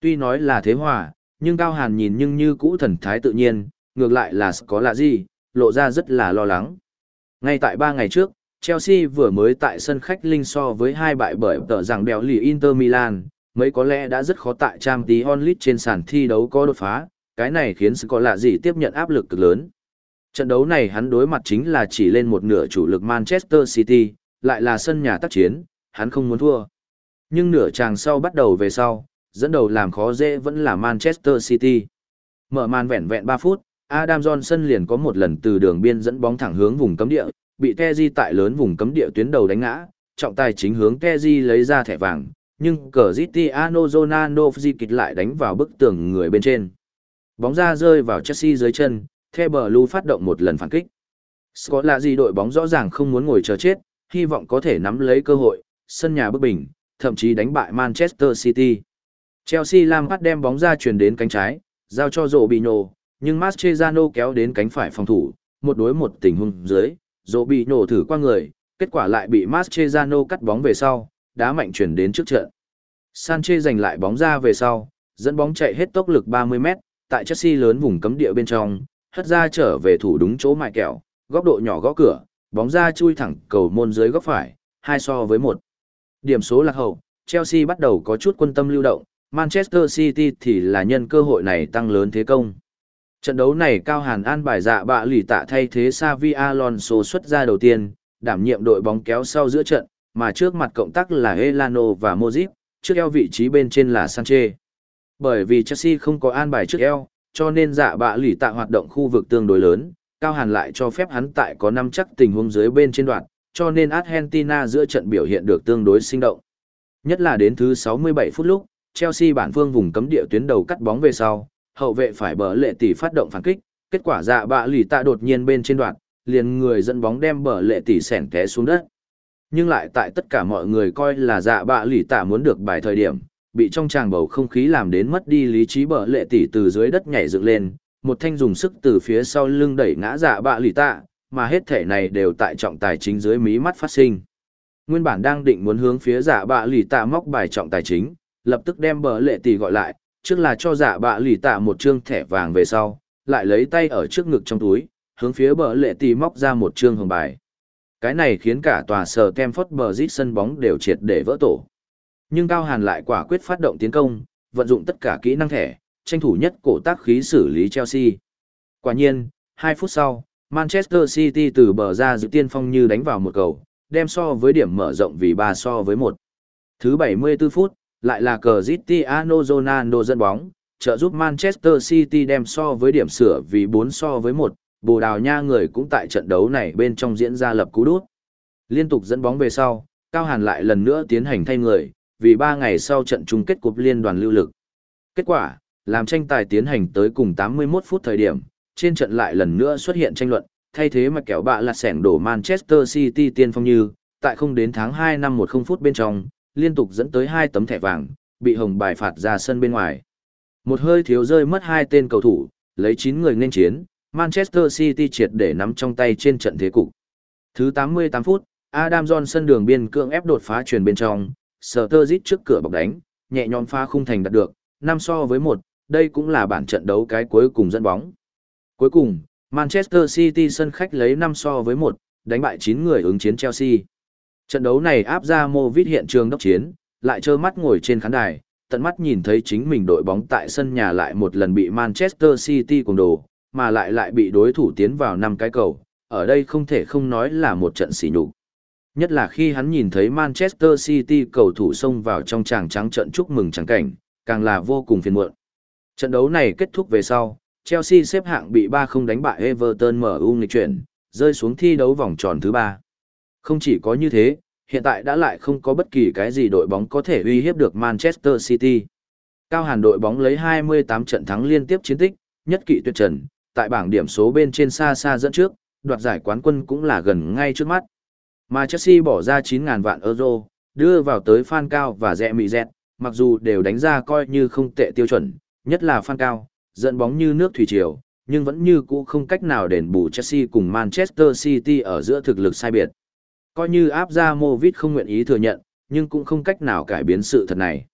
S1: Tuy nói là thế hòa, nhưng Cao Hàn nhìn nhưng như cũ thần thái tự nhiên, ngược lại là có lạ gì, lộ ra rất là lo lắng. Ngay tại ba ngày trước, Chelsea vừa mới tại sân khách linh so với hai bại bởi tờ rằng bèo lì Inter Milan, mấy có lẽ đã rất khó tại Champions League trên sàn thi đấu có đột phá, cái này khiến có lạ gì tiếp nhận áp lực cực lớn. Trận đấu này hắn đối mặt chính là chỉ lên một nửa chủ lực Manchester City, lại là sân nhà tác chiến, hắn không muốn thua. Nhưng nửa chàng sau bắt đầu về sau, dẫn đầu làm khó dễ vẫn là Manchester City. Mở màn vẹn vẹn ba phút, Adam Johnson liền có một lần từ đường biên dẫn bóng thẳng hướng vùng cấm địa, bị Kessié tại lớn vùng cấm địa tuyến đầu đánh ngã, trọng tài chính hướng Kessié lấy ra thẻ vàng, nhưng Cristiano Ronaldo kịch lại đánh vào bức tường người bên trên. Bóng ra rơi vào Chelsea dưới chân, The Blue phát động một lần phản kích. Scott là gì đội bóng rõ ràng không muốn ngồi chờ chết, hy vọng có thể nắm lấy cơ hội, sân nhà bức bình, thậm chí đánh bại Manchester City. Chelsea Lampard đem bóng ra chuyển đến cánh trái, giao cho Robinho, nhưng Mascherano kéo đến cánh phải phòng thủ, một đối một tình huống dưới, Robinho thử qua người, kết quả lại bị Mascherano cắt bóng về sau, đá mạnh chuyển đến trước trận. Sanchez giành lại bóng ra về sau, dẫn bóng chạy hết tốc lực ba mươi mét, tại Chelsea lớn vùng cấm địa bên trong, hất ra trở về thủ đúng chỗ mại kẹo, góc độ nhỏ gõ cửa, bóng ra chui thẳng cầu môn dưới góc phải, hai so với một. Điểm số lạc hậu, Chelsea bắt đầu có chút quân tâm lưu động, Manchester City thì là nhân cơ hội này tăng lớn thế công. Trận đấu này Cao Hàn an bài dạ bạ lì tạ thay thế Xavi Alonso xuất ra đầu tiên, đảm nhiệm đội bóng kéo sau giữa trận, mà trước mặt cộng tác là Elano và Modric, trước eo vị trí bên trên là Sanchez. Bởi vì Chelsea không có an bài trước eo, cho nên dạ bạ lì tạ hoạt động khu vực tương đối lớn, Cao Hàn lại cho phép hắn tại có năm chắc tình huống dưới bên trên đoạn, cho nên Argentina giữa trận biểu hiện được tương đối sinh động. Nhất là đến thứ sáu mươi bảy phút lúc, Chelsea bản phương vùng cấm địa tuyến đầu cắt bóng về sau, hậu vệ phải bờ lệ tỷ phát động phản kích, kết quả dạ bạ lì tạ đột nhiên bên trên đoạn, liền người dẫn bóng đem bờ lệ tỷ xẻng té xuống đất. Nhưng lại tại tất cả mọi người coi là dạ bạ lì tạ muốn được bài thời điểm, bị trong tràng bầu không khí làm đến mất đi lý trí bờ lệ tỷ từ dưới đất nhảy dựng lên, một thanh dùng sức từ phía sau lưng đẩy ngã dạ bạ lì tạ, mà hết thể này đều tại trọng tài chính dưới mí mắt phát sinh. Nguyên bản đang định muốn hướng phía dạ bạ lì tạ móc bài trọng tài chính, lập tức đem bờ lệ tỷ gọi lại, trước là cho dạ bạ lì tạ một trương thẻ vàng về sau, lại lấy tay ở trước ngực trong túi, hướng phía bờ lệ tỷ móc ra một trương hồng bài. Cái này khiến cả tòa sở Stamford Bridge sân bóng đều triệt để vỡ tổ. Nhưng Cao Hàn lại quả quyết phát động tiến công, vận dụng tất cả kỹ năng thẻ, tranh thủ nhất cổ tác khí xử lý Chelsea. Quả nhiên, hai phút sau, Manchester City từ bờ ra giữ tiên phong như đánh vào một cầu, đem so với điểm mở rộng vì ba so với một. Thứ bảy mươi tư phút, lại là Cristiano Ronaldo dẫn bóng, trợ giúp Manchester City đem so với điểm sửa vì bốn so với một. Bồ Đào Nha người cũng tại trận đấu này bên trong diễn ra lập cú đút. Liên tục dẫn bóng về sau, Cao Hàn lại lần nữa tiến hành thay người, vì ba ngày sau trận chung kết cúp liên đoàn lưu lực. Kết quả, làm tranh tài tiến hành tới cùng tám mươi mốt phút thời điểm, trên trận lại lần nữa xuất hiện tranh luận, thay thế mà kẻo bạ là sẻng đổ Manchester City tiên phong như, tại không đến tháng hai năm mười phút bên trong, liên tục dẫn tới hai tấm thẻ vàng, bị hồng bài phạt ra sân bên ngoài. Một hơi thiếu rơi mất hai tên cầu thủ, lấy chín người nên chiến, Manchester City triệt để nắm trong tay trên trận thế cục. Thứ tám mươi tám phút, Adam Johnson đường biên cưỡng ép đột phá truyền bên trong, Sturridge trước cửa bọc đánh, nhẹ nhõm phá khung thành đạt được, năm so với một, đây cũng là bản trận đấu cái cuối cùng dẫn bóng. Cuối cùng, Manchester City sân khách lấy năm so với một, đánh bại chín người ứng chiến Chelsea. Trận đấu này áp ra Movit hiện trường đốc chiến, lại trơ mắt ngồi trên khán đài, tận mắt nhìn thấy chính mình đội bóng tại sân nhà lại một lần bị Manchester City cùng đồ, mà lại lại bị đối thủ tiến vào năm cái cầu, ở đây không thể không nói là một trận sỉ nhục. Nhất là khi hắn nhìn thấy Manchester City cầu thủ xông vào trong tràng trắng trận chúc mừng trắng cảnh, càng là vô cùng phiền muộn. Trận đấu này kết thúc về sau, Chelsea xếp hạng bị ba không đánh bại Everton em u nghịch chuyển, rơi xuống thi đấu vòng tròn thứ ba. Không chỉ có như thế, hiện tại đã lại không có bất kỳ cái gì đội bóng có thể uy hiếp được Manchester City. Cao Hàn đội bóng lấy hai mươi tám trận thắng liên tiếp chiến tích, nhất kỵ tuyệt trần, tại bảng điểm số bên trên xa xa dẫn trước, đoạt giải quán quân cũng là gần ngay trước mắt. Mà Chelsea bỏ ra chín nghìn vạn euro, đưa vào tới Falcao và Rẽ Mị Dẹt, mặc dù đều đánh ra coi như không tệ tiêu chuẩn, nhất là Falcao, dẫn bóng như nước thủy triều, nhưng vẫn như cũ không cách nào đền bù Chelsea cùng Manchester City ở giữa thực lực sai biệt. Coi như áp ra Movit không nguyện ý thừa nhận, nhưng cũng không cách nào cải biến sự thật này.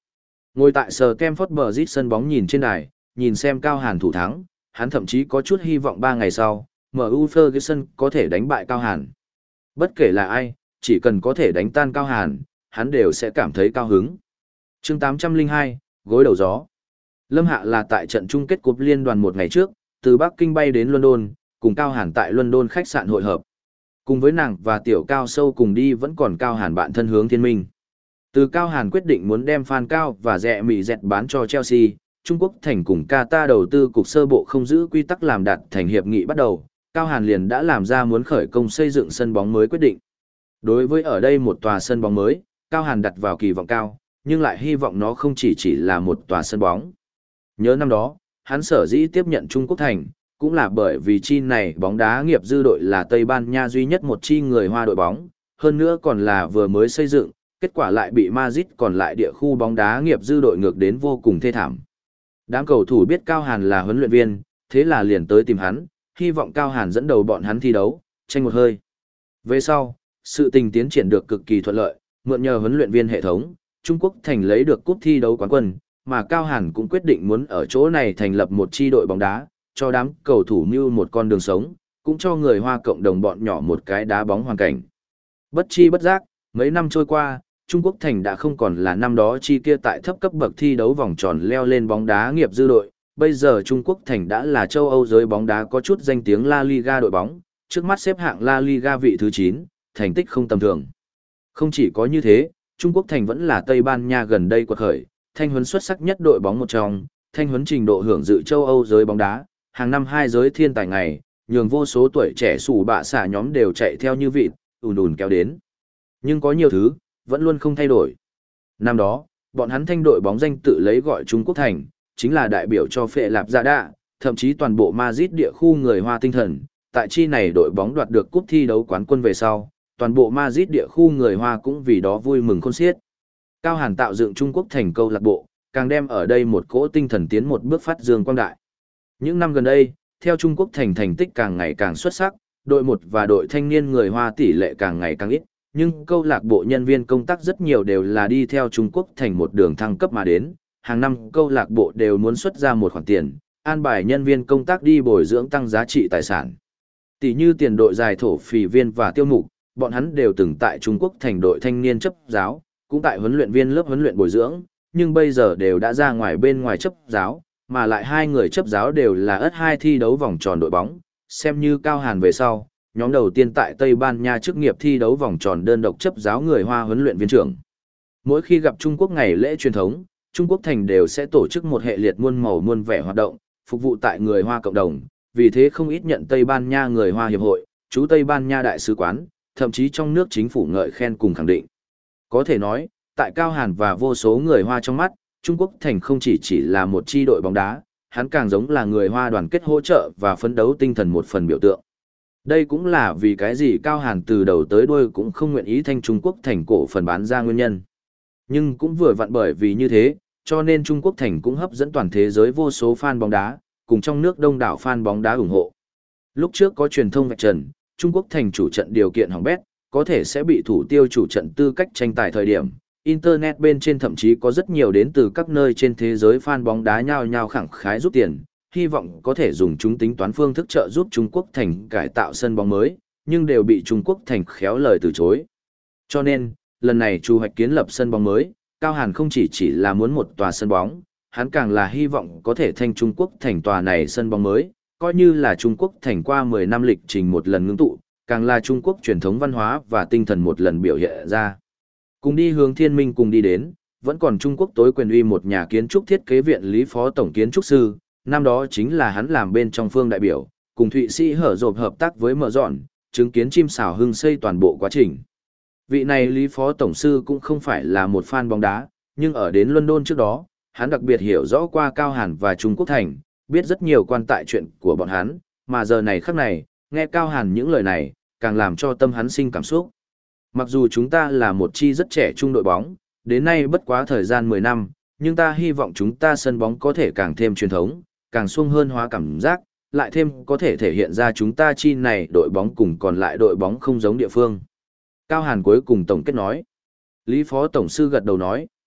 S1: Ngồi tại Stamford Bridge sân bóng nhìn trên đài, nhìn xem Cao Hàn thủ thắng, hắn thậm chí có chút hy vọng ba ngày sau, em u Ferguson có thể đánh bại Cao Hàn. Bất kể là ai, chỉ cần có thể đánh tan Cao Hàn, hắn đều sẽ cảm thấy cao hứng. Chương tám trăm lẻ hai, gối đầu gió. Lâm Hạ là tại trận chung kết cúp liên đoàn một ngày trước, từ Bắc Kinh bay đến London, cùng Cao Hàn tại London khách sạn hội hợp. Cùng với nàng và Tiểu Cao Sâu cùng đi vẫn còn Cao Hàn bạn thân Hướng Thiên Minh. Từ Cao Hàn quyết định muốn đem Phan Cao và rẻ mì dẹt bán cho Chelsea, Trung Quốc thành cùng Qatar đầu tư cục sơ bộ không giữ quy tắc làm đạt thành hiệp nghị bắt đầu, Cao Hàn liền đã làm ra muốn khởi công xây dựng sân bóng mới quyết định. Đối với ở đây một tòa sân bóng mới, Cao Hàn đặt vào kỳ vọng cao, nhưng lại hy vọng nó không chỉ chỉ là một tòa sân bóng. Nhớ năm đó, hắn sở dĩ tiếp nhận Trung Quốc thành, cũng là bởi vì chi này bóng đá nghiệp dư đội là Tây Ban Nha duy nhất một chi người Hoa đội bóng, hơn nữa còn là vừa mới xây dựng, kết quả lại bị Madrid còn lại địa khu bóng đá nghiệp dư đội ngược đến vô cùng thê thảm. Đám cầu thủ biết Cao Hàn là huấn luyện viên, thế là liền tới tìm hắn, hy vọng Cao Hàn dẫn đầu bọn hắn thi đấu, tranh một hơi. Về sau, sự tình tiến triển được cực kỳ thuận lợi, mượn nhờ huấn luyện viên hệ thống, Trung Quốc thành lấy được cúp thi đấu quán quân, mà Cao Hàn cũng quyết định muốn ở chỗ này thành lập một chi đội bóng đá, cho đám cầu thủ mưu một con đường sống, cũng cho người Hoa cộng đồng bọn nhỏ một cái đá bóng hoàn cảnh. Bất chi bất giác, mấy năm trôi qua, Trung Quốc thành đã không còn là năm đó chi kia tại thấp cấp bậc thi đấu vòng tròn leo lên bóng đá nghiệp dư đội, bây giờ Trung Quốc thành đã là châu Âu giới bóng đá có chút danh tiếng La Liga đội bóng, trước mắt xếp hạng La Liga vị thứ chín, thành tích không tầm thường. Không chỉ có như thế, Trung Quốc thành vẫn là Tây Ban Nha gần đây quật khởi, thanh huấn xuất sắc nhất đội bóng một trong, thanh huấn trình độ hưởng dự châu Âu giới bóng đá, hàng năm hai giới thiên tài ngày, nhường vô số tuổi trẻ sủ bạ xả nhóm đều chạy theo như vịt, ùn ùn kéo đến. Nhưng có nhiều thứ, vẫn luôn không thay đổi. Năm đó, bọn hắn thanh đội bóng danh tự lấy gọi Trung Quốc thành, chính là đại biểu cho phệ lạp gia đạ, thậm chí toàn bộ Madrid địa khu người Hoa tinh thần. Tại chi này đội bóng đoạt được cúp thi đấu quán quân về sau, toàn bộ Madrid địa khu người Hoa cũng vì đó vui mừng khôn xiết. Cao Hàn tạo dựng Trung Quốc thành câu lạc bộ, càng đem ở đây một cỗ tinh thần tiến một bước phát dương quang đại. Những năm gần đây, theo Trung Quốc thành thành tích càng ngày càng xuất sắc, đội một và đội thanh niên người Hoa tỷ lệ càng ngày càng ít, nhưng câu lạc bộ nhân viên công tác rất nhiều đều là đi theo Trung Quốc thành một đường thăng cấp mà đến, hàng năm câu lạc bộ đều muốn xuất ra một khoản tiền, an bài nhân viên công tác đi bồi dưỡng tăng giá trị tài sản. Tỷ như tiền đội dài thổ phỉ viên và tiêu mục, bọn hắn đều từng tại Trung Quốc thành đội thanh niên chấp giáo, cũng tại huấn luyện viên lớp huấn luyện bồi dưỡng, nhưng bây giờ đều đã ra ngoài bên ngoài chấp giáo, mà lại hai người chấp giáo đều là ất hai thi đấu vòng tròn đội bóng, xem như Cao Hàn về sau, nhóm đầu tiên tại Tây Ban Nha chức nghiệp thi đấu vòng tròn đơn độc chấp giáo người Hoa huấn luyện viên trưởng. Mỗi khi gặp Trung Quốc ngày lễ truyền thống, Trung Quốc thành đều sẽ tổ chức một hệ liệt muôn màu muôn vẻ hoạt động, phục vụ tại người Hoa cộng đồng, vì thế không ít nhận Tây Ban Nha người Hoa hiệp hội, chú Tây Ban Nha đại sứ quán, thậm chí trong nước chính phủ ngợi khen cùng khẳng định. Có thể nói, tại Cao Hàn và vô số người Hoa trong mắt, Trung Quốc thành không chỉ chỉ là một chi đội bóng đá, hắn càng giống là người Hoa đoàn kết hỗ trợ và phấn đấu tinh thần một phần biểu tượng. Đây cũng là vì cái gì Cao Hàn từ đầu tới đuôi cũng không nguyện ý thanh Trung Quốc thành cổ phần bán ra nguyên nhân. Nhưng cũng vừa vặn bởi vì như thế, cho nên Trung Quốc thành cũng hấp dẫn toàn thế giới vô số fan bóng đá, cùng trong nước đông đảo fan bóng đá ủng hộ. Lúc trước có truyền thông vạch trần, Trung Quốc thành chủ trận điều kiện hỏng bét, có thể sẽ bị thủ tiêu chủ trận tư cách tranh tài thời điểm. Internet bên trên thậm chí có rất nhiều đến từ các nơi trên thế giới fan bóng đá nhao nhao khẳng khái rút tiền, hy vọng có thể dùng chúng tính toán phương thức trợ giúp Trung Quốc thành cải tạo sân bóng mới, nhưng đều bị Trung Quốc thành khéo lời từ chối. Cho nên, lần này Chu hoạch kiến lập sân bóng mới, Cao Hàn không chỉ chỉ là muốn một tòa sân bóng, hắn càng là hy vọng có thể thanh Trung Quốc thành tòa này sân bóng mới, coi như là Trung Quốc thành qua mười năm lịch trình một lần ngưng tụ, càng là Trung Quốc truyền thống văn hóa và tinh thần một lần biểu hiện ra. Cùng đi hướng Thiên Minh cùng đi đến, vẫn còn Trung Quốc tối quyền uy một nhà kiến trúc thiết kế viện Lý Phó Tổng Kiến trúc sư, năm đó chính là hắn làm bên trong phương đại biểu, cùng Thụy Sĩ hở rộp hợp tác với mở dọn, chứng kiến chim sào hưng xây toàn bộ quá trình. Vị này Lý Phó Tổng Sư cũng không phải là một fan bóng đá, nhưng ở đến London trước đó, hắn đặc biệt hiểu rõ qua Cao Hàn và Trung Quốc thành, biết rất nhiều quan tại chuyện của bọn hắn, mà giờ này khắc này, nghe Cao Hàn những lời này, càng làm cho tâm hắn sinh cảm xúc. Mặc dù chúng ta là một chi rất trẻ trung đội bóng, đến nay bất quá thời gian mười năm, nhưng ta hy vọng chúng ta sân bóng có thể càng thêm truyền thống, càng xuông hơn hóa cảm giác, lại thêm có thể thể hiện ra chúng ta chi này đội bóng cùng còn lại đội bóng không giống địa phương. Cao Hàn cuối cùng tổng kết nói. Lý Phó Tổng Sư gật đầu nói,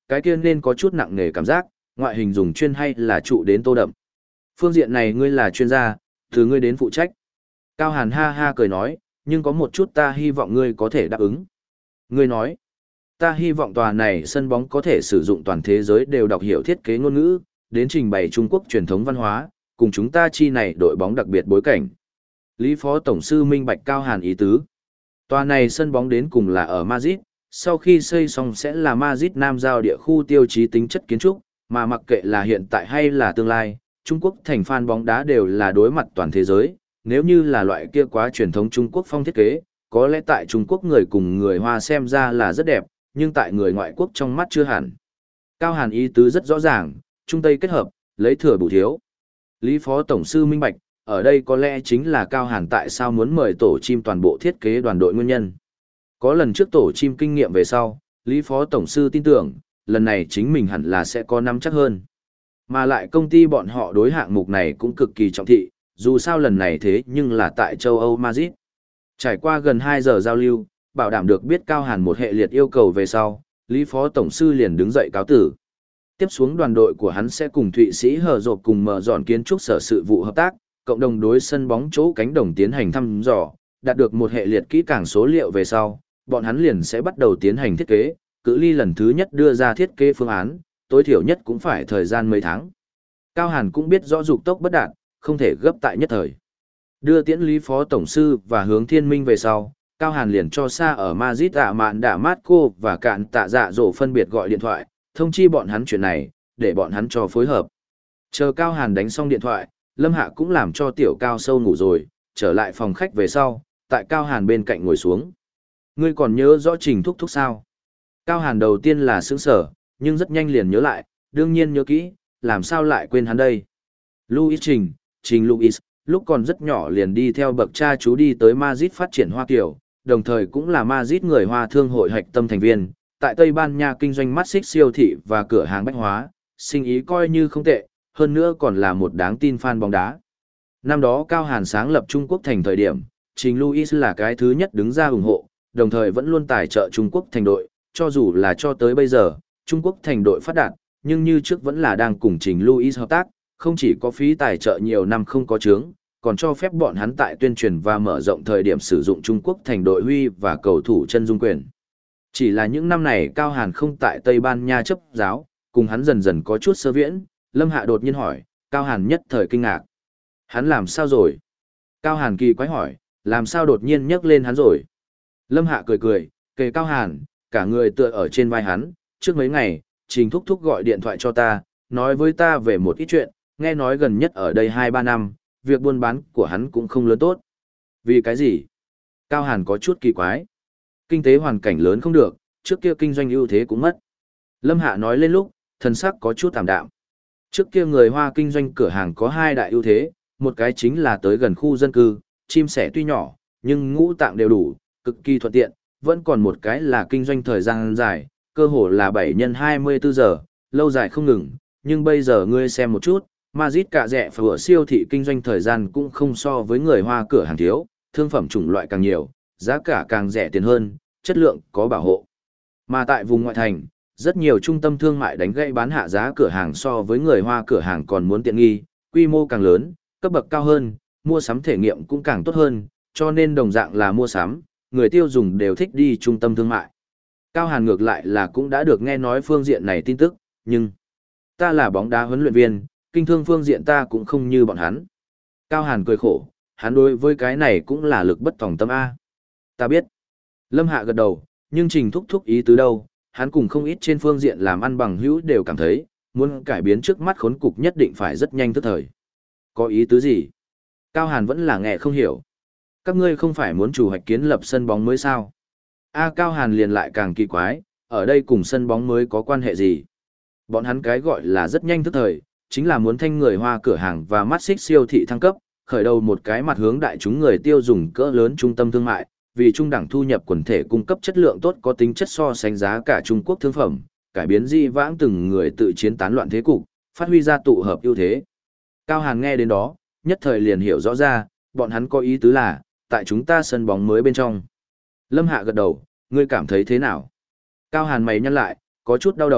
S1: cái kia nên có chút nặng nề cảm giác, ngoại hình dùng chuyên hay là trụ đến tô đậm. Phương diện này ngươi là chuyên gia, từ ngươi đến phụ trách. Cao Hàn ha ha cười nói, nhưng có một chút ta hy vọng ngươi có thể đáp ứng. Ngươi nói, ta hy vọng tòa này sân bóng có thể sử dụng toàn thế giới đều đọc hiểu thiết kế ngôn ngữ, đến trình bày Trung Quốc truyền thống văn hóa, cùng chúng ta chi này đội bóng đặc biệt bối cảnh. Lý Phó Tổng sư minh bạch Cao Hàn ý tứ. Tòa này sân bóng đến cùng là ở Madrid, sau khi xây xong sẽ là Madrid Nam giao địa khu tiêu chí tính chất kiến trúc, mà mặc kệ là hiện tại hay là tương lai, Trung Quốc thành fan bóng đá đều là đối mặt toàn thế giới, nếu như là loại kia quá truyền thống Trung Quốc phong thiết kế, có lẽ tại Trung Quốc người cùng người Hoa xem ra là rất đẹp, nhưng tại người ngoại quốc trong mắt chưa hẳn. Cao Hàn ý tứ rất rõ ràng, Trung Tây kết hợp, lấy thừa bù thiếu. Lý Phó Tổng sư minh bạch, ở đây có lẽ chính là Cao Hàn tại sao muốn mời tổ chim toàn bộ thiết kế đoàn đội nguyên nhân. Có lần trước tổ chim kinh nghiệm về sau, Lý Phó Tổng sư tin tưởng, lần này chính mình hẳn là sẽ có nắm chắc hơn. Mà lại công ty bọn họ đối hạng mục này cũng cực kỳ trọng thị, dù sao lần này thế nhưng là tại châu Âu Madrid. Trải qua gần hai giờ giao lưu, bảo đảm được biết Cao Hàn một hệ liệt yêu cầu về sau, Lý Phó Tổng sư liền đứng dậy cáo tử. Tiếp xuống đoàn đội của hắn sẽ cùng Thụy Sĩ Hờ Dộp cùng mở dọn kiến trúc sở sự vụ hợp tác, cộng đồng đối sân bóng chỗ cánh đồng tiến hành thăm dò, đạt được một hệ liệt kỹ càng số liệu về sau, bọn hắn liền sẽ bắt đầu tiến hành thiết kế, cự ly lần thứ nhất đưa ra thiết kế phương án, tối thiểu nhất cũng phải thời gian mấy tháng. Cao Hàn cũng biết rõ dục tốc bất đạt, không thể gấp tại nhất thời. Đưa tiễn Lý Phó Tổng sư và hướng thiên minh về sau, Cao Hàn liền cho xa ở Madrid ạ mạn đả mát cô và cạn tạ dạ dỗ phân biệt gọi điện thoại, thông chi bọn hắn chuyện này, để bọn hắn cho phối hợp. Chờ Cao Hàn đánh xong điện thoại, Lâm Hạ cũng làm cho Tiểu Cao sâu ngủ rồi, trở lại phòng khách về sau, tại Cao Hàn bên cạnh ngồi xuống. Ngươi còn nhớ rõ Trình Thúc Thúc sao? Cao Hàn đầu tiên là sững sở, nhưng rất nhanh liền nhớ lại, đương nhiên nhớ kỹ, làm sao lại quên hắn đây? Louis Trình, Trình Louis, lúc còn rất nhỏ liền đi theo bậc cha chú đi tới Madrid phát triển Hoa Kiều, đồng thời cũng là Madrid người Hoa thương hội hạch tâm thành viên, tại Tây Ban Nha kinh doanh mắt xích siêu thị và cửa hàng bách hóa, sinh ý coi như không tệ, hơn nữa còn là một đáng tin fan bóng đá. Năm đó Cao Hàn sáng lập Trung Quốc thành thời điểm, Trình Louis là cái thứ nhất đứng ra ủng hộ, đồng thời vẫn luôn tài trợ Trung Quốc thành đội, cho dù là cho tới bây giờ, Trung Quốc thành đội phát đạt, nhưng như trước vẫn là đang cùng Trình Louis hợp tác, không chỉ có phí tài trợ nhiều năm không có chướng, còn cho phép bọn hắn tại tuyên truyền và mở rộng thời điểm sử dụng Trung Quốc thành đội huy và cầu thủ chân dung quyền. Chỉ là những năm này Cao Hàn không tại Tây Ban Nha chấp giáo, cùng hắn dần dần có chút sơ viễn, Lâm Hạ đột nhiên hỏi, Cao Hàn nhất thời kinh ngạc. Hắn làm sao rồi? Cao Hàn kỳ quái hỏi, làm sao đột nhiên nhắc lên hắn rồi? Lâm Hạ cười cười, kề Cao Hàn, cả người tựa ở trên vai hắn, trước mấy ngày, Trình Thúc Thúc gọi điện thoại cho ta, nói với ta về một ít chuyện, nghe nói gần nhất ở đây hai ba năm, việc buôn bán của hắn cũng không lớn tốt. Vì cái gì? Cao Hàn có chút kỳ quái. Kinh tế hoàn cảnh lớn không được, trước kia kinh doanh ưu thế cũng mất. Lâm Hạ nói lên lúc, thần sắc có chút tạm đạm. Trước kia người Hoa kinh doanh cửa hàng có hai đại ưu thế, một cái chính là tới gần khu dân cư, chim sẻ tuy nhỏ, nhưng ngũ tạng đều đủ, cực kỳ thuận tiện, vẫn còn một cái là kinh doanh thời gian dài, cơ hồ là bảy nhân hai mươi bốn giờ, lâu dài không ngừng, nhưng bây giờ ngươi xem một chút, Madrid cả rẻ phở siêu thị kinh doanh thời gian cũng không so với người Hoa cửa hàng thiếu, thương phẩm chủng loại càng nhiều, giá cả càng rẻ tiền hơn, chất lượng có bảo hộ. Mà tại vùng ngoại thành, rất nhiều trung tâm thương mại đánh gãy bán hạ giá cửa hàng so với người Hoa cửa hàng còn muốn tiện nghi, quy mô càng lớn, cấp bậc cao hơn, mua sắm thể nghiệm cũng càng tốt hơn, cho nên đồng dạng là mua sắm, người tiêu dùng đều thích đi trung tâm thương mại. Cao Hàn ngược lại là cũng đã được nghe nói phương diện này tin tức, nhưng ta là bóng đá huấn luyện viên, kinh thương phương diện ta cũng không như bọn hắn. Cao Hàn cười khổ, hắn đối với cái này cũng là lực bất tòng tâm A. Ta biết. Lâm Hạ gật đầu, nhưng Trình Thúc Thúc ý tứ đâu, hắn cùng không ít trên phương diện làm ăn bằng hữu đều cảm thấy, muốn cải biến trước mắt khốn cục nhất định phải rất nhanh tức thời. Có ý tứ gì? Cao Hàn vẫn là nghe không hiểu. Các ngươi không phải muốn chủ hoạch kiến lập sân bóng mới sao? A Cao Hàn liền lại càng kỳ quái, ở đây cùng sân bóng mới có quan hệ gì? Bọn hắn cái gọi là rất nhanh tức thời, chính là muốn thanh người Hoa cửa hàng và mắt xích siêu thị thăng cấp, khởi đầu một cái mặt hướng đại chúng người tiêu dùng cỡ lớn trung tâm thương mại, vì trung đẳng thu nhập quần thể cung cấp chất lượng tốt có tính chất so sánh giá cả Trung Quốc thương phẩm, cải biến di vãng từng người tự chiến tán loạn thế cục, phát huy ra tụ hợp ưu thế. Cao Hàn nghe đến đó, nhất thời liền hiểu rõ ra, bọn hắn có ý tứ là, tại chúng ta sân bóng mới bên trong. Lâm Hạ gật đầu, ngươi cảm thấy thế nào? Cao Hàn mày nhăn lại, có chút đau đầu,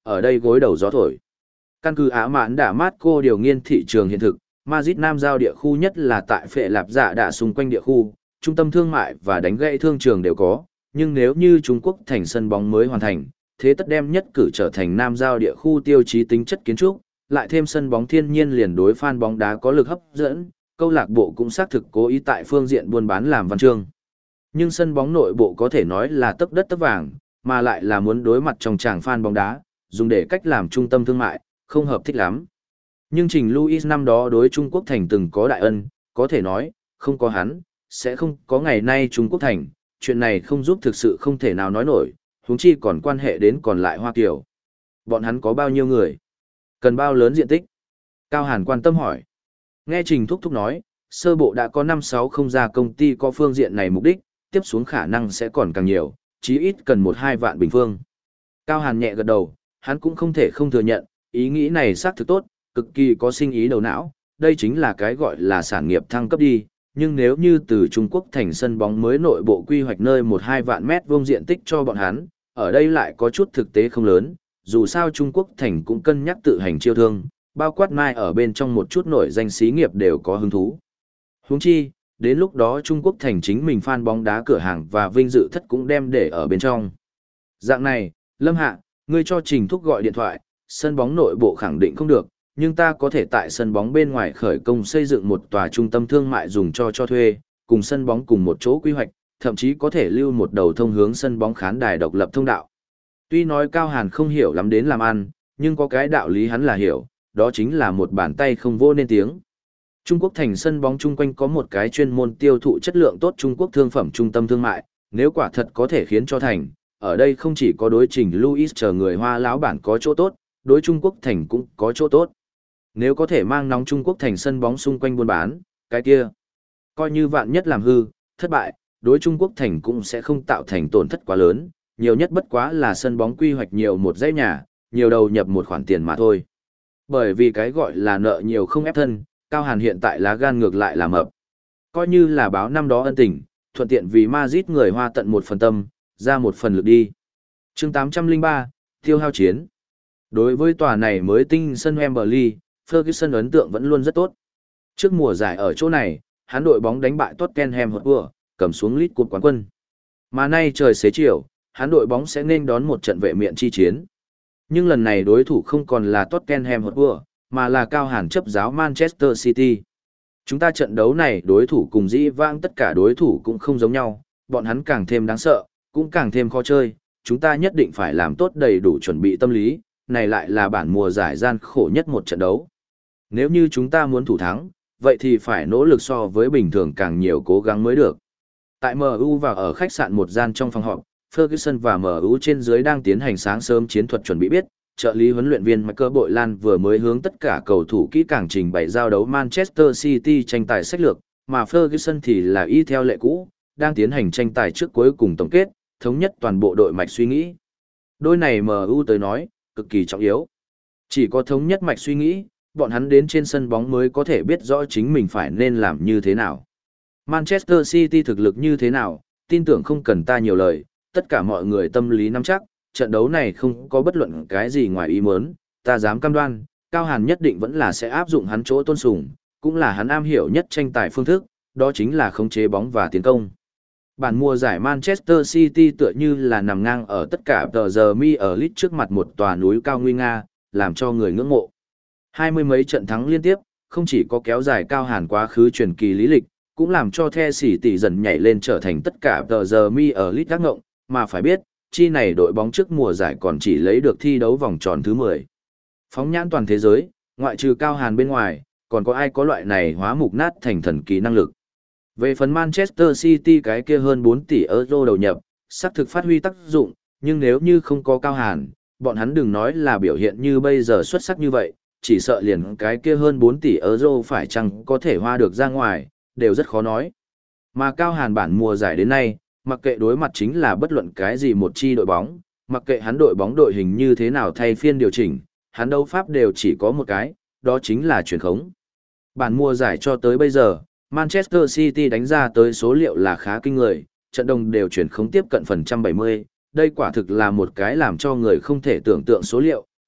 S1: ở đây gối đầu gió thổi. Căn cứ Ả Mãn Đả Mát Cô điều nghiên thị trường hiện thực, Madrid Nam giao địa khu nhất là tại Phệ Lạp Dạ Đạ xung quanh địa khu, trung tâm thương mại và đánh gãy thương trường đều có, nhưng nếu như Trung Quốc thành sân bóng mới hoàn thành, thế tất đem nhất cử trở thành Nam giao địa khu tiêu chí tính chất kiến trúc, lại thêm sân bóng thiên nhiên liền đối fan bóng đá có lực hấp dẫn, câu lạc bộ cũng xác thực cố ý tại phương diện buôn bán làm văn chương. Nhưng sân bóng nội bộ có thể nói là tấc đất tấc vàng, mà lại là muốn đối mặt trong tràng fan bóng đá, dùng để cách làm trung tâm thương mại, không hợp thích lắm. Nhưng Trình Louis năm đó đối Trung Quốc thành từng có đại ân, có thể nói, không có hắn, sẽ không có ngày nay Trung Quốc thành, chuyện này không giúp thực sự không thể nào nói nổi, huống chi còn quan hệ đến còn lại Hoa Kiều. Bọn hắn có bao nhiêu người? Cần bao lớn diện tích? Cao Hàn quan tâm hỏi. Nghe Trình Thúc Thúc nói, sơ bộ đã có năm sáu không gia công ty có phương diện này mục đích, tiếp xuống khả năng sẽ còn càng nhiều, chí ít cần một hai vạn bình phương. Cao Hàn nhẹ gật đầu, hắn cũng không thể không thừa nhận, ý nghĩ này xác thực tốt, cực kỳ có sinh ý đầu não, đây chính là cái gọi là sản nghiệp thăng cấp đi, nhưng nếu như từ Trung Quốc thành sân bóng mới nội bộ quy hoạch nơi một hai vạn mét vuông diện tích cho bọn hắn, ở đây lại có chút thực tế không lớn, dù sao Trung Quốc thành cũng cân nhắc tự hành chiêu thương, bao quát mai ở bên trong một chút nổi danh xí nghiệp đều có hứng thú. Huống chi, đến lúc đó Trung Quốc thành chính mình fan bóng đá cửa hàng và vinh dự thất cũng đem để ở bên trong. Dạng này, Lâm Hạ, ngươi cho Trình Thúc gọi điện thoại, sân bóng nội bộ khẳng định không được, nhưng ta có thể tại sân bóng bên ngoài khởi công xây dựng một tòa trung tâm thương mại dùng cho cho thuê, cùng sân bóng cùng một chỗ quy hoạch, thậm chí có thể lưu một đầu thông hướng sân bóng khán đài độc lập thông đạo. Tuy nói Cao Hàn không hiểu lắm đến làm ăn, nhưng có cái đạo lý hắn là hiểu, đó chính là một bàn tay không vô nên tiếng. Trung Quốc thành sân bóng chung quanh có một cái chuyên môn tiêu thụ chất lượng tốt Trung Quốc thương phẩm trung tâm thương mại, nếu quả thật có thể khiến cho thành, ở đây không chỉ có đối Trình Louis chờ người Hoa lão bản có chỗ tốt, đối Trung Quốc thành cũng có chỗ tốt. Nếu có thể mang nóng Trung Quốc thành sân bóng xung quanh buôn bán, cái kia, coi như vạn nhất làm hư, thất bại, đối Trung Quốc thành cũng sẽ không tạo thành tổn thất quá lớn, nhiều nhất bất quá là sân bóng quy hoạch nhiều một dãy nhà, nhiều đầu nhập một khoản tiền mà thôi. Bởi vì cái gọi là nợ nhiều không ép thân, Cao Hàn hiện tại lá gan ngược lại là mập. Coi như là báo năm đó ân tình, thuận tiện vì Madrid người Hoa tận một phần tâm, ra một phần lực đi. Chương tám trăm lẻ ba, tiêu hao chiến. Đối với tòa này mới tinh sân Wembley, Ferguson ấn tượng vẫn luôn rất tốt. Trước mùa giải ở chỗ này, hắn đội bóng đánh bại Tottenham Hotspur, cầm xuống League Cup quán quân. Mà nay trời xế chiều, hắn đội bóng sẽ nên đón một trận vệ miện chi chiến. Nhưng lần này đối thủ không còn là Tottenham Hotspur, mà là Cao Hàn chấp giáo Manchester City. Chúng ta trận đấu này đối thủ cùng dĩ vãng tất cả đối thủ cũng không giống nhau, bọn hắn càng thêm đáng sợ, cũng càng thêm khó chơi, chúng ta nhất định phải làm tốt đầy đủ chuẩn bị tâm lý, này lại là bản mùa giải gian khổ nhất một trận đấu. Nếu như chúng ta muốn thủ thắng, vậy thì phải nỗ lực so với bình thường càng nhiều cố gắng mới được. Tại em u và ở khách sạn một gian trong phòng họp, Ferguson và em u trên dưới đang tiến hành sáng sớm chiến thuật chuẩn bị biết, trợ lý huấn luyện viên Michael Bội Lan vừa mới hướng tất cả cầu thủ kỹ càng trình bày giao đấu Manchester City tranh tài sách lược, mà Ferguson thì là y theo lệ cũ, đang tiến hành tranh tài trước cuối cùng tổng kết, thống nhất toàn bộ đội mạch suy nghĩ. Đôi này em u tới nói, cực kỳ trọng yếu. Chỉ có thống nhất mạch suy nghĩ, bọn hắn đến trên sân bóng mới có thể biết rõ chính mình phải nên làm như thế nào. Manchester City thực lực như thế nào, tin tưởng không cần ta nhiều lời, tất cả mọi người tâm lý nắm chắc, trận đấu này không có bất luận cái gì ngoài ý muốn, ta dám cam đoan, Cao Hàn nhất định vẫn là sẽ áp dụng hắn chỗ tôn sùng, cũng là hắn am hiểu nhất tranh tài phương thức, đó chính là khống chế bóng và tiến công. Bản mùa giải Manchester City tựa như là nằm ngang ở tất cả tờ giờ mi ở Leeds trước mặt một tòa núi cao nguy nga, làm cho người ngưỡng mộ. Hai mươi mấy trận thắng liên tiếp, không chỉ có kéo dài Cao Hàn quá khứ truyền kỳ lý lịch, cũng làm cho The Sĩ tỷ dần nhảy lên trở thành tất cả tờ giờ mi ở Leeds các ngộng, mà phải biết, chi này đội bóng trước mùa giải còn chỉ lấy được thi đấu vòng tròn thứ mười. Phóng nhãn toàn thế giới, ngoại trừ Cao Hàn bên ngoài, còn có ai có loại này hóa mục nát thành thần kỳ năng lực. Về phần Manchester City cái kia hơn bốn tỷ euro đầu nhập, xác thực phát huy tác dụng, nhưng nếu như không có Cao Hàn, bọn hắn đừng nói là biểu hiện như bây giờ xuất sắc như vậy, chỉ sợ liền cái kia hơn bốn tỷ euro phải chăng có thể hoa được ra ngoài, đều rất khó nói. Mà Cao Hàn bản mùa giải đến nay, mặc kệ đối mặt chính là bất luận cái gì một chi đội bóng, mặc kệ hắn đội bóng đội hình như thế nào thay phiên điều chỉnh, hắn đấu pháp đều chỉ có một cái, đó chính là truyền khống. Bản mùa giải cho tới bây giờ, Manchester City đánh ra tới số liệu là khá kinh người, trận đồng đều chuyển khống tiếp cận phần trăm bảy mươi, đây quả thực là một cái làm cho người không thể tưởng tượng số liệu,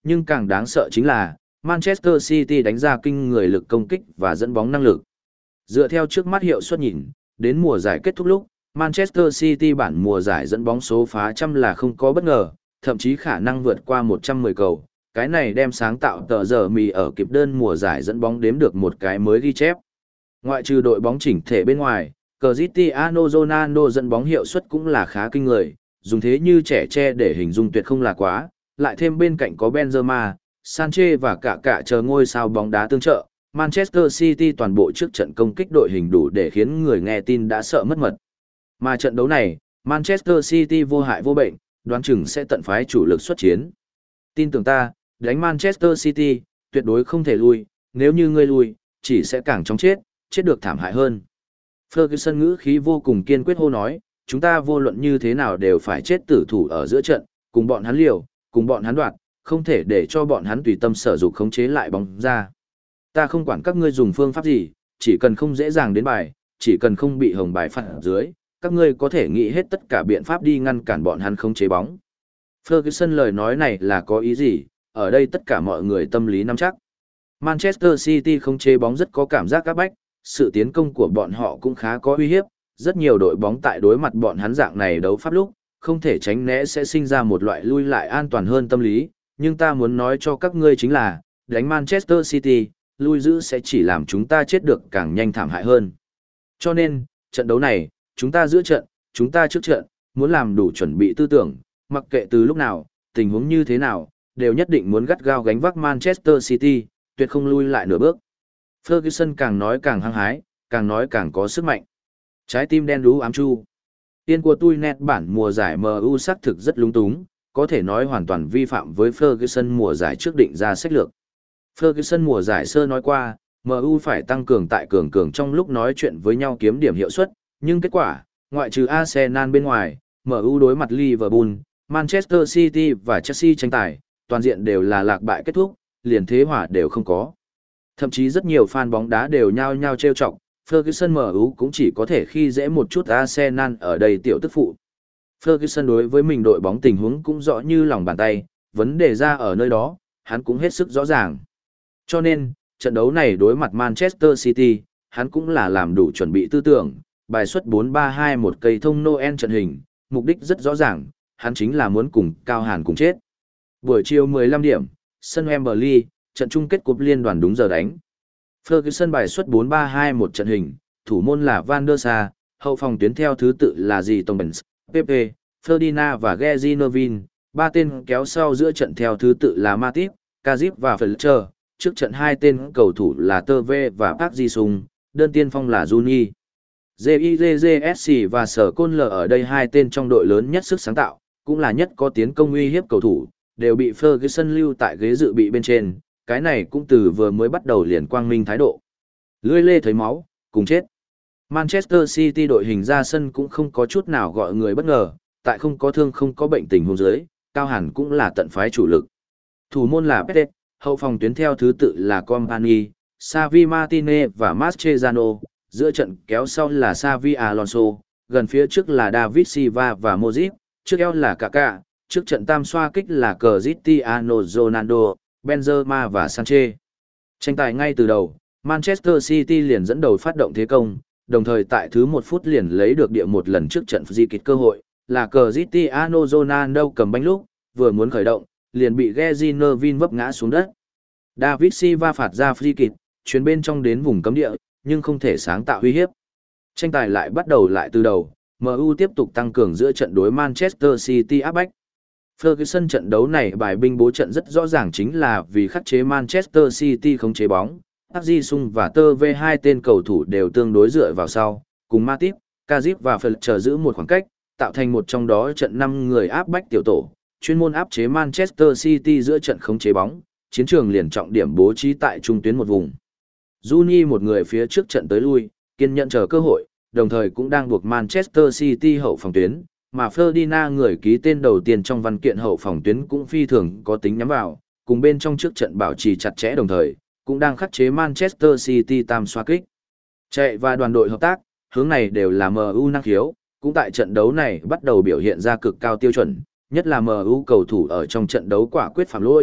S1: nhưng càng đáng sợ chính là Manchester City đánh ra kinh người lực công kích và dẫn bóng năng lực. Dựa theo trước mắt hiệu suất nhìn, đến mùa giải kết thúc lúc, Manchester City bản mùa giải dẫn bóng số phá trăm là không có bất ngờ, thậm chí khả năng vượt qua một trăm mười cầu. Cái này đem sáng tạo tờ giờ mì ở kịp đơn mùa giải dẫn bóng đếm được một cái mới ghi chép. Ngoại trừ đội bóng chỉnh thể bên ngoài, Cristiano Ronaldo dẫn bóng hiệu suất cũng là khá kinh người, dùng thế như trẻ tre để hình dung tuyệt không là quá, lại thêm bên cạnh có Benzema, Sanchez và cả cả chờ ngôi sao bóng đá tương trợ, Manchester City toàn bộ trước trận công kích đội hình đủ để khiến người nghe tin đã sợ mất mật. Mà trận đấu này, Manchester City vô hại vô bệnh, đoán chừng sẽ tận phái chủ lực xuất chiến. Tin tưởng ta, đánh Manchester City, tuyệt đối không thể lui, nếu như ngươi lui, chỉ sẽ càng chóng chết, chết được thảm hại hơn. Ferguson ngữ khí vô cùng kiên quyết hô nói, chúng ta vô luận như thế nào đều phải chết tử thủ ở giữa trận, cùng bọn hắn liều, cùng bọn hắn đoạt, không thể để cho bọn hắn tùy tâm sở dục khống chế lại bóng ra. Ta không quản các ngươi dùng phương pháp gì, chỉ cần không dễ dàng đến bài, chỉ cần không bị hồng bài phạt dưới, các ngươi có thể nghĩ hết tất cả biện pháp đi ngăn cản bọn hắn khống chế bóng. Ferguson lời nói này là có ý gì, ở đây tất cả mọi người tâm lý nắm chắc. Manchester City khống chế bóng rất có cảm giác áp bách, sự tiến công của bọn họ cũng khá có uy hiếp, rất nhiều đội bóng tại đối mặt bọn hắn dạng này đấu pháp lúc, không thể tránh né sẽ sinh ra một loại lui lại an toàn hơn tâm lý, nhưng ta muốn nói cho các ngươi chính là, đánh Manchester City, lui giữ sẽ chỉ làm chúng ta chết được càng nhanh thảm hại hơn. Cho nên, trận đấu này, chúng ta giữa trận, chúng ta trước trận, muốn làm đủ chuẩn bị tư tưởng, mặc kệ từ lúc nào, tình huống như thế nào, đều nhất định muốn gắt gao gánh vác Manchester City, tuyệt không lui lại nửa bước. Ferguson càng nói càng hăng hái, càng nói càng có sức mạnh. Trái tim đen đú ám chu. Tiên của tôi nét bản mùa giải em u xác thực rất lung túng, có thể nói hoàn toàn vi phạm với Ferguson mùa giải trước định ra sách lược. Ferguson mùa giải sơ nói qua, em u phải tăng cường tại cường cường trong lúc nói chuyện với nhau kiếm điểm hiệu suất, nhưng kết quả, ngoại trừ Arsenal bên ngoài, em u đối mặt Liverpool, Manchester City và Chelsea tranh tài, toàn diện đều là lạc bại kết thúc, liền thế hòa đều không có. Thậm chí rất nhiều fan bóng đá đều nhao nhao trêu chọc, Ferguson em u cũng chỉ có thể khi dễ một chút Arsenal ở đây tiểu tức phụ. Ferguson đối với mình đội bóng tình huống cũng rõ như lòng bàn tay, vấn đề ra ở nơi đó, hắn cũng hết sức rõ ràng. Cho nên, trận đấu này đối mặt Manchester City, hắn cũng là làm đủ chuẩn bị tư tưởng, bài xuất bốn ba hai một cây thông Noel trận hình, mục đích rất rõ ràng, hắn chính là muốn cùng Cao Hàn cùng chết. Buổi chiều mười lăm điểm, sân Wembley, trận chung kết cúp liên đoàn đúng giờ đánh. Ferguson bài xuất bốn ba hai một trận hình, thủ môn là Van der Sar, hậu phòng tuyến theo thứ tự là Dì Tông Benz, Pepe, Ferdinand và Gezi Nervin, ba tên kéo sau giữa trận theo thứ tự là Matip, Kazip và Fletcher, trước trận hai tên cầu thủ là Tơ Vê và Park Ji-sung, đơn tiên phong là Juni. gi i gi ét xê và Sở Côn L ở đây hai tên trong đội lớn nhất sức sáng tạo, cũng là nhất có tiến công uy hiếp cầu thủ, đều bị Ferguson lưu tại ghế dự bị bên trên, cái này cũng từ vừa mới bắt đầu liền quang minh thái độ. Lưỡi lê thấy máu, cùng chết. Manchester City đội hình ra sân cũng không có chút nào gọi người bất ngờ, tại không có thương không có bệnh tình huống dưới, Cao Hàn cũng là tận phái chủ lực. Thủ môn là Pete, hậu phòng tuyến theo thứ tự là Company, Xavi Martinez và Mascherano, giữa trận kéo sau là Xavi Alonso, gần phía trước là David Silva và Modric, trước eo là Kaká, trước trận tam xoa kích là Cristiano Ronaldo, Benzema và Sanchez. Tranh tài ngay từ đầu, Manchester City liền dẫn đầu phát động thế công, đồng thời tại thứ một phút liền lấy được địa một lần trước trận di kịch cơ hội, là Cristiano Ronaldo cầm banh lúc, vừa muốn khởi động, liền bị Gezi Nervin vấp ngã xuống đất. David Silva phạt ra free kick, chuyến bên trong đến vùng cấm địa, nhưng không thể sáng tạo uy hiếp. Tranh tài lại bắt đầu lại từ đầu, em u tiếp tục tăng cường giữa trận đối Manchester City áp bách. Ferguson trận đấu này bài binh bố trận rất rõ ràng chính là vì khắc chế Manchester City không chế bóng. Park Ji-sung và Tơ Vê hai tên cầu thủ đều tương đối dựa vào sau, cùng Matip, Kazip và Fletcher giữ một khoảng cách, tạo thành một trong đó trận năm người áp bách tiểu tổ, chuyên môn áp chế Manchester City giữa trận không chế bóng, chiến trường liền trọng điểm bố trí tại trung tuyến một vùng. Juni một người phía trước trận tới lui, kiên nhẫn chờ cơ hội, đồng thời cũng đang buộc Manchester City hậu phòng tuyến, mà Ferdinand người ký tên đầu tiên trong văn kiện hậu phòng tuyến cũng phi thường có tính nhắm vào, cùng bên trong trước trận bảo trì chặt chẽ đồng thời, cũng đang khắc chế Manchester City tam xoá kích. Chạy và đoàn đội hợp tác, hướng này đều là em u năng khiếu, cũng tại trận đấu này bắt đầu biểu hiện ra cực cao tiêu chuẩn, nhất là em u cầu thủ ở trong trận đấu quả quyết phạm lỗi,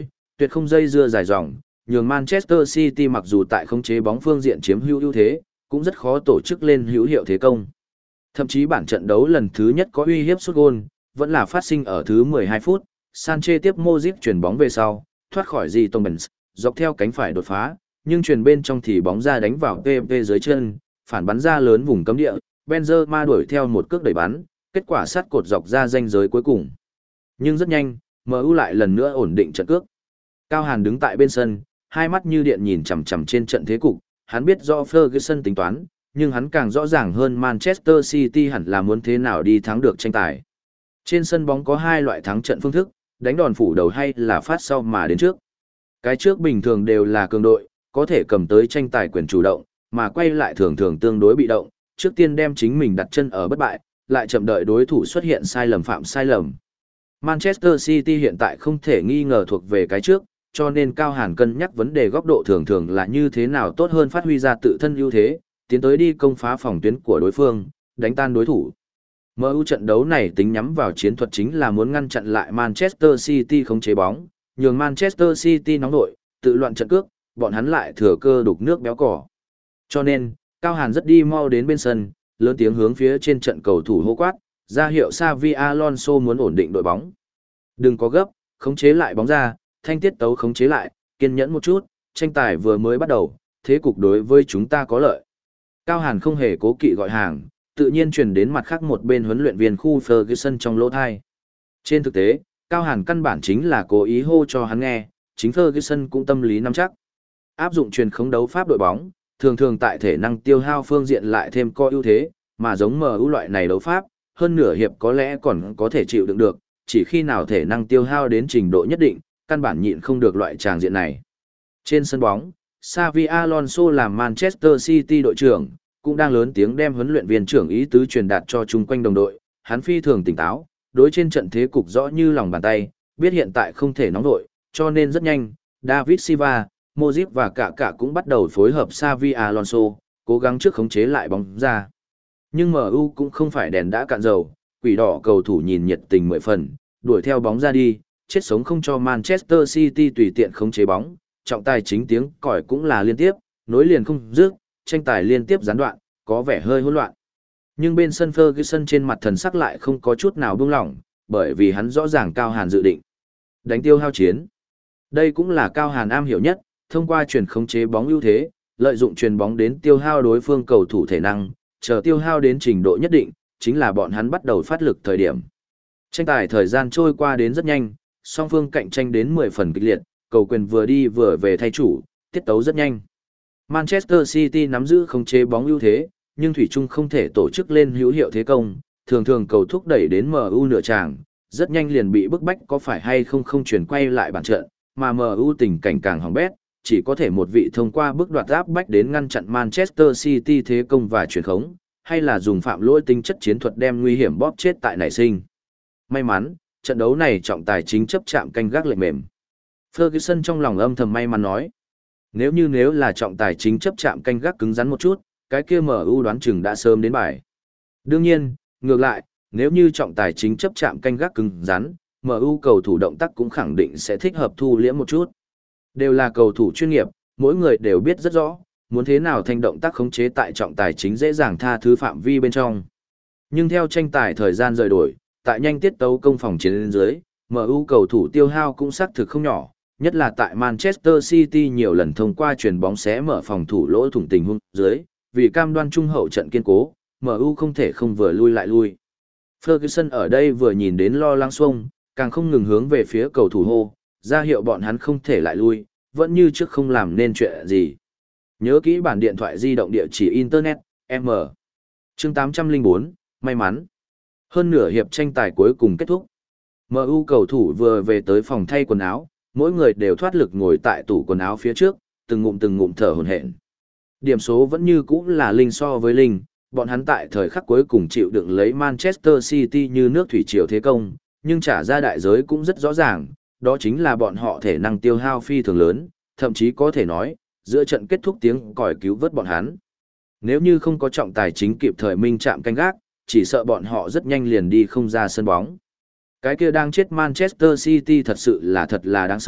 S1: tuyệt không dây dưa dài dòng, nhường Manchester City mặc dù tại khống chế bóng phương diện chiếm hữu ưu thế, cũng rất khó tổ chức lên hữu hiệu thế công. Thậm chí bản trận đấu lần thứ nhất có uy hiếp sút gol, vẫn là phát sinh ở thứ mười hai phút, Sanchez tiếp Modric chuyển bóng về sau, thoát khỏi Di Tombens, dọc theo cánh phải đột phá, nhưng chuyền bên trong thì bóng ra đánh vào pê pê dưới chân, phản bắn ra lớn vùng cấm địa, Benzema đuổi theo một cước đẩy bắn, kết quả sát cột dọc ra ranh giới cuối cùng. Nhưng rất nhanh, em u lại lần nữa ổn định trận cước. Cao Hàn đứng tại bên sân, hai mắt như điện nhìn chằm chằm trên trận thế cục, hắn biết rõ Ferguson tính toán, nhưng hắn càng rõ ràng hơn Manchester City hẳn là muốn thế nào đi thắng được tranh tài. Trên sân bóng có hai loại thắng trận phương thức, đánh đòn phủ đầu hay là phát sau mà đến trước. Cái trước bình thường đều là cường đội, có thể cầm tới tranh tài quyền chủ động, mà quay lại thường thường tương đối bị động, trước tiên đem chính mình đặt chân ở bất bại, lại chậm đợi đối thủ xuất hiện sai lầm phạm sai lầm. Manchester City hiện tại không thể nghi ngờ thuộc về cái trước, cho nên Cao Hàn cân nhắc vấn đề góc độ thường thường là như thế nào tốt hơn phát huy ra tự thân ưu thế, tiến tới đi công phá phòng tuyến của đối phương, đánh tan đối thủ. em u trận đấu này tính nhắm vào chiến thuật chính là muốn ngăn chặn lại Manchester City không chế bóng, nhường Manchester City nóng nội, tự loạn trận cước, bọn hắn lại thừa cơ đục nước béo cỏ. Cho nên, Cao Hàn rất đi mau đến bên sân, lớn tiếng hướng phía trên trận cầu thủ hô quát, ra hiệu Xavi Alonso muốn ổn định đội bóng. Đừng có gấp, khống chế lại bóng ra, thanh tiết tấu khống chế lại, kiên nhẫn một chút, tranh tài vừa mới bắt đầu, thế cục đối với chúng ta có lợi. Cao Hàn không hề cố kỵ gọi hàng, tự nhiên truyền đến mặt khác một bên huấn luyện viên khu Ferguson trong lỗ thai. Trên thực tế, Cao Hàn căn bản chính là cố ý hô cho hắn nghe, chính Ferguson cũng tâm lý nắm chắc. Áp dụng truyền khống đấu pháp đội bóng, thường thường tại thể năng tiêu hao phương diện lại thêm có ưu thế, mà giống em u loại này đấu pháp, hơn nửa hiệp có lẽ còn có thể chịu đựng được, chỉ khi nào thể năng tiêu hao đến trình độ nhất định, căn bản nhịn không được loại tràng diện này. Trên sân bóng, Xavi Alonso làm Manchester City đội trưởng, cũng đang lớn tiếng đem huấn luyện viên trưởng ý tứ truyền đạt cho chung quanh đồng đội, hắn phi thường tỉnh táo, đối trên trận thế cục rõ như lòng bàn tay, biết hiện tại không thể nóng đội, cho nên rất nhanh, David Silva, Modric và cả cả cũng bắt đầu phối hợp Xavi Alonso, cố gắng trước khống chế lại bóng ra. Nhưng em u cũng không phải đèn đã cạn dầu, quỷ đỏ cầu thủ nhìn nhiệt tình mười phần, đuổi theo bóng ra đi, chết sống không cho Manchester City tùy tiện khống chế bóng, trọng tài chính tiếng còi cũng là liên tiếp, nối liền không dứt, tranh tài liên tiếp gián đoạn, có vẻ hơi hỗn loạn. Nhưng bên sân Ferguson trên mặt thần sắc lại không có chút nào buông lỏng, bởi vì hắn rõ ràng Cao Hàn dự định đánh tiêu hao chiến. Đây cũng là Cao Hàn am hiểu nhất, thông qua truyền khống chế bóng ưu thế, lợi dụng truyền bóng đến tiêu hao đối phương cầu thủ thể năng, chờ tiêu hao đến trình độ nhất định, chính là bọn hắn bắt đầu phát lực thời điểm. Tranh tài thời gian trôi qua đến rất nhanh, song phương cạnh tranh đến mười phần kịch liệt, cầu quyền vừa đi vừa về thay chủ, tiết tấu rất nhanh. Manchester City nắm giữ khống chế bóng ưu thế, nhưng thủy chung không thể tổ chức lên hữu hiệu thế công, thường thường cầu thúc đẩy đến em u nửa tràng, rất nhanh liền bị bức bách có phải hay không không chuyển quay lại bản trận, mà em u tình cảnh càng hỏng bét, chỉ có thể một vị thông qua bước đoạt áp bách đến ngăn chặn Manchester City thế công và chuyển khống, hay là dùng phạm lỗi tính chất chiến thuật đem nguy hiểm bóp chết tại nảy sinh. May mắn, trận đấu này trọng tài chính chấp chạm canh gác lệnh mềm. Ferguson trong lòng âm thầm may mắn nói, nếu như nếu là trọng tài chính chấp chạm canh gác cứng rắn một chút, cái kia em u đoán chừng đã sớm đến bài. Đương nhiên, ngược lại, nếu như trọng tài chính chấp chạm canh gác cứng rắn, em u cầu thủ động tác cũng khẳng định sẽ thích hợp thu liễm một chút. Đều là cầu thủ chuyên nghiệp, mỗi người đều biết rất rõ, muốn thế nào thành động tác khống chế tại trọng tài chính dễ dàng tha thứ phạm vi bên trong. Nhưng theo tranh tài thời gian rời đổi, tại nhanh tiết tấu công phòng chiến lên dưới, em u cầu thủ tiêu hao cũng xác thực không nhỏ, nhất là tại Manchester City nhiều lần thông qua chuyền bóng xé mở phòng thủ lỗ thủng tình huống dưới, vì cam đoan trung hậu trận kiên cố, em u không thể không vừa lui lại lui. Ferguson ở đây vừa nhìn đến lo lắng xuông, càng không ngừng hướng về phía cầu thủ hô, ra hiệu bọn hắn không thể lại lui, vẫn như trước không làm nên chuyện gì. Nhớ kỹ bản điện thoại di động địa chỉ Internet, M. Chương tám trăm lẻ bốn, may mắn. Hơn nửa hiệp tranh tài cuối cùng kết thúc. em u cầu thủ vừa về tới phòng thay quần áo, mỗi người đều thoát lực ngồi tại tủ quần áo phía trước, từng ngụm từng ngụm thở hổn hển. Điểm số vẫn như cũ là linh so với linh, bọn hắn tại thời khắc cuối cùng chịu đựng lấy Manchester City như nước thủy triều thế công, nhưng trả ra đại giới cũng rất rõ ràng, đó chính là bọn họ thể năng tiêu hao phi thường lớn, thậm chí có thể nói, giữa trận kết thúc tiếng còi cứu vớt bọn hắn. Nếu như không có trọng tài chính kịp thời minh chạm canh gác, chỉ sợ bọn họ rất nhanh liền đi không ra sân bóng. Cái kia đang chết Manchester City thật sự là thật là đáng sợ,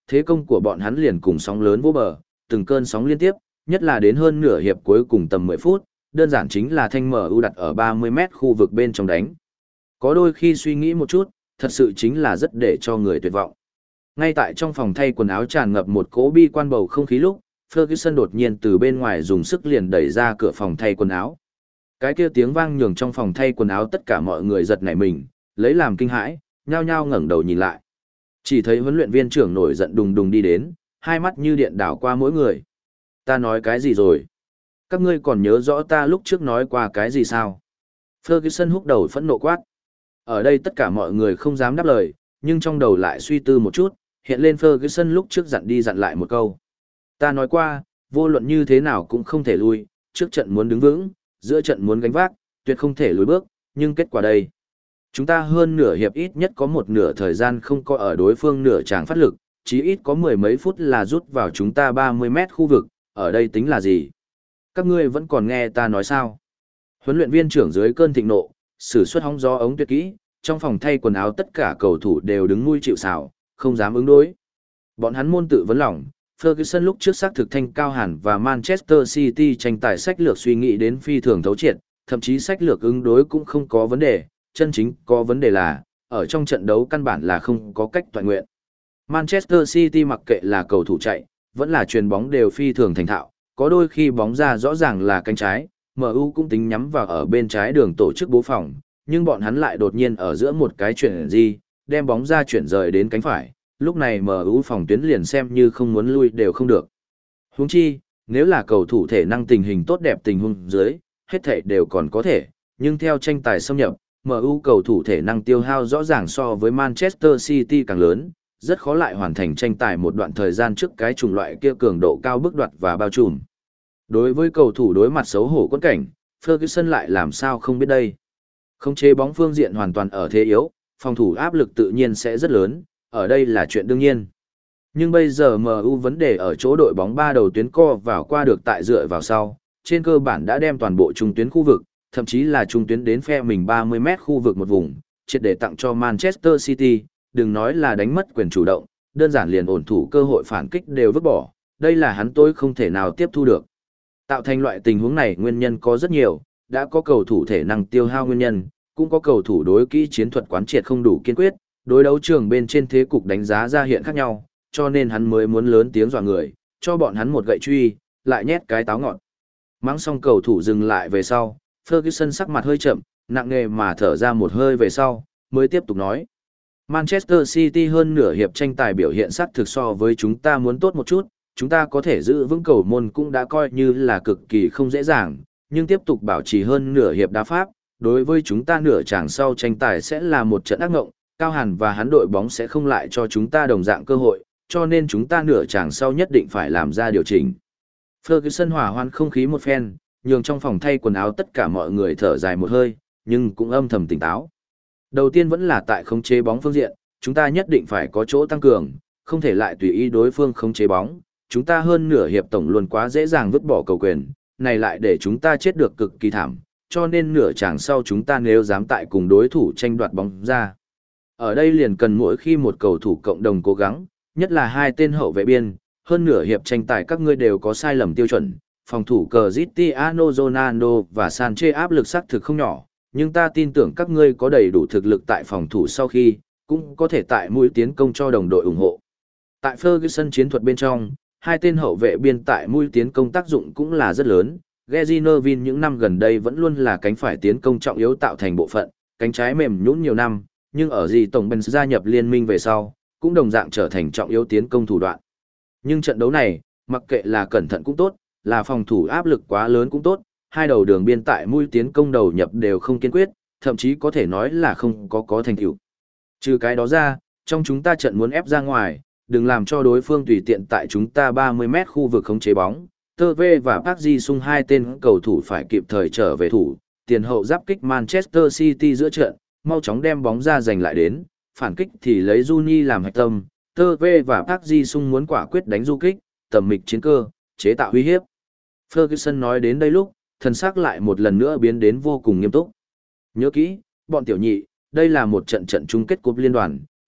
S1: thế công của bọn hắn liền cùng sóng lớn vô bờ, từng cơn sóng liên tiếp, nhất là đến hơn nửa hiệp cuối cùng tầm mười phút, đơn giản chính là thanh em u đặt ở ba mươi mét khu vực bên trong đánh. Có đôi khi suy nghĩ một chút, thật sự chính là rất để cho người tuyệt vọng. Ngay tại trong phòng thay quần áo tràn ngập một cỗ bi quan bầu không khí lúc, Ferguson đột nhiên từ bên ngoài dùng sức liền đẩy ra cửa phòng thay quần áo. Cái kia tiếng vang nhường trong phòng thay quần áo tất cả mọi người giật nảy mình, lấy làm kinh hãi, nhao nhao ngẩng đầu nhìn lại. Chỉ thấy huấn luyện viên trưởng nổi giận đùng đùng đi đến, hai mắt như điện đảo qua mỗi người. Ta nói cái gì rồi? Các ngươi còn nhớ rõ ta lúc trước nói qua cái gì sao? Ferguson húc đầu phẫn nộ quát. Ở đây tất cả mọi người không dám đáp lời, nhưng trong đầu lại suy tư một chút, hiện lên Ferguson lúc trước dặn đi dặn lại một câu. Ta nói qua, vô luận như thế nào cũng không thể lui, trước trận muốn đứng vững, giữa trận muốn gánh vác, tuyệt không thể lùi bước, nhưng kết quả đây. Chúng ta hơn nửa hiệp ít nhất có một nửa thời gian không có ở đối phương nửa tràng phát lực, chí ít có mười mấy phút là rút vào chúng ta ba mươi mét khu vực, ở đây tính là gì? Các ngươi vẫn còn nghe ta nói sao? Huấn luyện viên trưởng dưới cơn thịnh nộ, sử xuất hóng gió ống tuyệt kỹ, trong phòng thay quần áo tất cả cầu thủ đều đứng nuôi chịu sào, không dám ứng đối. Bọn hắn môn tự vấn lòng, Ferguson lúc trước xác thực thanh cao hẳn và Manchester City tranh tài sách lược suy nghĩ đến phi thường thấu triệt, thậm chí sách lược ứng đối cũng không có vấn đề, chân chính có vấn đề là, ở trong trận đấu căn bản là không có cách toàn nguyện. Manchester City mặc kệ là cầu thủ chạy, vẫn là chuyền bóng đều phi thường thành thạo, có đôi khi bóng ra rõ ràng là cánh trái, em u cũng tính nhắm vào ở bên trái đường tổ chức bố phòng, nhưng bọn hắn lại đột nhiên ở giữa một cái chuyển gì, đem bóng ra chuyển rời đến cánh phải, lúc này em u phòng tuyến liền xem như không muốn lui đều không được. Huống chi, nếu là cầu thủ thể năng tình hình tốt đẹp tình huống dưới, hết thảy đều còn có thể, nhưng theo tranh tài xâm nhập, em u cầu thủ thể năng tiêu hao rõ ràng so với Manchester City càng lớn, rất khó lại hoàn thành tranh tài một đoạn thời gian trước cái chủng loại kia cường độ cao bước đoạt và bao trùm. Đối với cầu thủ đối mặt xấu hổ quẫn cảnh, Ferguson lại làm sao không biết đây. Khống chế bóng phương diện hoàn toàn ở thế yếu, phòng thủ áp lực tự nhiên sẽ rất lớn, ở đây là chuyện đương nhiên. Nhưng bây giờ em u vấn đề ở chỗ đội bóng ba đầu tuyến co vào qua được tại dựa vào sau, trên cơ bản đã đem toàn bộ trung tuyến khu vực, thậm chí là trung tuyến đến phe mình ba mươi mét khu vực một vùng, triệt để tặng cho Manchester City, đừng nói là đánh mất quyền chủ động, đơn giản liền ổn thủ cơ hội phản kích đều vứt bỏ, đây là hắn tôi không thể nào tiếp thu được. Tạo thành loại tình huống này nguyên nhân có rất nhiều, đã có cầu thủ thể năng tiêu hao nguyên nhân, cũng có cầu thủ đối kỹ chiến thuật quán triệt không đủ kiên quyết, đối đấu trường bên trên thế cục đánh giá ra hiện khác nhau, cho nên hắn mới muốn lớn tiếng dọa người, cho bọn hắn một gậy truy, lại nhét cái táo ngọt. Mắng xong cầu thủ dừng lại về sau, Ferguson sắc mặt hơi chậm, nặng nề mà thở ra một hơi về sau, mới tiếp tục nói. Manchester City hơn nửa hiệp tranh tài biểu hiện sắc thực so với chúng ta muốn tốt một chút, chúng ta có thể giữ vững cầu môn cũng đã coi như là cực kỳ không dễ dàng, nhưng tiếp tục bảo trì hơn nửa hiệp đá pháp, đối với chúng ta nửa chàng sau tranh tài sẽ là một trận ác ngộng, Cao Hàn và hắn đội bóng sẽ không lại cho chúng ta đồng dạng cơ hội, cho nên chúng ta nửa chàng sau nhất định phải làm ra điều chỉnh. Ferguson hòa hoan không khí một phen, nhường trong phòng thay quần áo tất cả mọi người thở dài một hơi, nhưng cũng âm thầm tỉnh táo. Đầu tiên vẫn là tại khống chế bóng phương diện, chúng ta nhất định phải có chỗ tăng cường, không thể lại tùy ý đối phương khống chế bóng. Chúng ta hơn nửa hiệp tổng luôn quá dễ dàng vứt bỏ cầu quyền, này lại để chúng ta chết được cực kỳ thảm, cho nên nửa chàng sau chúng ta nếu dám tại cùng đối thủ tranh đoạt bóng ra. Ở đây liền cần mỗi khi một cầu thủ cộng đồng cố gắng, nhất là hai tên hậu vệ biên, hơn nửa hiệp tranh tài các ngươi đều có sai lầm tiêu chuẩn, phòng thủ Cristiano Ronaldo và Sanchez áp lực sắc thực không nhỏ, nhưng ta tin tưởng các ngươi có đầy đủ thực lực tại phòng thủ sau khi, cũng có thể tại mũi tiến công cho đồng đội ủng hộ. Tại Ferguson chiến thuật bên trong, hai tên hậu vệ biên tại mũi tiến công tác dụng cũng là rất lớn. Gary Neville những năm gần đây vẫn luôn là cánh phải tiến công trọng yếu tạo thành bộ phận, cánh trái mềm nhũn nhiều năm, nhưng ở gì tổng Benz gia nhập liên minh về sau, cũng đồng dạng trở thành trọng yếu tiến công thủ đoạn. Nhưng trận đấu này, mặc kệ là cẩn thận cũng tốt, là phòng thủ áp lực quá lớn cũng tốt, hai đầu đường biên tại mũi tiến công đầu nhập đều không kiên quyết, thậm chí có thể nói là không có có thành tựu. Trừ cái đó ra, trong chúng ta trận muốn ép ra ngoài, đừng làm cho đối phương tùy tiện tại chúng ta ba mươi mét khu vực khống chế bóng. Tơ Vê và Park Ji-sung hai tên cầu thủ phải kịp thời trở về thủ, tiền hậu giáp kích Manchester City giữa trận, mau chóng đem bóng ra giành lại đến, phản kích thì lấy Juni làm hạch tâm, Tơ Vê và Park Ji-sung muốn quả quyết đánh du kích, tầm mịch chiến cơ, chế tạo uy hiếp. Ferguson nói đến đây lúc, thần sắc lại một lần nữa biến đến vô cùng nghiêm túc. Nhớ kỹ, bọn tiểu nhị, đây là một trận trận chung kết cúp liên đoàn,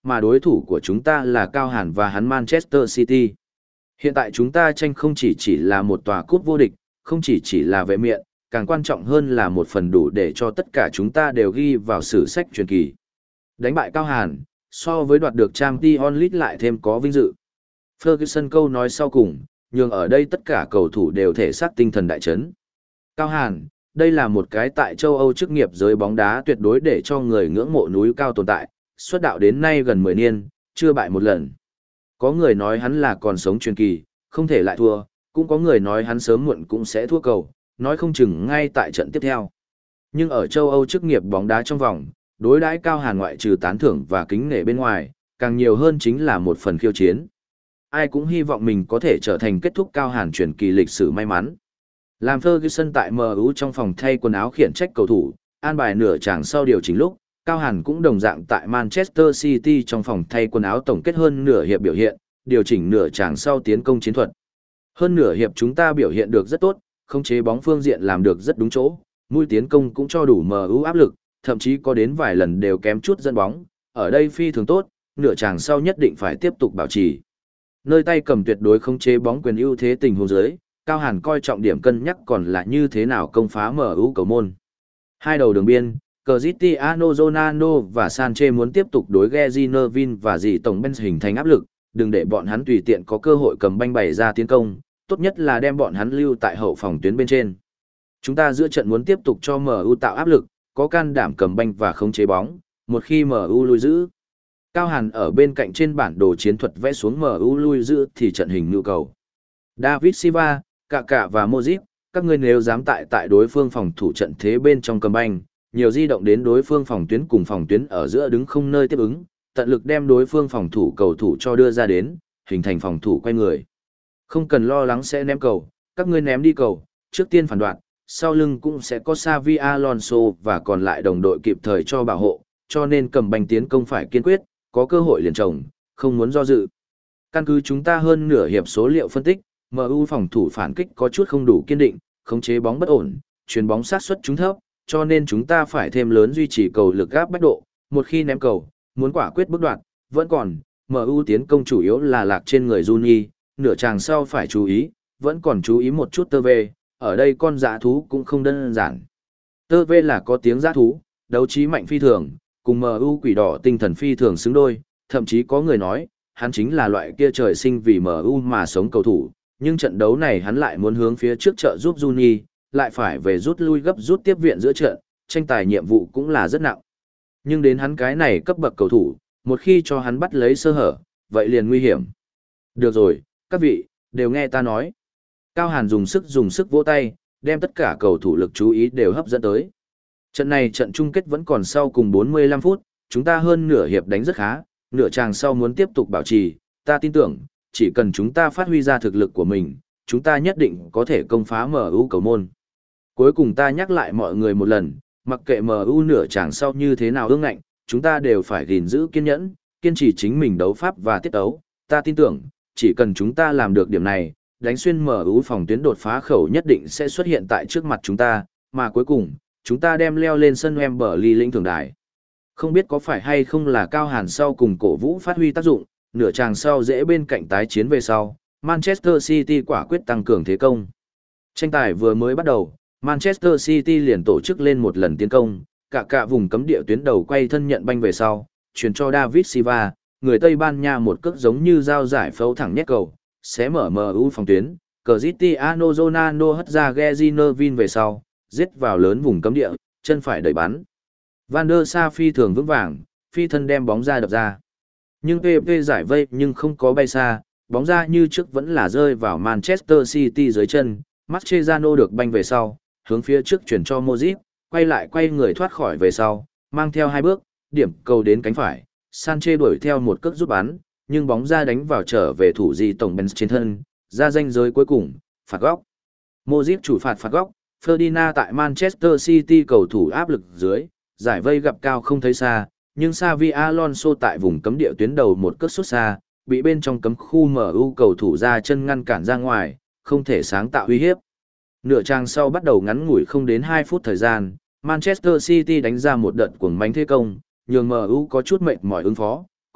S1: mà đối thủ của chúng ta là Cao Hàn và hắn Manchester City. Hiện tại chúng ta tranh không chỉ chỉ là một tòa cúp vô địch, không chỉ chỉ là vệ miện, càng quan trọng hơn là một phần đủ để cho tất cả chúng ta đều ghi vào sử sách truyền kỳ. Đánh bại Cao Hàn, so với đoạt được Champions League lại thêm có vinh dự. Ferguson câu nói sau cùng, nhưng ở đây tất cả cầu thủ đều thể xác tinh thần đại chấn. Cao Hàn, đây là một cái tại châu Âu chức nghiệp giới bóng đá tuyệt đối để cho người ngưỡng mộ núi cao tồn tại, xuất đạo đến nay gần mười niên, chưa bại một lần. Có người nói hắn là còn sống truyền kỳ, không thể lại thua, cũng có người nói hắn sớm muộn cũng sẽ thua cầu, nói không chừng ngay tại trận tiếp theo. Nhưng ở châu Âu chức nghiệp bóng đá trong vòng, đối đãi Cao Hàn ngoại trừ tán thưởng và kính nể bên ngoài, càng nhiều hơn chính là một phần khiêu chiến. Ai cũng hy vọng mình có thể trở thành kết thúc Cao Hàn truyền kỳ lịch sử may mắn. Làm Ferguson tại em u trong phòng thay quần áo khiển trách cầu thủ, an bài nửa chàng sau điều chỉnh lúc, Cao Hàn cũng đồng dạng tại Manchester City trong phòng thay quần áo tổng kết hơn nửa hiệp biểu hiện, điều chỉnh nửa chàng sau tiến công chiến thuật. Hơn nửa hiệp chúng ta biểu hiện được rất tốt, khống chế bóng phương diện làm được rất đúng chỗ, mũi tiến công cũng cho đủ em u áp lực, thậm chí có đến vài lần đều kém chút dẫn bóng, ở đây phi thường tốt, nửa chàng sau nhất định phải tiếp tục bảo trì. Nơi tay cầm tuyệt đối khống chế bóng quyền ưu thế tình huống dưới, Cao Hàn coi trọng điểm cân nhắc còn là như thế nào công phá em u cầu môn. Hai đầu đường biên, Cristiano Ronaldo và Sanchez muốn tiếp tục đối Gezi Nevin và dì tổng Benz hình thành áp lực, đừng để bọn hắn tùy tiện có cơ hội cầm banh bày ra tiến công, tốt nhất là đem bọn hắn lưu tại hậu phòng tuyến bên trên. Chúng ta giữa trận muốn tiếp tục cho em u tạo áp lực, có can đảm cầm banh và khống chế bóng, một khi em u lui giữ. Cao Hàn ở bên cạnh trên bản đồ chiến thuật vẽ xuống em u lui giữ thì trận hình nhu cầu. David Silva, Kaká và Modric, các ngươi nếu dám tại tại đối phương phòng thủ trận thế bên trong cầm banh, nhiều di động đến đối phương phòng tuyến cùng phòng tuyến ở giữa đứng không nơi tiếp ứng, tận lực đem đối phương phòng thủ cầu thủ cho đưa ra đến, hình thành phòng thủ quay người. Không cần lo lắng sẽ ném cầu, các ngươi ném đi cầu, trước tiên phản đoạn, sau lưng cũng sẽ có Xavi Alonso và còn lại đồng đội kịp thời cho bảo hộ, cho nên cầm banh tiến công phải kiên quyết, có cơ hội liền trồng, không muốn do dự. Căn cứ chúng ta hơn nửa hiệp số liệu phân tích, em u phòng thủ phản kích có chút không đủ kiên định, khống chế bóng bất ổn, chuyền bóng sát suất trúng thấp, cho nên chúng ta phải thêm lớn duy trì cầu lực áp bách độ, một khi ném cầu, muốn quả quyết bước đoạn, vẫn còn, em u tiến công chủ yếu là lạc trên người Juni, nửa chàng sau phải chú ý, vẫn còn chú ý một chút tơ vê, ở đây con dã thú cũng không đơn giản. Tơ vê là có tiếng dã thú, đấu trí mạnh phi thường, cùng em u quỷ đỏ tinh thần phi thường xứng đôi, thậm chí có người nói, hắn chính là loại kia trời sinh vì em u mà sống cầu thủ, nhưng trận đấu này hắn lại muốn hướng phía trước trợ giúp Juni, lại phải về rút lui gấp rút tiếp viện giữa trận, tranh tài nhiệm vụ cũng là rất nặng. Nhưng đến hắn cái này cấp bậc cầu thủ, một khi cho hắn bắt lấy sơ hở, vậy liền nguy hiểm. Được rồi, các vị, đều nghe ta nói. Cao Hàn dùng sức dùng sức vỗ tay, đem tất cả cầu thủ lực chú ý đều hấp dẫn tới. Trận này trận chung kết vẫn còn sau cùng bốn mươi lăm phút, chúng ta hơn nửa hiệp đánh rất khá, nửa chàng sau muốn tiếp tục bảo trì, ta tin tưởng, chỉ cần chúng ta phát huy ra thực lực của mình, chúng ta nhất định có thể công phá em u cầu môn. Cuối cùng ta nhắc lại mọi người một lần, mặc kệ em u nửa chàng sau như thế nào ương ngạnh, chúng ta đều phải gìn giữ kiên nhẫn, kiên trì chính mình đấu pháp và tiết tấu. Ta tin tưởng, chỉ cần chúng ta làm được điểm này, đánh xuyên em u phòng tuyến đột phá khẩu nhất định sẽ xuất hiện tại trước mặt chúng ta, mà cuối cùng, chúng ta đem leo lên sân Wembley lĩnh thưởng đài. Không biết có phải hay không là Cao Hàn sau cùng cổ vũ phát huy tác dụng, nửa chàng sau dễ bên cạnh tái chiến về sau, Manchester City quả quyết tăng cường thế công. Tranh tài vừa mới bắt đầu, Manchester City liền tổ chức lên một lần tiến công, cả cả vùng cấm địa tuyến đầu quay thân nhận banh về sau, chuyển cho David Silva, người Tây Ban Nha một cước giống như dao giải phẫu thẳng nhét cầu, xé mở em u phòng tuyến, Cristiano Ronaldo hất ra Gezi Nevin về sau, giết vào lớn vùng cấm địa, chân phải đẩy bắn. Van der Sar phi thường vững vàng, phi thân đem bóng ra đập ra. Nhưng pê pê giải vây nhưng không có bay xa, bóng ra như trước vẫn là rơi vào Manchester City dưới chân, Mascherano được banh về sau, hướng phía trước chuyển cho Modric, quay lại quay người thoát khỏi về sau, mang theo hai bước, điểm cầu đến cánh phải, Sanchez đuổi theo một cước giúp bắn, nhưng bóng ra đánh vào trở về thủ di tổng Benz trên thân, ra ranh giới cuối cùng, phạt góc. Modric chủ phạt phạt góc, Ferdinand tại Manchester City cầu thủ áp lực dưới, giải vây gặp cao không thấy xa, nhưng Xavi Alonso tại vùng cấm địa tuyến đầu một cước sút xa, bị bên trong cấm khu em u cầu thủ ra chân ngăn cản ra ngoài, không thể sáng tạo uy hiếp. Nửa trang sau bắt đầu ngắn ngủi không đến hai phút thời gian, Manchester City đánh ra một đợt cuồng mánh thế công, nhường em u có chút mệt mỏi ứng phó,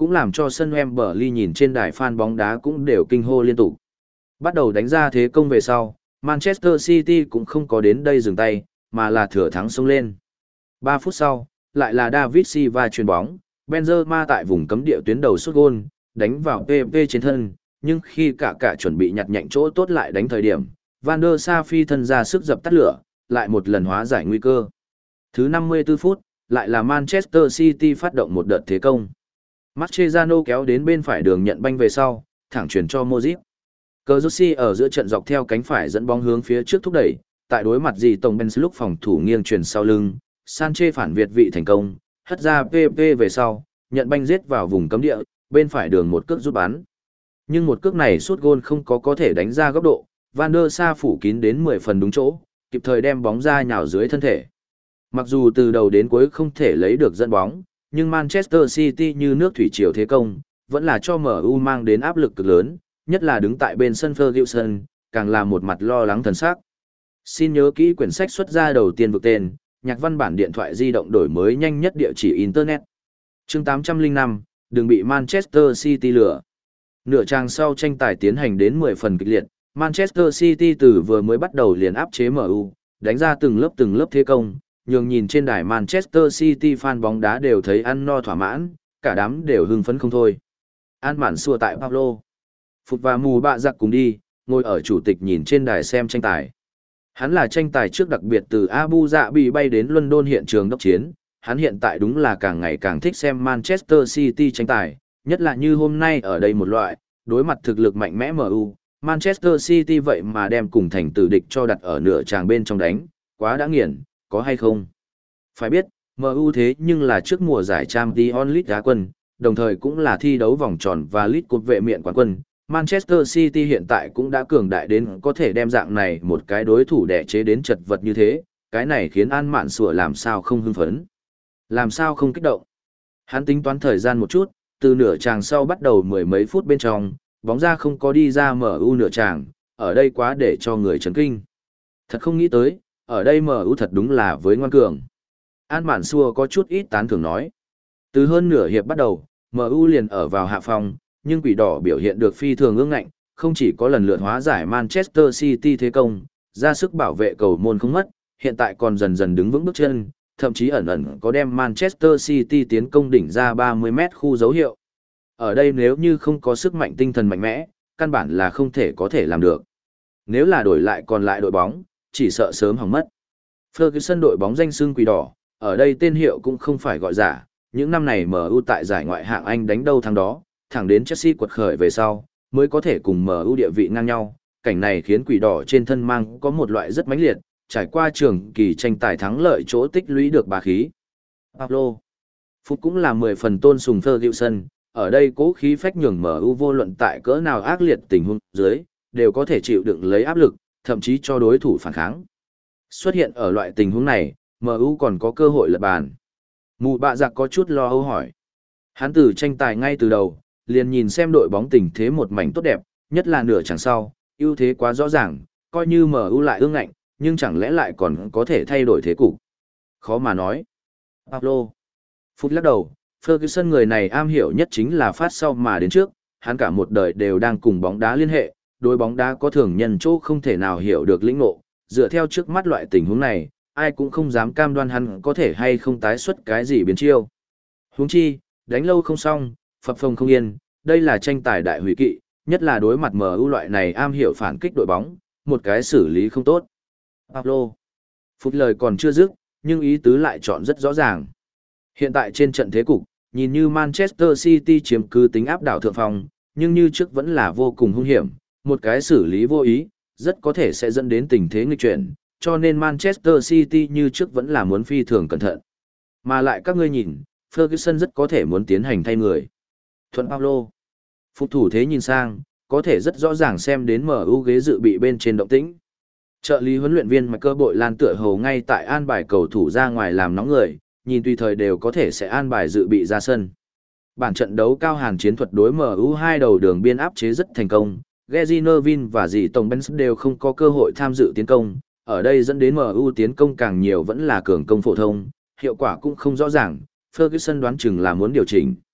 S1: cũng làm cho sân Wembley nhìn trên đài fan bóng đá cũng đều kinh hô liên tục. Bắt đầu đánh ra thế công về sau, Manchester City cũng không có đến đây dừng tay, mà là thừa thắng xông lên. ba phút sau, lại là David Silva chuyền bóng, Benzema tại vùng cấm địa tuyến đầu sút gôn, đánh vào pê pê trên thân, nhưng khi cả cả chuẩn bị nhặt nhạnh chỗ tốt lại đánh thời điểm, Van der Sar phi thân ra sức dập tắt lửa, lại một lần hóa giải nguy cơ. Thứ năm mươi tư phút, lại là Manchester City phát động một đợt thế công. Mascherano kéo đến bên phải đường nhận banh về sau, thẳng chuyển cho Modric. Cazorsi ở giữa trận dọc theo cánh phải dẫn bóng hướng phía trước thúc đẩy, tại đối mặt gì tổng Benz lúc phòng thủ nghiêng chuyển sau lưng, Sanchez phản việt vị thành công, hất ra pê pê về sau, nhận banh giết vào vùng cấm địa, bên phải đường một cước rút bắn. Nhưng một cước này sút gôn không có có thể đánh ra góc độ, Van der Sar phủ kín đến mười phần đúng chỗ, kịp thời đem bóng ra nhào dưới thân thể. Mặc dù từ đầu đến cuối không thể lấy được dẫn bóng, nhưng Manchester City như nước thủy triều thế công, vẫn là cho em u mang đến áp lực cực lớn, nhất là đứng tại bên sân Ferguson, càng là một mặt lo lắng thần sắc. Xin nhớ kỹ quyển sách xuất ra đầu tiên vực tên, nhạc văn bản điện thoại di động đổi mới nhanh nhất địa chỉ Internet. Chương tám trăm lẻ năm, đừng bị Manchester City lừa. Nửa trang sau tranh tài tiến hành đến mười phần kịch liệt, Manchester City từ vừa mới bắt đầu liền áp chế em u, đánh ra từng lớp từng lớp thế công, nhường nhìn trên đài Manchester City fan bóng đá đều thấy ăn no thỏa mãn, cả đám đều hưng phấn không thôi. An mạn xua tại Pablo. Phục và mù bạ giặc cùng đi, ngồi ở chủ tịch nhìn trên đài xem tranh tài. Hắn là tranh tài trước đặc biệt từ Abu Dhabi bay đến London hiện trường đốc chiến, hắn hiện tại đúng là càng ngày càng thích xem Manchester City tranh tài, nhất là như hôm nay ở đây một loại, đối mặt thực lực mạnh mẽ em u, Manchester City vậy mà đem cùng thành tử địch cho đặt ở nửa tràng bên trong đánh, quá đã nghiền, có hay không? Phải biết, em u thế nhưng là trước mùa giải Champions League đá quân, đồng thời cũng là thi đấu vòng tròn và League Cup vệ miện quán quân. Manchester City hiện tại cũng đã cường đại đến có thể đem dạng này một cái đối thủ đẻ chế đến chật vật như thế, cái này khiến An Mạn Sủa làm sao không hưng phấn, làm sao không kích động. Hắn tính toán thời gian một chút, từ nửa tràng sau bắt đầu mười mấy phút bên trong, bóng ra không có đi ra em u nửa tràng, ở đây quá để cho người chấn kinh. Thật không nghĩ tới, ở đây em u thật đúng là với ngoan cường. An Mạn Sủa có chút ít tán thưởng nói. Từ hơn nửa hiệp bắt đầu, em u liền ở vào hạ phòng, nhưng quỷ đỏ biểu hiện được phi thường ương ngạnh, không chỉ có lần lượt hóa giải Manchester City thế công, ra sức bảo vệ cầu môn không mất, hiện tại còn dần dần đứng vững bước chân, thậm chí ẩn ẩn có đem Manchester City tiến công đỉnh ra ba mươi mét khu dấu hiệu. Ở đây nếu như không có sức mạnh tinh thần mạnh mẽ, căn bản là không thể có thể làm được. Nếu là đổi lại còn lại đội bóng, chỉ sợ sớm hỏng mất. Ferguson đội bóng danh xưng quỷ đỏ, ở đây tên hiệu cũng không phải gọi giả, những năm này em u tại giải ngoại hạng Anh đánh đâu thắng đó, thẳng đến Chelsea quật khởi về sau, mới có thể cùng em u địa vị ngang nhau. Cảnh này khiến quỷ đỏ trên thân mang có một loại rất mãnh liệt, trải qua trường kỳ tranh tài thắng lợi chỗ tích lũy được bá khí. Pablo Phút cũng là mười phần tôn sùng Ferguson, ở đây cố khí phách nhường em u vô luận tại cỡ nào ác liệt tình huống dưới, đều có thể chịu đựng lấy áp lực, thậm chí cho đối thủ phản kháng. Xuất hiện ở loại tình huống này, em u còn có cơ hội lật bàn. Mù bạ giặc có chút lo âu hỏi. Hắn từ tranh tài ngay từ đầu, liền nhìn xem đội bóng tình thế một mảnh tốt đẹp, nhất là nửa chặng sau, ưu thế quá rõ ràng, coi như em u lại ương ngạnh, nhưng chẳng lẽ lại còn có thể thay đổi thế cục. Khó mà nói. Pablo Phút lắc đầu, Ferguson người này am hiểu nhất chính là phát sau mà đến trước, hắn cả một đời đều đang cùng bóng đá liên hệ, đối bóng đá có thường nhân chỗ không thể nào hiểu được lĩnh ngộ, dựa theo trước mắt loại tình huống này, ai cũng không dám cam đoan hắn có thể hay không tái xuất cái gì biến chiêu. Huống chi, đánh lâu không xong, phập phồng không yên, đây là tranh tài đại hủy kỵ, nhất là đối mặt em u loại này am hiểu phản kích đội bóng, một cái xử lý không tốt. Pablo Phút lời còn chưa dứt, nhưng ý tứ lại chọn rất rõ ràng. Hiện tại trên trận thế cục, nhìn như Manchester City chiếm cứ tính áp đảo thượng phong, nhưng như trước vẫn là vô cùng hung hiểm, một cái xử lý vô ý, rất có thể sẽ dẫn đến tình thế nghịch chuyển, cho nên Manchester City như trước vẫn là muốn phi thường cẩn thận. Mà lại các ngươi nhìn, Ferguson rất có thể muốn tiến hành thay người. Thuận Pablo Phục thủ thế nhìn sang, có thể rất rõ ràng xem đến em u ghế dự bị bên trên động tĩnh. Trợ lý huấn luyện viên Michael Bội Lan tựa hồ ngay tại an bài cầu thủ ra ngoài làm nóng người, nhìn tùy thời đều có thể sẽ an bài dự bị ra sân. Bản trận đấu cao hàn chiến thuật đối em u hai đầu đường biên áp chế rất thành công, Gary Neville và dì Tổng Benz đều không có cơ hội tham dự tiến công, ở đây dẫn đến em u tiến công càng nhiều vẫn là cường công phổ thông, hiệu quả cũng không rõ ràng, Ferguson đoán chừng là muốn điều chỉnh.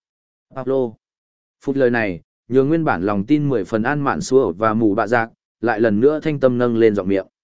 S1: Pablo. Phút lời này, nhường nguyên bản lòng tin mười phần An Mạn Xua và mù bạ giặc, lại lần nữa thanh tâm nâng lên giọng miệng.